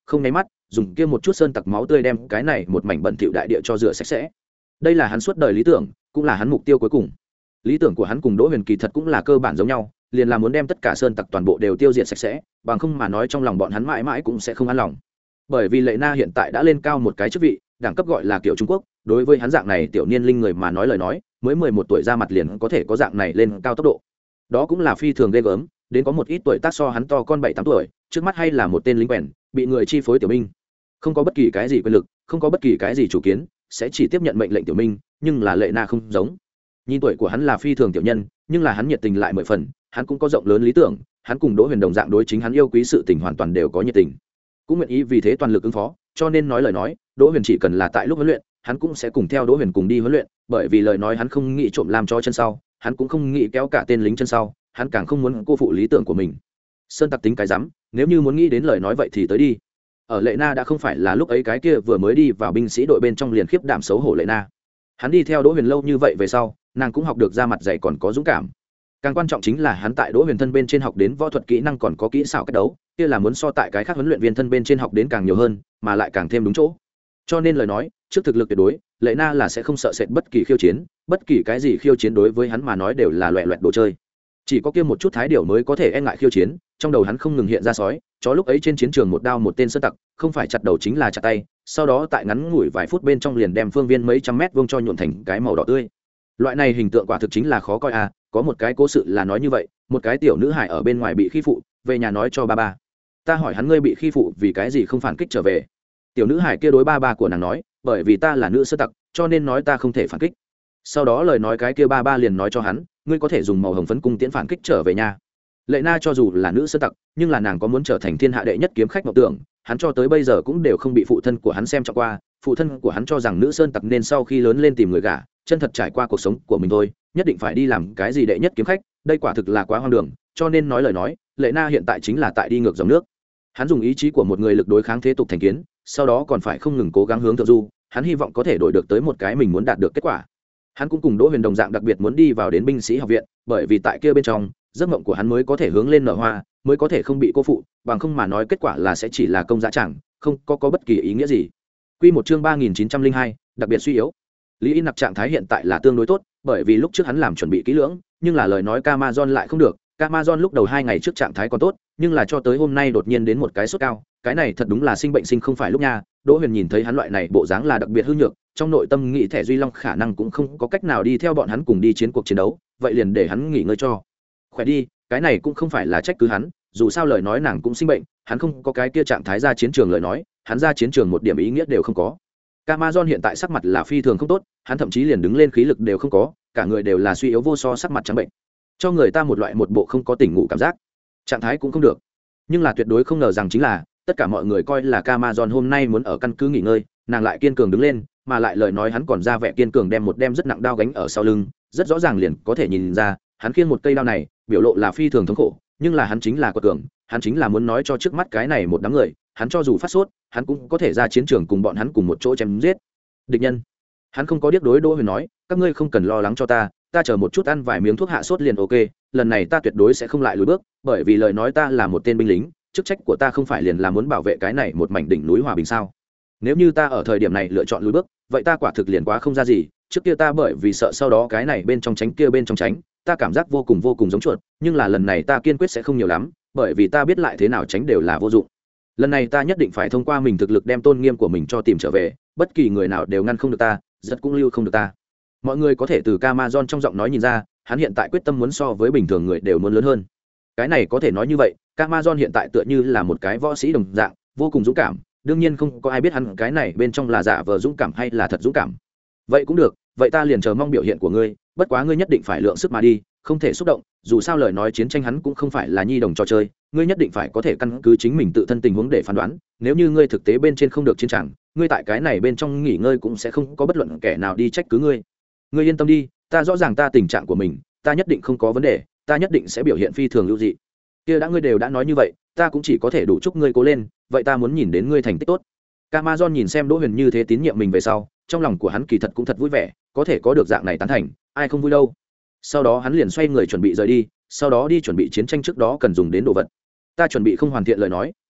không nháy mắt dùng kia một chút sơn tặc máu tươi đem cái này một mảnh bẩn thỉu đại địa cho rửa sạch sẽ. Đây là hắn suốt đời lý tưởng, cũng là hắn mục tiêu cuối cùng. Lý tưởng của hắn cùng Đỗ Huyền kỳ thật cũng là cơ bản giống nhau, liền là muốn đem tất cả sơn tặc toàn bộ đều tiêu diệt sạch sẽ, bằng không mà nói trong lòng bọn hắn mãi mãi cũng sẽ không an lòng. Bởi vì Lệ Na hiện tại đã lên cao một cái chức vị, đẳng cấp gọi là kiểu Trung Quốc, đối với hắn dạng này tiểu niên linh người mà nói lời nói, mới mười một tuổi ra mặt liền có thể có dạng này lên cao tốc độ. Đó cũng là phi thường ghê gớm, đến có một ít tuổi tác so hắn to con bảy tám tuổi, trước mắt hay là một tên lính quèn, bị người chi phối tiểu minh. Không có bất kỳ cái gì quyền lực, không có bất kỳ cái gì chủ kiến, sẽ chỉ tiếp nhận mệnh lệnh tiểu minh, nhưng là Lệ Na không giống. Nhìn tuổi của hắn là phi thường tiểu nhân, nhưng là hắn nhiệt tình lại mười phần, hắn cũng có rộng lớn lý tưởng, hắn cùng Đỗ Huyền đồng dạng đối chính hắn yêu quý sự tình hoàn toàn đều có nhiệt tình, cũng nguyện ý vì thế toàn lực ứng phó, cho nên nói lời nói, Đỗ Huyền chỉ cần là tại lúc huấn luyện, hắn cũng sẽ cùng theo Đỗ Huyền cùng đi huấn luyện, bởi vì lời nói hắn không nghĩ trộm làm cho chân sau, hắn cũng không nghĩ kéo cả tên lính chân sau, hắn càng không muốn cô phụ lý tưởng của mình. Sơn tặc tính cái rắm, nếu như muốn nghĩ đến lời nói vậy thì tới đi. Ở Lệ Na đã không phải là lúc ấy cái kia vừa mới đi vào binh sĩ đội bên trong liền khiếp đảm xấu hổ Lệ Na. Hắn đi theo Đỗ Huyền lâu như vậy về sau, nàng cũng học được ra mặt dày còn có dũng cảm. Càng quan trọng chính là hắn tại Đỗ Huyền thân bên trên học đến võ thuật kỹ năng còn có kỹ xảo cách đấu, kia là muốn so tại cái khác huấn luyện viên thân bên trên học đến càng nhiều hơn, mà lại càng thêm đúng chỗ. Cho nên lời nói, trước thực lực tuyệt đối, Lệ Na là sẽ không sợ sệt bất kỳ khiêu chiến, bất kỳ cái gì khiêu chiến đối với hắn mà nói đều là loẹt loẹt đồ chơi. Chỉ có kia một chút thái điểu mới có thể e ngại khiêu chiến, trong đầu hắn không ngừng hiện ra sói, chó lúc ấy trên chiến trường một đao một tên sơn tặc, không phải chặt đầu chính là chặt tay, sau đó tại ngắn ngủi vài phút bên trong liền đem phương viên mấy trăm mét vuông cho nhuộm thành cái màu đỏ tươi. Loại này hình tượng quả thực chính là khó coi à, có một cái cố sự là nói như vậy, một cái tiểu nữ hài ở bên ngoài bị khi phụ, về nhà nói cho ba ba. Ta hỏi hắn ngươi bị khi phụ vì cái gì không phản kích trở về. Tiểu nữ hài kia đối ba ba của nàng nói, bởi vì ta là nữ sơ tặc, cho nên nói ta không thể phản kích. Sau đó lời nói cái kia ba ba liền nói cho hắn, ngươi có thể dùng màu hồng phấn cung tiễn phản kích trở về nhà. Lệ Na cho dù là nữ sơ tặc, nhưng là nàng có muốn trở thành thiên hạ đệ nhất kiếm khách mộng tưởng, hắn cho tới bây giờ cũng đều không bị phụ thân của hắn xem trọng qua, phụ thân của hắn cho rằng nữ sơn tặc nên sau khi lớn lên tìm người gả, chân thật trải qua cuộc sống của mình thôi, nhất định phải đi làm cái gì đệ nhất kiếm khách, đây quả thực là quá hoang đường, cho nên nói lời nói, Lệ Na hiện tại chính là tại đi ngược dòng nước. Hắn dùng ý chí của một người lực đối kháng thế tục thành kiến, sau đó còn phải không ngừng cố gắng hướng thượng du, hắn hy vọng có thể đổi được tới một cái mình muốn đạt được kết quả. Hắn cũng cùng Đỗ Huyền đồng dạng đặc biệt muốn đi vào đến binh sĩ học viện, bởi vì tại kia bên trong, giấc mộng của hắn mới có thể hướng lên nở hoa, mới có thể không bị cô phụ, bằng không mà nói kết quả là sẽ chỉ là công dã chẳng, không có có bất kỳ ý nghĩa gì. Quy một chương ba nghìn chín trăm linh hai, đặc biệt suy yếu. Lý In Nặc trạng thái hiện tại là tương đối tốt, bởi vì lúc trước hắn làm chuẩn bị kỹ lưỡng, nhưng là lời nói Camazon lại không được. Camazon lúc đầu hai ngày trước trạng thái còn tốt, nhưng là cho tới hôm nay đột nhiên đến một cái sốt cao, cái này thật đúng là sinh bệnh sinh không phải lúc nha. Đỗ Huyền nhìn thấy hắn loại này bộ dáng là đặc biệt hư nhược, trong nội tâm nghĩ thẻ Duy Long khả năng cũng không có cách nào đi theo bọn hắn cùng đi chiến cuộc chiến đấu, vậy liền để hắn nghỉ ngơi cho khỏe đi, cái này cũng không phải là trách cứ hắn, dù sao lời nói nàng cũng sinh bệnh, hắn không có cái kia trạng thái ra chiến trường lời nói, hắn ra chiến trường một điểm ý nghĩa đều không có. Camazon hiện tại sắc mặt là phi thường không tốt, hắn thậm chí liền đứng lên khí lực đều không có, cả người đều là suy yếu vô so, sắc mặt trắng bệnh, cho người ta một loại một bộ không có tỉnh ngủ cảm giác, trạng thái cũng không được. Nhưng là tuyệt đối không ngờ rằng chính là tất cả mọi người coi là Camazon hôm nay muốn ở căn cứ nghỉ ngơi, nàng lại kiên cường đứng lên, mà lại lời nói hắn còn ra vẻ kiên cường đem một đem rất nặng đao gánh ở sau lưng, rất rõ ràng liền có thể nhìn ra, hắn khiêng một cây đao này, biểu lộ là phi thường thống khổ, nhưng là hắn chính là quật cường, hắn chính là muốn nói cho trước mắt cái này một đám người, hắn cho dù phát sốt, hắn cũng có thể ra chiến trường cùng bọn hắn cùng một chỗ chém giết địch nhân. Hắn không có điếc đối Đỗ Huyền nói, các ngươi không cần lo lắng cho ta, ta chờ một chút ăn vài miếng thuốc hạ sốt liền ok, lần này ta tuyệt đối sẽ không lại lùi bước, bởi vì lời nói ta là một tên binh lính, chức trách của ta không phải liền là muốn bảo vệ cái này một mảnh đỉnh núi hòa bình sao? Nếu như ta ở thời điểm này lựa chọn lùi bước, vậy ta quả thực liền quá không ra gì, trước kia ta bởi vì sợ sau đó cái này bên trong tránh kia bên trong tránh, ta cảm giác vô cùng vô cùng giống chuột, nhưng là lần này ta kiên quyết sẽ không nhiều lắm, bởi vì ta biết lại thế nào tránh đều là vô dụng. Lần này ta nhất định phải thông qua mình thực lực đem tôn nghiêm của mình cho tìm trở về, bất kỳ người nào đều ngăn không được ta, giật cũng lưu không được ta. Mọi người có thể từ Camazon trong giọng nói nhìn ra, hắn hiện tại quyết tâm muốn so với bình thường người đều muốn lớn hơn. Cái này có thể nói như vậy, Camazon hiện tại tựa như là một cái võ sĩ đồng dạng, vô cùng dũng cảm, đương nhiên không có ai biết hắn cái này bên trong là giả vờ dũng cảm hay là thật dũng cảm. Vậy cũng được, vậy ta liền chờ mong biểu hiện của ngươi, bất quá ngươi nhất định phải lượng sức mà đi, không thể xúc động, dù sao lời nói chiến tranh hắn cũng không phải là nhi đồng trò chơi, ngươi nhất định phải có thể căn cứ chính mình tự thân tình huống để phán đoán, nếu như ngươi thực tế bên trên không được chiến trường, ngươi tại cái này bên trong nghỉ ngơi cũng sẽ không có bất luận kẻ nào đi trách cứ ngươi. Ngươi yên tâm đi, ta rõ ràng ta tình trạng của mình, ta nhất định không có vấn đề, ta nhất định sẽ biểu hiện phi thường ưu dị. Kia đã ngươi đều đã nói như vậy, ta cũng chỉ có thể đủ chúc ngươi cố lên, vậy ta muốn nhìn đến ngươi thành tích tốt. Camazon nhìn xem Đỗ Huyền như thế tín nhiệm mình về sau, trong lòng của hắn kỳ thật cũng thật vui vẻ, có thể có được dạng này tán thành, ai không vui đâu. Sau đó hắn liền xoay người chuẩn bị rời đi, sau đó đi chuẩn bị chiến tranh trước đó cần dùng đến đồ vật. Ta chuẩn bị không hoàn thiện lời nói,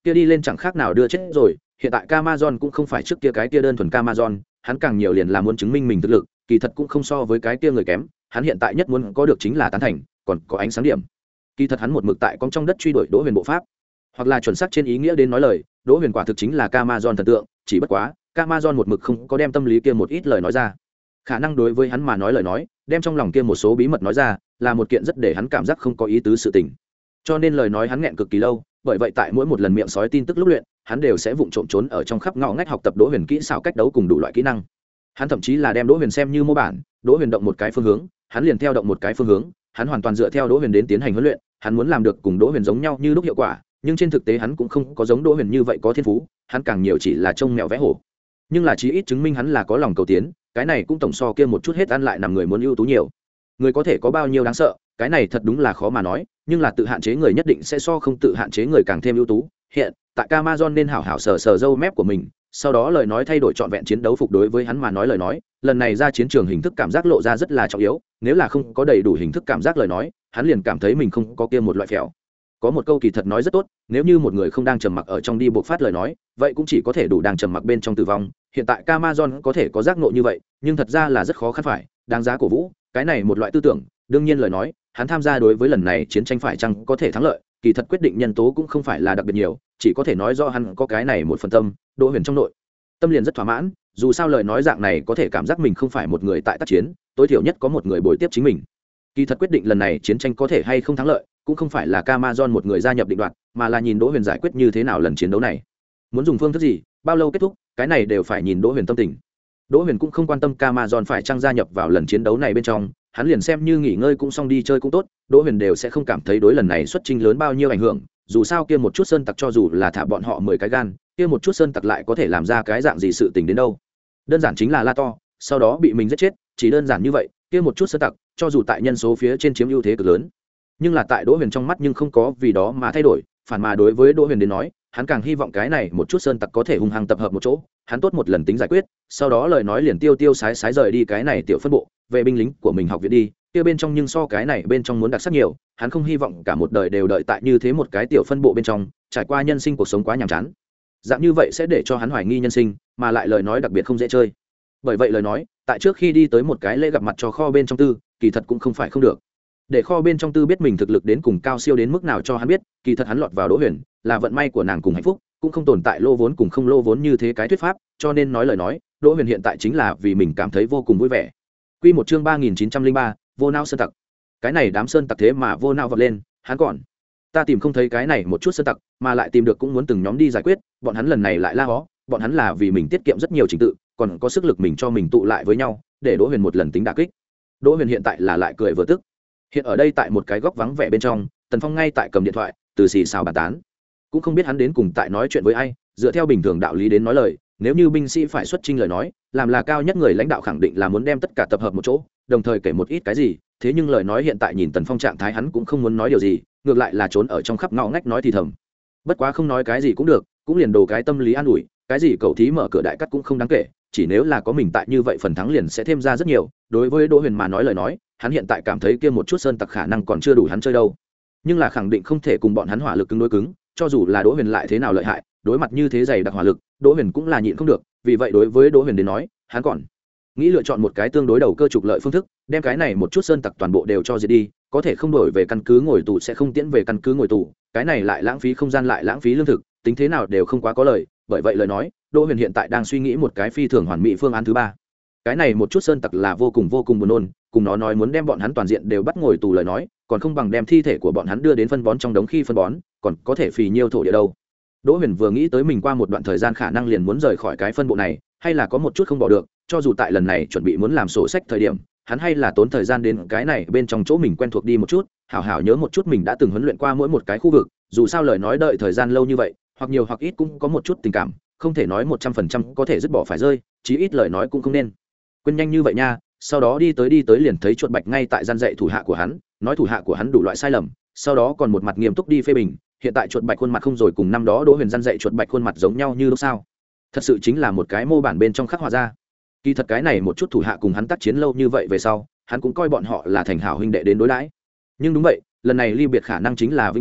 kia đi lên chẳng khác nào đưa chết rồi. Hiện tại Camazon cũng không phải trước kia cái kia đơn thuần Camazon, hắn càng nhiều liền là muốn chứng minh mình thực lực, kỳ thật cũng không so với cái kia người kém, hắn hiện tại nhất muốn có được chính là tán thành, còn có ánh sáng điểm. Kỳ thật hắn một mực tại con trong đất truy đuổi Đỗ Huyền bộ pháp, hoặc là chuẩn xác trên ý nghĩa đến nói lời, Đỗ Huyền quả thực chính là Camazon thần tượng, chỉ bất quá, Camazon một mực không có đem tâm lý kia một ít lời nói ra. Khả năng đối với hắn mà nói lời nói, đem trong lòng kia một số bí mật nói ra, là một kiện rất để hắn cảm giác không có ý tứ sự tình. Cho nên lời nói hắn nghẹn cực kỳ lâu, bởi vậy tại mỗi một lần miệng sói tin tức lúc luyện, hắn đều sẽ vụng trộm trốn ở trong khắp ngõ ngách học tập Đỗ Huyền kỹ xảo cách đấu cùng đủ loại kỹ năng. Hắn thậm chí là đem Đỗ Huyền xem như mô bản, Đỗ Huyền động một cái phương hướng, hắn liền theo động một cái phương hướng, hắn hoàn toàn dựa theo Đỗ Huyền đến tiến hành huấn luyện, hắn muốn làm được cùng Đỗ Huyền giống nhau như lúc hiệu quả, nhưng trên thực tế hắn cũng không có giống Đỗ Huyền như vậy có thiên phú, hắn càng nhiều chỉ là trông mèo vẽ hổ. Nhưng là chí ít chứng minh hắn là có lòng cầu tiến, cái này cũng tổng so kia một chút hết ăn lại nằm người muốn ưu tú nhiều. Người có thể có bao nhiêu đáng sợ, cái này thật đúng là khó mà nói, nhưng là tự hạn chế người nhất định sẽ so không tự hạn chế người càng thêm ưu tú. Hiện tại Camazon nên hảo hảo sờ sờ râu mép của mình, sau đó lời nói thay đổi trọn vẹn chiến đấu phục đối với hắn mà nói lời nói, lần này ra chiến trường hình thức cảm giác lộ ra rất là trọng yếu, nếu là không có đầy đủ hình thức cảm giác lời nói, hắn liền cảm thấy mình không có kia một loại phèo. Có một câu kỳ thật nói rất tốt, nếu như một người không đang trầm mặc ở trong đi buộc phát lời nói, vậy cũng chỉ có thể đủ đang trầm mặc bên trong tử vong. Hiện tại Camazon có thể có giác ngộ như vậy, nhưng thật ra là rất khó khăn phải, đáng giá cổ vũ, cái này một loại tư tưởng, đương nhiên lời nói, hắn tham gia đối với lần này chiến tranh phải chăng có thể thắng lợi, kỳ thật quyết định nhân tố cũng không phải là đặc biệt nhiều, chỉ có thể nói do hắn có cái này một phần tâm, Đỗ Huyền trong nội tâm liền rất thỏa mãn, dù sao lời nói dạng này có thể cảm giác mình không phải một người tại tác chiến, tối thiểu nhất có một người bồi tiếp chính mình. Kỳ thật quyết định lần này chiến tranh có thể hay không thắng lợi, cũng không phải là Camazon một người gia nhập định đoạt, mà là nhìn Đỗ Huyền giải quyết như thế nào lần chiến đấu này. Muốn dùng phương thức gì, bao lâu kết thúc, cái này đều phải nhìn Đỗ Huyền tâm tình. Đỗ Huyền cũng không quan tâm Camazon phải trang gia nhập vào lần chiến đấu này bên trong, hắn liền xem như nghỉ ngơi cũng xong đi chơi cũng tốt, Đỗ Huyền đều sẽ không cảm thấy đối lần này xuất chinh lớn bao nhiêu ảnh hưởng, dù sao kia một chút sơn tặc cho dù là thả bọn họ mười cái gan, kia một chút sơn tặc lại có thể làm ra cái dạng gì sự tình đến đâu. Đơn giản chính là la to, sau đó bị mình giết chết, chỉ đơn giản như vậy, kia một chút sơn tặc, cho dù tại nhân số phía trên chiếm ưu thế cực lớn, nhưng là tại Đỗ Huyền trong mắt nhưng không có vì đó mà thay đổi, phản mà đối với Đỗ Huyền đến nói, hắn càng hy vọng cái này một chút sơn tặc có thể hung hăng tập hợp một chỗ, hắn tốt một lần tính giải quyết, sau đó lời nói liền tiêu tiêu sái sái rời đi cái này tiểu phân bộ, về binh lính của mình học viện đi, kia bên trong nhưng so cái này bên trong muốn đặc sắc nhiều, hắn không hy vọng cả một đời đều đợi tại như thế một cái tiểu phân bộ bên trong, trải qua nhân sinh cuộc sống quá nhàm chán. Dạng như vậy sẽ để cho hắn hoài nghi nhân sinh, mà lại lời nói đặc biệt không dễ chơi. Bởi vậy lời nói, tại trước khi đi tới một cái lễ gặp mặt cho kho bên trong tư, kỳ thật cũng không phải không được. Để kho bên trong tư biết mình thực lực đến cùng cao siêu đến mức nào cho hắn biết, kỳ thật hắn lọt vào Đỗ Huyền, là vận may của nàng cùng hạnh phúc, cũng không tồn tại lô vốn cùng không lô vốn như thế cái thuyết pháp, cho nên nói lời nói, Đỗ Huyền hiện tại chính là vì mình cảm thấy vô cùng vui vẻ. Quy một chương ba nghìn chín trăm linh ba, vô não sơn tặc. Cái này đám sơn tặc thế mà vô não vọt lên, hắn còn ta tìm không thấy cái này một chút sơn tặc, mà lại tìm được cũng muốn từng nhóm đi giải quyết, bọn hắn lần này lại la hó, bọn hắn là vì mình tiết kiệm rất nhiều trình tự, còn có sức lực mình cho mình tụ lại với nhau, để Đỗ Huyền một lần tính đả kích. Đỗ Huyền hiện tại là lại cười vừa tức. Hiện ở đây tại một cái góc vắng vẻ bên trong, Tần Phong ngay tại cầm điện thoại, từ xì xào bàn tán, cũng không biết hắn đến cùng tại nói chuyện với ai, dựa theo bình thường đạo lý đến nói lời, nếu như binh sĩ phải xuất chinh lời nói, làm là cao nhất người lãnh đạo khẳng định là muốn đem tất cả tập hợp một chỗ, đồng thời kể một ít cái gì, thế nhưng lời nói hiện tại nhìn Tần Phong trạng thái hắn cũng không muốn nói điều gì, ngược lại là trốn ở trong khắp ngõ ngách nói thì thầm. Bất quá không nói cái gì cũng được, cũng liền đồ cái tâm lý an ủi, cái gì cầu thí mở cửa đại cắt cũng không đáng kể, chỉ nếu là có mình tại như vậy phần thắng liền sẽ thêm ra rất nhiều. Đối với Đỗ Huyền mà nói lời nói, hắn hiện tại cảm thấy kia một chút sơn tặc khả năng còn chưa đủ hắn chơi đâu, nhưng là khẳng định không thể cùng bọn hắn hỏa lực cứng đối cứng, cho dù là Đỗ Huyền lại thế nào lợi hại, đối mặt như thế dày đặc hỏa lực, Đỗ Huyền cũng là nhịn không được, vì vậy đối với Đỗ Huyền đến nói, hắn còn nghĩ lựa chọn một cái tương đối đầu cơ trục lợi phương thức, đem cái này một chút sơn tặc toàn bộ đều cho diệt đi, có thể không đổi về căn cứ ngồi tù sẽ không tiễn về căn cứ ngồi tù, cái này lại lãng phí không gian lại lãng phí lương thực, tính thế nào đều không quá có lợi, bởi vậy lời nói, Đỗ Huyền hiện tại đang suy nghĩ một cái phi thường hoàn mỹ phương án thứ ba. Cái này một chút sơn tặc là vô cùng vô cùng buồn nôn, cùng nó nói muốn đem bọn hắn toàn diện đều bắt ngồi tù lời nói, còn không bằng đem thi thể của bọn hắn đưa đến phân bón trong đống khi phân bón, còn có thể phì nhiêu thổ địa đâu. Đỗ Huyền vừa nghĩ tới mình qua một đoạn thời gian khả năng liền muốn rời khỏi cái phân bộ này, hay là có một chút không bỏ được, cho dù tại lần này chuẩn bị muốn làm sổ sách thời điểm, hắn hay là tốn thời gian đến cái này bên trong chỗ mình quen thuộc đi một chút, hảo hảo nhớ một chút mình đã từng huấn luyện qua mỗi một cái khu vực, dù sao lời nói đợi thời gian lâu như vậy, hoặc nhiều hoặc ít cũng có một chút tình cảm, không thể nói một trăm phần trăm có thể dứt bỏ phải rơi, chí ít lời nói cũng không nên quên nhanh như vậy nha. Sau đó đi tới đi tới liền thấy chuột bạch ngay tại gian dạy thủ hạ của hắn, nói thủ hạ của hắn đủ loại sai lầm, sau đó còn một mặt nghiêm túc đi phê bình. Hiện tại chuột bạch khuôn mặt không rồi cùng năm đó Đỗ Huyền gian dạy chuột bạch khuôn mặt giống nhau như lúc sao, thật sự chính là một cái mô bản bên trong khắc họa ra. Kỳ thật cái này một chút thủ hạ cùng hắn tác chiến lâu như vậy về sau, hắn cũng coi bọn họ là thành hảo huynh đệ đến đối đãi, nhưng đúng vậy, lần này ly biệt khả năng chính là vĩnh viễn,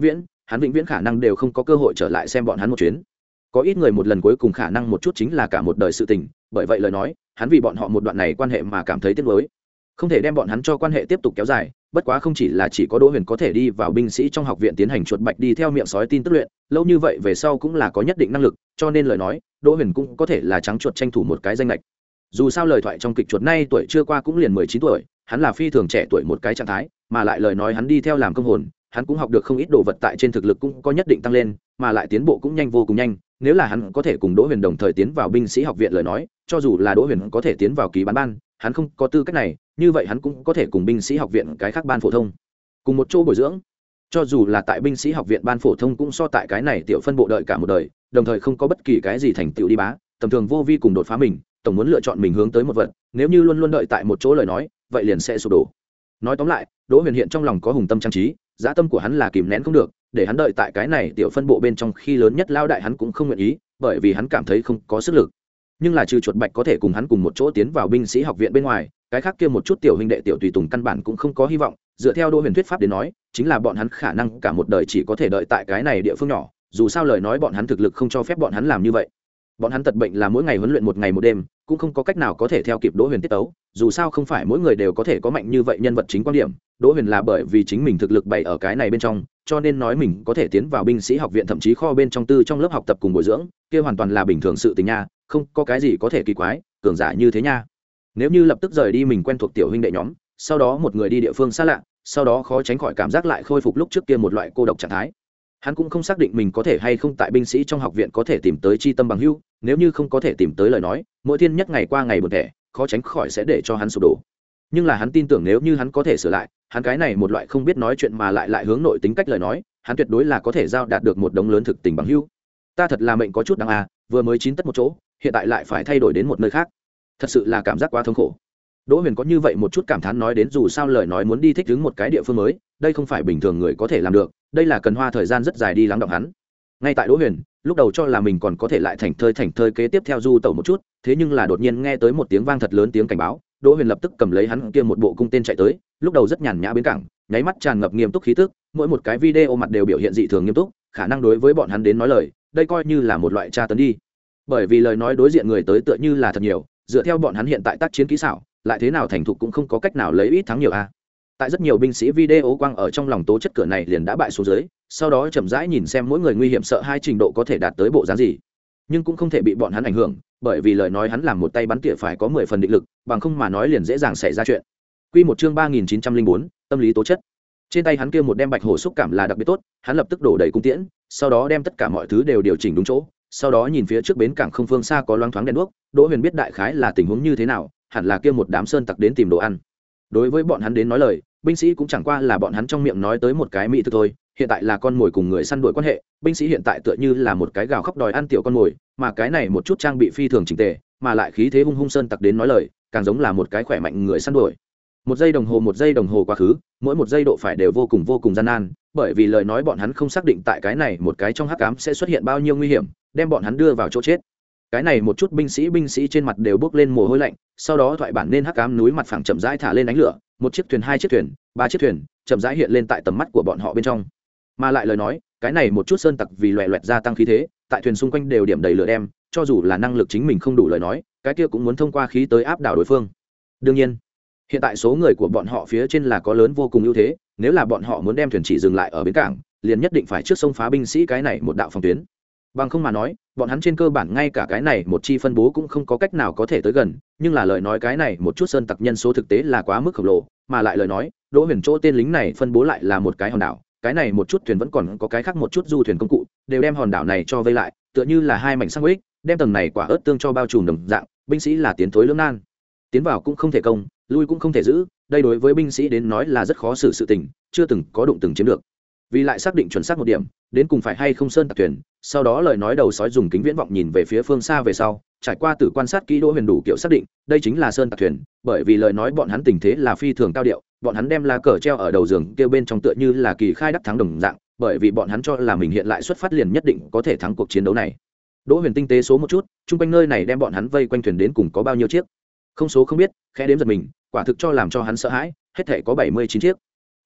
hắn vĩnh viễn khả năng đều không có cơ hội trở lại xem bọn hắn một chuyến. Có ít người một lần cuối cùng khả năng một chút chính là cả một đời sự tình, bởi vậy lời nói hắn vì bọn họ một đoạn này quan hệ mà cảm thấy tiếc nuối, không thể đem bọn hắn cho quan hệ tiếp tục kéo dài. Bất quá không chỉ là chỉ có Đỗ Huyền có thể đi vào binh sĩ trong học viện tiến hành chuột bạch đi theo miệng sói tin tức luyện, lâu như vậy về sau cũng là có nhất định năng lực, cho nên lời nói Đỗ Huyền cũng có thể là trắng chuột tranh thủ một cái danh lệch. Dù sao lời thoại trong kịch chuột nay tuổi chưa qua cũng liền mười chín tuổi, hắn là phi thường trẻ tuổi một cái trạng thái, mà lại lời nói hắn đi theo làm công hồn, hắn cũng học được không ít đồ vật, tại trên thực lực cũng có nhất định tăng lên, mà lại tiến bộ cũng nhanh vô cùng nhanh. Nếu là hắn có thể cùng Đỗ Huyền đồng thời tiến vào binh sĩ học viện lời nói, cho dù là Đỗ Huyền có thể tiến vào ký bán ban, hắn không có tư cách này, như vậy hắn cũng có thể cùng binh sĩ học viện cái khác ban phổ thông cùng một chỗ bồi dưỡng. Cho dù là tại binh sĩ học viện ban phổ thông cũng so tại cái này tiểu phân bộ đợi cả một đời, đồng thời không có bất kỳ cái gì thành tựu đi bá, tầm thường vô vi cùng đột phá mình, tổng muốn lựa chọn mình hướng tới một vật, nếu như luôn luôn đợi tại một chỗ lời nói, vậy liền sẽ sụp đổ. Nói tóm lại, Đỗ Huyền hiện trong lòng có hùng tâm trang trí, dã tâm của hắn là kìm nén không được, để hắn đợi tại cái này tiểu phân bộ bên trong khi lớn nhất lao đại hắn cũng không nguyện ý, bởi vì hắn cảm thấy không có sức lực. Nhưng là trừ chuột bạch có thể cùng hắn cùng một chỗ tiến vào binh sĩ học viện bên ngoài, cái khác kia một chút tiểu huynh đệ tiểu tùy tùng căn bản cũng không có hy vọng. Dựa theo Đỗ Huyền thuyết pháp đến nói, chính là bọn hắn khả năng cả một đời chỉ có thể đợi tại cái này địa phương nhỏ, dù sao lời nói bọn hắn thực lực không cho phép bọn hắn làm như vậy. Bọn hắn tật bệnh là mỗi ngày huấn luyện một ngày một đêm, cũng không có cách nào có thể theo kịp Đỗ Huyền tiết tấu, dù sao không phải mỗi người đều có thể có mạnh như vậy nhân vật chính quan điểm. Đỗ Huyền là bởi vì chính mình thực lực bày ở cái này bên trong, cho nên nói mình có thể tiến vào binh sĩ học viện, thậm chí kho bên trong tư trong lớp học tập cùng bồi dưỡng, kia hoàn toàn là bình thường sự tình nha, không có cái gì có thể kỳ quái, cường giả như thế nha. Nếu như lập tức rời đi mình quen thuộc tiểu huynh đệ nhóm, sau đó một người đi địa phương xa lạ, sau đó khó tránh khỏi cảm giác lại khôi phục lúc trước kia một loại cô độc trạng thái. Hắn cũng không xác định mình có thể hay không tại binh sĩ trong học viện có thể tìm tới chi tâm bằng hữu, nếu như không có thể tìm tới lời nói, mỗi thiên nhất ngày qua ngày buồn tẻ, khó tránh khỏi sẽ để cho hắn sụp đổ. Nhưng là hắn tin tưởng nếu như hắn có thể sửa lại, hắn cái này một loại không biết nói chuyện mà lại lại hướng nội tính cách lời nói, hắn tuyệt đối là có thể giao đạt được một đống lớn thực tình bằng hữu. Ta thật là mệnh có chút đáng à, vừa mới chín tất một chỗ, hiện tại lại phải thay đổi đến một nơi khác, thật sự là cảm giác quá thống khổ. Đỗ Huyền có như vậy một chút cảm thán nói đến, dù sao lời nói muốn đi thích ứng một cái địa phương mới, đây không phải bình thường người có thể làm được, đây là cần hoa thời gian rất dài đi lắng đọng hắn. Ngay tại Đỗ Huyền lúc đầu cho là mình còn có thể lại thành thơi thành thơi kế tiếp theo du tẩu một chút, thế nhưng là đột nhiên nghe tới một tiếng vang thật lớn, tiếng cảnh báo. Đỗ Huyền lập tức cầm lấy hắn kia một bộ cung tên chạy tới, lúc đầu rất nhàn nhã bến cảng, nháy mắt tràn ngập nghiêm túc khí tức, mỗi một cái video mặt đều biểu hiện dị thường nghiêm túc, khả năng đối với bọn hắn đến nói lời, đây coi như là một loại tra tấn đi. Bởi vì lời nói đối diện người tới tựa như là thật nhiều, dựa theo bọn hắn hiện tại tác chiến kỹ xảo, lại thế nào thành thục cũng không có cách nào lấy ít thắng nhiều a. Tại rất nhiều binh sĩ video quang ở trong lòng tố chất cửa này liền đã bại xuống dưới, sau đó chậm rãi nhìn xem mỗi người nguy hiểm sợ hai trình độ có thể đạt tới bộ dáng gì, nhưng cũng không thể bị bọn hắn ảnh hưởng, bởi vì lời nói hắn làm một tay bắn tỉa phải có mười phần định lực, bằng không mà nói liền dễ dàng xảy ra chuyện. Quy một chương ba nghìn chín trăm linh bốn, tâm lý tố chất. Trên tay hắn kia một đem bạch hổ xúc cảm là đặc biệt tốt, hắn lập tức đổ đầy cung tiễn, sau đó đem tất cả mọi thứ đều điều chỉnh đúng chỗ, sau đó nhìn phía trước bến cảng không phương xa có loáng thoáng đèn đuốc, Đỗ Huyền biết đại khái là tình huống như thế nào, hẳn là kia một đám sơn tặc đến tìm đồ ăn. Đối với bọn hắn đến nói lời, binh sĩ cũng chẳng qua là bọn hắn trong miệng nói tới một cái mỹ thực thôi, hiện tại là con mồi cùng người săn đuổi quan hệ, binh sĩ hiện tại tựa như là một cái gào khóc đòi ăn tiểu con mồi, mà cái này một chút trang bị phi thường chỉnh tề, mà lại khí thế hung hung sơn tặc đến nói lời, càng giống là một cái khỏe mạnh người săn đuổi. Một giây đồng hồ một giây đồng hồ quá khứ, mỗi một giây độ phải đều vô cùng vô cùng gian nan, bởi vì lời nói bọn hắn không xác định tại cái này một cái trong hắc ám sẽ xuất hiện bao nhiêu nguy hiểm, đem bọn hắn đưa vào chỗ chết. Cái này một chút binh sĩ binh sĩ trên mặt đều bốc lên mồ hôi lạnh, sau đó thoại bản nên hắc ám núi mặt phẳng chậm rãi thả lên ánh lửa, một chiếc thuyền, hai chiếc thuyền, ba chiếc thuyền chậm rãi hiện lên tại tầm mắt của bọn họ bên trong. Mà lại lời nói, cái này một chút sơn tặc vì loẹt loẹt gia tăng khí thế, tại thuyền xung quanh đều điểm đầy lửa đem, cho dù là năng lực chính mình không đủ lời nói, cái kia cũng muốn thông qua khí tới áp đảo đối phương. Đương nhiên, hiện tại số người của bọn họ phía trên là có lớn vô cùng ưu thế, nếu là bọn họ muốn đem thuyền chỉ dừng lại ở bến cảng, liền nhất định phải trước sông phá binh sĩ cái này một đạo phòng tuyến. Bằng không mà nói, bọn hắn trên cơ bản ngay cả cái này một chi phân bố cũng không có cách nào có thể tới gần, nhưng là lời nói cái này một chút sơn tặc nhân số thực tế là quá mức khổng lồ, mà lại lời nói, Đỗ Huyền chỗ tên lính này phân bố lại là một cái hòn đảo, cái này một chút thuyền vẫn còn có cái khác một chút du thuyền công cụ, đều đem hòn đảo này cho vây lại, tựa như là hai mảnh sang ích, đem tầng này quả ớt tương cho bao trùm đồng dạng, binh sĩ là tiến thối lưỡng nan, tiến vào cũng không thể công, lui cũng không thể giữ, đây đối với binh sĩ đến nói là rất khó xử sự tình, chưa từng có đụng từng chiếm được. Vì lại xác định chuẩn xác một điểm, đến cùng phải hay không sơn tặc thuyền, sau đó lời nói đầu sói dùng kính viễn vọng nhìn về phía phương xa về sau, trải qua từ quan sát kỹ Đỗ Huyền đủ kiểu xác định, đây chính là sơn tặc thuyền, bởi vì lời nói bọn hắn tình thế là phi thường cao điệu, bọn hắn đem lá cờ treo ở đầu giường kêu bên trong tựa như là kỳ khai đắc thắng đồng dạng, bởi vì bọn hắn cho là mình hiện lại xuất phát liền nhất định có thể thắng cuộc chiến đấu này. Đỗ Huyền tinh tế số một chút, chung quanh nơi này đem bọn hắn vây quanh thuyền đến cùng có bao nhiêu chiếc, không số không biết, khẽ đếm giật mình, quả thực cho làm cho hắn sợ hãi, hết thảy có bảy mươi chín chiếc.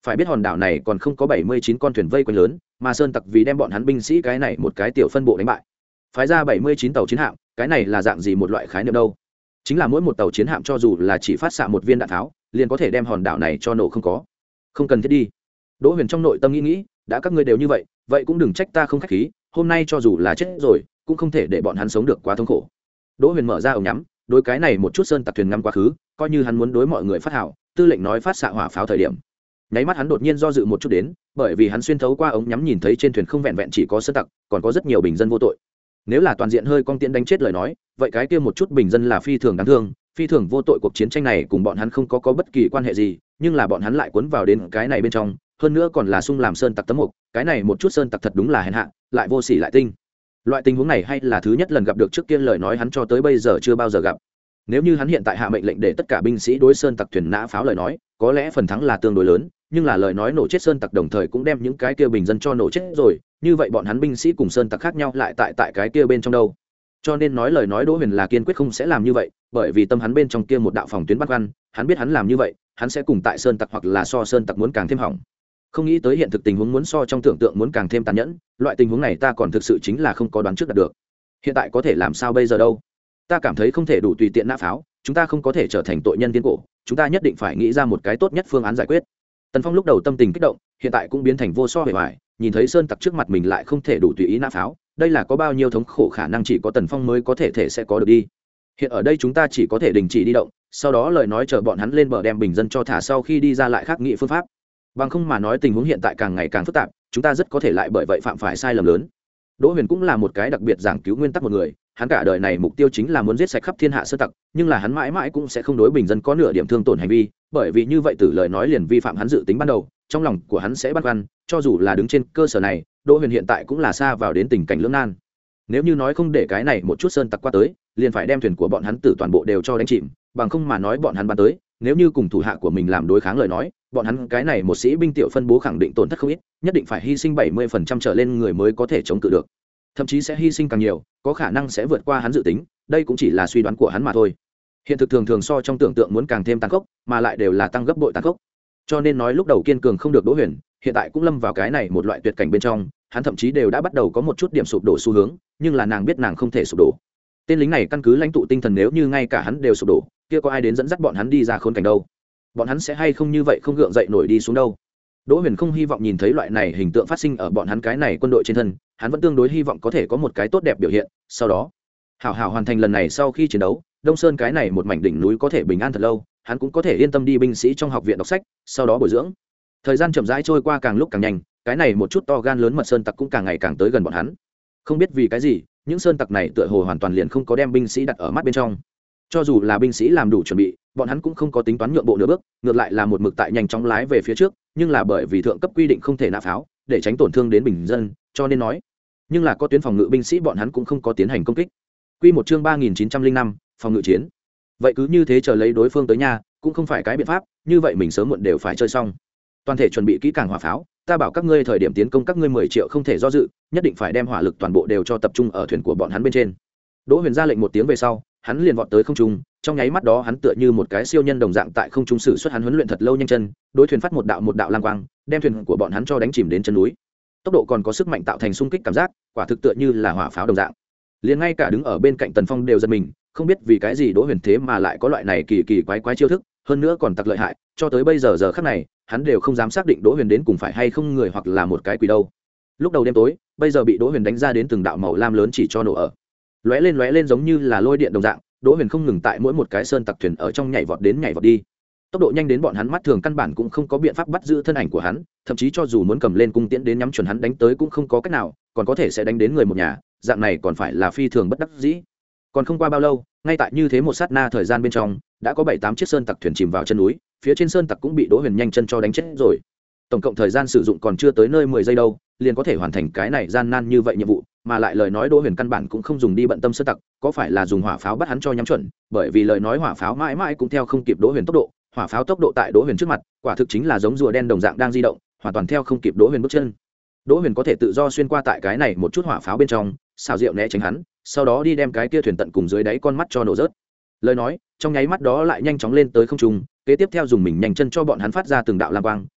phải biết hòn đảo này còn không có bảy mươi chín con thuyền vây quanh lớn, mà sơn tặc vì đem bọn hắn binh sĩ cái này một cái tiểu phân bộ đánh bại, phái ra bảy mươi chín tàu chiến hạm. Cái này là dạng gì một loại khái niệm đâu? Chính là mỗi một tàu chiến hạm cho dù là chỉ phát xạ một viên đạn tháo, liền có thể đem hòn đảo này cho nổ không có. Không cần thiết đi. Đỗ Huyền trong nội tâm nghĩ nghĩ, đã các ngươi đều như vậy, vậy cũng đừng trách ta không khách khí, hôm nay cho dù là chết rồi, cũng không thể để bọn hắn sống được quá thống khổ. Đỗ Huyền mở ra ống nhắm, đối cái này một chút sơn tặc thuyền ngắm quá khứ, coi như hắn muốn đối mọi người phát hảo, tư lệnh nói phát xạ hỏa pháo thời điểm. Nháy mắt hắn đột nhiên do dự một chút đến, bởi vì hắn xuyên thấu qua ống nhắm nhìn thấy trên thuyền không vẹn vẹn chỉ có sơn tặc, còn có rất nhiều bình dân vô tội. Nếu là toàn diện hơi con tiễn đánh chết lời nói, vậy cái kia một chút bình dân là phi thường đáng thương, phi thường vô tội, cuộc chiến tranh này cùng bọn hắn không có có bất kỳ quan hệ gì, nhưng là bọn hắn lại cuốn vào đến cái này bên trong, hơn nữa còn là sung làm sơn tặc tấm mục, cái này một chút sơn tặc thật đúng là hèn hạ, lại vô sỉ lại tinh. Loại tình huống này hay là thứ nhất lần gặp được, trước kia lời nói hắn cho tới bây giờ chưa bao giờ gặp. Nếu như hắn hiện tại hạ mệnh lệnh để tất cả binh sĩ đối sơn tặc thuyền nã pháo lời nói, có lẽ phần thắng là tương đối lớn, nhưng là lời nói nổ chết sơn tặc đồng thời cũng đem những cái kia bình dân cho nổ chết rồi, như vậy bọn hắn binh sĩ cùng sơn tặc khác nhau lại tại tại cái kia bên trong đâu. Cho nên nói lời nói Đỗ Huyền là kiên quyết không sẽ làm như vậy, bởi vì tâm hắn bên trong kia một đạo phòng tuyến bắt văn, hắn biết hắn làm như vậy, hắn sẽ cùng tại sơn tặc hoặc là so sơn tặc muốn càng thêm hỏng. Không nghĩ tới hiện thực tình huống muốn so trong tưởng tượng muốn càng thêm tàn nhẫn, loại tình huống này ta còn thực sự chính là không có đoán trước được. Hiện tại có thể làm sao bây giờ đâu? Ta cảm thấy không thể đủ tùy tiện nã pháo, chúng ta không có thể trở thành tội nhân tiên cổ, chúng ta nhất định phải nghĩ ra một cái tốt nhất phương án giải quyết. Tần Phong lúc đầu tâm tình kích động, hiện tại cũng biến thành vô so hề hoài, nhìn thấy sơn tặc trước mặt mình lại không thể đủ tùy ý nã pháo, đây là có bao nhiêu thống khổ khả năng chỉ có Tần Phong mới có thể thể sẽ có được đi. Hiện ở đây chúng ta chỉ có thể đình chỉ đi động, sau đó lời nói chờ bọn hắn lên bờ đem bình dân cho thả, sau khi đi ra lại khác nghị phương pháp. Bằng không mà nói tình huống hiện tại càng ngày càng phức tạp, chúng ta rất có thể lại bởi vậy phạm phải sai lầm lớn. Đỗ Huyền cũng là một cái đặc biệt giảng cứu nguyên tắc một người, hắn cả đời này mục tiêu chính là muốn giết sạch khắp thiên hạ sơn tặc, nhưng là hắn mãi mãi cũng sẽ không đối bình dân có nửa điểm thương tổn hành vi, bởi vì như vậy từ lời nói liền vi phạm hắn dự tính ban đầu, trong lòng của hắn sẽ băn khoăn, cho dù là đứng trên cơ sở này, Đỗ Huyền hiện tại cũng là xa vào đến tình cảnh lưỡng nan. Nếu như nói không để cái này một chút sơn tặc qua tới, liền phải đem thuyền của bọn hắn tử toàn bộ đều cho đánh chìm, bằng không mà nói bọn hắn bắn tới, nếu như cùng thủ hạ của mình làm đối kháng lời nói, bọn hắn cái này một sĩ binh tiểu phân bố khẳng định tổn thất không ít, nhất định phải hy sinh bảy mươi phần trăm trở lên người mới có thể chống cự được, thậm chí sẽ hy sinh càng nhiều, có khả năng sẽ vượt qua hắn dự tính, đây cũng chỉ là suy đoán của hắn mà thôi. Hiện thực thường thường so trong tưởng tượng muốn càng thêm tàn khốc, mà lại đều là tăng gấp bội tàn khốc. Cho nên nói lúc đầu kiên cường không được Đỗ Huyền, hiện tại cũng lâm vào cái này một loại tuyệt cảnh bên trong, hắn thậm chí đều đã bắt đầu có một chút điểm sụp đổ xu hướng, nhưng là nàng biết nàng không thể sụp đổ. Tên lính này căn cứ lãnh tụ tinh thần, nếu như ngay cả hắn đều sụp đổ, kia có ai đến dẫn dắt bọn hắn đi ra khốn cảnh đâu? Bọn hắn sẽ hay không như vậy không gượng dậy nổi đi xuống đâu? Đỗ Huyền không hy vọng nhìn thấy loại này hình tượng phát sinh ở bọn hắn cái này quân đội trên thân, hắn vẫn tương đối hy vọng có thể có một cái tốt đẹp biểu hiện, sau đó hảo hảo hoàn thành lần này. Sau khi chiến đấu, Đông Sơn cái này một mảnh đỉnh núi có thể bình an thật lâu, hắn cũng có thể yên tâm đi binh sĩ trong học viện đọc sách, sau đó bồi dưỡng. Thời gian chậm rãi trôi qua càng lúc càng nhanh, cái này một chút to gan lớn mật sơn tặc cũng càng ngày càng tới gần bọn hắn. Không biết vì cái gì, những sơn tặc này tựa hồ hoàn toàn liền không có đem binh sĩ đặt ở mắt bên trong. Cho dù là binh sĩ làm đủ chuẩn bị, bọn hắn cũng không có tính toán nhượng bộ nửa bước, ngược lại là một mực tại nhanh chóng lái về phía trước, nhưng là bởi vì thượng cấp quy định không thể nã pháo, để tránh tổn thương đến bình dân, cho nên nói, nhưng là có tuyến phòng ngự binh sĩ bọn hắn cũng không có tiến hành công kích. Quy một chương ba nghìn chín trăm linh năm, phòng ngự chiến. Vậy cứ như thế chờ lấy đối phương tới nhà, cũng không phải cái biện pháp, như vậy mình sớm muộn đều phải chơi xong. Toàn thể chuẩn bị kỹ càng hỏa pháo, ta bảo các ngươi thời điểm tiến công các ngươi mười triệu không thể do dự, nhất định phải đem hỏa lực toàn bộ đều cho tập trung ở thuyền của bọn hắn bên trên. Đỗ Huyền ra lệnh một tiếng về sau, hắn liền vọt tới không trung, trong nháy mắt đó hắn tựa như một cái siêu nhân đồng dạng tại không trung sử xuất hắn huấn luyện thật lâu nhanh chân, đối thuyền phát một đạo một đạo lang quang, đem thuyền của bọn hắn cho đánh chìm đến chân núi. Tốc độ còn có sức mạnh tạo thành xung kích cảm giác, quả thực tựa như là hỏa pháo đồng dạng. Liền ngay cả đứng ở bên cạnh Tần Phong đều giật mình, không biết vì cái gì Đỗ Huyền thế mà lại có loại này kỳ kỳ quái quái chiêu thức, hơn nữa còn tặc lợi hại, cho tới bây giờ giờ khắc này, hắn đều không dám xác định Đỗ Huyền đến cùng phải hay không người hoặc là một cái quỷ đâu. Lúc đầu đêm tối, bây giờ bị Đỗ Huyền đánh ra đến từng đạo màu lam lớn chỉ cho nổ ở. Lóe lên lóe lên giống như là lôi điện đồng dạng, Đỗ Huyền không ngừng tại mỗi một cái sơn tặc thuyền ở trong nhảy vọt đến nhảy vọt đi. Tốc độ nhanh đến bọn hắn mắt thường căn bản cũng không có biện pháp bắt giữ thân ảnh của hắn, thậm chí cho dù muốn cầm lên cung tiễn đến nhắm chuẩn hắn đánh tới cũng không có cách nào, còn có thể sẽ đánh đến người một nhà, dạng này còn phải là phi thường bất đắc dĩ. Còn không qua bao lâu, ngay tại như thế một sát na thời gian bên trong, đã có bảy tám chiếc sơn tặc thuyền chìm vào chân núi, phía trên sơn tặc cũng bị Đỗ Huyền nhanh chân cho đánh chết rồi. Tổng cộng thời gian sử dụng còn chưa tới nơi mười giây đâu, liền có thể hoàn thành cái này gian nan như vậy nhiệm vụ, mà lại lời nói Đỗ Huyền căn bản cũng không dùng đi bận tâm sơn tặc, có phải là dùng hỏa pháo bắt hắn cho nhắm chuẩn, bởi vì lời nói hỏa pháo mãi mãi cũng theo không kịp Đỗ Huyền tốc độ, hỏa pháo tốc độ tại Đỗ Huyền trước mặt, quả thực chính là giống rùa đen đồng dạng đang di động, hoàn toàn theo không kịp Đỗ Huyền bước chân. Đỗ Huyền có thể tự do xuyên qua tại cái này một chút hỏa pháo bên trong, xào rượu né tránh hắn, sau đó đi đem cái kia thuyền tận cùng dưới đáy con mắt cho nổ rớt. Lời nói, trong nháy mắt đó lại nhanh chóng lên tới không trung, kế tiếp theo dùng mình nhanh chân cho bọn hắn phát ra từng đạo lam quang,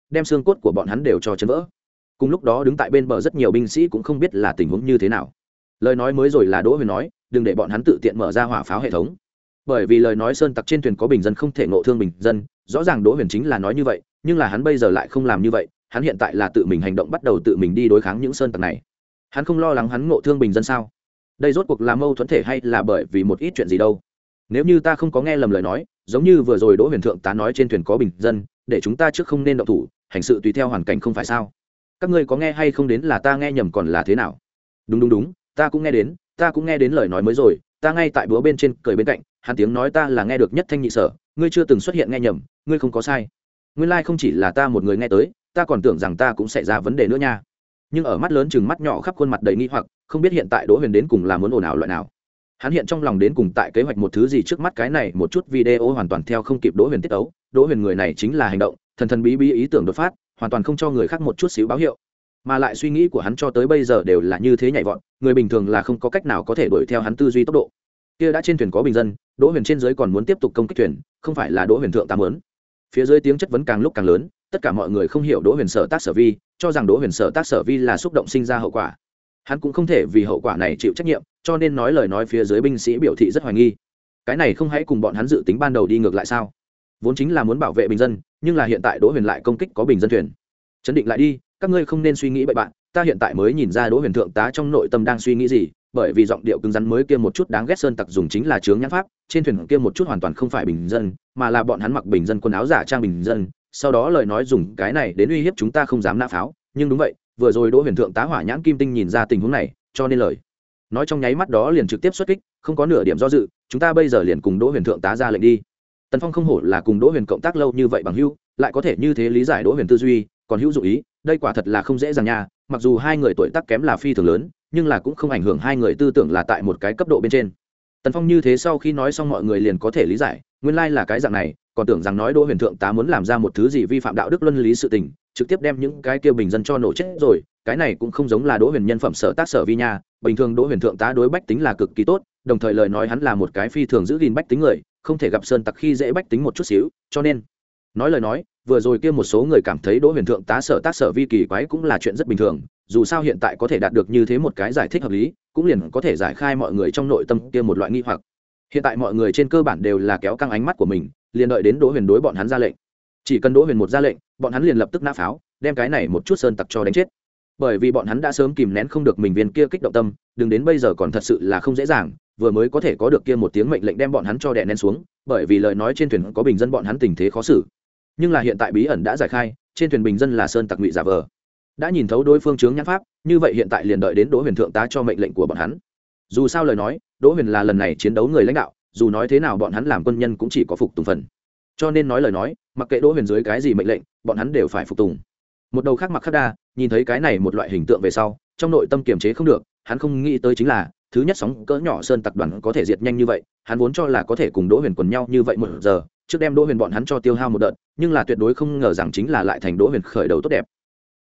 đem xương cốt của bọn hắn đều cho chấn vỡ. Cùng lúc đó đứng tại bên bờ rất nhiều binh sĩ cũng không biết là tình huống như thế nào. Lời nói mới rồi là Đỗ Huyền nói, đừng để bọn hắn tự tiện mở ra hỏa pháo hệ thống. Bởi vì lời nói sơn tặc trên thuyền có bình dân không thể ngộ thương bình dân, rõ ràng Đỗ Huyền chính là nói như vậy, nhưng là hắn bây giờ lại không làm như vậy, hắn hiện tại là tự mình hành động, bắt đầu tự mình đi đối kháng những sơn tặc này. Hắn không lo lắng hắn ngộ thương bình dân sao? Đây rốt cuộc là mâu thuẫn thể hay là bởi vì một ít chuyện gì đâu? Nếu như ta không có nghe lầm lời nói, giống như vừa rồi Đỗ Huyền thượng tá nói trên thuyền có bình dân, để chúng ta trước không nên động thủ, hành sự tùy theo hoàn cảnh không phải sao? Các ngươi có nghe hay không đến là ta nghe nhầm còn là thế nào? Đúng đúng đúng, ta cũng nghe đến, ta cũng nghe đến lời nói mới rồi, ta ngay tại búa bên trên cười bên cạnh, hắn tiếng nói ta là nghe được nhất thanh nhị sở, ngươi chưa từng xuất hiện nghe nhầm, ngươi không có sai. Nguyên lai like không chỉ là ta một người nghe tới, ta còn tưởng rằng ta cũng xảy ra vấn đề nữa nha. Nhưng ở mắt lớn chừng mắt nhỏ khắp khuôn mặt đầy nghi hoặc, không biết hiện tại Đỗ Huyền đến cùng là muốn ồn ào loại nào. Hắn hiện trong lòng đến cùng tại kế hoạch một thứ gì trước mắt, cái này một chút video hoàn toàn theo không kịp Đỗ Huyền tiết tấu. Đỗ Huyền người này chính là hành động, thần thần bí bí ý tưởng đột phát, hoàn toàn không cho người khác một chút xíu báo hiệu. Mà lại suy nghĩ của hắn cho tới bây giờ đều là như thế nhảy vọt, người bình thường là không có cách nào có thể đuổi theo hắn tư duy tốc độ. Kia đã trên thuyền có bình dân, Đỗ Huyền trên dưới còn muốn tiếp tục công kích thuyền, không phải là Đỗ Huyền thượng tá muốn. Phía dưới tiếng chất vấn càng lúc càng lớn, tất cả mọi người không hiểu Đỗ Huyền sở tác sở vi, cho rằng Đỗ Huyền sở tác sở vi là xúc động sinh ra hậu quả. Hắn cũng không thể vì hậu quả này chịu trách nhiệm, cho nên nói lời nói phía dưới binh sĩ biểu thị rất hoài nghi. Cái này không hãy cùng bọn hắn dự tính ban đầu đi ngược lại sao? Vốn chính là muốn bảo vệ bình dân, nhưng là hiện tại Đỗ Huyền lại công kích có bình dân thuyền. Chấn định lại đi, các ngươi không nên suy nghĩ bậy bạn, ta hiện tại mới nhìn ra Đỗ Huyền thượng tá trong nội tâm đang suy nghĩ gì, bởi vì giọng điệu cứng rắn mới kia một chút đáng ghét sơn tặc dùng chính là chướng nhãn pháp, trên thuyền kia một chút hoàn toàn không phải bình dân, mà là bọn hắn mặc bình dân quần áo giả trang bình dân, sau đó lời nói dùng cái này đến uy hiếp chúng ta không dám nã pháo, nhưng đúng vậy, vừa rồi Đỗ Huyền thượng tá hỏa nhãn kim tinh nhìn ra tình huống này, cho nên lời nói trong nháy mắt đó liền trực tiếp xuất kích, không có nửa điểm do dự, chúng ta bây giờ liền cùng Đỗ Huyền thượng tá ra lệnh đi. Tần Phong không hổ là cùng Đỗ Huyền cộng tác lâu như vậy bằng hữu, lại có thể như thế lý giải Đỗ Huyền tư duy, còn hữu dụng ý, đây quả thật là không dễ dàng nha, mặc dù hai người tuổi tác kém là phi thường lớn, nhưng là cũng không ảnh hưởng hai người tư tưởng là tại một cái cấp độ bên trên. Tần Phong như thế sau khi nói xong mọi người liền có thể lý giải, nguyên lai là cái dạng này, còn tưởng rằng nói Đỗ Huyền thượng tá muốn làm ra một thứ gì vi phạm đạo đức luân lý sự tình, trực tiếp đem những cái kia bình dân cho nổ chết rồi, cái này cũng không giống là Đỗ Huyền nhân phẩm sở tác sở vi nha, bình thường Đỗ Huyền thượng tá đối bách tính là cực kỳ tốt, đồng thời lời nói hắn là một cái phi thường giữ gìn bách tính người, không thể gặp sơn tặc khi dễ bách tính một chút xíu, cho nên nói lời nói vừa rồi kia một số người cảm thấy Đỗ Huyền thượng tá sở tác sở vi kỳ quái cũng là chuyện rất bình thường, dù sao hiện tại có thể đạt được như thế một cái giải thích hợp lý, cũng liền có thể giải khai mọi người trong nội tâm kia một loại nghi hoặc. Hiện tại mọi người trên cơ bản đều là kéo căng ánh mắt của mình, liền đợi đến Đỗ Huyền đối bọn hắn ra lệnh. Chỉ cần Đỗ Huyền một ra lệnh, bọn hắn liền lập tức nã pháo, đem cái này một chút sơn tặc cho đánh chết. Bởi vì bọn hắn đã sớm kìm nén không được mình viên kia kích động tâm, đừng đến bây giờ còn thật sự là không dễ dàng, vừa mới có thể có được kia một tiếng mệnh lệnh đem bọn hắn cho đè nén xuống, bởi vì lời nói trên thuyền có bình dân bọn hắn tình thế khó xử. Nhưng là hiện tại bí ẩn đã giải khai, trên thuyền bình dân là sơn tặc ngụy giả vờ. Đã nhìn thấu đối phương chướng nhãn pháp, như vậy hiện tại liền đợi đến Đỗ Huyền thượng tá cho mệnh lệnh của bọn hắn. Dù sao lời nói, Đỗ Huyền là lần này chiến đấu người lãnh đạo, dù nói thế nào bọn hắn làm quân nhân cũng chỉ có phục tùng phần. Cho nên nói lời nói, mặc kệ Đỗ Huyền dưới cái gì mệnh lệnh, bọn hắn đều phải phục tùng. Một đầu khác mặc khắc đa, nhìn thấy cái này một loại hình tượng về sau, trong nội tâm kiềm chế không được, hắn không nghĩ tới chính là, thứ nhất sóng cỡ nhỏ sơn tặc đoàn có thể diệt nhanh như vậy, hắn vốn cho là có thể cùng Đỗ Huyền quần nhau như vậy một giờ, trước đem Đỗ Huyền bọn hắn cho tiêu hao một đợt, nhưng là tuyệt đối không ngờ rằng chính là lại thành Đỗ Huyền khởi đầu tốt đẹp.